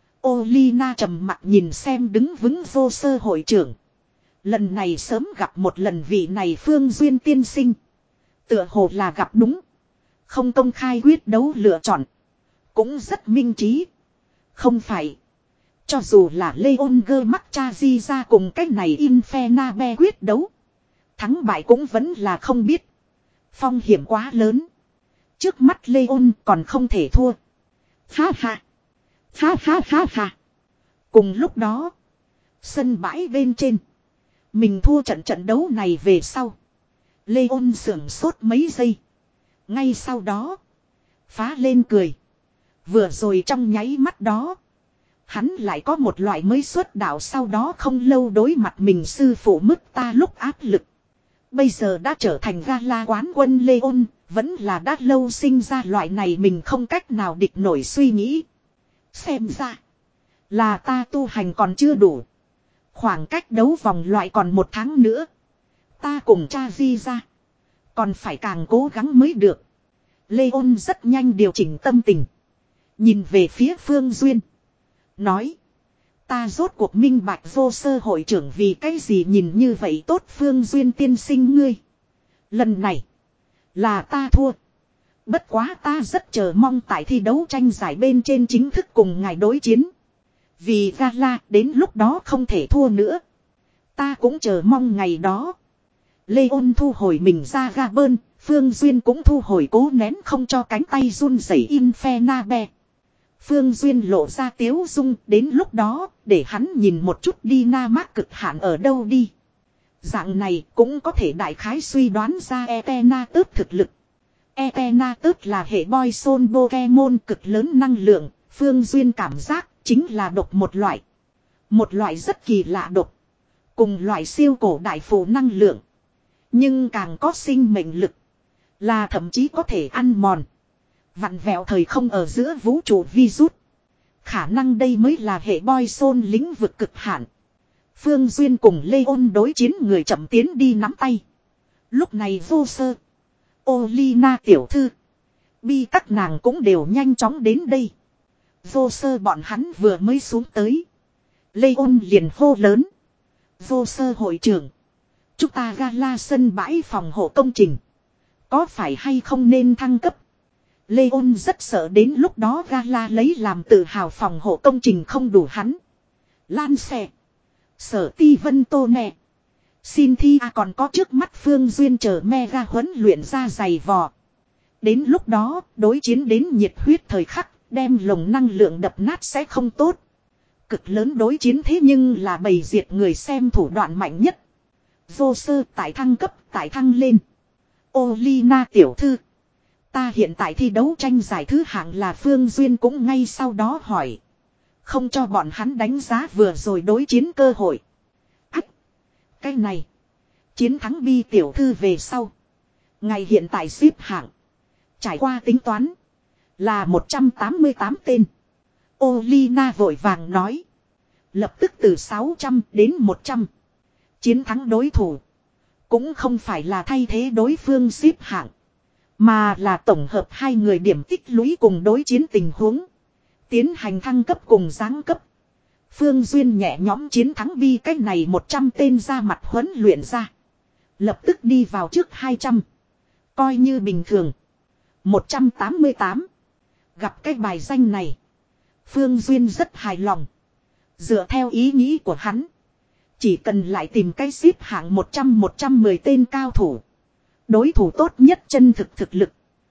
Olina trầm mặt nhìn xem đứng vững vô sơ hội trưởng. Lần này sớm gặp một lần vị này Phương Duyên tiên sinh. Tựa hồ là gặp đúng. Không công khai quyết đấu lựa chọn. Cũng rất minh trí. Không phải. Cho dù là Leon Gơ mắc cha di ra cùng cách này Infernabe quyết đấu. Thắng bại cũng vẫn là không biết. Phong hiểm quá lớn. Trước mắt Leon còn không thể thua. Ha ha. Ha ha ha ha. Cùng lúc đó. Sân bãi bên trên. Mình thua trận trận đấu này về sau. Leon sưởng sốt mấy giây. Ngay sau đó. Phá lên cười. Vừa rồi trong nháy mắt đó. Hắn lại có một loại mới xuất đạo sau đó không lâu đối mặt mình sư phụ mức ta lúc áp lực. Bây giờ đã trở thành gala quán quân Leon. Vẫn là đã lâu sinh ra loại này mình không cách nào địch nổi suy nghĩ. Xem ra. Là ta tu hành còn chưa đủ. Khoảng cách đấu vòng loại còn một tháng nữa. Ta cùng cha di ra. Còn phải càng cố gắng mới được. Leon rất nhanh điều chỉnh tâm tình. Nhìn về phía Phương Duyên. Nói. Ta rốt cuộc minh bạch vô sơ hội trưởng vì cái gì nhìn như vậy tốt Phương Duyên tiên sinh ngươi. Lần này. Là ta thua. Bất quá ta rất chờ mong tại thi đấu tranh giải bên trên chính thức cùng ngài đối chiến. Vì gala đến lúc đó không thể thua nữa. Ta cũng chờ mong ngày đó. Leon thu hồi mình ra ga bơn. Phương Duyên cũng thu hồi cố nén không cho cánh tay run rẩy Infernabe. Phương Duyên lộ ra tiếu dung đến lúc đó để hắn nhìn một chút đi na mát cực hạn ở đâu đi. Dạng này cũng có thể đại khái suy đoán ra Eternatus thực lực. Eternatus là hệ boy soul Pokemon cực lớn năng lượng. Phương Duyên cảm giác chính là độc một loại. Một loại rất kỳ lạ độc. Cùng loại siêu cổ đại phù năng lượng. Nhưng càng có sinh mệnh lực. Là thậm chí có thể ăn mòn. Vặn vẹo thời không ở giữa vũ trụ virus. Khả năng đây mới là hệ boy soul lĩnh vực cực hạn. Phương Duyên cùng Leon đối chiến người chậm tiến đi nắm tay. Lúc này vô sơ. Olina tiểu thư. Bi các nàng cũng đều nhanh chóng đến đây. Vô sơ bọn hắn vừa mới xuống tới. Leon liền hô lớn. Vô sơ hội trưởng. Chúng ta gala sân bãi phòng hộ công trình. Có phải hay không nên thăng cấp? Leon rất sợ đến lúc đó gala lấy làm tự hào phòng hộ công trình không đủ hắn. Lan xẻ. Sở ti vân tô nè. Xin thi à còn có trước mắt Phương Duyên chờ mega huấn luyện ra giày vò. Đến lúc đó đối chiến đến nhiệt huyết thời khắc. Đem lồng năng lượng đập nát sẽ không tốt. Cực lớn đối chiến thế nhưng là bầy diệt người xem thủ đoạn mạnh nhất. Vô sơ tải thăng cấp tải thăng lên. Olina tiểu thư. Ta hiện tại thi đấu tranh giải thứ hạng là Phương Duyên cũng ngay sau đó hỏi. Không cho bọn hắn đánh giá vừa rồi đối chiến cơ hội. Ách. Cái này. Chiến thắng Bi tiểu thư về sau. Ngày hiện tại xếp hạng. Trải qua tính toán. Là một trăm tám mươi tám tên. Olina vội vàng nói. Lập tức từ sáu trăm đến một trăm. Chiến thắng đối thủ. Cũng không phải là thay thế đối phương xếp hạng. Mà là tổng hợp hai người điểm tích lũy cùng đối chiến tình huống. Tiến hành thăng cấp cùng giáng cấp. Phương Duyên nhẹ nhõm chiến thắng bi cách này một trăm tên ra mặt huấn luyện ra. Lập tức đi vào trước hai trăm. Coi như bình thường. một trăm tám mươi tám. Gặp cái bài danh này. Phương Duyên rất hài lòng. Dựa theo ý nghĩ của hắn. Chỉ cần lại tìm cái xếp hạng một trăm một trăm mười tên cao thủ. Đối thủ tốt nhất chân thực thực lực.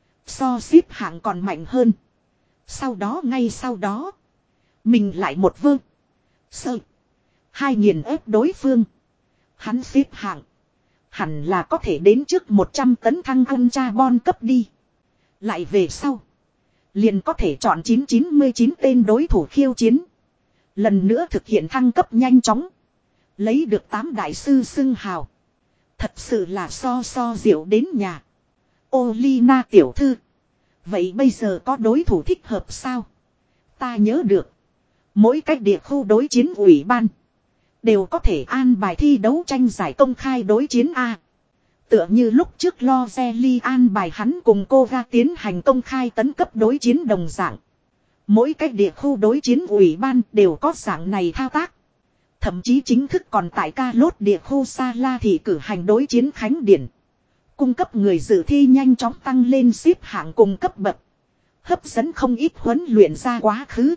So xếp hạng còn mạnh hơn. Sau đó ngay sau đó. Mình lại một vơ. Sơ. Hai nghiền ép đối phương. Hắn xếp hạng. Hẳn là có thể đến trước một trăm tấn thăng ăn cha bon cấp đi. Lại về sau. Liền có thể chọn chín trăm chín mươi chín tên đối thủ khiêu chiến. Lần nữa thực hiện thăng cấp nhanh chóng. Lấy được tám đại sư xưng hào. Thật sự là so so diệu đến nhà. Ô Lina tiểu thư. Vậy bây giờ có đối thủ thích hợp sao? Ta nhớ được. Mỗi cách địa khu đối chiến ủy ban. Đều có thể an bài thi đấu tranh giải công khai đối chiến A. Tựa như lúc trước Lozeli an bài hắn cùng cô ga tiến hành công khai tấn cấp đối chiến đồng dạng. Mỗi cách địa khu đối chiến ủy ban đều có dạng này thao tác. Thậm chí chính thức còn tại ca lốt địa khu Sa La thì cử hành đối chiến khánh điển. Cung cấp người dự thi nhanh chóng tăng lên xếp hạng cùng cấp bậc. Hấp dẫn không ít huấn luyện ra quá khứ.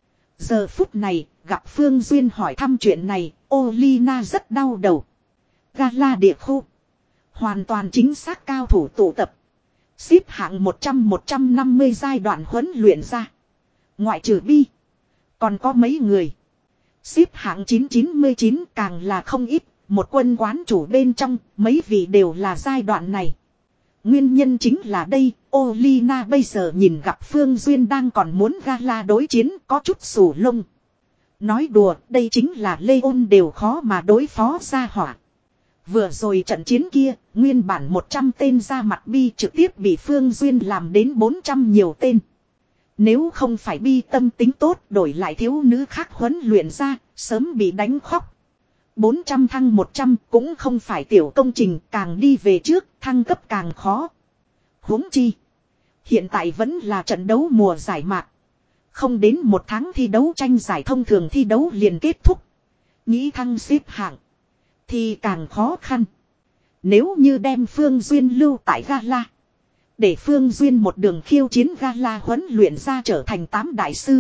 Giờ phút này, gặp Phương Duyên hỏi thăm chuyện này, Olina rất đau đầu. Gala địa khu. Hoàn toàn chính xác cao thủ tụ tập. Xếp hạng một trăm một trăm năm mươi giai đoạn huấn luyện ra. Ngoại trừ bi. Còn có mấy người. Xếp hạng chín trăm chín mươi chín càng là không ít. Một quân quán chủ bên trong, mấy vị đều là giai đoạn này. Nguyên nhân chính là đây, Olina bây giờ nhìn gặp Phương Duyên đang còn muốn gala đối chiến có chút sù lông. Nói đùa, đây chính là Leon đều khó mà đối phó ra hỏa. Vừa rồi trận chiến kia, nguyên bản một trăm tên ra mặt bi trực tiếp bị Phương Duyên làm đến bốn trăm nhiều tên. Nếu không phải bi tâm tính tốt đổi lại thiếu nữ khác huấn luyện ra, sớm bị đánh khóc. bốn trăm thăng một trăm cũng không phải tiểu công trình, càng đi về trước, thăng cấp càng khó. Huống chi. Hiện tại vẫn là trận đấu mùa giải mạc. Không đến một tháng thi đấu tranh giải thông thường thi đấu liền kết thúc. Nghĩ thăng xếp hạng. Thì càng khó khăn. Nếu như đem Phương Duyên lưu tại gala. Để Phương Duyên một đường khiêu chiến gala huấn luyện ra trở thành tám đại sư.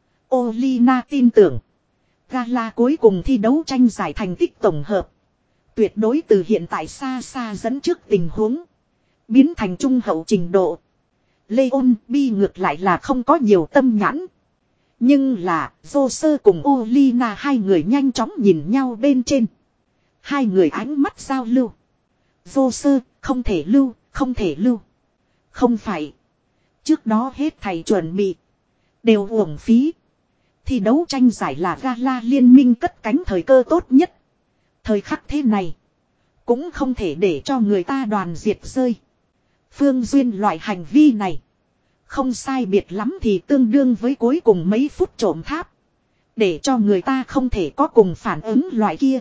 Olina tin tưởng. Gala cuối cùng thi đấu tranh giải thành tích tổng hợp. Tuyệt đối từ hiện tại xa xa dẫn trước tình huống. Biến thành trung hậu trình độ. Leon bi ngược lại là không có nhiều tâm nhãn. Nhưng là Joser cùng Olina hai người nhanh chóng nhìn nhau bên trên. Hai người ánh mắt giao lưu. Joser không thể lưu, không thể lưu. Không phải. Trước đó hết thầy chuẩn bị. Đều uổng phí. Thi đấu tranh giải là gala liên minh cất cánh thời cơ tốt nhất. Thời khắc thế này. Cũng không thể để cho người ta đoàn diệt rơi. Phương Duyên loại hành vi này. Không sai biệt lắm thì tương đương với cuối cùng mấy phút trộm tháp. Để cho người ta không thể có cùng phản ứng loại kia.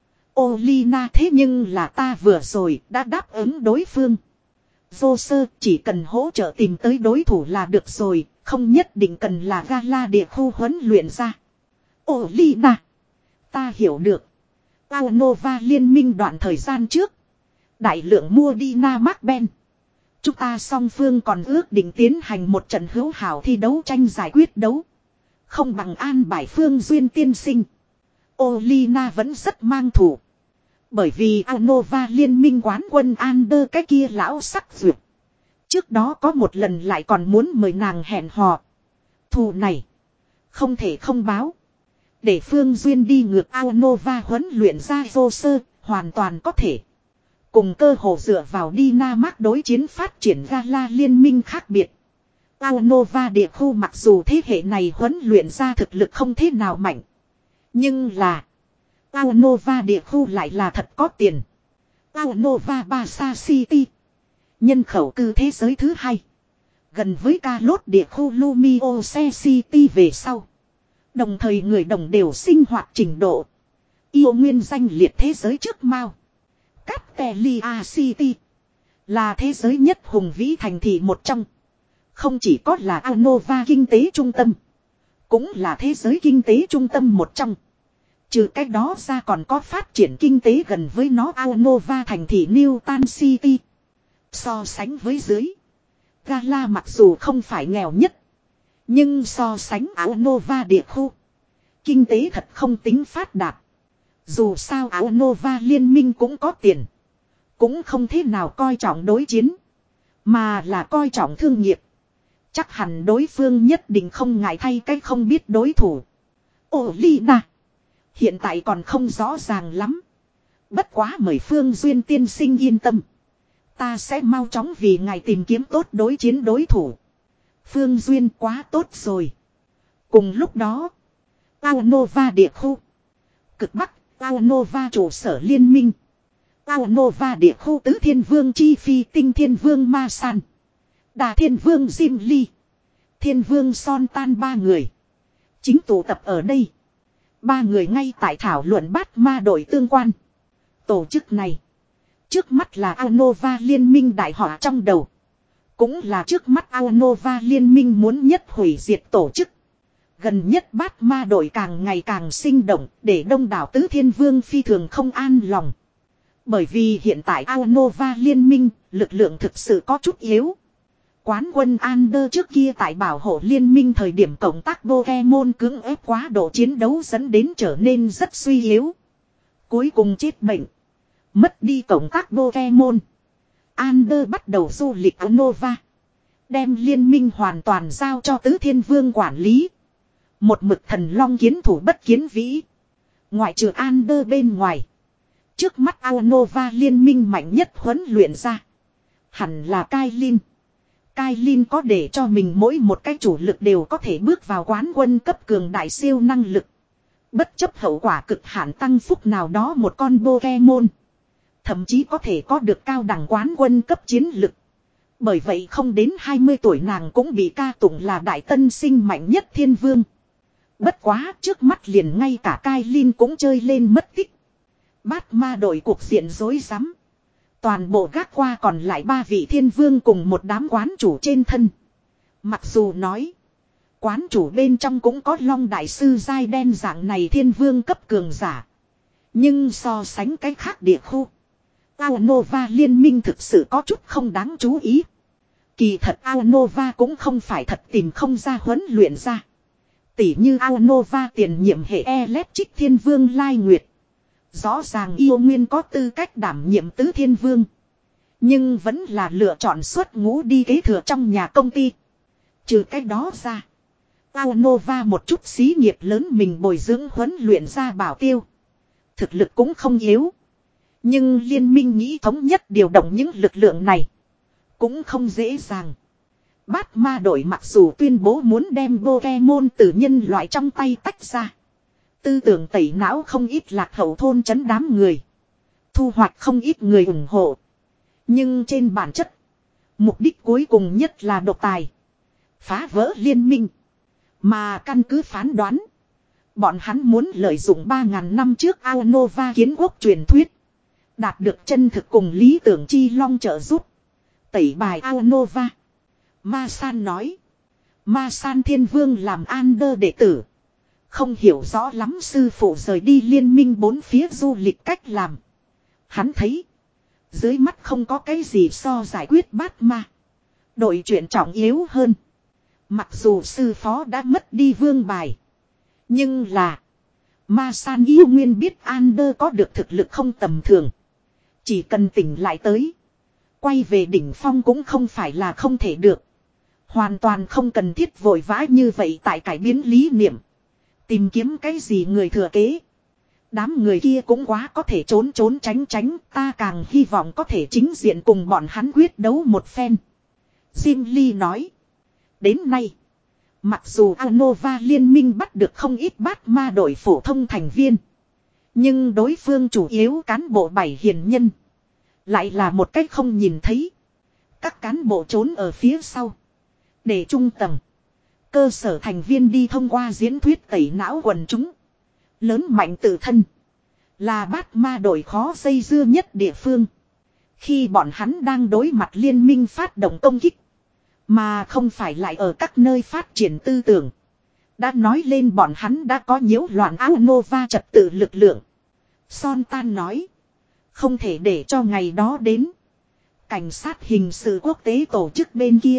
Olina thế nhưng là ta vừa rồi đã đáp ứng đối phương. Joser chỉ cần hỗ trợ tìm tới đối thủ là được rồi. Không nhất định cần là gala địa khu huấn luyện ra. Olina. Ta hiểu được. Aonova liên minh đoạn thời gian trước. Đại lượng mua đi Na Mark Ben. Chúng ta song phương còn ước định tiến hành một trận hữu hảo thi đấu tranh giải quyết đấu. Không bằng an bài Phương Duyên tiên sinh. Olina vẫn rất mang thủ. Bởi vì Aonova liên minh quán quân Ander cái kia lão sắc duyệt. Trước đó có một lần lại còn muốn mời nàng hẹn hò. Thù này. Không thể không báo. Để Phương Duyên đi ngược Aonova huấn luyện ra vô sơ. Hoàn toàn có thể. Cùng cơ hồ dựa vào Dinamark đối chiến phát triển gala liên minh khác biệt. Aonova địa khu mặc dù thế hệ này huấn luyện ra thực lực không thế nào mạnh. Nhưng là. Aonova địa khu lại là thật có tiền. Aonova Basa City. Nhân khẩu cư thế giới thứ hai. Gần với ca lốt địa khu Lumiose City về sau. Đồng thời người đồng đều sinh hoạt trình độ. Yêu nguyên danh liệt thế giới trước Mao. Castelia City. Là thế giới nhất hùng vĩ thành thị một trong. Không chỉ có là Aonova kinh tế trung tâm. cũng là thế giới kinh tế trung tâm một trong. Trừ cách đó ra còn có phát triển kinh tế gần với nó Aonova thành thị Newton City. So sánh với dưới, Gala mặc dù không phải nghèo nhất, nhưng so sánh Aonova địa khu, kinh tế thật không tính phát đạt. Dù sao Aonova liên minh cũng có tiền, cũng không thế nào coi trọng đối chiến, mà là coi trọng thương nghiệp. Chắc hẳn đối phương nhất định không ngại thay cách không biết đối thủ. Ồ Lina, hiện tại còn không rõ ràng lắm. Bất quá mời Phương Duyên tiên sinh yên tâm. Ta sẽ mau chóng vì ngài tìm kiếm tốt đối chiến đối thủ. Phương Duyên quá tốt rồi. Cùng lúc đó, Aonova địa khu, cực Bắc, Aonova trụ sở liên minh. Aonova địa khu tứ thiên vương chi phi tinh thiên vương Ma San, Đà thiên vương Jim Lee, thiên vương Son Tan ba người chính tụ tập ở đây. Ba người ngay tại thảo luận bát ma đội tương quan. Tổ chức này, trước mắt là Aonova liên minh đại họa trong đầu. Cũng là trước mắt Aonova liên minh muốn nhất hủy diệt tổ chức. Gần nhất bát ma đội càng ngày càng sinh động, để đông đảo tứ thiên vương phi thường không an lòng. Bởi vì hiện tại Aonova liên minh, lực lượng thực sự có chút yếu. Quán quân Ander trước kia tại bảo hộ liên minh thời điểm cộng tác Pokemon cưỡng ép quá độ chiến đấu dẫn đến trở nên rất suy yếu. Cuối cùng chết bệnh. Mất đi cộng tác Pokemon. Ander bắt đầu du lịch Aonova, đem liên minh hoàn toàn giao cho tứ thiên vương quản lý. Một mực thần long kiến thủ bất kiến vĩ. Ngoại trừ Ander bên ngoài, trước mắt Aonova liên minh mạnh nhất huấn luyện ra hẳn là Kailin. Kailin có để cho mình mỗi một cái chủ lực đều có thể bước vào quán quân cấp cường đại siêu năng lực. Bất chấp hậu quả cực hạn tăng phúc nào đó một con Pokemon, thậm chí có thể có được cao đẳng quán quân cấp chiến lực. Bởi vậy không đến hai mươi tuổi nàng cũng bị ca tụng là đại tân sinh mạnh nhất thiên vương. Bất quá trước mắt liền ngay cả Kailin cũng chơi lên mất tích. Bát ma đội cuộc diện rối rắm. Toàn bộ gác qua còn lại ba vị thiên vương cùng một đám quán chủ trên thân. Mặc dù nói, quán chủ bên trong cũng có Long đại sư giai đen dạng này thiên vương cấp cường giả. Nhưng so sánh cái khác địa khu, Aonova liên minh thực sự có chút không đáng chú ý. Kỳ thật Aonova cũng không phải thật tìm không ra huấn luyện ra. Tỉ như Aonova tiền nhiệm hệ Electric thiên vương Lai Nguyệt. Rõ ràng yêu nguyên có tư cách đảm nhiệm tứ thiên vương, nhưng vẫn là lựa chọn xuất ngũ đi kế thừa trong nhà công ty. Trừ cách đó ra, Aonova một chút xí nghiệp lớn mình bồi dưỡng huấn luyện ra bảo tiêu, thực lực cũng không yếu. Nhưng liên minh nghĩ thống nhất điều động những lực lượng này cũng không dễ dàng. Bát ma đội mặc dù tuyên bố muốn đem Pokemon từ nhân loại trong tay tách ra, tư tưởng tẩy não không ít lạc hậu thôn chấn đám người, thu hoạch không ít người ủng hộ. Nhưng trên bản chất, mục đích cuối cùng nhất là độc tài, phá vỡ liên minh. Mà căn cứ phán đoán, bọn hắn muốn lợi dụng ba ngàn năm trước Aonova kiến quốc truyền thuyết, đạt được chân thực cùng lý tưởng chi long trợ giúp, tẩy bài Aonova. Ma San nói, Ma San thiên vương làm Ander đệ tử, không hiểu rõ lắm sư phụ rời đi liên minh bốn phía du lịch cách làm. Hắn thấy, dưới mắt không có cái gì so giải quyết bát ma đội chuyện trọng yếu hơn. Mặc dù sư phó đã mất đi vương bài, nhưng là Ma San yêu nguyên biết Ander có được thực lực không tầm thường. Chỉ cần tỉnh lại tới, quay về đỉnh phong cũng không phải là không thể được. Hoàn toàn không cần thiết vội vã như vậy tại cải biến lý niệm, tìm kiếm cái gì người thừa kế. Đám người kia cũng quá có thể trốn trốn tránh tránh, ta càng hy vọng có thể chính diện cùng bọn hắn quyết đấu một phen. Jim Lee nói, đến nay, mặc dù Aonova liên minh bắt được không ít bát ma đội phổ thông thành viên, nhưng đối phương chủ yếu cán bộ bảy hiền nhân lại là một cách không nhìn thấy. Các cán bộ trốn ở phía sau, để trung tầng cơ sở thành viên đi thông qua diễn thuyết tẩy não quần chúng, lớn mạnh tự thân, là bát ma đội khó dây dưa nhất địa phương. Khi bọn hắn đang đối mặt liên minh phát động công kích, mà không phải lại ở các nơi phát triển tư tưởng, Đã nói lên bọn hắn đã có nhiễu loạn áo Nova trật tự lực lượng. Son Tan nói. Không thể để cho ngày đó đến. Cảnh sát hình sự quốc tế tổ chức bên kia.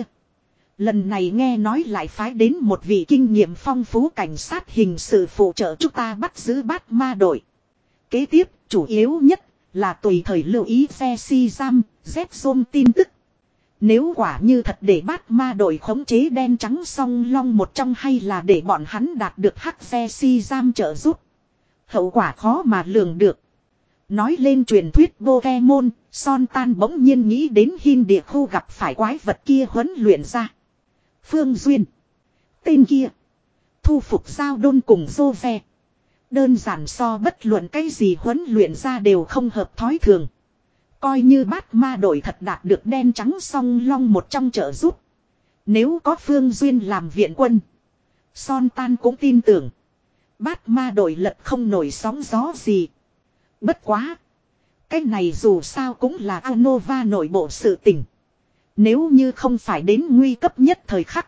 Lần này nghe nói lại phái đến một vị kinh nghiệm phong phú cảnh sát hình sự phụ trợ chúng ta bắt giữ bát ma đội. Kế tiếp, chủ yếu nhất là tùy thời lưu ý phe si giam, Z-Zone tin tức. Nếu quả như thật để bát ma đội khống chế đen trắng song long một trong hay là để bọn hắn đạt được hắc phe si giam trợ giúp. Hậu quả khó mà lường được. Nói lên truyền thuyết Pokemon, Son Tan bỗng nhiên nghĩ đến Hin địa khu gặp phải quái vật kia huấn luyện ra. Phương Duyên. Tên kia. Thu phục giao đôn cùng dô ve. Đơn giản so bất luận cái gì huấn luyện ra đều không hợp thói thường. Coi như bát ma đội thật đạt được đen trắng song long một trong trợ giúp. Nếu có Phương Duyên làm viện quân. Son Tan cũng tin tưởng. Bát ma đội lật không nổi sóng gió gì. Bất quá. Cái này dù sao cũng là Anova nội bộ sự tình. Nếu như không phải đến nguy cấp nhất thời khắc.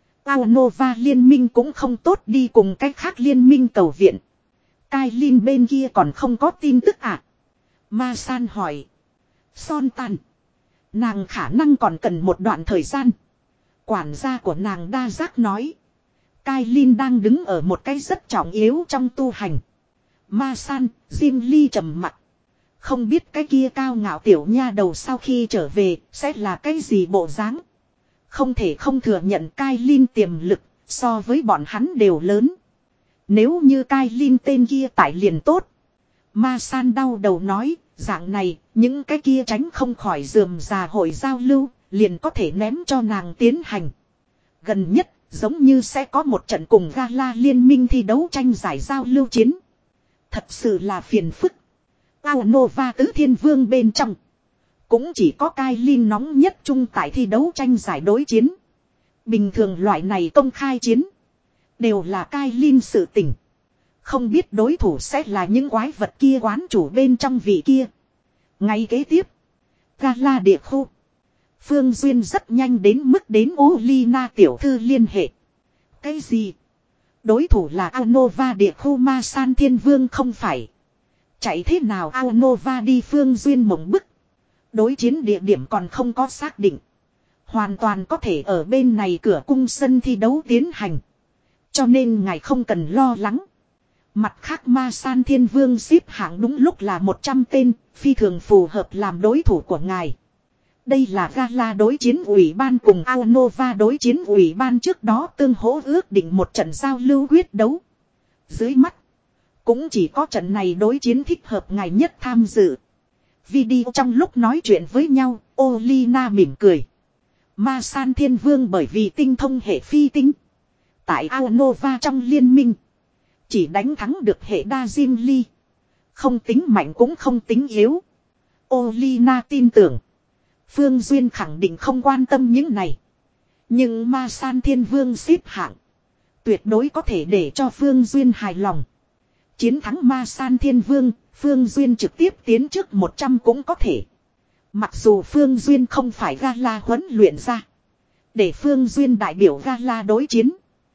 Anova liên minh cũng không tốt đi cùng cách khác liên minh cầu viện. Kailin bên kia còn không có tin tức à? Ma San hỏi. Son Tan. Nàng khả năng còn cần một đoạn thời gian. Quản gia của nàng đa giác nói. Kailin đang đứng ở một cái rất trọng yếu trong tu hành. Ma San, Jim Lee trầm mặt. Không biết cái kia cao ngạo tiểu nha đầu sau khi trở về sẽ là cái gì bộ dáng. Không thể không thừa nhận Kailin tiềm lực so với bọn hắn đều lớn. Nếu như Kailin tên kia tại liền tốt. Ma San đau đầu nói, dạng này, những cái kia tránh không khỏi rườm rà hội giao lưu, liền có thể ném cho nàng tiến hành. Gần nhất, giống như sẽ có một trận cùng Gala liên minh thi đấu tranh giải giao lưu chiến. Thật sự là phiền phức. Aonova tứ thiên vương bên trong. Cũng chỉ có Kailin nóng nhất chung tại thi đấu tranh giải đối chiến. Bình thường loại này công khai chiến. Đều là Kailin sự tình. Không biết đối thủ sẽ là những quái vật kia quán chủ bên trong vị kia. Ngay kế tiếp. Gala địa khu. Phương Duyên rất nhanh đến mức đến Olina tiểu thư liên hệ. Cái gì? Đối thủ là Aonova địa khu Ma San Thiên Vương không phải. Chạy thế nào Aonova đi Phương Duyên mộng bức. Đối chiến địa điểm còn không có xác định. Hoàn toàn có thể ở bên này cửa cung sân thi đấu tiến hành. Cho nên ngài không cần lo lắng. Mặt khác Ma San Thiên Vương xếp hạng đúng lúc là một trăm tên, phi thường phù hợp làm đối thủ của ngài. Đây là Gala đối chiến ủy ban cùng Aonova đối chiến ủy ban trước đó tương hỗ ước định một trận giao lưu quyết đấu. Dưới mắt, cũng chỉ có trận này đối chiến thích hợp ngài nhất tham dự. Video trong lúc nói chuyện với nhau, Olina mỉm cười. Ma San Thiên Vương bởi vì tinh thông hệ phi tinh. Tại Aonova trong liên minh, chỉ đánh thắng được hệ đa Jim Lee. Không tính mạnh cũng không tính yếu. Olina tin tưởng. Phương Duyên khẳng định không quan tâm những này. Nhưng Ma San Thiên Vương xếp hạng. Tuyệt đối có thể để cho Phương Duyên hài lòng. Chiến thắng Ma San Thiên Vương, Phương Duyên trực tiếp tiến trước một trăm cũng có thể. Mặc dù Phương Duyên không phải Gala huấn luyện ra. Để Phương Duyên đại biểu Gala đối chiến.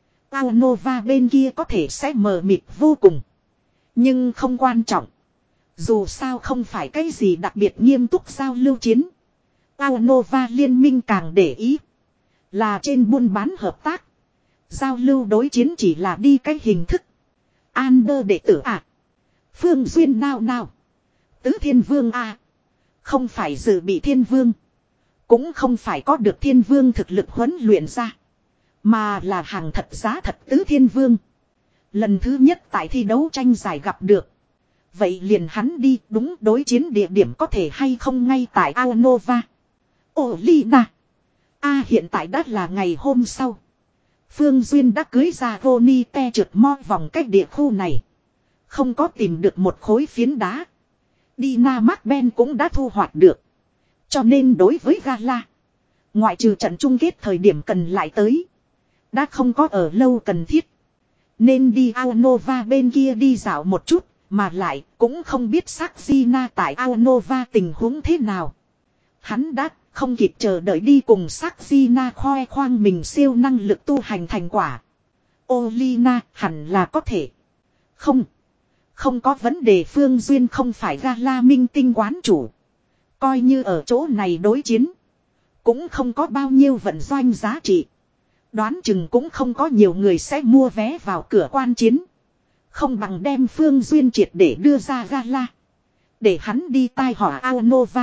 Aonova bên kia có thể sẽ mờ mịt vô cùng. Nhưng không quan trọng. Dù sao không phải cái gì đặc biệt nghiêm túc giao lưu chiến. Aonova liên minh càng để ý. Là trên buôn bán hợp tác. Giao lưu đối chiến chỉ là đi cái hình thức. Ander đệ tử à. Phương Duyên nào nào. Tứ thiên vương à. Không phải dự bị thiên vương. Cũng không phải có được thiên vương thực lực huấn luyện ra. Mà là hàng thật giá thật tứ thiên vương. Lần thứ nhất tại thi đấu tranh giải gặp được. Vậy liền hắn đi đúng đối chiến địa điểm có thể hay không ngay tại Aonova. Ồ Lina. A hiện tại đã là ngày hôm sau. Phương Duyên đã cưới ra Roni te trượt mo vòng cách địa khu này. Không có tìm được một khối phiến đá. Dina Macben cũng đã thu hoạch được. Cho nên đối với Gala. Ngoại trừ trận chung kết thời điểm cần lại tới. Đã không có ở lâu cần thiết. Nên đi Aonova bên kia đi dạo một chút. Mà lại cũng không biết Saxina tại Aonova tình huống thế nào. Hắn đã không kịp chờ đợi đi cùng Saxina khoe khoang mình siêu năng lực tu hành thành quả. Olina hẳn là có thể. Không. Không có vấn đề, Phương Duyên không phải Gala minh tinh quán chủ. Coi như ở chỗ này đối chiến. Cũng không có bao nhiêu vận doanh giá trị. Đoán chừng cũng không có nhiều người sẽ mua vé vào cửa quan chiến. Không bằng đem Phương Duyên triệt để đưa ra Gala. Để hắn đi tai họa Aonova.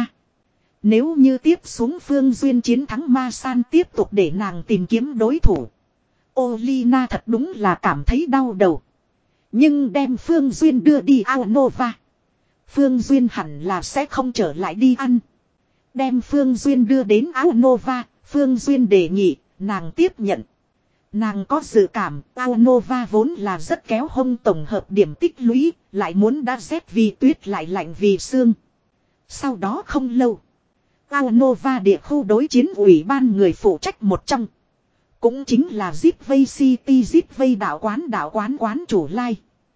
Nếu như tiếp xuống Phương Duyên chiến thắng Ma San, tiếp tục để nàng tìm kiếm đối thủ. Olina thật đúng là cảm thấy đau đầu. Nhưng đem Phương Duyên đưa đi Aonova. Phương Duyên hẳn là sẽ không trở lại đi ăn. Đem Phương Duyên đưa đến Aonova, Phương Duyên đề nghị, nàng tiếp nhận. Nàng có dự cảm, Aonova vốn là rất kéo hông tổng hợp điểm tích lũy, lại muốn đã rét vì tuyết lại lạnh vì sương. Sau đó không lâu, Aonova địa khu đối chiến ủy ban người phụ trách một trong. Cũng chính là Zipway City Zipway đạo quán đạo quán quán chủ Lai.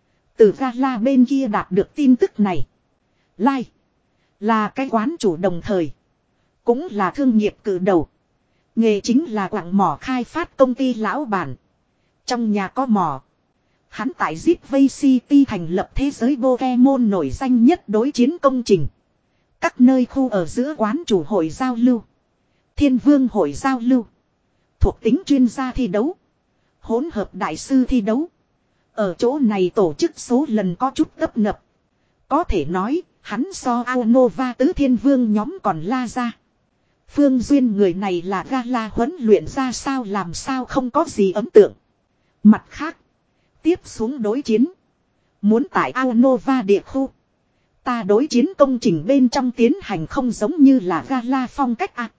Từ Gala bên kia đạt được tin tức này. Lai là cái quán chủ đồng thời. Cũng là thương nghiệp cử đầu. Nghề chính là quặng mỏ khai phát công ty lão bản. Trong nhà có mỏ. Hắn tại Zipway City thành lập thế giới Pokemon nổi danh nhất đối chiến công trình. Các nơi khu ở giữa quán chủ hội giao lưu. Thiên vương hội giao lưu. Thuộc tính chuyên gia thi đấu. Hỗn hợp đại sư thi đấu. Ở chỗ này tổ chức số lần có chút tấp nập. Có thể nói, hắn so Aonova tứ thiên vương nhóm còn la ra. Phương Duyên người này là Gala huấn luyện ra sao làm sao không có gì ấn tượng. Mặt khác, tiếp xuống đối chiến. Muốn tại Aonova địa khu. Ta đối chiến công trình bên trong tiến hành không giống như là Gala phong cách ạ. À.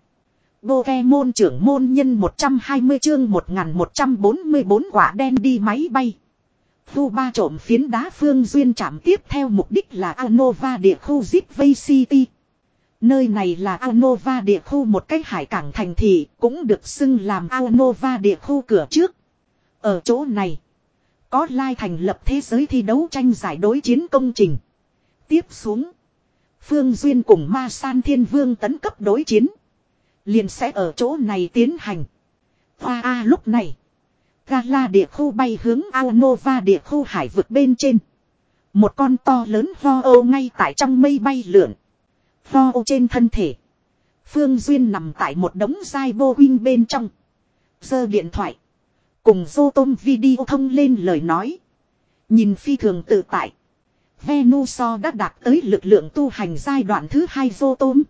Pokemon trưởng môn nhân một trăm hai mươi chương một nghìn một trăm bốn mươi tư quả đen đi máy bay. Khu ba trộm phiến đá Phương Duyên chạm tiếp theo mục đích là Aonova địa khu Zipway City. Nơi này là Aonova địa khu một cái hải cảng thành thị, cũng được xưng làm Aonova địa khu cửa trước. Ở chỗ này, có Lai thành lập thế giới thi đấu tranh giải đối chiến công trình. Tiếp xuống, Phương Duyên cùng Ma San Thiên Vương tấn cấp đối chiến. Liền sẽ ở chỗ này tiến hành. Hoa A lúc này, Gala địa khu bay hướng Aonova địa khu hải vực bên trên. Một con to lớn Ho Âu ngay tại trong mây bay lượn. Ho Âu trên thân thể. Phương Duyên nằm tại một đống dai vô huynh bên trong. Giơ điện thoại. Cùng Zotom video thông lên lời nói. Nhìn phi thường tự tại. Venusaur đã đạt tới lực lượng tu hành giai đoạn thứ hai Zotom.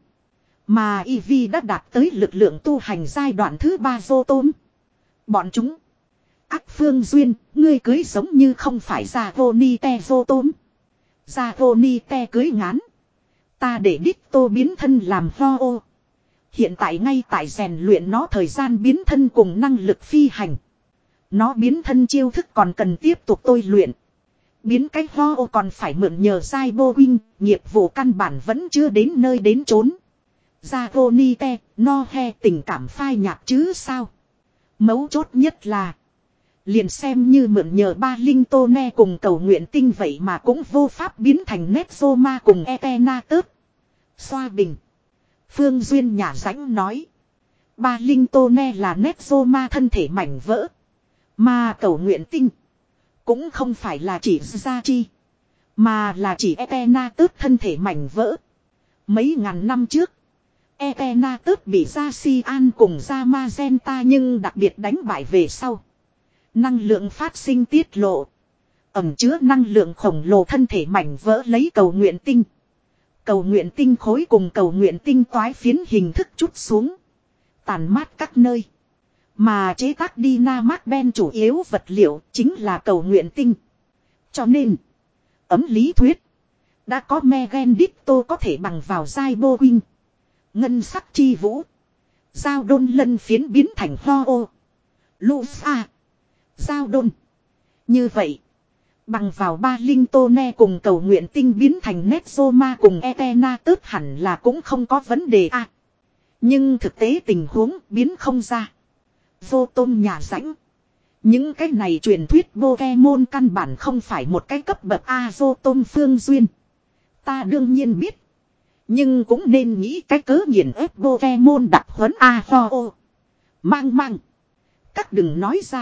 Mà Eevee đã đạt tới lực lượng tu hành giai đoạn thứ ba Zotom. Bọn chúng. Ác Phương Duyên, ngươi cưới giống như không phải Zagonite Zotom. Zagonite cưới ngán. Ta để Ditto biến thân làm Ho-Oh. Hiện tại ngay tại rèn luyện nó thời gian biến thân cùng năng lực phi hành. Nó biến thân chiêu thức còn cần tiếp tục tôi luyện. Biến cách Ho-Oh còn phải mượn nhờ Zaibo Wing, nghiệp vụ căn bản vẫn chưa đến nơi đến chốn. Zagonite, no he tình cảm phai nhạt chứ sao. Mấu chốt nhất là liền xem như mượn nhờ ba linh tô ne cùng cầu nguyện tinh vậy mà cũng vô pháp biến thành Nexoma cùng Etenatus. Xoa bình. Phương Duyên nhà rãnh nói. Ba linh tô ne là Nexoma thân thể mảnh vỡ. Mà cầu nguyện tinh. Cũng không phải là chỉ Gia Chi. Mà là chỉ Etenatus thân thể mảnh vỡ. Mấy ngàn năm trước. Etenatus bị Gia Si An cùng Gia Magenta nhưng đặc biệt đánh bại về sau. Năng lượng phát sinh tiết lộ. Ẩm chứa năng lượng khổng lồ thân thể mảnh vỡ lấy cầu nguyện tinh. Cầu nguyện tinh khối cùng cầu nguyện tinh toái phiến hình thức chút xuống. Tàn mát các nơi. Mà chế tác Dynamax Ben chủ yếu vật liệu chính là cầu nguyện tinh. Cho nên, ấm lý thuyết. Đã có Megan Ditto có thể bằng vào Zaibo Wing. Ngân sắc chi vũ. Giao đôn lân phiến biến thành Ho-Oh. Lufa. Giao đôn. Như vậy. Bằng vào ba linh tô ne cùng cầu nguyện tinh biến thành Nexoma cùng Etenatus hẳn là cũng không có vấn đề à. Nhưng thực tế tình huống biến không ra. Vô tôm nhà rãnh. Những cái này truyền thuyết Pokemon căn bản không phải một cái cấp bậc A vô tôm Phương Duyên. Ta đương nhiên biết. Nhưng cũng nên nghĩ cái cớ nghiền ép Pokemon đặc huấn A ho ô. Mang mang. Các đừng nói ra à,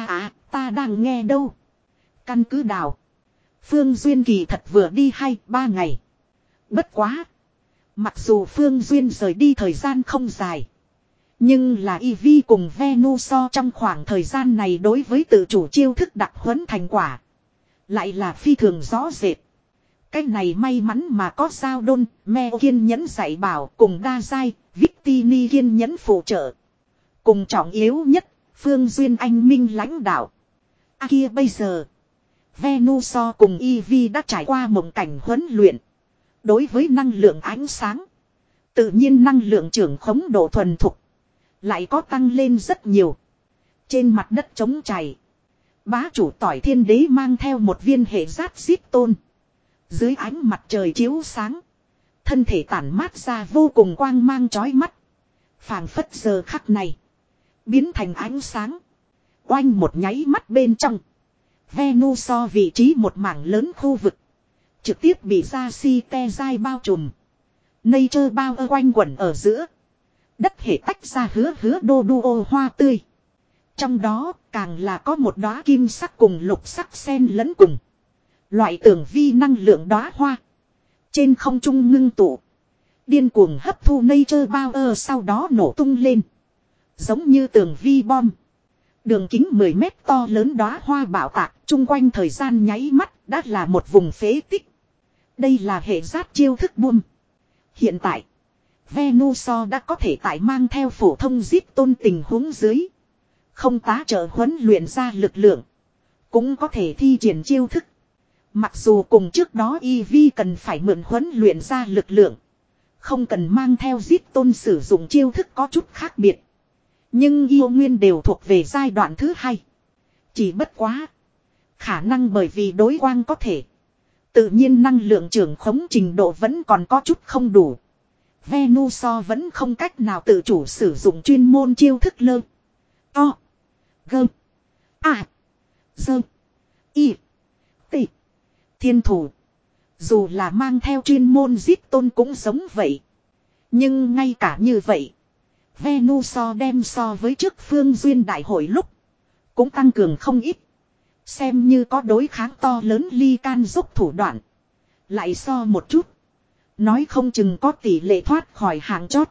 Ta đang nghe đâu. Căn cứ đào. Phương Duyên kỳ thật vừa đi hay ba ngày. Bất quá. Mặc dù Phương Duyên rời đi thời gian không dài. Nhưng là Eevee cùng Venusaur trong khoảng thời gian này đối với tự chủ chiêu thức đặc huấn thành quả. Lại là phi thường rõ rệt. Cái này may mắn mà có Giao Đôn, Me kiên nhẫn dạy bảo cùng đa giai, Victini kiên nhẫn phụ trợ. Cùng trọng yếu nhất, Phương Duyên anh minh lãnh đạo. À kia bây giờ, Venusaur cùng Eevee đã trải qua một cảnh huấn luyện. Đối với năng lượng ánh sáng, tự nhiên năng lượng trưởng khống độ thuần thục lại có tăng lên rất nhiều. Trên mặt đất trống chảy, bá chủ tỏi thiên đế mang theo một viên hệ giáp xít tôn. Dưới ánh mặt trời chiếu sáng, thân thể tản mát ra vô cùng quang mang chói mắt. Phảng phất giờ khắc này biến thành ánh sáng. Oanh một nháy mắt bên trong, Venusaur vị trí một mảng lớn khu vực trực tiếp bị ra si te dai bao trùm. Nature bao ơ quanh quẩn ở giữa. Đất hệ tách ra hứa hứa đô đu ô hoa tươi. Trong đó càng là có một đóa kim sắc cùng lục sắc xen lẫn cùng. Loại tưởng vi năng lượng đóa hoa. Trên không trung ngưng tụ. Điên cuồng hấp thu nature bao ơ sau đó nổ tung lên. Giống như tường vi bom. Đường kính mười mét to lớn đóa hoa bạo tạc. Chung quanh thời gian nháy mắt đã là một vùng phế tích. Đây là hệ giáp chiêu thức buông. Hiện tại, Venusaur đã có thể tại mang theo phổ thông zip tôn tình huống dưới. Không tá trợ huấn luyện ra lực lượng. Cũng có thể thi triển chiêu thức. Mặc dù cùng trước đó Eevee cần phải mượn huấn luyện ra lực lượng. Không cần mang theo zip tôn sử dụng chiêu thức có chút khác biệt. Nhưng yêu nguyên đều thuộc về giai đoạn thứ hai. Chỉ bất quá. Khả năng bởi vì đối quang có thể. Tự nhiên năng lượng trưởng khống trình độ vẫn còn có chút không đủ. Venusaur vẫn không cách nào tự chủ sử dụng chuyên môn chiêu thức lơ. To. Gơ. À. Dơ. Y. Tị. Thiên thủ. Dù là mang theo chuyên môn giết tôn cũng giống vậy. Nhưng ngay cả như vậy. Venusaur đem so với trước Phương Duyên đại hội lúc. Cũng tăng cường không ít. Xem như có đối kháng to lớn ly can dốc thủ đoạn. Lại so một chút. Nói không chừng có tỷ lệ thoát khỏi hàng chót.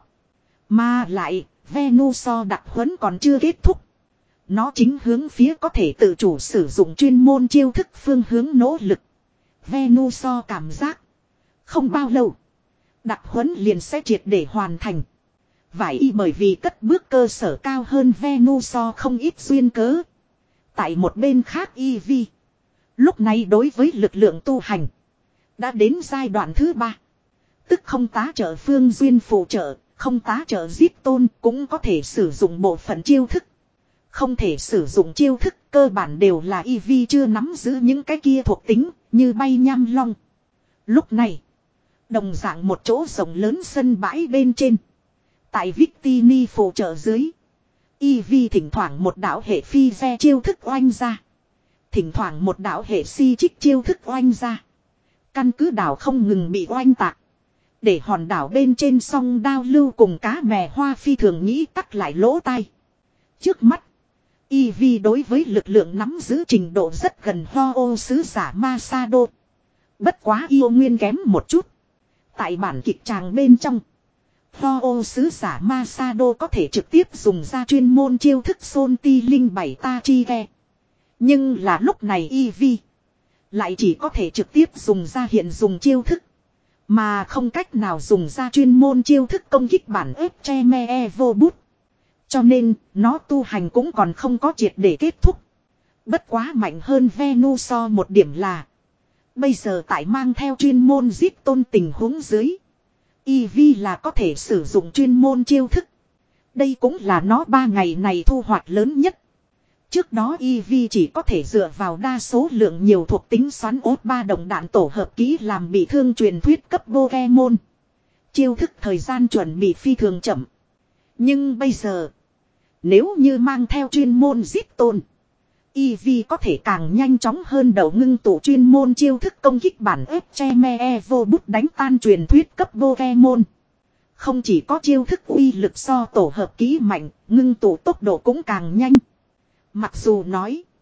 Mà lại, Venusaur đặc huấn còn chưa kết thúc. Nó chính hướng phía có thể tự chủ sử dụng chuyên môn chiêu thức phương hướng nỗ lực. Venusaur cảm giác. Không bao lâu. Đặc huấn liền sẽ triệt để hoàn thành. Vải y bởi vì cất bước cơ sở cao hơn Venusaur không ít duyên cớ. Tại một bên khác Eevee. Lúc này đối với lực lượng tu hành. Đã đến giai đoạn thứ ba. Tức không tá trợ Phương Duyên phụ trợ. Không tá trợ giết tôn cũng có thể sử dụng bộ phận chiêu thức. Không thể sử dụng chiêu thức cơ bản đều là Eevee chưa nắm giữ những cái kia thuộc tính như bay nham long. Lúc này. Đồng dạng một chỗ rộng lớn sân bãi bên trên. Tại Victini phụ trợ dưới. Eevee thỉnh thoảng một đạo hệ phi ve chiêu thức oanh ra. Thỉnh thoảng một đạo hệ si trích chiêu thức oanh ra. Căn cứ đảo không ngừng bị oanh tạc. Để hòn đảo bên trên sông đao lưu cùng cá mè hoa phi thường nghĩ tắc lại lỗ tai. Trước mắt. Eevee đối với lực lượng nắm giữ trình độ rất gần Ho ô sứ giả Masado. Bất quá yêu nguyên kém một chút. Tại bản kịch tràng bên trong. Ho ô sứ giả Masado có thể trực tiếp dùng ra chuyên môn chiêu thức Son Ti Linh bảy ta chi ghe. Nhưng là lúc này Eevee. Lại chỉ có thể trực tiếp dùng ra hiện dùng chiêu thức. Mà không cách nào dùng ra chuyên môn chiêu thức công kích bản ép che me e vô bút. Cho nên, nó tu hành cũng còn không có triệt để kết thúc. Bất quá mạnh hơn Venusaur một điểm là. Bây giờ tại mang theo chuyên môn giết tôn tình huống dưới. Eevee là có thể sử dụng chuyên môn chiêu thức. Đây cũng là nó ba ngày này thu hoạch lớn nhất. Trước đó Eevee chỉ có thể dựa vào đa số lượng nhiều thuộc tính xoắn ốt ba đồng đạn tổ hợp kỹ làm bị thương truyền thuyết cấp Pokemon. Chiêu thức thời gian chuẩn bị phi thường chậm. Nhưng bây giờ, nếu như mang theo chuyên môn giết tôn, Eevee có thể càng nhanh chóng hơn đầu ngưng tụ chuyên môn chiêu thức công kích bản ép che me e vô bút đánh tan truyền thuyết cấp Pokemon. Không chỉ có chiêu thức uy lực so tổ hợp kỹ mạnh, ngưng tụ tốc độ cũng càng nhanh. Mặc dù nói,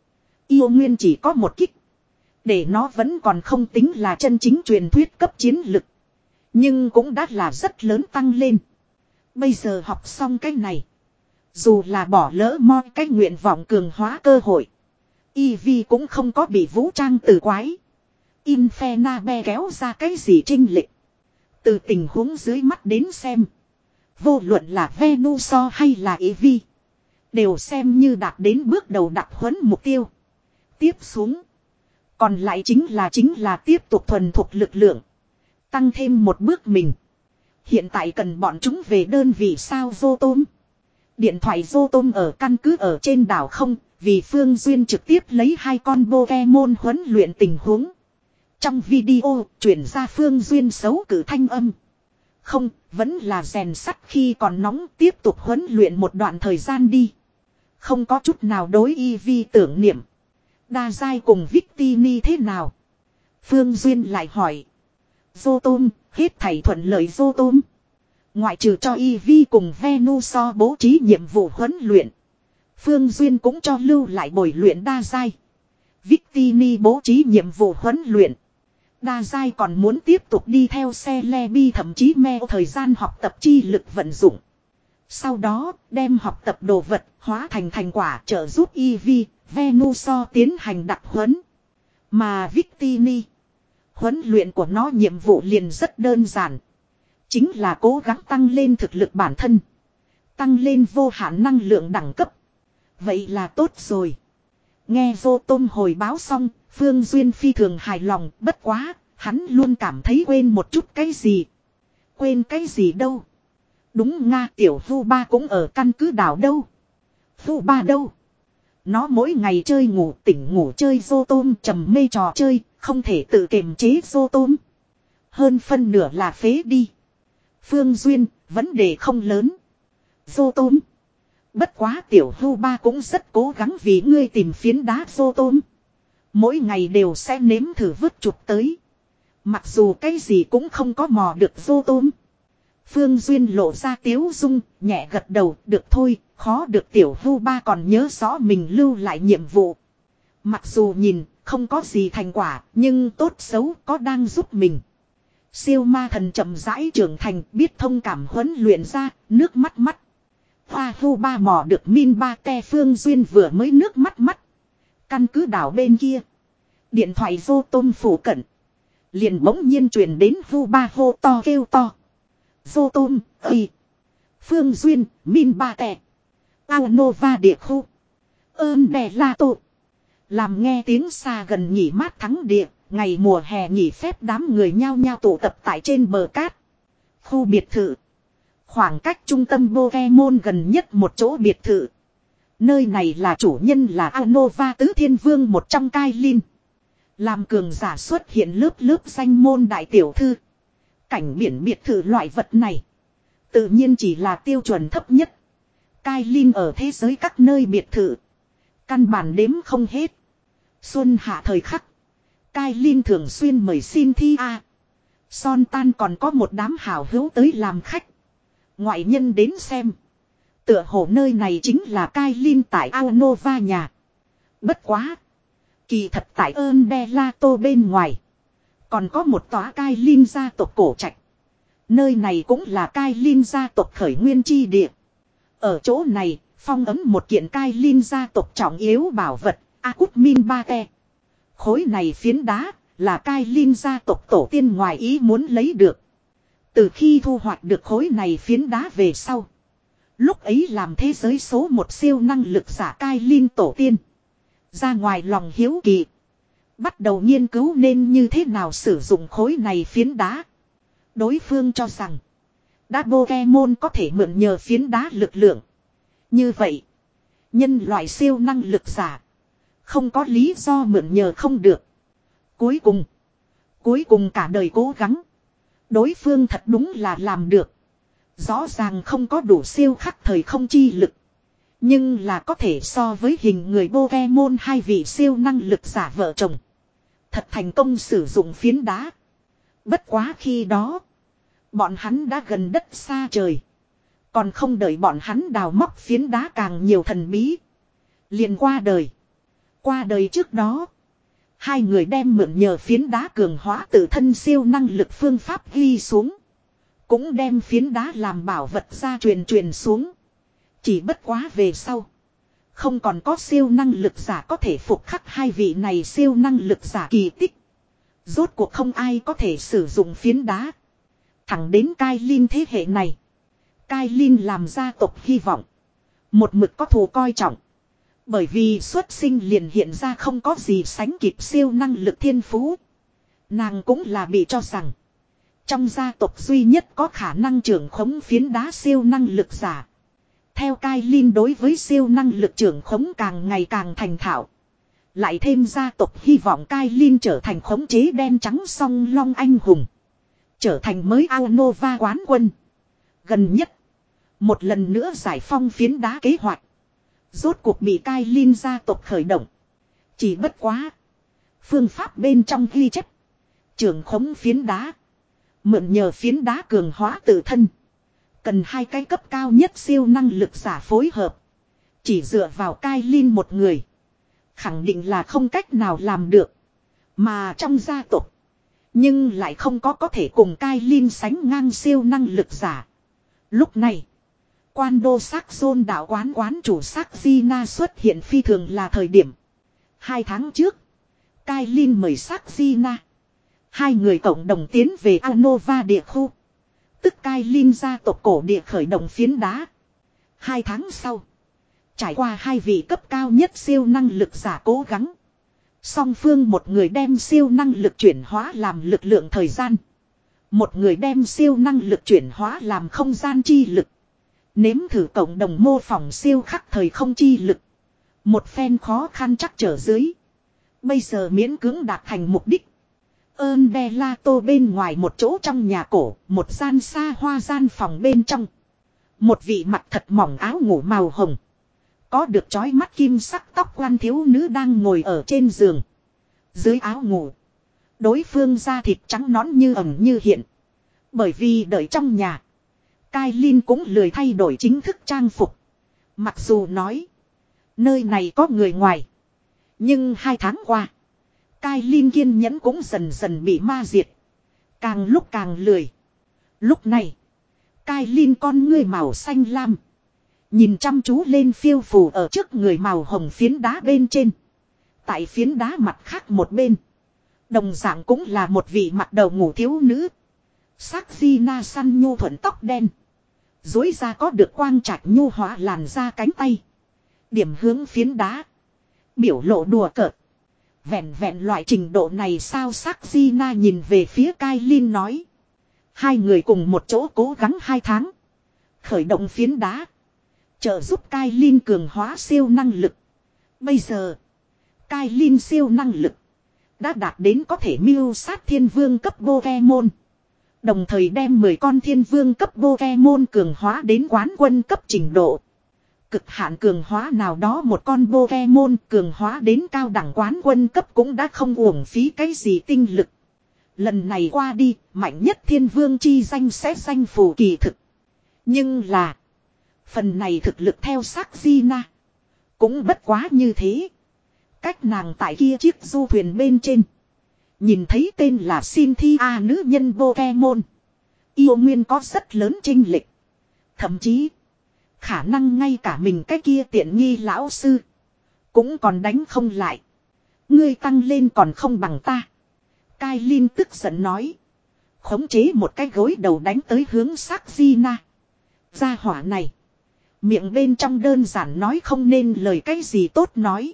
Yêu nguyên chỉ có một kích. Để nó vẫn còn không tính là chân chính truyền thuyết cấp chiến lực. Nhưng cũng đã là rất lớn tăng lên. Bây giờ học xong cái này. Dù là bỏ lỡ moi cái nguyện vọng cường hóa cơ hội. Eevee cũng không có bị vũ trang tử quái. Infernape kéo ra cái gì trinh lệch. Từ tình huống dưới mắt đến xem. Vô luận là Venusaur hay là Eevee. Đều xem như đạt đến bước đầu đặc huấn mục tiêu. Tiếp xuống. Còn lại chính là chính là tiếp tục thuần thuộc lực lượng. Tăng thêm một bước mình. Hiện tại cần bọn chúng về đơn vị sao vô tôm. Điện thoại vô tôm ở căn cứ ở trên đảo không. Vì Phương Duyên trực tiếp lấy hai con Pokemon huấn luyện tình huống. Trong video chuyển ra Phương Duyên xấu cử thanh âm. Không, vẫn là rèn sắt khi còn nóng tiếp tục huấn luyện một đoạn thời gian đi. Không có chút nào đối Eevee tưởng niệm. Đa giai cùng Victini thế nào? Phương Duyên lại hỏi. Vô tôm, hết thảy thuận lợi vô tôm. Ngoại trừ cho Eevee cùng Venusaur bố trí nhiệm vụ huấn luyện. Phương Duyên cũng cho lưu lại bồi luyện đa giai. Victini bố trí nhiệm vụ huấn luyện. Đa giai còn muốn tiếp tục đi theo xe Lebi thậm chí me thời gian học tập chi lực vận dụng. Sau đó đem học tập đồ vật hóa thành thành quả trợ giúp Eevee, Venusaur tiến hành đặc huấn. Mà Victini, huấn luyện của nó nhiệm vụ liền rất đơn giản. Chính là cố gắng tăng lên thực lực bản thân. Tăng lên vô hạn năng lượng đẳng cấp. Vậy là tốt rồi. Nghe vô tôm hồi báo xong, Phương Duyên phi thường hài lòng, bất quá, hắn luôn cảm thấy quên một chút cái gì. Quên cái gì đâu. Đúng nga, tiểu Vu Ba cũng ở căn cứ đảo đâu. Vu Ba đâu? Nó mỗi ngày chơi ngủ tỉnh ngủ chơi vô tôm trầm mê trò chơi, không thể tự kiềm chế vô tôm. Hơn phân nửa là phế đi. Phương Duyên, vấn đề không lớn. Vô tôm. Bất quá tiểu Vu Ba cũng rất cố gắng vì ngươi tìm phiến đá vô tôm. Mỗi ngày đều sẽ nếm thử vứt chụp tới. Mặc dù cái gì cũng không có mò được vô tôm. Phương Duyên lộ ra tiếu dung, nhẹ gật đầu, được thôi, khó được tiểu Vu Ba còn nhớ rõ mình lưu lại nhiệm vụ. Mặc dù nhìn, không có gì thành quả, nhưng tốt xấu có đang giúp mình. Siêu ma thần chậm rãi trưởng thành, biết thông cảm huấn luyện ra, nước mắt mắt. Hoa Vu Ba mò được min ba te Phương Duyên vừa mới nước mắt mắt. Căn cứ đảo bên kia. Điện thoại vô tôm phủ cận. Liền bỗng nhiên truyền đến Vu Ba hô to kêu to. Vô tôm, ơi. Phương Duyên, min ba te. Ao Nova địa khu. Ơn đè la tổ. Làm nghe tiếng xa gần nghỉ mát thắng địa. Ngày mùa hè nghỉ phép đám người nhao nhao tụ tập tại trên bờ cát. Khu biệt thự. Khoảng cách trung tâm Pokemon gần nhất một chỗ biệt thự. Nơi này là chủ nhân là Anova Tứ Thiên Vương một trong Cai Linh. Làm cường giả xuất hiện lớp lớp danh môn đại tiểu thư. Cảnh biển biệt thự loại vật này. Tự nhiên chỉ là tiêu chuẩn thấp nhất. Cai Linh ở thế giới các nơi biệt thự. Căn bản đếm không hết. Xuân hạ thời khắc. Cai Linh thường xuyên mời xin thi a. Son Tan còn có một đám hảo hữu tới làm khách. Ngoại nhân đến xem. Tựa hồ nơi này chính là Cai Linh tại Aonova nhà. Bất quá. Kỳ thật tại ơn đe la tô bên ngoài. Còn có một tòa Cai Linh gia tộc cổ trạch. Nơi này cũng là Cai Linh gia tộc khởi nguyên chi địa. Ở chỗ này, phong ấm một kiện Cai Linh gia tộc trọng yếu bảo vật, Akut Min Ba Te. Khối này phiến đá, là Cai Linh gia tộc tổ tiên ngoài ý muốn lấy được. Từ khi thu hoạch được khối này phiến đá về sau. Lúc ấy làm thế giới số một siêu năng lực giả Cai Linh tổ tiên. Ra ngoài lòng hiếu kỳ. Bắt đầu nghiên cứu nên như thế nào sử dụng khối này phiến đá. Đối phương cho rằng. Đã Pokemon có thể mượn nhờ phiến đá lực lượng. Như vậy. Nhân loại siêu năng lực giả. Không có lý do mượn nhờ không được. Cuối cùng. Cuối cùng cả đời cố gắng. Đối phương thật đúng là làm được. Rõ ràng không có đủ siêu khắc thời không chi lực. Nhưng là có thể so với hình người Pokemon hai vị siêu năng lực giả vợ chồng. Thật thành công sử dụng phiến đá. Bất quá khi đó. Bọn hắn đã gần đất xa trời. Còn không đợi bọn hắn đào móc phiến đá càng nhiều thần bí. Liền qua đời. Qua đời trước đó. Hai người đem mượn nhờ phiến đá cường hóa tự thân siêu năng lực phương pháp ghi xuống. Cũng đem phiến đá làm bảo vật ra truyền truyền xuống. Chỉ bất quá về sau. Không còn có siêu năng lực giả có thể phục khắc hai vị này siêu năng lực giả kỳ tích. Rốt cuộc không ai có thể sử dụng phiến đá. Thẳng đến Cai Linh thế hệ này. Cai Linh làm gia tộc hy vọng. Một mực có thù coi trọng. Bởi vì xuất sinh liền hiện ra không có gì sánh kịp siêu năng lực thiên phú. Nàng cũng là bị cho rằng. Trong gia tộc duy nhất có khả năng trưởng khống phiến đá siêu năng lực giả. Theo Cai Linh đối với siêu năng lực trưởng khống càng ngày càng thành thạo. Lại thêm gia tộc hy vọng Cai Linh trở thành khống chế đen trắng song long anh hùng. Trở thành mới Aonova quán quân. Gần nhất. Một lần nữa giải phong phiến đá kế hoạch. Rốt cuộc bị Cai Linh gia tộc khởi động. Chỉ bất quá. Phương pháp bên trong ghi chép. Trưởng khống phiến đá. Mượn nhờ phiến đá cường hóa tự thân. Cần hai cái cấp cao nhất siêu năng lực giả phối hợp. Chỉ dựa vào Cai Linh một người. Khẳng định là không cách nào làm được. Mà trong gia tộc. Nhưng lại không có có thể cùng Cai Linh sánh ngang siêu năng lực giả. Lúc này. Quan đô sắc Zôn đạo quán quán chủ sắc Gina xuất hiện phi thường là thời điểm. Hai tháng trước. Cai Linh mời sắc Gina. Hai người cộng đồng tiến về Aonova địa khu. Tức Cai Linh gia tộc cổ địa khởi động phiến đá. Hai tháng sau. Trải qua hai vị cấp cao nhất siêu năng lực giả cố gắng. Song phương một người đem siêu năng lực chuyển hóa làm lực lượng thời gian. Một người đem siêu năng lực chuyển hóa làm không gian chi lực. Nếm thử cộng đồng mô phỏng siêu khắc thời không chi lực. Một phen khó khăn chắc trở dưới. Bây giờ miễn cưỡng đạt thành mục đích. Ơn đe la tô bên ngoài một chỗ trong nhà cổ. Một gian xa hoa gian phòng bên trong. Một vị mặt thật mỏng áo ngủ màu hồng. Có được chói mắt kim sắc tóc quan thiếu nữ đang ngồi ở trên giường. Dưới áo ngủ. Đối phương da thịt trắng nõn như ẩn như hiện. Bởi vì đợi trong nhà. Cai Linh cũng lười thay đổi chính thức trang phục. Mặc dù nói. Nơi này có người ngoài. Nhưng hai tháng qua. Cai Linh kiên nhẫn cũng dần dần bị ma diệt. Càng lúc càng lười. Lúc này. Cai Linh con ngươi màu xanh lam. Nhìn chăm chú lên phiêu phù ở trước người màu hồng phiến đá bên trên. Tại phiến đá mặt khác một bên. Đồng dạng cũng là một vị mặt đầu ngủ thiếu nữ. Sắc Gina săn nhu thuận tóc đen. Dối ra có được quang trạch nhu hóa làn da cánh tay. Điểm hướng phiến đá. Biểu lộ đùa cợt. Vẹn vẹn loại trình độ này sao Sắc Gina nhìn về phía Cai Linh nói. Hai người cùng một chỗ cố gắng hai tháng. Khởi động phiến đá. Trợ giúp Cai Linh cường hóa siêu năng lực. Bây giờ. Cai Linh siêu năng lực. Đã đạt đến có thể mưu sát thiên vương cấp Pokemon. Đồng thời đem mười con thiên vương cấp Pokemon cường hóa đến quán quân cấp trình độ. Cực hạn cường hóa nào đó một con Pokemon cường hóa đến cao đẳng quán quân cấp cũng đã không uổng phí cái gì tinh lực. Lần này qua đi, mạnh nhất thiên vương chi danh sẽ danh phù kỳ thực. Nhưng là, phần này thực lực theo sắc Gina cũng bất quá như thế. Cách nàng tại kia chiếc du thuyền bên trên. Nhìn thấy tên là Cynthia nữ nhân Pokemon. Yêu nguyên có rất lớn chênh lệch. Thậm chí, khả năng ngay cả mình cái kia tiện nghi lão sư cũng còn đánh không lại. Ngươi tăng lên còn không bằng ta. Cai Linh tức giận nói. Khống chế một cái gối đầu đánh tới hướng sắc Gina. Gia hỏa này. Miệng bên trong đơn giản nói không nên lời cái gì tốt nói.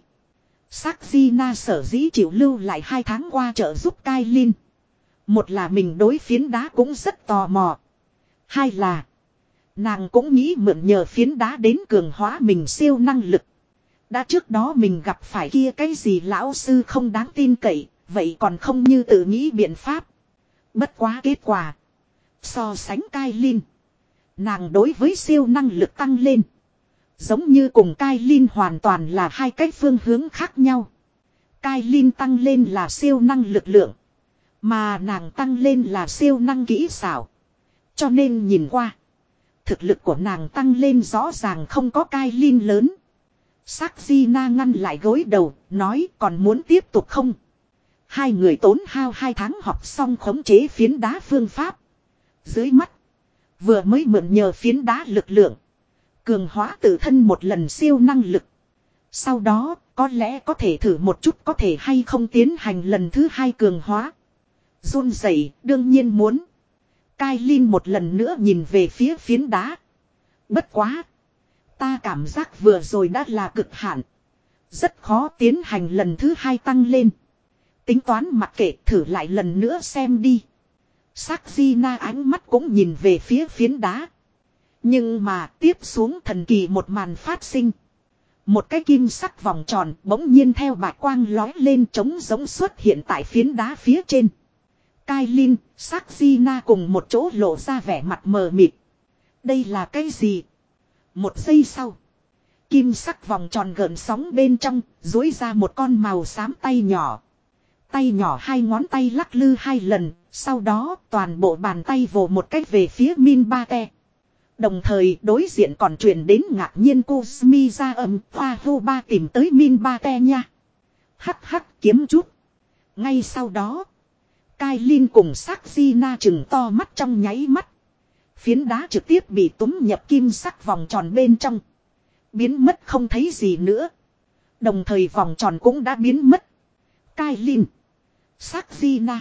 Sắc Gina sở dĩ chịu lưu lại hai tháng qua trợ giúp Cai Linh. Một là mình đối phiến đá cũng rất tò mò. Hai là nàng cũng nghĩ mượn nhờ phiến đá đến cường hóa mình siêu năng lực. Đã trước đó mình gặp phải kia cái gì lão sư không đáng tin cậy. Vậy còn không như tự nghĩ biện pháp. Bất quá kết quả. So sánh Cai Linh. Nàng đối với siêu năng lực tăng lên. Giống như cùng Cai Linh hoàn toàn là hai cái phương hướng khác nhau. Cai Linh tăng lên là siêu năng lực lượng. Mà nàng tăng lên là siêu năng kỹ xảo. Cho nên nhìn qua. Thực lực của nàng tăng lên rõ ràng không có Cai Linh lớn. Sắc Di Na ngăn lại gối đầu, nói còn muốn tiếp tục không? Hai người tốn hao hai tháng học xong khống chế phiến đá phương pháp. Dưới mắt, vừa mới mượn nhờ phiến đá lực lượng. Cường hóa tự thân một lần siêu năng lực. Sau đó, có lẽ có thể thử một chút có thể hay không tiến hành lần thứ hai cường hóa. Run rẩy đương nhiên muốn. Kai Linh một lần nữa nhìn về phía phiến đá. Bất quá. Ta cảm giác vừa rồi đã là cực hạn. Rất khó tiến hành lần thứ hai tăng lên. Tính toán mặc kệ thử lại lần nữa xem đi. Sắc Di Na ánh mắt cũng nhìn về phía phiến đá. Nhưng mà tiếp xuống thần kỳ một màn phát sinh. Một cái kim sắc vòng tròn bỗng nhiên theo bạch quang lói lên trống giống xuất hiện tại phiến đá phía trên. Kai Linh, Sắc Di Na cùng một chỗ lộ ra vẻ mặt mờ mịt. Đây là cái gì? Một giây sau. Kim sắc vòng tròn gợn sóng bên trong, duỗi ra một con màu xám tay nhỏ. Tay nhỏ hai ngón tay lắc lư hai lần, sau đó toàn bộ bàn tay vồ một cách về phía Minbate. Đồng thời đối diện còn truyền đến ngạc nhiên Kuzumi ra âm hoa hô ba tìm tới Minbate nha. Hắc hắc kiếm chút. Ngay sau đó, Kai Linh cùng Sắc Di Na chừng to mắt trong nháy mắt. Phiến đá trực tiếp bị túm nhập kim sắc vòng tròn bên trong. Biến mất không thấy gì nữa. Đồng thời vòng tròn cũng đã biến mất. Kai Linh. Sắc Di Na.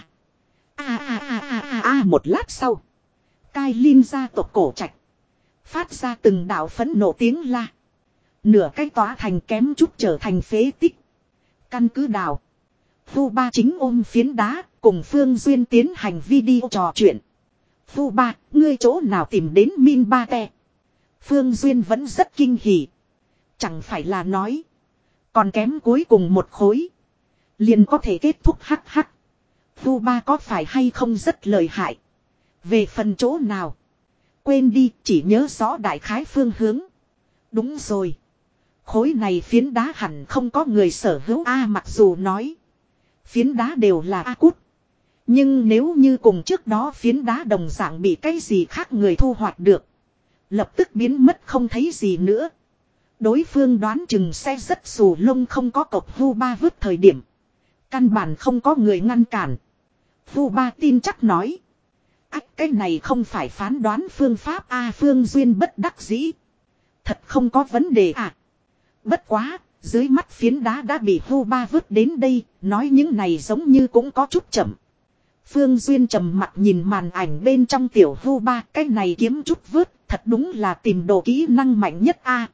A a a a a a một lát sau. Kai Linh gia tộc cổ trạch. Phát ra từng đạo phẫn nộ tiếng la. Nửa cái tỏa thành kém chút trở thành phế tích. Căn cứ đào. Phu Ba chính ôm phiến đá cùng Phương Duyên tiến hành video trò chuyện. Phu Ba, ngươi chỗ nào tìm đến Minbate? Phương Duyên vẫn rất kinh hỉ. Chẳng phải là nói. Còn kém cuối cùng một khối. Liền có thể kết thúc hắc hắc. Phu Ba có phải hay không rất lợi hại. Về phần chỗ nào. Quên đi, chỉ nhớ rõ đại khái phương hướng. Đúng rồi. Khối này phiến đá hẳn không có người sở hữu A mặc dù nói. Phiến đá đều là A cút. Nhưng nếu như cùng trước đó phiến đá đồng dạng bị cái gì khác người thu hoạch được. Lập tức biến mất không thấy gì nữa. Đối phương đoán chừng sẽ rất xù lông không có cọc Vu Ba vứt thời điểm. Căn bản không có người ngăn cản. Vu Ba tin chắc nói. Ách cái này không phải phán đoán phương pháp A Phương Duyên bất đắc dĩ. Thật không có vấn đề à. Bất quá, dưới mắt phiến đá đã bị Vu Ba vứt đến đây, nói những này giống như cũng có chút chậm. Phương Duyên trầm mặt nhìn màn ảnh bên trong tiểu Vu Ba, cái này kiếm chút vứt, thật đúng là tìm đồ kỹ năng mạnh nhất a.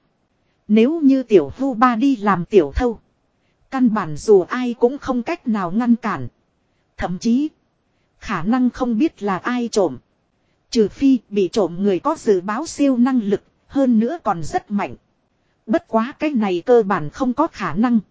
Nếu như tiểu Vu Ba đi làm tiểu thâu, căn bản dù ai cũng không cách nào ngăn cản. Thậm chí, khả năng không biết là ai trộm. Trừ phi bị trộm người có dự báo siêu năng lực, hơn nữa còn rất mạnh. Bất quá cái này cơ bản không có khả năng.